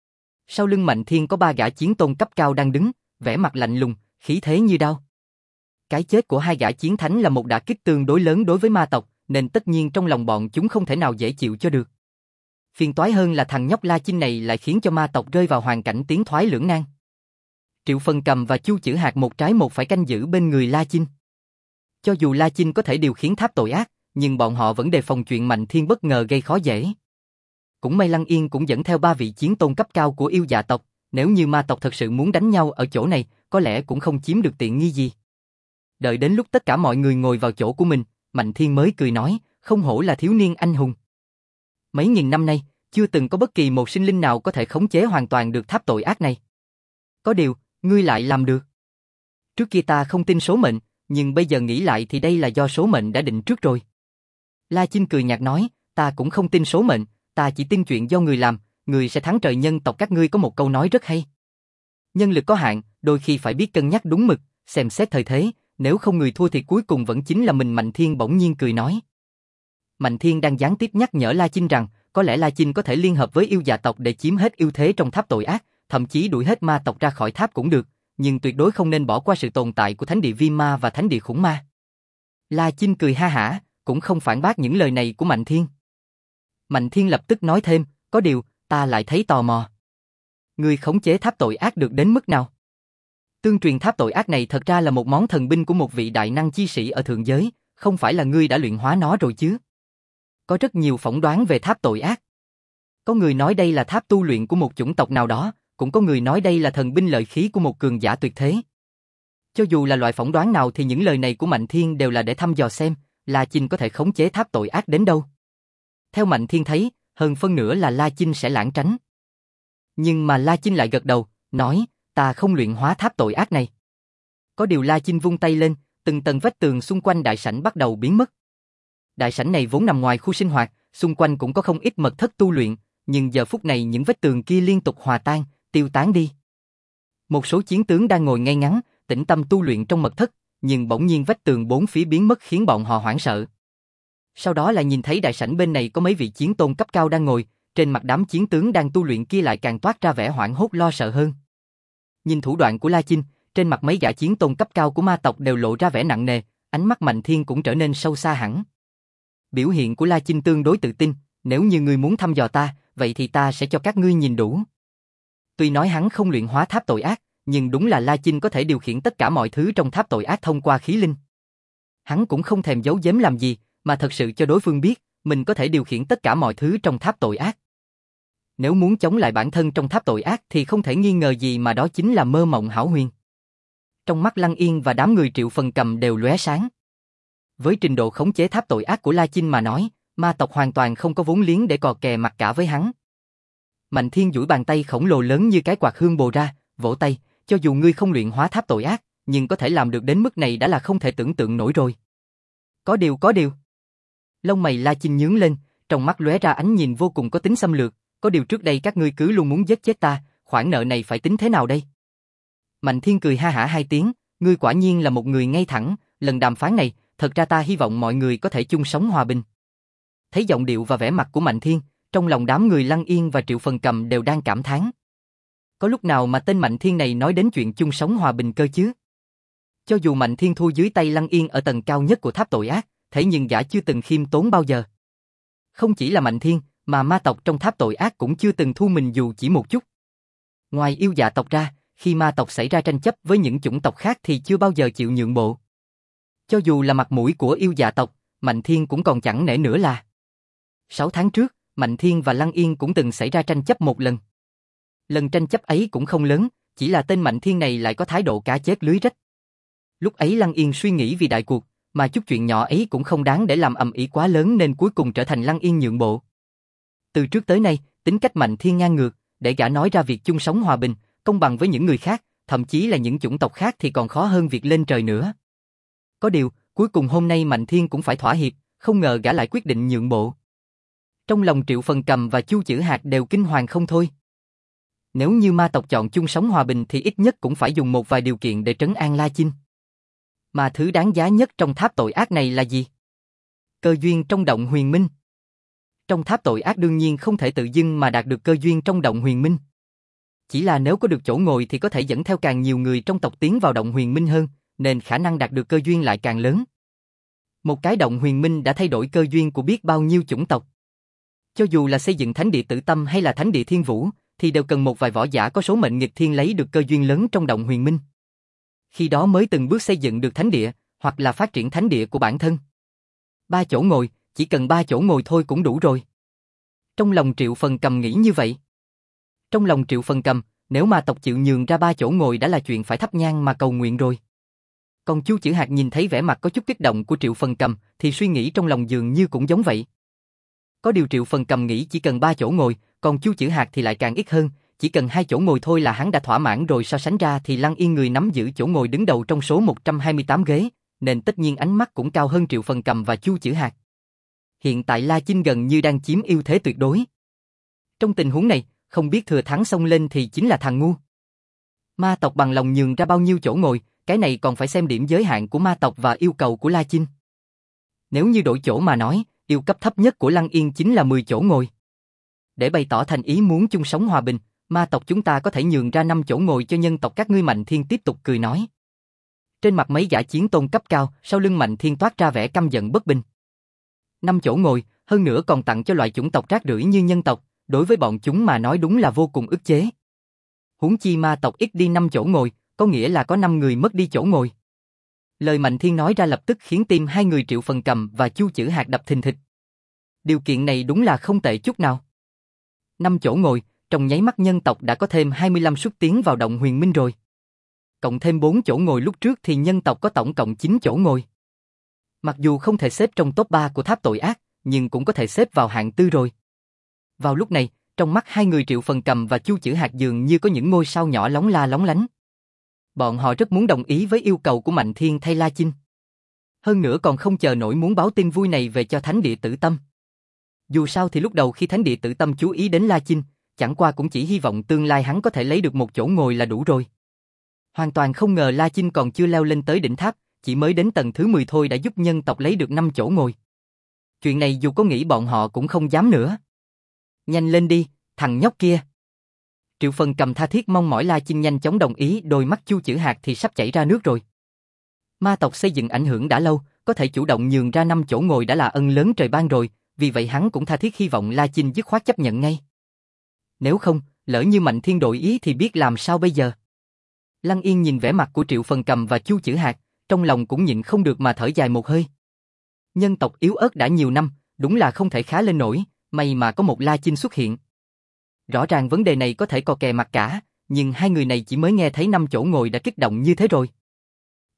Sau lưng Mạnh Thiên có ba gã chiến tôn cấp cao đang đứng, vẻ mặt lạnh lùng, khí thế như đao. Cái chết của hai gã chiến thánh là một đả kích tương đối lớn đối với ma tộc, nên tất nhiên trong lòng bọn chúng không thể nào dễ chịu cho được. Phiền toái hơn là thằng nhóc La Chinh này lại khiến cho ma tộc rơi vào hoàn cảnh tiến thoái lưỡng nan. Triệu Phần Cầm và Chu Chử Hạt một trái một phải canh giữ bên người La Chinh. Cho dù La Chinh có thể điều khiển tháp tội ác, nhưng bọn họ vẫn đề phòng chuyện Mạnh Thiên bất ngờ gây khó dễ. Cũng may Lăng Yên cũng dẫn theo ba vị chiến tôn cấp cao của yêu dạ tộc, nếu như ma tộc thật sự muốn đánh nhau ở chỗ này, có lẽ cũng không chiếm được tiện nghi gì. Đợi đến lúc tất cả mọi người ngồi vào chỗ của mình, Mạnh Thiên mới cười nói, không hổ là thiếu niên anh hùng. Mấy nghìn năm nay, chưa từng có bất kỳ một sinh linh nào có thể khống chế hoàn toàn được tháp tội ác này. Có điều, ngươi lại làm được. Trước kia ta không tin số mệnh, nhưng bây giờ nghĩ lại thì đây là do số mệnh đã định trước rồi. La Chinh cười nhạt nói, ta cũng không tin số mệnh, ta chỉ tin chuyện do người làm, người sẽ thắng trời. Nhân tộc các ngươi có một câu nói rất hay. Nhân lực có hạn, đôi khi phải biết cân nhắc đúng mực, xem xét thời thế, nếu không người thua thì cuối cùng vẫn chính là mình. Mạnh Thiên bỗng nhiên cười nói. Mạnh Thiên đang gián tiếp nhắc nhở La Chinh rằng, có lẽ La Chinh có thể liên hợp với yêu dạ tộc để chiếm hết ưu thế trong tháp tội ác, thậm chí đuổi hết ma tộc ra khỏi tháp cũng được, nhưng tuyệt đối không nên bỏ qua sự tồn tại của thánh địa viêm ma và thánh địa khủng ma. La Chinh cười ha hả, cũng không phản bác những lời này của Mạnh Thiên. Mạnh Thiên lập tức nói thêm, có điều, ta lại thấy tò mò. Ngươi khống chế tháp tội ác được đến mức nào? Tương truyền tháp tội ác này thật ra là một món thần binh của một vị đại năng chi sĩ ở thượng giới, không phải là ngươi đã luyện hóa nó rồi chứ? Có rất nhiều phỏng đoán về tháp tội ác. Có người nói đây là tháp tu luyện của một chủng tộc nào đó, cũng có người nói đây là thần binh lợi khí của một cường giả tuyệt thế. Cho dù là loại phỏng đoán nào thì những lời này của Mạnh Thiên đều là để thăm dò xem La Chinh có thể khống chế tháp tội ác đến đâu. Theo Mạnh Thiên thấy, hơn phân nửa là La Chinh sẽ lảng tránh. Nhưng mà La Chinh lại gật đầu, nói, ta không luyện hóa tháp tội ác này. Có điều La Chinh vung tay lên, từng tầng vách tường xung quanh đại sảnh bắt đầu biến mất. Đại sảnh này vốn nằm ngoài khu sinh hoạt, xung quanh cũng có không ít mật thất tu luyện, nhưng giờ phút này những vách tường kia liên tục hòa tan, tiêu tán đi. Một số chiến tướng đang ngồi ngay ngắn, tĩnh tâm tu luyện trong mật thất, nhưng bỗng nhiên vách tường bốn phía biến mất khiến bọn họ hoảng sợ. Sau đó là nhìn thấy đại sảnh bên này có mấy vị chiến tôn cấp cao đang ngồi, trên mặt đám chiến tướng đang tu luyện kia lại càng toát ra vẻ hoảng hốt lo sợ hơn. Nhìn thủ đoạn của La Chinh, trên mặt mấy gã chiến tôn cấp cao của ma tộc đều lộ ra vẻ nặng nề, ánh mắt Mạnh Thiên cũng trở nên sâu xa hẳn. Biểu hiện của La Chinh tương đối tự tin, nếu như ngươi muốn thăm dò ta, vậy thì ta sẽ cho các ngươi nhìn đủ. Tuy nói hắn không luyện hóa tháp tội ác, nhưng đúng là La Chinh có thể điều khiển tất cả mọi thứ trong tháp tội ác thông qua khí linh. Hắn cũng không thèm giấu giếm làm gì, mà thật sự cho đối phương biết, mình có thể điều khiển tất cả mọi thứ trong tháp tội ác. Nếu muốn chống lại bản thân trong tháp tội ác thì không thể nghi ngờ gì mà đó chính là mơ mộng hão huyền. Trong mắt Lăng Yên và đám người Triệu Phần Cầm đều lóe sáng. Với trình độ khống chế tháp tội ác của La Chinh mà nói, ma tộc hoàn toàn không có vốn liếng để cò kè mặt cả với hắn. Mạnh Thiên duỗi bàn tay khổng lồ lớn như cái quạt hương bồ ra, vỗ tay, cho dù ngươi không luyện hóa tháp tội ác, nhưng có thể làm được đến mức này đã là không thể tưởng tượng nổi rồi. Có điều có điều. Lông mày La Chinh nhướng lên, trong mắt lóe ra ánh nhìn vô cùng có tính xâm lược, có điều trước đây các ngươi cứ luôn muốn giết chết ta, khoản nợ này phải tính thế nào đây? Mạnh Thiên cười ha hả hai tiếng, ngươi quả nhiên là một người ngay thẳng, lần đàm phán này, thật ra ta hy vọng mọi người có thể chung sống hòa bình. Thấy giọng điệu và vẻ mặt của Mạnh Thiên, trong lòng đám người Lăng Yên và Triệu Phần Cầm đều đang cảm thán. Có lúc nào mà tên Mạnh Thiên này nói đến chuyện chung sống hòa bình cơ chứ? Cho dù Mạnh Thiên thua dưới tay Lăng Yên ở tầng cao nhất của tháp tội ác, thế nhưng gã chưa từng khiêm tốn bao giờ. Không chỉ là Mạnh Thiên, mà ma tộc trong tháp tội ác cũng chưa từng thu mình dù chỉ một chút. Ngoài yêu dạ tộc ra, khi ma tộc xảy ra tranh chấp với những chủng tộc khác thì chưa bao giờ chịu nhượng bộ. Cho dù là mặt mũi của yêu dạ tộc, Mạnh Thiên cũng còn chẳng nể nữa là. Sáu tháng trước, Mạnh Thiên và Lăng Yên cũng từng xảy ra tranh chấp một lần. Lần tranh chấp ấy cũng không lớn, chỉ là tên Mạnh Thiên này lại có thái độ cá chết lưới rách. Lúc ấy Lăng Yên suy nghĩ vì đại cuộc, mà chút chuyện nhỏ ấy cũng không đáng để làm ầm ĩ quá lớn nên cuối cùng trở thành Lăng Yên nhượng bộ. Từ trước tới nay, tính cách Mạnh Thiên ngang ngược, để gã nói ra việc chung sống hòa bình, công bằng với những người khác, thậm chí là những chủng tộc khác thì còn khó hơn việc lên trời nữa. Có điều, cuối cùng hôm nay Mạnh Thiên cũng phải thỏa hiệp, không ngờ gã lại quyết định nhượng bộ. Trong lòng Triệu Phần Cầm và Chu Chử Hạc đều kinh hoàng không thôi. Nếu như ma tộc chọn chung sống hòa bình thì ít nhất cũng phải dùng một vài điều kiện để trấn an La Chinh. Mà thứ đáng giá nhất trong tháp tội ác này là gì? Cơ duyên trong động huyền minh. Trong tháp tội ác đương nhiên không thể tự dưng mà đạt được cơ duyên trong động huyền minh. Chỉ là nếu có được chỗ ngồi thì có thể dẫn theo càng nhiều người trong tộc tiến vào động huyền minh hơn, nên khả năng đạt được cơ duyên lại càng lớn. Một cái động huyền minh đã thay đổi cơ duyên của biết bao nhiêu chủng tộc. Cho dù là xây dựng thánh địa Tử Tâm hay là thánh địa Thiên Vũ, thì đều cần một vài võ giả có số mệnh nghịch thiên lấy được cơ duyên lớn trong động huyền minh. Khi đó mới từng bước xây dựng được thánh địa, hoặc là phát triển thánh địa của bản thân. Ba chỗ ngồi, chỉ cần ba chỗ ngồi thôi cũng đủ rồi. Trong lòng Triệu Phần Cầm nghĩ như vậy. Trong lòng Triệu Phần Cầm, nếu ma tộc chịu nhường ra ba chỗ ngồi đã là chuyện phải thắp nhang mà cầu nguyện rồi. Còn Chu Chử Hạc nhìn thấy vẻ mặt có chút kích động của Triệu Phần Cầm, thì suy nghĩ trong lòng dường như cũng giống vậy. Có điều Triệu Phần Cầm nghĩ chỉ cần ba chỗ ngồi, còn Chu Chử Hạc thì lại càng ít hơn, chỉ cần hai chỗ ngồi thôi là hắn đã thỏa mãn rồi. So sánh ra thì Lăng Yên người nắm giữ chỗ ngồi đứng đầu trong số một trăm hai mươi tám ghế, nên tất nhiên ánh mắt cũng cao hơn Triệu Phần Cầm và Chu Chử Hạc. Hiện tại La Chinh gần như đang chiếm ưu thế tuyệt đối. Trong tình huống này, không biết thừa thắng xông lên thì chính là thằng ngu. Ma tộc bằng lòng nhường ra bao nhiêu chỗ ngồi, cái này còn phải xem điểm giới hạn của ma tộc và yêu cầu của La Chinh. Nếu như đổi chỗ mà nói, yêu cấp thấp nhất của Lăng Yên chính là mười chỗ ngồi. Để bày tỏ thành ý muốn chung sống hòa bình, ma tộc chúng ta có thể nhường ra năm chỗ ngồi cho nhân tộc các ngươi. Mạnh Thiên tiếp tục cười nói. Trên mặt mấy gã chiến tôn cấp cao, sau lưng Mạnh Thiên toát ra vẻ căm giận bất bình. Năm chỗ ngồi, hơn nữa còn tặng cho loại chủng tộc rác rưởi như nhân tộc, đối với bọn chúng mà nói đúng là vô cùng ức chế. Huống chi ma tộc ít đi năm chỗ ngồi, có nghĩa là có năm người mất đi chỗ ngồi. Lời Mạnh Thiên nói ra lập tức khiến tim hai người Triệu Phần Cầm và Chu Chử Hạc đập thình thịch. Điều kiện này đúng là không tệ chút nào. Năm chỗ ngồi, trong nháy mắt nhân tộc đã có thêm hai mươi lăm suất tiến vào động huyền minh rồi. Cộng thêm bốn chỗ ngồi lúc trước thì nhân tộc có tổng cộng chín chỗ ngồi. Mặc dù không thể xếp trong top ba của tháp tội ác, nhưng cũng có thể xếp vào hạng tư rồi. Vào lúc này, trong mắt hai người Triệu Phần Cầm và Chu Chử Hạc dường như có những ngôi sao nhỏ lóng la lóng lánh. Bọn họ rất muốn đồng ý với yêu cầu của Mạnh Thiên thay La Chinh. Hơn nữa còn không chờ nổi muốn báo tin vui này về cho thánh địa Tử Tâm. Dù sao thì lúc đầu khi thánh địa Tử Tâm chú ý đến La Chinh, chẳng qua cũng chỉ hy vọng tương lai hắn có thể lấy được một chỗ ngồi là đủ rồi. Hoàn toàn không ngờ La Chinh còn chưa leo lên tới đỉnh tháp, chỉ mới đến tầng thứ mười thôi đã giúp nhân tộc lấy được năm chỗ ngồi. Chuyện này dù có nghĩ bọn họ cũng không dám nữa. Nhanh lên đi, thằng nhóc kia. Triệu Phần Cầm tha thiết mong mỏi La Chinh nhanh chóng đồng ý, đôi mắt Chu Chử Hạc thì sắp chảy ra nước rồi. Ma tộc xây dựng ảnh hưởng đã lâu, có thể chủ động nhường ra năm chỗ ngồi đã là ân lớn trời ban rồi, vì vậy hắn cũng tha thiết hy vọng La Chinh dứt khoát chấp nhận ngay. Nếu không, lỡ như Mạnh Thiên đổi ý thì biết làm sao bây giờ. Lăng Yên nhìn vẻ mặt của Triệu Phần Cầm và Chu Chử Hạc, trong lòng cũng nhịn không được mà thở dài một hơi. Nhân tộc yếu ớt đã nhiều năm, đúng là không thể khá lên nổi, may mà có một La Chinh xuất hiện. Rõ ràng vấn đề này có thể co kè mặt cả, nhưng hai người này chỉ mới nghe thấy năm chỗ ngồi đã kích động như thế rồi.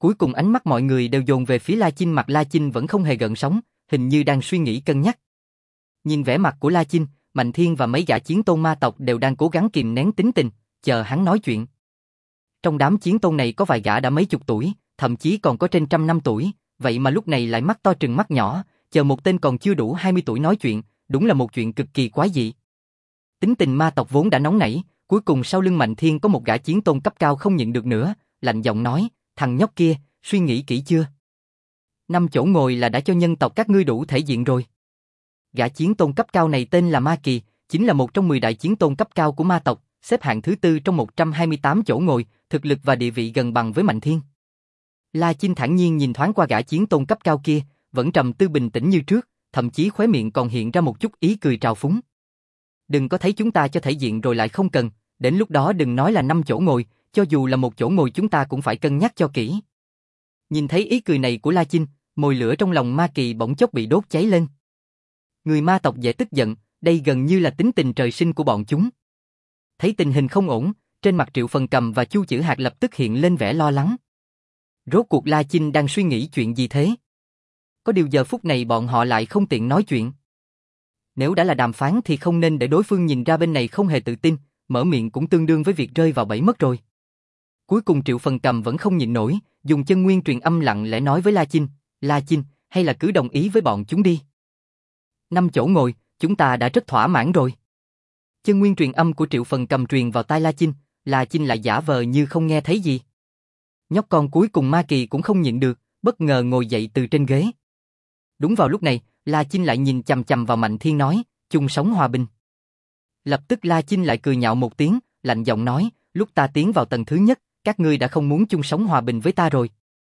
Cuối cùng ánh mắt mọi người đều dồn về phía La Chinh, mặt La Chinh vẫn không hề gợn sóng, hình như đang suy nghĩ cân nhắc. Nhìn vẻ mặt của La Chinh, Mạnh Thiên và mấy gã chiến tôn ma tộc đều đang cố gắng kìm nén tính tình, chờ hắn nói chuyện. Trong đám chiến tôn này có vài gã đã mấy chục tuổi, thậm chí còn có trên trăm năm tuổi, vậy mà lúc này lại mắt to trừng mắt nhỏ, chờ một tên còn chưa đủ hai mươi tuổi nói chuyện, đúng là một chuyện cực kỳ quái dị. Tính tình ma tộc vốn đã nóng nảy, cuối cùng sau lưng Mạnh Thiên có một gã chiến tôn cấp cao không nhịn được nữa, lạnh giọng nói, thằng nhóc kia, suy nghĩ kỹ chưa? Năm chỗ ngồi là đã cho nhân tộc các ngươi đủ thể diện rồi. Gã chiến tôn cấp cao này tên là Ma Kỳ, chính là một trong mười đại chiến tôn cấp cao của ma tộc, xếp hạng thứ tư trong một trăm hai mươi tám chỗ ngồi, thực lực và địa vị gần bằng với Mạnh Thiên. La Chinh thản nhiên nhìn thoáng qua gã chiến tôn cấp cao kia, vẫn trầm tư bình tĩnh như trước, thậm chí khóe miệng còn hiện ra một chút ý cười trào phúng. Đừng có thấy chúng ta cho thể diện rồi lại không cần, đến lúc đó đừng nói là năm chỗ ngồi, cho dù là một chỗ ngồi chúng ta cũng phải cân nhắc cho kỹ. Nhìn thấy ý cười này của La Chinh, mồi lửa trong lòng Ma Kỳ bỗng chốc bị đốt cháy lên. Người ma tộc dễ tức giận, đây gần như là tính tình trời sinh của bọn chúng. Thấy tình hình không ổn, trên mặt Triệu Phần Cầm và Chu Chử Hạc lập tức hiện lên vẻ lo lắng. Rốt cuộc La Chinh đang suy nghĩ chuyện gì thế? Có điều giờ phút này bọn họ lại không tiện nói chuyện. Nếu đã là đàm phán thì không nên để đối phương nhìn ra bên này không hề tự tin, mở miệng cũng tương đương với việc rơi vào bẫy mất rồi. Cuối cùng Triệu Phần Cầm vẫn không nhịn nổi, dùng chân nguyên truyền âm lặng lẽ nói với La Chinh, La Chinh, hay là cứ đồng ý với bọn chúng đi. Năm chỗ ngồi, chúng ta đã rất thỏa mãn rồi. Chân nguyên truyền âm của Triệu Phần Cầm truyền vào tai La Chinh, La Chinh lại giả vờ như không nghe thấy gì. Nhóc con cuối cùng Ma Kỳ cũng không nhịn được, bất ngờ ngồi dậy từ trên ghế. Đúng vào lúc này, La Chinh lại nhìn chằm chằm vào Mạnh Thiên nói, chung sống hòa bình. Lập tức La Chinh lại cười nhạo một tiếng, lạnh giọng nói, lúc ta tiến vào tầng thứ nhất, các ngươi đã không muốn chung sống hòa bình với ta rồi.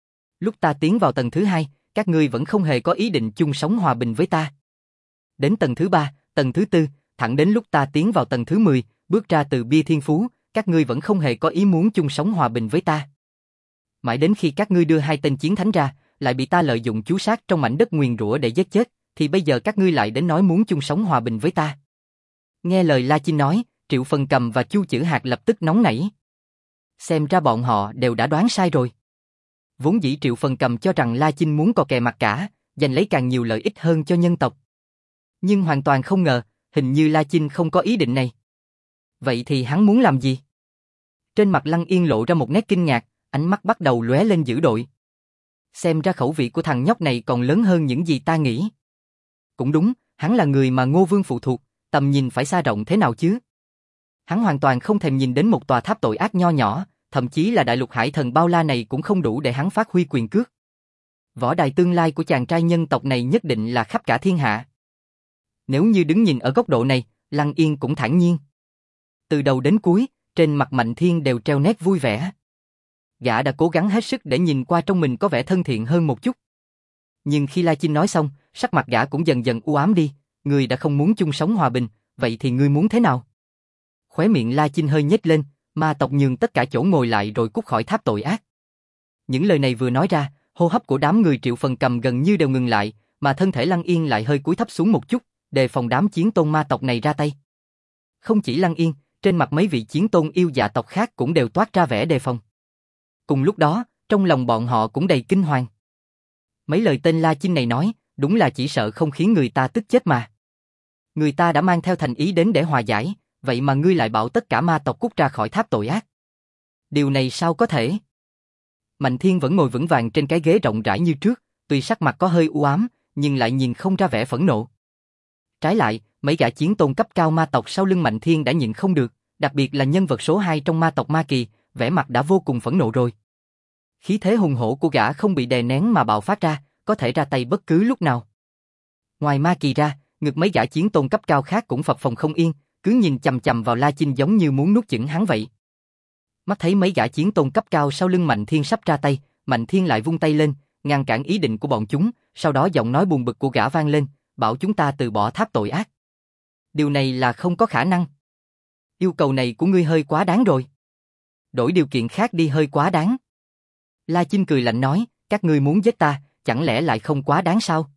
Lúc ta tiến vào tầng thứ hai, các ngươi vẫn không hề có ý định chung sống hòa bình với ta. Đến tầng thứ ba, tầng thứ tư, thẳng đến lúc ta tiến vào tầng thứ mười, bước ra từ bia thiên phú, các ngươi vẫn không hề có ý muốn chung sống hòa bình với ta. Mãi đến khi các ngươi đưa hai tên chiến thánh ra, lại bị ta lợi dụng chú sát trong mảnh đất nguyền rủa để giết chết, thì bây giờ các ngươi lại đến nói muốn chung sống hòa bình với ta. Nghe lời La Chinh nói, Triệu Phần Cầm và Chu Chử Hạc lập tức nóng nảy. Xem ra bọn họ đều đã đoán sai rồi. Vốn dĩ Triệu Phần Cầm cho rằng La Chinh muốn cò kè mặt cả, giành lấy càng nhiều lợi ích hơn cho nhân tộc. Nhưng hoàn toàn không ngờ, hình như La Chinh không có ý định này. Vậy thì hắn muốn làm gì? Trên mặt Lăng Yên lộ ra một nét kinh ngạc, ánh mắt bắt đầu lóe lên dữ dội. Xem ra khẩu vị của thằng nhóc này còn lớn hơn những gì ta nghĩ. Cũng đúng, hắn là người mà Ngô Vương phụ thuộc, tầm nhìn phải xa rộng thế nào chứ? Hắn hoàn toàn không thèm nhìn đến một tòa tháp tội ác nho nhỏ, thậm chí là đại lục hải thần bao la này cũng không đủ để hắn phát huy quyền cước. Võ đài tương lai của chàng trai nhân tộc này nhất định là khắp cả thiên hạ. Nếu như đứng nhìn ở góc độ này, Lăng Yên cũng thản nhiên. Từ đầu đến cuối, trên mặt Mạnh Thiên đều treo nét vui vẻ. Gã đã cố gắng hết sức để nhìn qua trong mình có vẻ thân thiện hơn một chút. Nhưng khi La Chinh nói xong, sắc mặt gã cũng dần dần u ám đi. Ngươi đã không muốn chung sống hòa bình, vậy thì ngươi muốn thế nào? Khóe miệng La Chinh hơi nhếch lên, ma tộc nhường tất cả chỗ ngồi lại rồi cút khỏi tháp tội ác. Những lời này vừa nói ra, hô hấp của đám người Triệu Phần Cầm gần như đều ngừng lại, mà thân thể Lăng Yên lại hơi cúi thấp xuống một chút, đề phòng đám chiến tôn ma tộc này ra tay. Không chỉ Lăng Yên, trên mặt mấy vị chiến tôn yêu dạ tộc khác cũng đều toát ra vẻ đề phòng. Cùng lúc đó, trong lòng bọn họ cũng đầy kinh hoàng. Mấy lời tên La Chinh này nói, đúng là chỉ sợ không khiến người ta tức chết mà. Người ta đã mang theo thành ý đến để hòa giải, vậy mà ngươi lại bảo tất cả ma tộc cút ra khỏi tháp tội ác. Điều này sao có thể? Mạnh Thiên vẫn ngồi vững vàng trên cái ghế rộng rãi như trước, tuy sắc mặt có hơi u ám, nhưng lại nhìn không ra vẻ phẫn nộ. Trái lại, mấy gã chiến tôn cấp cao ma tộc sau lưng Mạnh Thiên đã nhịn không được, đặc biệt là nhân vật số hai trong ma tộc Ma Kỳ, vẻ mặt đã vô cùng phẫn nộ rồi. Khí thế hùng hổ của gã không bị đè nén mà bạo phát ra, có thể ra tay bất cứ lúc nào. Ngoài Ma Kỳ ra, ngực mấy gã chiến tôn cấp cao khác cũng phập phồng không yên, cứ nhìn chằm chằm vào La Chinh giống như muốn nuốt chửng hắn vậy. Mắt thấy mấy gã chiến tôn cấp cao sau lưng Mạnh Thiên sắp ra tay, Mạnh Thiên lại vung tay lên, ngăn cản ý định của bọn chúng, sau đó giọng nói buồn bực của gã vang lên, bảo chúng ta từ bỏ tháp tội ác. Điều này là không có khả năng. Yêu cầu này của ngươi hơi quá đáng rồi. Đổi điều kiện khác đi hơi quá đáng. La Chinh cười lạnh nói, các ngươi muốn giết ta, chẳng lẽ lại không quá đáng sao?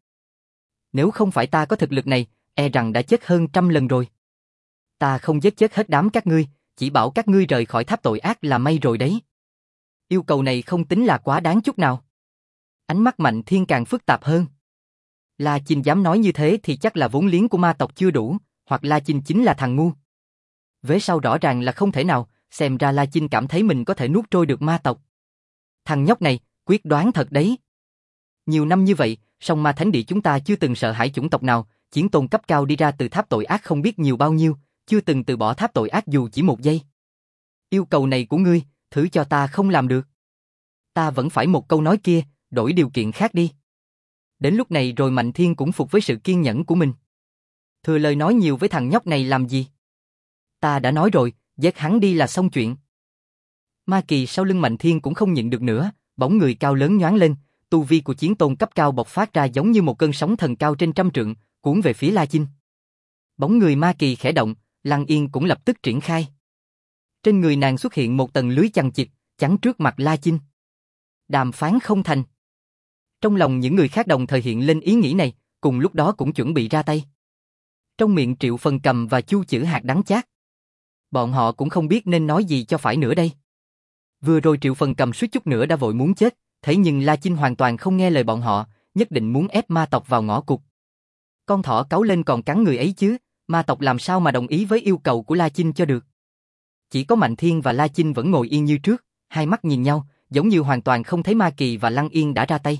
Nếu không phải ta có thực lực này, e rằng đã chết hơn trăm lần rồi. Ta không giết chết hết đám các ngươi, chỉ bảo các ngươi rời khỏi tháp tội ác là may rồi đấy. Yêu cầu này không tính là quá đáng chút nào. Ánh mắt Mạnh Thiên càng phức tạp hơn. La Chinh dám nói như thế thì chắc là vốn liếng của ma tộc chưa đủ, hoặc La Chinh chính là thằng ngu. Vế sau rõ ràng là không thể nào, xem ra La Chinh cảm thấy mình có thể nuốt trôi được ma tộc. Thằng nhóc này, quyết đoán thật đấy. Nhiều năm như vậy, song ma thánh địa chúng ta chưa từng sợ hãi chủng tộc nào, chiến tôn cấp cao đi ra từ tháp tội ác không biết nhiều bao nhiêu, chưa từng từ bỏ tháp tội ác dù chỉ một giây. Yêu cầu này của ngươi, thử cho ta không làm được. Ta vẫn phải một câu nói kia, đổi điều kiện khác đi. Đến lúc này rồi Mạnh Thiên cũng phục với sự kiên nhẫn của mình. Thừa lời nói nhiều với thằng nhóc này làm gì? Ta đã nói rồi, giết hắn đi là xong chuyện. Ma kỳ sau lưng Mạnh Thiên cũng không nhịn được nữa, bóng người cao lớn nhoáng lên, tu vi của chiến tôn cấp cao bộc phát ra giống như một cơn sóng thần cao trên trăm trượng, cuốn về phía La Chinh. Bóng người Ma kỳ khẽ động, Lăng Yên cũng lập tức triển khai. Trên người nàng xuất hiện một tầng lưới chằng chịt, chắn trước mặt La Chinh. Đàm phán không thành. Trong lòng những người khác đồng thời hiện lên ý nghĩ này, cùng lúc đó cũng chuẩn bị ra tay. Trong miệng Triệu Phần Cầm và Chu Chữ Hạt đắng chát. Bọn họ cũng không biết nên nói gì cho phải nữa đây. Vừa rồi Triệu Phần Cầm suýt chút nữa đã vội muốn chết, thế nhưng La Chinh hoàn toàn không nghe lời bọn họ, nhất định muốn ép ma tộc vào ngõ cụt. Con thỏ cáu lên còn cắn người ấy chứ, ma tộc làm sao mà đồng ý với yêu cầu của La Chinh cho được. Chỉ có Mạnh Thiên và La Chinh vẫn ngồi yên như trước, hai mắt nhìn nhau, giống như hoàn toàn không thấy Ma Kỳ và Lăng Yên đã ra tay.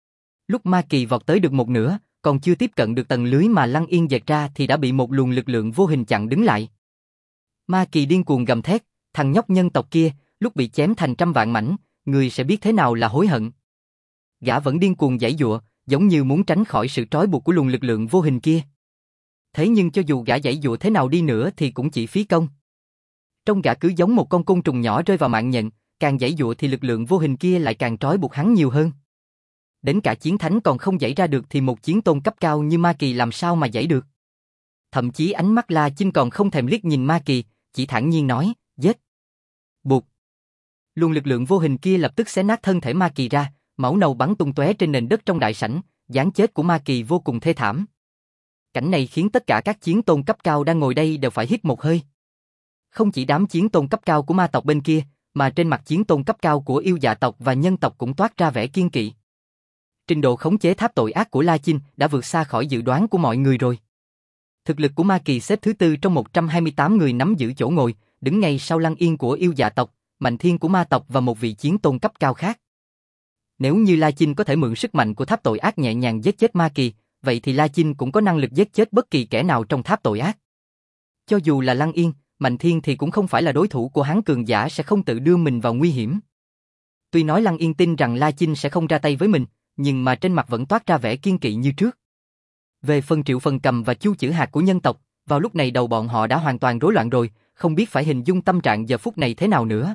Lúc Ma Kỳ vọt tới được một nửa, còn chưa tiếp cận được tầng lưới mà Lăng Yên dệt ra thì đã bị một luồng lực lượng vô hình chặn đứng lại. Ma Kỳ điên cuồng gầm thét, thằng nhóc nhân tộc kia, lúc bị chém thành trăm vạn mảnh, người sẽ biết thế nào là hối hận. Gã vẫn điên cuồng giãy giụa, giống như muốn tránh khỏi sự trói buộc của luồng lực lượng vô hình kia. Thế nhưng cho dù gã giãy giụa thế nào đi nữa thì cũng chỉ phí công. Trong gã cứ giống một con côn trùng nhỏ rơi vào mạng nhện, càng giãy giụa thì lực lượng vô hình kia lại càng trói buộc hắn nhiều hơn. Đến cả chiến thánh còn không giãy ra được thì một chiến tôn cấp cao như Ma Kỳ làm sao mà giãy được. Thậm chí ánh mắt La Chinh còn không thèm liếc nhìn Ma Kỳ, chỉ thản nhiên nói, giết. Bụt. Luồng lực lượng vô hình kia lập tức xé nát thân thể Ma Kỳ ra, máu nâu bắn tung tóe trên nền đất trong đại sảnh, dáng chết của Ma Kỳ vô cùng thê thảm. Cảnh này khiến tất cả các chiến tôn cấp cao đang ngồi đây đều phải hít một hơi. Không chỉ đám chiến tôn cấp cao của ma tộc bên kia, mà trên mặt chiến tôn cấp cao của yêu dạ tộc và nhân tộc cũng toát ra vẻ kiên kỵ. Trình độ khống chế tháp tội ác của La Chinh đã vượt xa khỏi dự đoán của mọi người rồi. Thực lực của Ma Kỳ xếp thứ tư trong một trăm hai mươi tám người nắm giữ chỗ ngồi, đứng ngay sau Lăng Yên của yêu dạ tộc, Mạnh Thiên của ma tộc và một vị chiến tôn cấp cao khác. Nếu như La Chinh có thể mượn sức mạnh của tháp tội ác nhẹ nhàng giết chết Ma Kỳ, vậy thì La Chinh cũng có năng lực giết chết bất kỳ kẻ nào trong tháp tội ác. Cho dù là Lăng Yên, Mạnh Thiên thì cũng không phải là đối thủ của hắn, cường giả sẽ không tự đưa mình vào nguy hiểm. Tuy nói Lăng Yên tin rằng La Chinh sẽ không ra tay với mình, nhưng mà trên mặt vẫn toát ra vẻ kiên kỵ như trước. Về phần Triệu Phần Cầm và Chu Chữ Hạt của nhân tộc, vào lúc này đầu bọn họ đã hoàn toàn rối loạn rồi, không biết phải hình dung tâm trạng giờ phút này thế nào nữa.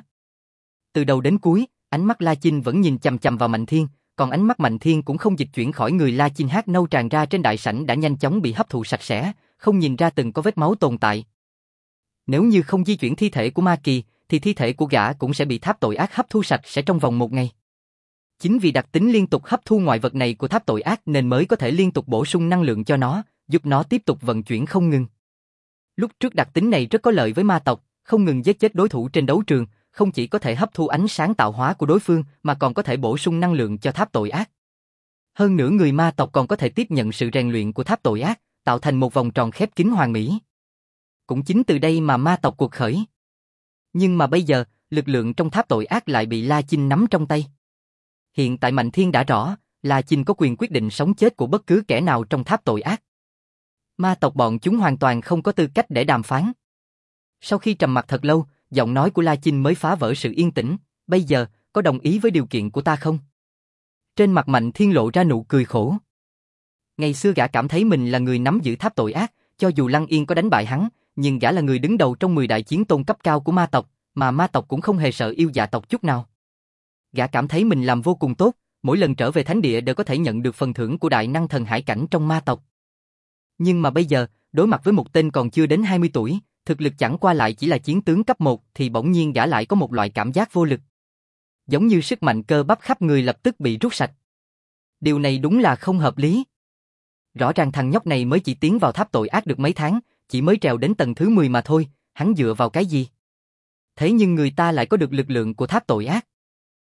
Từ đầu đến cuối, ánh mắt La Chinh vẫn nhìn chằm chằm vào Mạnh Thiên, còn ánh mắt Mạnh Thiên cũng không dịch chuyển khỏi người La Chinh. Hát nâu tràn ra trên đại sảnh đã nhanh chóng bị hấp thụ sạch sẽ, không nhìn ra từng có vết máu tồn tại. Nếu như không di chuyển thi thể của Ma Kỳ, thì thi thể của gã cũng sẽ bị tháp tội ác hấp thu sạch sẽ trong vòng một ngày. Chính vì đặc tính liên tục hấp thu ngoại vật này của tháp tội ác nên mới có thể liên tục bổ sung năng lượng cho nó, giúp nó tiếp tục vận chuyển không ngừng. Lúc trước đặc tính này rất có lợi với ma tộc, không ngừng giết chết đối thủ trên đấu trường, không chỉ có thể hấp thu ánh sáng tạo hóa của đối phương mà còn có thể bổ sung năng lượng cho tháp tội ác. Hơn nữa người ma tộc còn có thể tiếp nhận sự rèn luyện của tháp tội ác, tạo thành một vòng tròn khép kín hoàn mỹ. Cũng chính từ đây mà ma tộc cuộc khởi. Nhưng mà bây giờ, lực lượng trong tháp tội ác lại bị La Chinh nắm trong tay. Hiện tại Mạnh Thiên đã rõ, La Chinh có quyền quyết định sống chết của bất cứ kẻ nào trong tháp tội ác. Ma tộc bọn chúng hoàn toàn không có tư cách để đàm phán. Sau khi trầm mặc thật lâu, giọng nói của La Chinh mới phá vỡ sự yên tĩnh, bây giờ, có đồng ý với điều kiện của ta không? Trên mặt Mạnh Thiên lộ ra nụ cười khổ. Ngày xưa gã cảm thấy mình là người nắm giữ tháp tội ác, cho dù Lăng Yên có đánh bại hắn, nhưng gã là người đứng đầu trong mười đại chiến tôn cấp cao của ma tộc, mà ma tộc cũng không hề sợ yêu dạ tộc chút nào. Gã cảm thấy mình làm vô cùng tốt, mỗi lần trở về thánh địa đều có thể nhận được phần thưởng của đại năng thần hải cảnh trong ma tộc. Nhưng mà bây giờ, đối mặt với một tên còn chưa đến hai mươi tuổi, thực lực chẳng qua lại chỉ là chiến tướng cấp một thì bỗng nhiên gã lại có một loại cảm giác vô lực. Giống như sức mạnh cơ bắp khắp người lập tức bị rút sạch. Điều này đúng là không hợp lý. Rõ ràng thằng nhóc này mới chỉ tiến vào tháp tội ác được mấy tháng, chỉ mới trèo đến tầng thứ mười mà thôi, hắn dựa vào cái gì? Thế nhưng người ta lại có được lực lượng của tháp tội ác.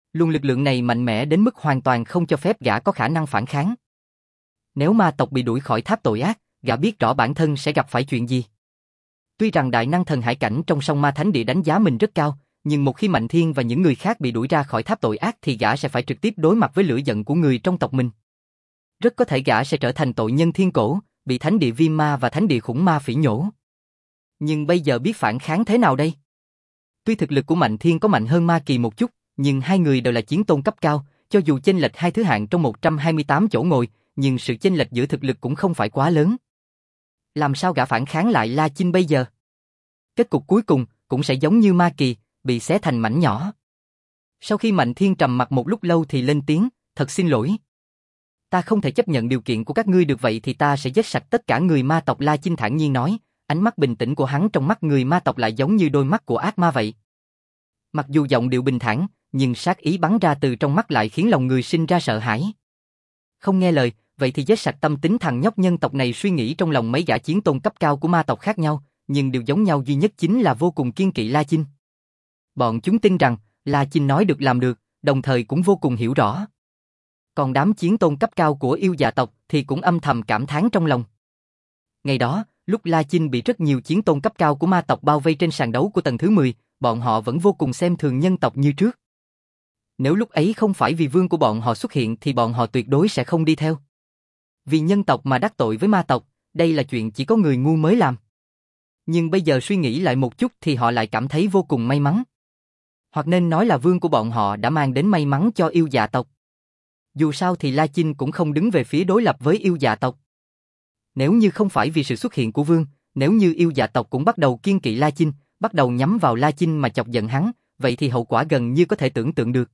Luồng lực lượng này mạnh mẽ đến mức hoàn toàn không cho phép gã có khả năng phản kháng. Nếu ma tộc bị đuổi khỏi tháp tội ác, gã biết rõ bản thân sẽ gặp phải chuyện gì. Tuy rằng đại năng thần hải cảnh trong sông ma thánh địa đánh giá mình rất cao, nhưng một khi Mạnh Thiên và những người khác bị đuổi ra khỏi tháp tội ác thì gã sẽ phải trực tiếp đối mặt với lửa giận của người trong tộc mình. Rất có thể gã sẽ trở thành tội nhân thiên cổ, bị thánh địa viêm ma và thánh địa khủng ma phỉ nhổ. Nhưng bây giờ biết phản kháng thế nào đây? Tuy thực lực của Mạnh Thiên có mạnh hơn Ma Kỳ một chút, nhưng hai người đều là chiến tôn cấp cao, cho dù chênh lệch hai thứ hạng trong một trăm hai mươi tám chỗ ngồi, nhưng sự chênh lệch giữa thực lực cũng không phải quá lớn. Làm sao gã phản kháng lại La Chinh bây giờ? Kết cục cuối cùng cũng sẽ giống như Ma Kỳ, bị xé thành mảnh nhỏ. Sau khi Mạnh Thiên trầm mặc một lúc lâu thì lên tiếng, thật xin lỗi. Ta không thể chấp nhận điều kiện của các ngươi được, vậy thì ta sẽ giết sạch tất cả người ma tộc. La Chinh thản nhiên nói, ánh mắt bình tĩnh của hắn trong mắt người ma tộc lại giống như đôi mắt của ác ma vậy. Mặc dù giọng điệu bình thản, nhưng sát ý bắn ra từ trong mắt lại khiến lòng người sinh ra sợ hãi. Không nghe lời, vậy thì giết sạch tâm tính thằng nhóc nhân tộc này. Suy nghĩ trong lòng mấy gã chiến tôn cấp cao của ma tộc khác nhau, nhưng điều giống nhau duy nhất chính là vô cùng kiên kỵ La Chinh. Bọn chúng tin rằng La Chinh nói được làm được, đồng thời cũng vô cùng hiểu rõ. Còn đám chiến tôn cấp cao của yêu dạ tộc thì cũng âm thầm cảm thán trong lòng. Ngày đó, lúc La Chinh bị rất nhiều chiến tôn cấp cao của ma tộc bao vây trên sàn đấu của tầng thứ mười, bọn họ vẫn vô cùng xem thường nhân tộc như trước. Nếu lúc ấy không phải vì vương của bọn họ xuất hiện thì bọn họ tuyệt đối sẽ không đi theo. Vì nhân tộc mà đắc tội với ma tộc, đây là chuyện chỉ có người ngu mới làm. Nhưng bây giờ suy nghĩ lại một chút thì họ lại cảm thấy vô cùng may mắn. Hoặc nên nói là vương của bọn họ đã mang đến may mắn cho yêu dạ tộc. Dù sao thì La Chinh cũng không đứng về phía đối lập với yêu dạ tộc. Nếu như không phải vì sự xuất hiện của vương, nếu như yêu dạ tộc cũng bắt đầu kiêng kỵ La Chinh, bắt đầu nhắm vào La Chinh mà chọc giận hắn, vậy thì hậu quả gần như có thể tưởng tượng được.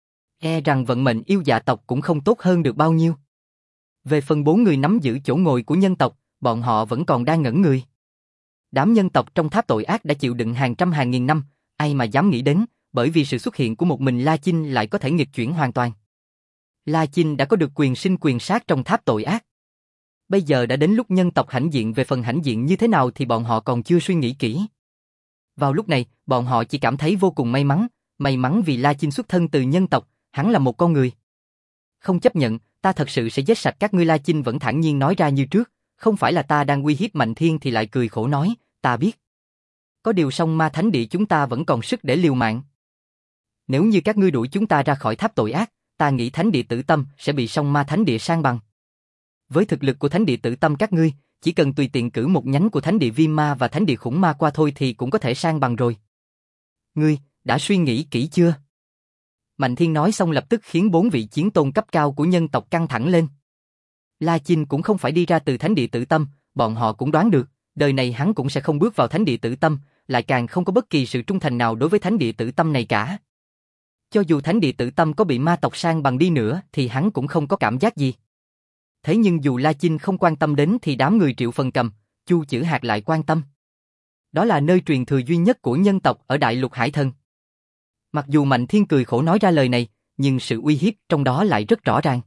E rằng vận mệnh yêu dạ tộc cũng không tốt hơn được bao nhiêu. Về phần bốn người nắm giữ chỗ ngồi của nhân tộc, bọn họ vẫn còn đang ngẩn người. Đám nhân tộc trong tháp tội ác đã chịu đựng hàng trăm hàng nghìn năm, ai mà dám nghĩ đến, bởi vì sự xuất hiện của một mình La Chinh lại có thể nghịch chuyển hoàn toàn. La Chinh đã có được quyền sinh quyền sát trong tháp tội ác. Bây giờ đã đến lúc nhân tộc hãnh diện, về phần hãnh diện như thế nào thì bọn họ còn chưa suy nghĩ kỹ. Vào lúc này, bọn họ chỉ cảm thấy vô cùng may mắn, may mắn vì La Chinh xuất thân từ nhân tộc, hắn là một con người. Không chấp nhận, ta thật sự sẽ giết sạch các ngươi. La Chinh vẫn thản nhiên nói ra như trước, không phải là ta đang uy hiếp Mạnh Thiên thì lại cười khổ nói, ta biết. Có điều song ma thánh địa chúng ta vẫn còn sức để liều mạng. Nếu như các ngươi đuổi chúng ta ra khỏi tháp tội ác, ta nghĩ thánh địa Tử Tâm sẽ bị song ma thánh địa san bằng. Với thực lực của thánh địa Tử Tâm các ngươi, chỉ cần tùy tiện cử một nhánh của thánh địa Viêm Ma và thánh địa Khủng Ma qua thôi thì cũng có thể san bằng rồi. Ngươi, đã suy nghĩ kỹ chưa? Mạnh Thiên nói xong lập tức khiến bốn vị chiến tôn cấp cao của nhân tộc căng thẳng lên. La Chinh cũng không phải đi ra từ thánh địa Tử Tâm, bọn họ cũng đoán được, đời này hắn cũng sẽ không bước vào thánh địa Tử Tâm, lại càng không có bất kỳ sự trung thành nào đối với thánh địa Tử Tâm này cả. Cho dù thánh địa Tử Tâm có bị ma tộc san bằng đi nữa thì hắn cũng không có cảm giác gì. Thế nhưng dù La Chinh không quan tâm đến thì đám người Triệu Phần Cầm, Chu Chử Hạt lại quan tâm. Đó là nơi truyền thừa duy nhất của nhân tộc ở Đại Lục Hải Thần. Mặc dù Mạnh Thiên cười khổ nói ra lời này, nhưng sự uy hiếp trong đó lại rất rõ ràng.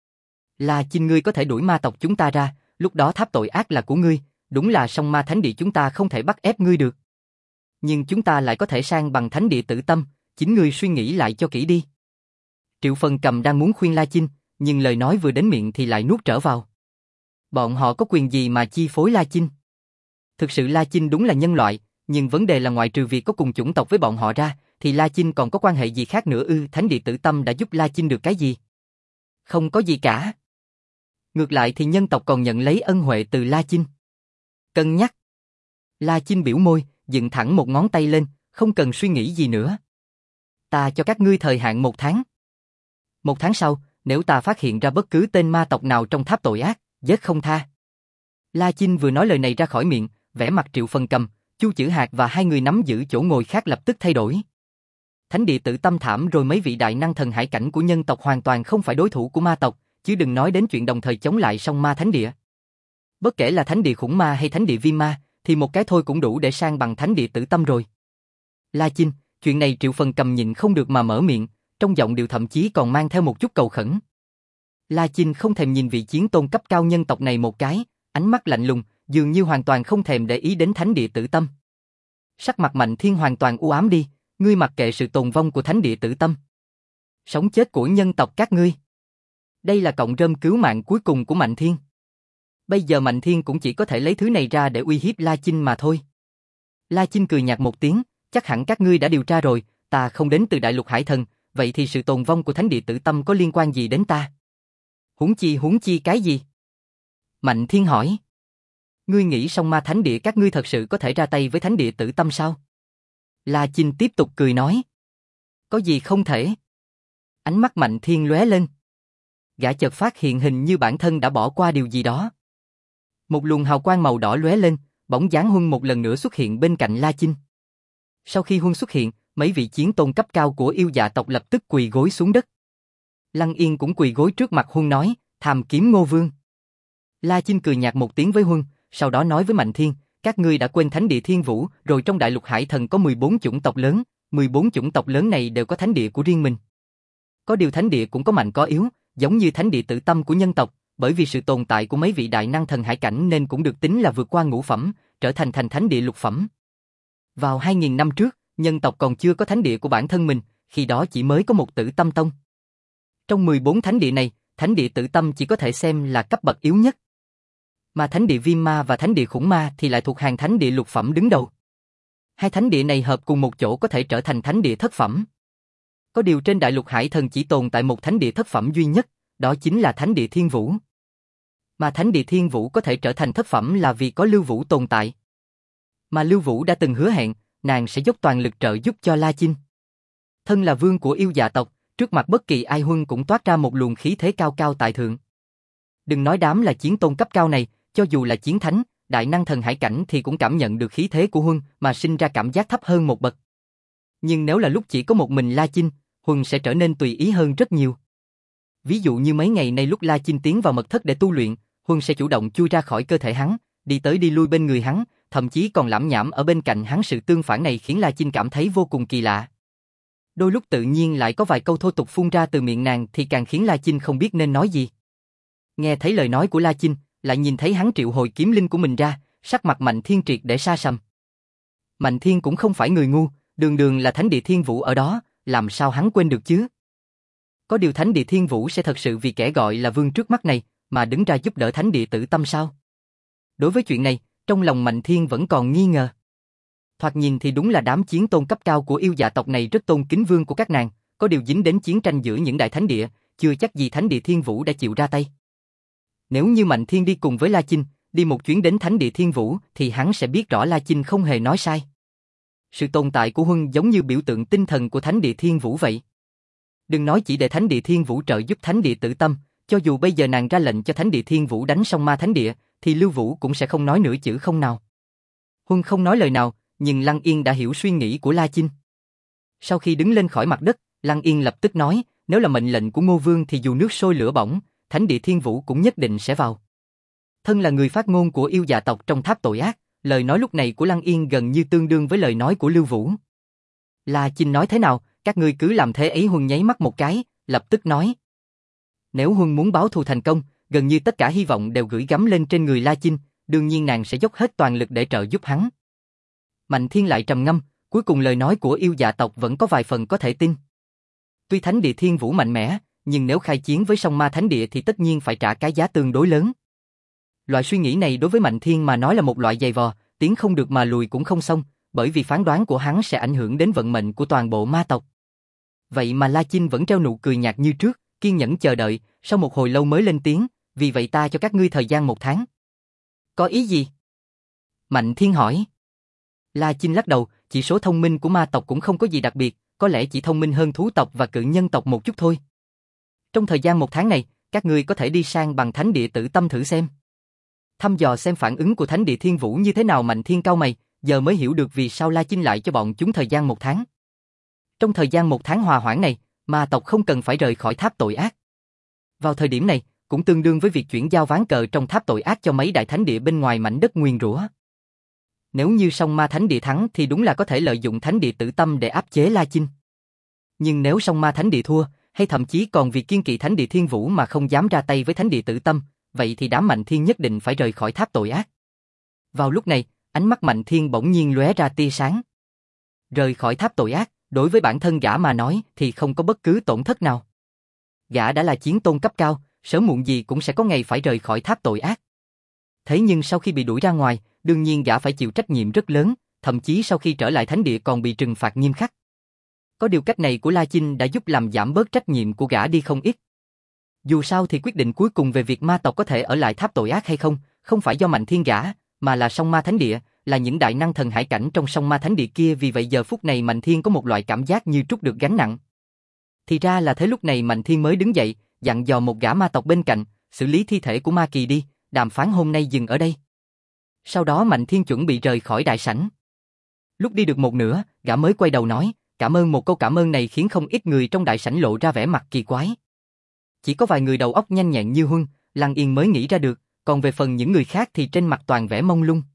La Chinh, ngươi có thể đuổi ma tộc chúng ta ra, lúc đó tháp tội ác là của ngươi, đúng là song ma thánh địa chúng ta không thể bắt ép ngươi được. Nhưng chúng ta lại có thể san bằng thánh địa Tử Tâm, chính ngươi suy nghĩ lại cho kỹ đi. Triệu Phần Cầm đang muốn khuyên La Chinh, nhưng lời nói vừa đến miệng thì lại nuốt trở vào. Bọn họ có quyền gì mà chi phối La Chinh? Thực sự La Chinh đúng là nhân loại, nhưng vấn đề là ngoại trừ việc có cùng chủng tộc với bọn họ ra, thì La Chinh còn có quan hệ gì khác nữa ư? Thánh địa Tử Tâm đã giúp La Chinh được cái gì? Không có gì cả. Ngược lại thì nhân tộc còn nhận lấy ân huệ từ La Chinh. Cân nhắc. La Chinh biểu môi, dựng thẳng một ngón tay lên, không cần suy nghĩ gì nữa. Ta cho các ngươi thời hạn một tháng. Một tháng sau, nếu ta phát hiện ra bất cứ tên ma tộc nào trong tháp tội ác, giết không tha. La Chinh vừa nói lời này ra khỏi miệng, vẻ mặt Triệu Phần Cầm, Chu Chử Hạt và hai người nắm giữ chỗ ngồi khác lập tức thay đổi. Thánh địa Tử Tâm thảm rồi, mấy vị đại năng thần hải cảnh của nhân tộc hoàn toàn không phải đối thủ của ma tộc, chứ đừng nói đến chuyện đồng thời chống lại song ma thánh địa. Bất kể là thánh địa Khủng Ma hay thánh địa Viêm Ma, thì một cái thôi cũng đủ để san bằng thánh địa Tử Tâm rồi. La Chinh, chuyện này Triệu Phần Cầm nhịn không được mà mở miệng, trong giọng điệu thậm chí còn mang theo một chút cầu khẩn. La Chinh không thèm nhìn vị chiến tôn cấp cao nhân tộc này một cái, ánh mắt lạnh lùng, dường như hoàn toàn không thèm để ý đến thánh địa Tử Tâm. Sắc mặt Mạnh Thiên hoàn toàn u ám đi, ngươi mặc kệ sự tồn vong của thánh địa Tử Tâm. Sống chết của nhân tộc các ngươi. Đây là cọng rơm cứu mạng cuối cùng của Mạnh Thiên. Bây giờ Mạnh Thiên cũng chỉ có thể lấy thứ này ra để uy hiếp La Chinh mà thôi. La Chinh cười nhạt một tiếng, chắc hẳn các ngươi đã điều tra rồi, ta không đến từ Đại Lục Hải Thần, vậy thì sự tồn vong của Thánh Địa Tử Tâm có liên quan gì đến ta? Huống chi huống chi cái gì? Mạnh Thiên hỏi. Ngươi nghĩ Song Ma Thánh Địa các ngươi thật sự có thể ra tay với Thánh Địa Tử Tâm sao? La Chinh tiếp tục cười nói. Có gì không thể? Ánh mắt Mạnh Thiên lóe lên. Gã chợt phát hiện hình như bản thân đã bỏ qua điều gì đó. Một luồng hào quang màu đỏ lóe lên, bóng dáng Huân một lần nữa xuất hiện bên cạnh La Chinh. Sau khi Huân xuất hiện, mấy vị chiến tôn cấp cao của yêu dạ tộc lập tức quỳ gối xuống đất. Lăng Yên cũng quỳ gối trước mặt Huân nói, Tham Kiếm Ngô Vương. La Chinh cười nhạt một tiếng với Huân, sau đó nói với Mạnh Thiên, các ngươi đã quên Thánh Địa Thiên Vũ, rồi trong Đại Lục Hải Thần có mười bốn chủng tộc lớn, mười bốn chủng tộc lớn này đều có thánh địa của riêng mình. Có điều thánh địa cũng có mạnh có yếu, giống như Thánh Địa Tử Tâm của nhân tộc, bởi vì sự tồn tại của mấy vị đại năng thần hải cảnh nên cũng được tính là vượt qua ngũ phẩm, trở thành thành thánh địa lục phẩm. Vào hai nghìn năm trước, nhân tộc còn chưa có thánh địa của bản thân mình, khi đó chỉ mới có một Tử Tâm Tông. Trong mười bốn thánh địa này, Thánh Địa Tử Tâm chỉ có thể xem là cấp bậc yếu nhất. Mà Thánh Địa Viêm Ma và Thánh Địa Khủng Ma thì lại thuộc hàng thánh địa lục phẩm đứng đầu. Hai thánh địa này hợp cùng một chỗ có thể trở thành thánh địa thất phẩm. Có điều trên Đại Lục Hải Thần chỉ tồn tại một thánh địa thất phẩm duy nhất, đó chính là Thánh Địa Thiên Vũ. Mà Thánh Địa Thiên Vũ có thể trở thành thất phẩm là vì có Lưu Vũ tồn tại. Mà Lưu Vũ đã từng hứa hẹn, nàng sẽ dốc toàn lực trợ giúp cho La Chinh. Thân là vương của yêu dạ tộc, trước mặt bất kỳ ai Huân cũng toát ra một luồng khí thế cao cao tại thượng. Đừng nói đám là chiến tôn cấp cao này, cho dù là chiến thánh, đại năng thần hải cảnh thì cũng cảm nhận được khí thế của Huân mà sinh ra cảm giác thấp hơn một bậc. Nhưng nếu là lúc chỉ có một mình La Chinh, Huân sẽ trở nên tùy ý hơn rất nhiều. Ví dụ như mấy ngày nay lúc La Chinh tiến vào mật thất để tu luyện, Huân sẽ chủ động chui ra khỏi cơ thể hắn, đi tới đi lui bên người hắn, thậm chí còn lẩm nhẩm ở bên cạnh hắn. Sự tương phản này khiến La Chinh cảm thấy vô cùng kỳ lạ. Đôi lúc tự nhiên lại có vài câu thô tục phun ra từ miệng nàng thì càng khiến La Chinh không biết nên nói gì. Nghe thấy lời nói của La Chinh, lại nhìn thấy hắn triệu hồi kiếm linh của mình ra, sắc mặt Mạnh Thiên triệt để sa sầm. Mạnh Thiên cũng không phải người ngu, đường đường là Thánh Địa Thiên Vũ ở đó, làm sao hắn quên được chứ? Có điều Thánh Địa Thiên Vũ sẽ thật sự vì kẻ gọi là vương trước mắt này mà đứng ra giúp đỡ Thánh Địa Tử Tâm sao? Đối với chuyện này, trong lòng Mạnh Thiên vẫn còn nghi ngờ. Thoạt nhìn thì đúng là đám chiến tôn cấp cao của yêu dạ tộc này rất tôn kính vương của các nàng, có điều dính đến chiến tranh giữa những đại thánh địa, chưa chắc gì Thánh Địa Thiên Vũ đã chịu ra tay. Nếu như Mạnh Thiên đi cùng với La Chinh, đi một chuyến đến Thánh Địa Thiên Vũ thì hắn sẽ biết rõ La Chinh không hề nói sai. Sự tồn tại của Huân giống như biểu tượng tinh thần của Thánh Địa Thiên Vũ vậy. Đừng nói chỉ để Thánh Địa Thiên Vũ trợ giúp Thánh Địa Tử Tâm, cho dù bây giờ nàng ra lệnh cho Thánh Địa Thiên Vũ đánh Song Ma Thánh Địa, thì Lưu Vũ cũng sẽ không nói nửa chữ không nào. Huân không nói lời nào, nhưng Lăng Yên đã hiểu suy nghĩ của La Chinh. Sau khi đứng lên khỏi mặt đất, Lăng Yên lập tức nói, nếu là mệnh lệnh của Ngô Vương thì dù nước sôi lửa bỏng, Thánh Địa Thiên Vũ cũng nhất định sẽ vào. Thân là người phát ngôn của yêu dạ tộc trong tháp tội ác, lời nói lúc này của Lăng Yên gần như tương đương với lời nói của Lưu Vũ. La Chinh nói thế nào, các ngươi cứ làm thế ấy. Huân nháy mắt một cái, lập tức nói. Nếu Huân muốn báo thù thành công, gần như tất cả hy vọng đều gửi gắm lên trên người La Chinh, đương nhiên nàng sẽ dốc hết toàn lực để trợ giúp hắn. Mạnh Thiên lại trầm ngâm, cuối cùng lời nói của yêu dạ tộc vẫn có vài phần có thể tin. Tuy Thánh Địa Thiên Vũ mạnh mẽ, nhưng nếu khai chiến với Song Ma Thánh Địa thì tất nhiên phải trả cái giá tương đối lớn. Loại suy nghĩ này đối với Mạnh Thiên mà nói là một loại giày vò, tiến không được mà lùi cũng không xong, bởi vì phán đoán của hắn sẽ ảnh hưởng đến vận mệnh của toàn bộ ma tộc. Vậy mà La Chinh vẫn treo nụ cười nhạt như trước, kiên nhẫn chờ đợi, sau một hồi lâu mới lên tiếng, vì vậy ta cho các ngươi thời gian một tháng. Có ý gì? Mạnh Thiên hỏi. La Chinh lắc đầu, chỉ số thông minh của ma tộc cũng không có gì đặc biệt, có lẽ chỉ thông minh hơn thú tộc và cự nhân tộc một chút thôi. Trong thời gian một tháng này, các ngươi có thể đi sang bằng Thánh Địa Tử Tâm thử xem. Thăm dò xem phản ứng của Thánh Địa Thiên Vũ như thế nào. Mạnh Thiên cau mày, giờ mới hiểu được vì sao La Chinh lại cho bọn chúng thời gian một tháng. Trong thời gian một tháng hòa hoãn này, ma tộc không cần phải rời khỏi tháp tội ác. Vào thời điểm này, cũng tương đương với việc chuyển giao ván cờ trong tháp tội ác cho mấy đại thánh địa bên ngoài mảnh đất nguyền rủa. Nếu như Song Ma Thánh Địa thắng thì đúng là có thể lợi dụng Thánh Địa Tử Tâm để áp chế La Chinh. Nhưng nếu Song Ma Thánh Địa thua, hay thậm chí còn vì kiên kỵ Thánh Địa Thiên Vũ mà không dám ra tay với Thánh Địa Tử Tâm, vậy thì đám Mạnh Thiên nhất định phải rời khỏi tháp tội ác. Vào lúc này, ánh mắt Mạnh Thiên bỗng nhiên lóe ra tia sáng. Rời khỏi tháp tội ác, Đối với bản thân gã mà nói thì không có bất cứ tổn thất nào. Gã đã là chiến tôn cấp cao, sớm muộn gì cũng sẽ có ngày phải rời khỏi tháp tội ác. Thế nhưng sau khi bị đuổi ra ngoài, đương nhiên gã phải chịu trách nhiệm rất lớn, thậm chí sau khi trở lại thánh địa còn bị trừng phạt nghiêm khắc. Có điều cách này của La Chinh đã giúp làm giảm bớt trách nhiệm của gã đi không ít. Dù sao thì quyết định cuối cùng về việc ma tộc có thể ở lại tháp tội ác hay không, không phải do Mạnh Thiên gã, mà là song ma thánh địa, là những đại năng thần hải cảnh trong song ma thánh địa kia, vì vậy giờ phút này Mạnh Thiên có một loại cảm giác như trút được gánh nặng. Thì ra là thế, lúc này Mạnh Thiên mới đứng dậy, dặn dò một gã ma tộc bên cạnh, xử lý thi thể của Ma Kỳ đi, đàm phán hôm nay dừng ở đây. Sau đó Mạnh Thiên chuẩn bị rời khỏi đại sảnh. Lúc đi được một nửa, gã mới quay đầu nói, cảm ơn. Một câu cảm ơn này khiến không ít người trong đại sảnh lộ ra vẻ mặt kỳ quái. Chỉ có vài người đầu óc nhanh nhẹn như Huân, Lăng Yên mới nghĩ ra được, còn về phần những người khác thì trên mặt toàn vẻ mông lung.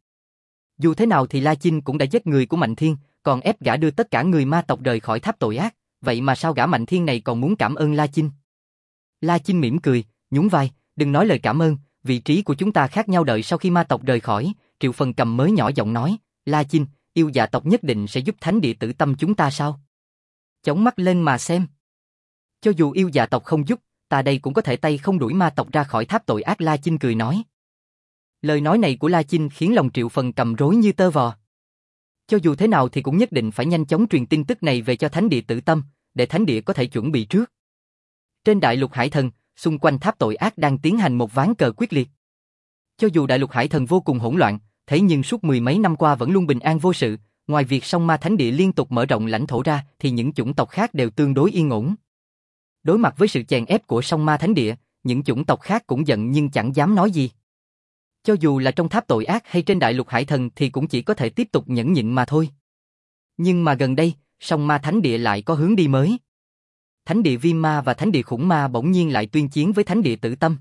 Dù thế nào thì La Chinh cũng đã giết người của Mạnh Thiên, còn ép gã đưa tất cả người ma tộc rời khỏi tháp tội ác, vậy mà sao gã Mạnh Thiên này còn muốn cảm ơn La Chinh? La Chinh mỉm cười, nhún vai, đừng nói lời cảm ơn, vị trí của chúng ta khác nhau. Đợi sau khi ma tộc rời khỏi, Triệu Phần Cầm mới nhỏ giọng nói, La Chinh, yêu dạ tộc nhất định sẽ giúp thánh địa Tử Tâm chúng ta sao? Chóng mắt lên mà xem. Cho dù yêu dạ tộc không giúp, ta đây cũng có thể tay không đuổi ma tộc ra khỏi tháp tội ác. La Chinh cười nói. Lời nói này của La Chinh khiến lòng Triệu Phần Cầm rối như tơ vò. Cho dù thế nào thì cũng nhất định phải nhanh chóng truyền tin tức này về cho thánh địa Tử Tâm, để thánh địa có thể chuẩn bị trước. Trên đại lục Hải Thần, xung quanh tháp tội ác đang tiến hành một ván cờ quyết liệt. Cho dù đại lục Hải Thần vô cùng hỗn loạn, thế nhưng suốt mười mấy năm qua vẫn luôn bình an vô sự, ngoài việc song ma thánh địa liên tục mở rộng lãnh thổ ra thì những chủng tộc khác đều tương đối yên ổn. Đối mặt với sự chèn ép của song ma thánh địa, những chủng tộc khác cũng giận nhưng chẳng dám nói gì. Cho dù là trong tháp tội ác hay trên đại lục Hải Thần thì cũng chỉ có thể tiếp tục nhẫn nhịn mà thôi. Nhưng mà gần đây, song ma thánh địa lại có hướng đi mới. Thánh địa Viêm Ma và thánh địa Khủng Ma bỗng nhiên lại tuyên chiến với thánh địa Tử Tâm.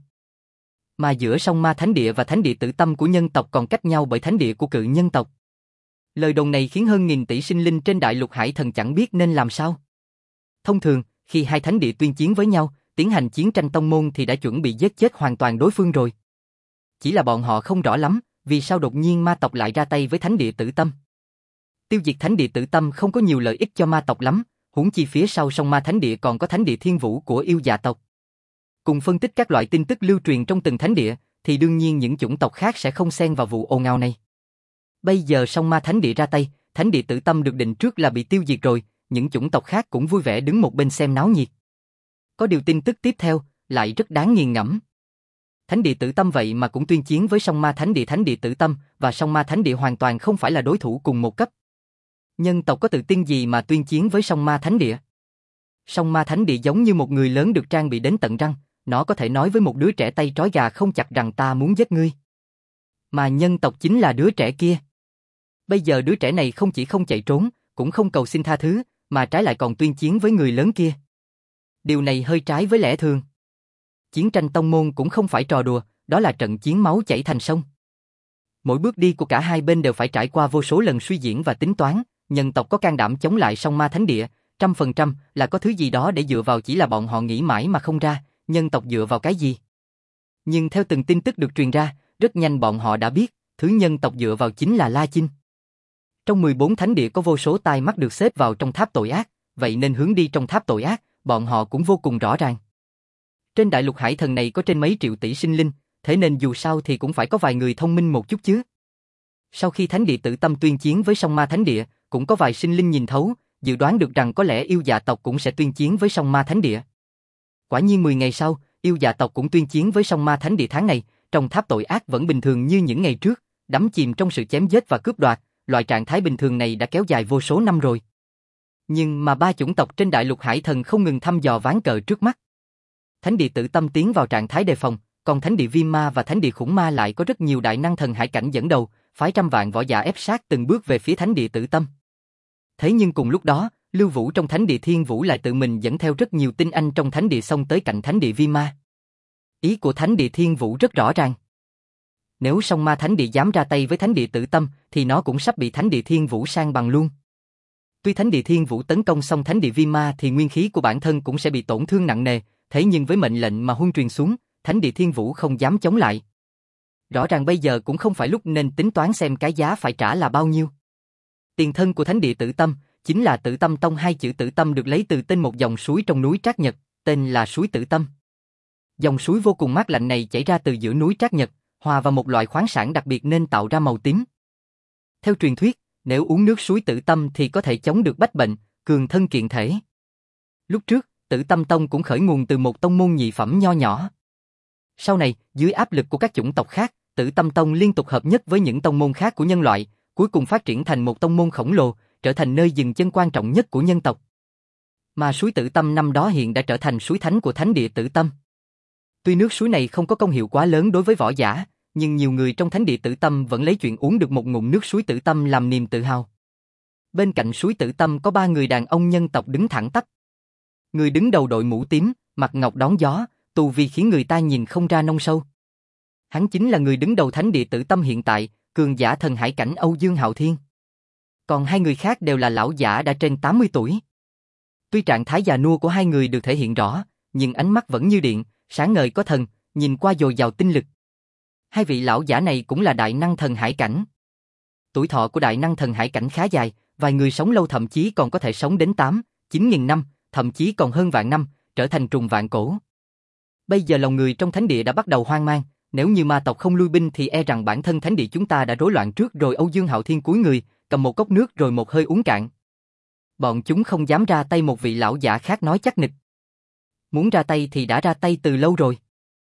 Mà giữa song ma thánh địa và thánh địa Tử Tâm của nhân tộc còn cách nhau bởi thánh địa của cự nhân tộc. Lời đồn này khiến hơn nghìn tỷ sinh linh trên đại lục Hải Thần chẳng biết nên làm sao. Thông thường, khi hai thánh địa tuyên chiến với nhau, tiến hành chiến tranh tông môn thì đã chuẩn bị giết chết hoàn toàn đối phương rồi. Chỉ là bọn họ không rõ lắm, vì sao đột nhiên ma tộc lại ra tay với thánh địa Tử Tâm. Tiêu diệt thánh địa Tử Tâm không có nhiều lợi ích cho ma tộc lắm, huống chi phía sau song ma thánh địa còn có thánh địa Thiên Vũ của yêu dạ tộc. Cùng phân tích các loại tin tức lưu truyền trong từng thánh địa, thì đương nhiên những chủng tộc khác sẽ không xen vào vụ ồn ào này. Bây giờ song ma thánh địa ra tay, thánh địa Tử Tâm được định trước là bị tiêu diệt rồi, những chủng tộc khác cũng vui vẻ đứng một bên xem náo nhiệt. Có điều tin tức tiếp theo lại rất đáng nghiền ngẫm. Thánh địa Tử Tâm vậy mà cũng tuyên chiến với song ma thánh địa. Thánh địa Tử Tâm và song ma thánh địa hoàn toàn không phải là đối thủ cùng một cấp. Nhân tộc có tự tin gì mà tuyên chiến với song ma thánh địa? Song ma thánh địa giống như một người lớn được trang bị đến tận răng, nó có thể nói với một đứa trẻ tay trói gà không chặt rằng ta muốn giết ngươi. Mà nhân tộc chính là đứa trẻ kia. Bây giờ đứa trẻ này không chỉ không chạy trốn, cũng không cầu xin tha thứ, mà trái lại còn tuyên chiến với người lớn kia. Điều này hơi trái với lẽ thường. Chiến tranh tông môn cũng không phải trò đùa, đó là trận chiến máu chảy thành sông. Mỗi bước đi của cả hai bên đều phải trải qua vô số lần suy diễn và tính toán. Nhân tộc có can đảm chống lại song ma thánh địa, trăm phần trăm là có thứ gì đó để dựa vào, chỉ là bọn họ nghĩ mãi mà không ra, nhân tộc dựa vào cái gì. Nhưng theo từng tin tức được truyền ra, rất nhanh bọn họ đã biết, thứ nhân tộc dựa vào chính là La Chinh. Trong mười bốn thánh địa có vô số tai mắt được xếp vào trong tháp tội ác, vậy nên hướng đi trong tháp tội ác, bọn họ cũng vô cùng rõ ràng. Trên đại lục Hải Thần này có trên mấy triệu tỷ sinh linh, thế nên dù sao thì cũng phải có vài người thông minh một chút chứ. Sau khi thánh địa Tử Tâm tuyên chiến với song ma thánh địa, cũng có vài sinh linh nhìn thấu, dự đoán được rằng có lẽ yêu dạ tộc cũng sẽ tuyên chiến với song ma thánh địa. Quả nhiên mười ngày sau, yêu dạ tộc cũng tuyên chiến với song ma thánh địa. Tháng này, trong tháp tội ác vẫn bình thường như những ngày trước, đắm chìm trong sự chém giết và cướp đoạt, loại trạng thái bình thường này đã kéo dài vô số năm rồi. Nhưng mà ba chủng tộc trên đại lục Hải Thần không ngừng thăm dò ván cờ trước mắt. Thánh địa Tử Tâm tiến vào trạng thái đề phòng, còn thánh địa Viêm Ma và thánh địa Khủng Ma lại có rất nhiều đại năng thần hải cảnh dẫn đầu, phái trăm vạn võ giả ép sát từng bước về phía thánh địa Tử Tâm. Thế nhưng cùng lúc đó, Lưu Vũ trong thánh địa Thiên Vũ lại tự mình dẫn theo rất nhiều tinh anh trong thánh địa xông tới cạnh thánh địa Viêm Ma. Ý của thánh địa Thiên Vũ rất rõ ràng. Nếu song ma thánh địa dám ra tay với thánh địa Tử Tâm, thì nó cũng sắp bị thánh địa Thiên Vũ san bằng luôn. Tuy thánh địa Thiên Vũ tấn công xong thánh địa Viêm Ma thì nguyên khí của bản thân cũng sẽ bị tổn thương nặng nề, thế nhưng với mệnh lệnh mà Huân truyền xuống, thánh địa Thiên Vũ không dám chống lại. Rõ ràng bây giờ cũng không phải lúc nên tính toán xem cái giá phải trả là bao nhiêu. Tiền thân của thánh địa Tử Tâm, chính là Tử Tâm Tông. Hai chữ Tử Tâm được lấy từ tên một dòng suối trong núi Trác Nhật, tên là suối Tử Tâm. Dòng suối vô cùng mát lạnh này chảy ra từ giữa núi Trác Nhật, hòa vào một loại khoáng sản đặc biệt nên tạo ra màu tím. Theo truyền thuyết, nếu uống nước suối Tử Tâm thì có thể chống được bách bệnh, cường thân kiện thể. Lúc trước, Tử Tâm Tông cũng khởi nguồn từ một tông môn nhị phẩm nho nhỏ. Sau này, dưới áp lực của các chủng tộc khác, Tử Tâm Tông liên tục hợp nhất với những tông môn khác của nhân loại, cuối cùng phát triển thành một tông môn khổng lồ, trở thành nơi dừng chân quan trọng nhất của nhân tộc. Mà suối Tử Tâm năm đó hiện đã trở thành suối thánh của thánh địa Tử Tâm. Tuy nước suối này không có công hiệu quá lớn đối với võ giả, nhưng nhiều người trong thánh địa Tử Tâm vẫn lấy chuyện uống được một ngụm nước suối Tử Tâm làm niềm tự hào. Bên cạnh suối Tử Tâm có ba người đàn ông nhân tộc đứng thẳng tắp. Người đứng đầu đội mũ tím, mặt ngọc đón gió, tù vì khiến người ta nhìn không ra nông sâu. Hắn chính là người đứng đầu thánh địa Tử Tâm hiện tại, cường giả thần hải cảnh Âu Dương Hạo Thiên. Còn hai người khác đều là lão giả đã trên tám mươi tuổi. Tuy trạng thái già nua của hai người được thể hiện rõ, nhưng ánh mắt vẫn như điện, sáng ngời có thần, nhìn qua dồi dào tinh lực. Hai vị lão giả này cũng là đại năng thần hải cảnh. Tuổi thọ của đại năng thần hải cảnh khá dài, vài người sống lâu thậm chí còn có thể sống đến tám, chín nghìn năm, thậm chí còn hơn vạn năm, trở thành trùng vạn cổ. Bây giờ lòng người trong thánh địa đã bắt đầu hoang mang, nếu như ma tộc không lui binh thì e rằng bản thân thánh địa chúng ta đã rối loạn trước rồi. Âu Dương Hạo Thiên cúi người, cầm một cốc nước rồi một hơi uống cạn. Bọn chúng không dám ra tay. Một vị lão giả khác nói chắc nịch. Muốn ra tay thì đã ra tay từ lâu rồi.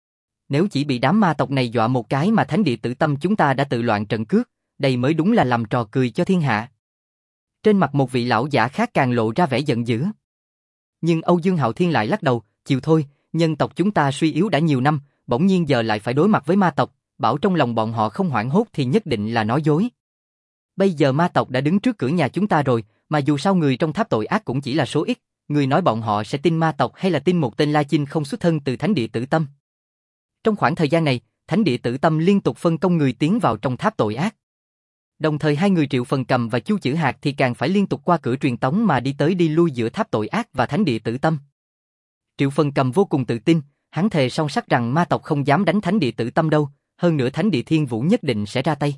Nếu chỉ bị đám ma tộc này dọa một cái mà thánh địa Tử Tâm chúng ta đã tự loạn trận cước, đây mới đúng là làm trò cười cho thiên hạ. Trên mặt một vị lão giả khác càng lộ ra vẻ giận dữ. Nhưng Âu Dương Hạo Thiên lại lắc đầu, chịu thôi, nhân tộc chúng ta suy yếu đã nhiều năm, bỗng nhiên giờ lại phải đối mặt với ma tộc, bảo trong lòng bọn họ không hoảng hốt thì nhất định là nói dối. Bây giờ ma tộc đã đứng trước cửa nhà chúng ta rồi, mà dù sao người trong tháp tội ác cũng chỉ là số ít, người nói bọn họ sẽ tin ma tộc hay là tin một tên La Chinh không xuất thân từ thánh địa Tử Tâm. Trong khoảng thời gian này, thánh địa Tử Tâm liên tục phân công người tiến vào trong tháp tội ác. Đồng thời hai người Triệu Phần Cầm và Chu Chữ Hạc thì càng phải liên tục qua cửa truyền tống mà đi tới đi lui giữa tháp tội ác và thánh địa Tử Tâm. Triệu Phần Cầm vô cùng tự tin, hắn thề song sắt rằng ma tộc không dám đánh thánh địa Tử Tâm đâu, hơn nữa thánh địa Thiên Vũ nhất định sẽ ra tay.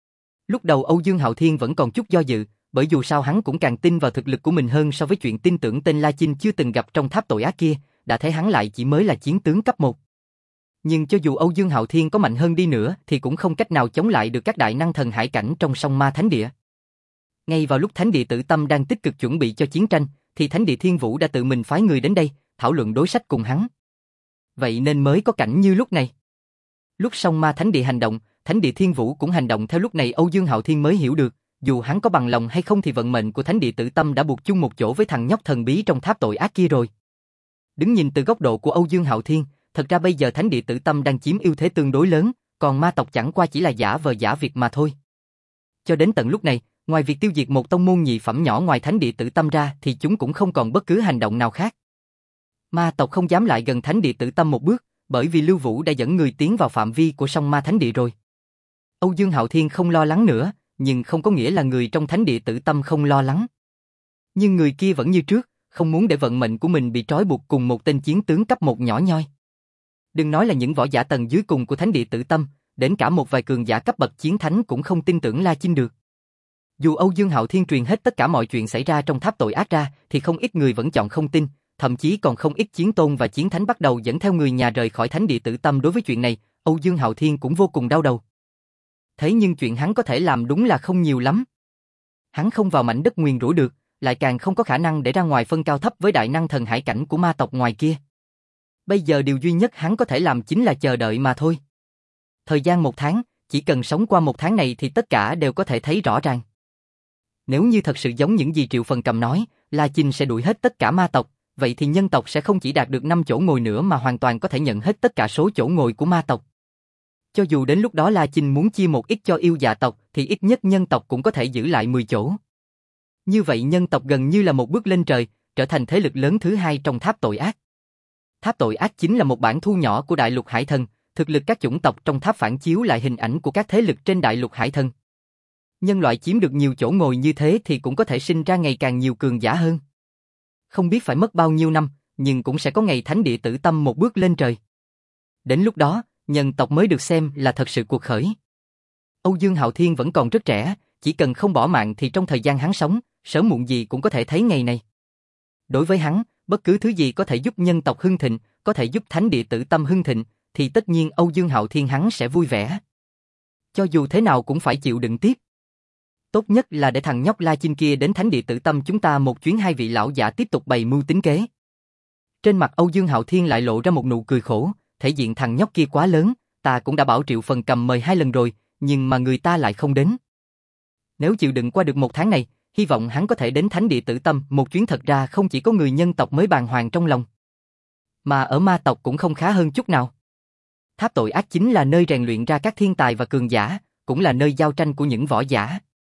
Lúc đầu Âu Dương Hạo Thiên vẫn còn chút do dự, bởi dù sao hắn cũng càng tin vào thực lực của mình hơn so với chuyện tin tưởng tên La Chinh chưa từng gặp trong tháp tội ác kia, đã thấy hắn lại chỉ mới là chiến tướng cấp một. Nhưng cho dù Âu Dương Hạo Thiên có mạnh hơn đi nữa thì cũng không cách nào chống lại được các đại năng thần hải cảnh trong song ma thánh địa. Ngay vào lúc thánh địa Tử Tâm đang tích cực chuẩn bị cho chiến tranh, thì thánh địa Thiên Vũ đã tự mình phái người đến đây, thảo luận đối sách cùng hắn. Vậy nên mới có cảnh như lúc này. Lúc song ma thánh địa hành động, thánh địa Thiên Vũ cũng hành động theo. Lúc này Âu Dương Hạo Thiên mới hiểu được, dù hắn có bằng lòng hay không thì vận mệnh của thánh địa Tử Tâm đã buộc chung một chỗ với thằng nhóc thần bí trong tháp tội ác kia rồi. Đứng nhìn từ góc độ của Âu Dương Hạo Thiên, thật ra bây giờ thánh địa Tử Tâm đang chiếm ưu thế tương đối lớn, còn ma tộc chẳng qua chỉ là giả vờ giả việc mà thôi. Cho đến tận lúc này, ngoài việc tiêu diệt một tông môn nhị phẩm nhỏ ngoài thánh địa Tử Tâm ra thì chúng cũng không còn bất cứ hành động nào khác. Ma tộc không dám lại gần thánh địa Tử Tâm một bước, bởi vì Lưu Vũ đã dẫn người tiến vào phạm vi của song ma thánh địa rồi. Âu Dương Hạo Thiên không lo lắng nữa, nhưng không có nghĩa là người trong thánh địa Tử Tâm không lo lắng. Nhưng người kia vẫn như trước, không muốn để vận mệnh của mình bị trói buộc cùng một tên chiến tướng cấp một nhỏ nhoi. Đừng nói là những võ giả tầng dưới cùng của thánh địa Tử Tâm, đến cả một vài cường giả cấp bậc chiến thánh cũng không tin tưởng La Chinh được. Dù Âu Dương Hạo Thiên truyền hết tất cả mọi chuyện xảy ra trong tháp tội ác ra, thì không ít người vẫn chọn không tin, thậm chí còn không ít chiến tôn và chiến thánh bắt đầu dẫn theo người nhà rời khỏi thánh địa Tử Tâm. Đối với chuyện này, Âu Dương Hạo Thiên cũng vô cùng đau đầu. Thế nhưng chuyện hắn có thể làm đúng là không nhiều lắm. Hắn không vào mảnh đất nguyền rủa được, lại càng không có khả năng để ra ngoài phân cao thấp với đại năng thần hải cảnh của ma tộc ngoài kia. Bây giờ điều duy nhất hắn có thể làm chính là chờ đợi mà thôi. Thời gian một tháng, chỉ cần sống qua một tháng này thì tất cả đều có thể thấy rõ ràng. Nếu như thật sự giống những gì Triệu Phần Cầm nói, La Chinh sẽ đuổi hết tất cả ma tộc, vậy thì nhân tộc sẽ không chỉ đạt được năm chỗ ngồi nữa mà hoàn toàn có thể nhận hết tất cả số chỗ ngồi của ma tộc. Cho dù đến lúc đó La Chinh muốn chia một ít cho yêu dạ tộc thì ít nhất nhân tộc cũng có thể giữ lại mười chỗ. Như vậy nhân tộc gần như là một bước lên trời, trở thành thế lực lớn thứ hai trong tháp tội ác. Tháp tội ác chính là một bản thu nhỏ của đại lục hải thần, thực lực các chủng tộc trong tháp phản chiếu lại hình ảnh của các thế lực trên đại lục hải thần. Nhân loại chiếm được nhiều chỗ ngồi như thế thì cũng có thể sinh ra ngày càng nhiều cường giả hơn. Không biết phải mất bao nhiêu năm, nhưng cũng sẽ có ngày thánh địa Tử Tâm một bước lên trời. Đến lúc đó, nhân tộc mới được xem là thật sự cuộc khởi. Âu Dương Hạo Thiên vẫn còn rất trẻ, chỉ cần không bỏ mạng thì trong thời gian hắn sống, sớm muộn gì cũng có thể thấy ngày này. Đối với hắn, bất cứ thứ gì có thể giúp nhân tộc hưng thịnh, có thể giúp thánh địa Tử Tâm hưng thịnh, thì tất nhiên Âu Dương Hạo Thiên hắn sẽ vui vẻ. Cho dù thế nào cũng phải chịu đựng tiếp. Tốt nhất là để thằng nhóc La Chinh kia đến thánh địa Tử Tâm chúng ta một chuyến, hai vị lão giả tiếp tục bày mưu tính kế. Trên mặt Âu Dương Hạo Thiên lại lộ ra một nụ cười khổ, thể diện thằng nhóc kia quá lớn, ta cũng đã bảo Triệu Phần Cầm mời hai lần rồi, nhưng mà người ta lại không đến. Nếu chịu đựng qua được một tháng này, hy vọng hắn có thể đến thánh địa Tử Tâm một chuyến. Thật ra không chỉ có người nhân tộc mới bàng hoàng trong lòng, mà ở ma tộc cũng không khá hơn chút nào. Tháp tội ác chính là nơi rèn luyện ra các thiên tài và cường giả, cũng là nơi giao tranh của những võ giả.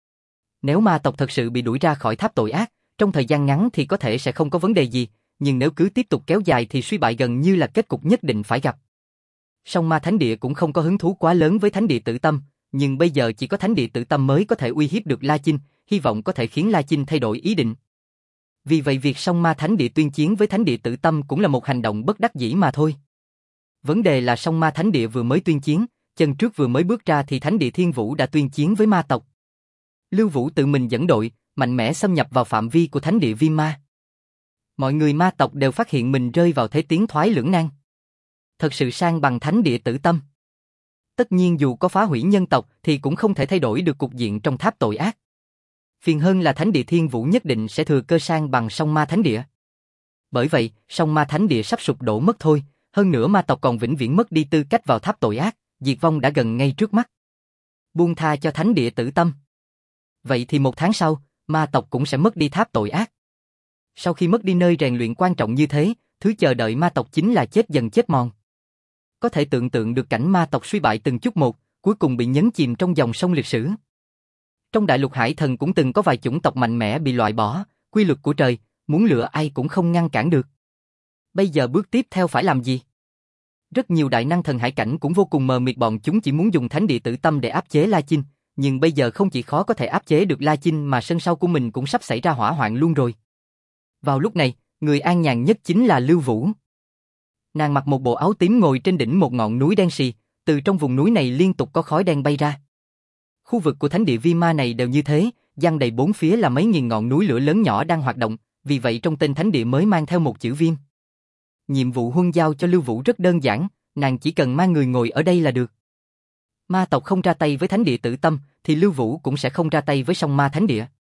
Nếu ma tộc thật sự bị đuổi ra khỏi tháp tội ác, trong thời gian ngắn thì có thể sẽ không có vấn đề gì, nhưng nếu cứ tiếp tục kéo dài thì suy bại gần như là kết cục nhất định phải gặp. Song Ma Thánh Địa cũng không có hứng thú quá lớn với Thánh Địa Tử Tâm, nhưng bây giờ chỉ có Thánh Địa Tử Tâm mới có thể uy hiếp được La Chinh, hy vọng có thể khiến La Chinh thay đổi ý định. Vì vậy việc Song Ma Thánh Địa tuyên chiến với Thánh Địa Tử Tâm cũng là một hành động bất đắc dĩ mà thôi. Vấn đề là Song Ma Thánh Địa vừa mới tuyên chiến, chân trước vừa mới bước ra thì Thánh Địa Thiên Vũ đã tuyên chiến với ma tộc. Lưu Vũ tự mình dẫn đội, mạnh mẽ xâm nhập vào phạm vi của Thánh Địa Viêm Ma. Mọi người ma tộc đều phát hiện mình rơi vào thế tiến thoái lưỡng nan. Thật sự sang bằng Thánh Địa Tử Tâm. Tất nhiên dù có phá hủy nhân tộc thì cũng không thể thay đổi được cục diện trong tháp tội ác. Phiền hơn là Thánh Địa Thiên Vũ nhất định sẽ thừa cơ sang bằng Song Ma Thánh Địa. Bởi vậy, Song Ma Thánh Địa sắp sụp đổ mất thôi, hơn nữa ma tộc còn vĩnh viễn mất đi tư cách vào tháp tội ác, diệt vong đã gần ngay trước mắt. Buông tha cho Thánh Địa Tử Tâm. Vậy thì một tháng sau, ma tộc cũng sẽ mất đi tháp tội ác. Sau khi mất đi nơi rèn luyện quan trọng như thế, thứ chờ đợi ma tộc chính là chết dần chết mòn. Có thể tưởng tượng được cảnh ma tộc suy bại từng chút một, cuối cùng bị nhấn chìm trong dòng sông lịch sử. Trong đại lục hải thần cũng từng có vài chủng tộc mạnh mẽ bị loại bỏ, quy luật của trời, muốn lựa ai cũng không ngăn cản được. Bây giờ bước tiếp theo phải làm gì? Rất nhiều đại năng thần hải cảnh cũng vô cùng mờ mịt, bọn chúng chỉ muốn dùng Thánh Địa Tử Tâm để áp chế La Chinh, nhưng bây giờ không chỉ khó có thể áp chế được La Chinh mà sân sau của mình cũng sắp xảy ra hỏa hoạn luôn rồi. Vào lúc này, người an nhàn nhất chính là Lưu Vũ. Nàng mặc một bộ áo tím ngồi trên đỉnh một ngọn núi đen sì, từ trong vùng núi này liên tục có khói đen bay ra. Khu vực của Thánh Địa Viêm Ma này đều như thế, giăng đầy bốn phía là mấy nghìn ngọn núi lửa lớn nhỏ đang hoạt động, vì vậy trong tên Thánh Địa mới mang theo một chữ Viêm. Nhiệm vụ huân giao cho Lưu Vũ rất đơn giản, nàng chỉ cần mang người ngồi ở đây là được. Ma tộc không ra tay với Thánh Địa Tử Tâm, thì Lưu Vũ cũng sẽ không ra tay với Song Ma Thánh Địa.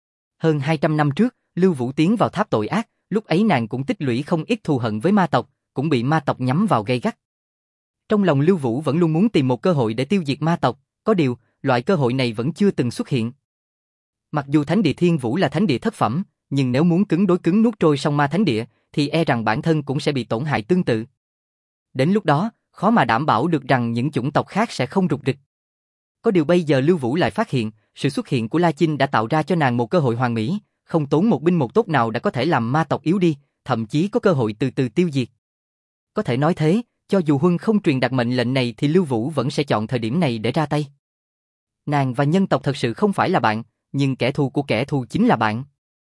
Hơn hai trăm năm trước, Lưu Vũ tiến vào tháp tội ác, lúc ấy nàng cũng tích lũy không ít thù hận với ma tộc, cũng bị ma tộc nhắm vào gay gắt. Trong lòng Lưu Vũ vẫn luôn muốn tìm một cơ hội để tiêu diệt ma tộc, có điều, loại cơ hội này vẫn chưa từng xuất hiện. Mặc dù Thánh Địa Thiên Vũ là thánh địa thất phẩm, nhưng nếu muốn cứng đối cứng nuốt trôi Song Ma Thánh Địa, thì e rằng bản thân cũng sẽ bị tổn hại tương tự. Đến lúc đó, khó mà đảm bảo được rằng những chủng tộc khác sẽ không rục rịch. Có điều bây giờ Lưu Vũ lại phát hiện, sự xuất hiện của La Chinh đã tạo ra cho nàng một cơ hội hoàn mỹ, không tốn một binh một tốt nào đã có thể làm ma tộc yếu đi, thậm chí có cơ hội từ từ tiêu diệt. Có thể nói thế, cho dù Huân không truyền đạt mệnh lệnh này thì Lưu Vũ vẫn sẽ chọn thời điểm này để ra tay. Nàng và nhân tộc thật sự không phải là bạn, nhưng kẻ thù của kẻ thù chính là bạn.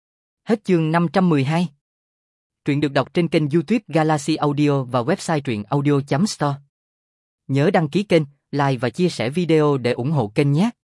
Hết chương năm trăm mười hai. Truyện được đọc trên kênh YouTube Galaxy Audio và website truyện audio chấm store. Nhớ đăng ký kênh, like và chia sẻ video để ủng hộ kênh nhé.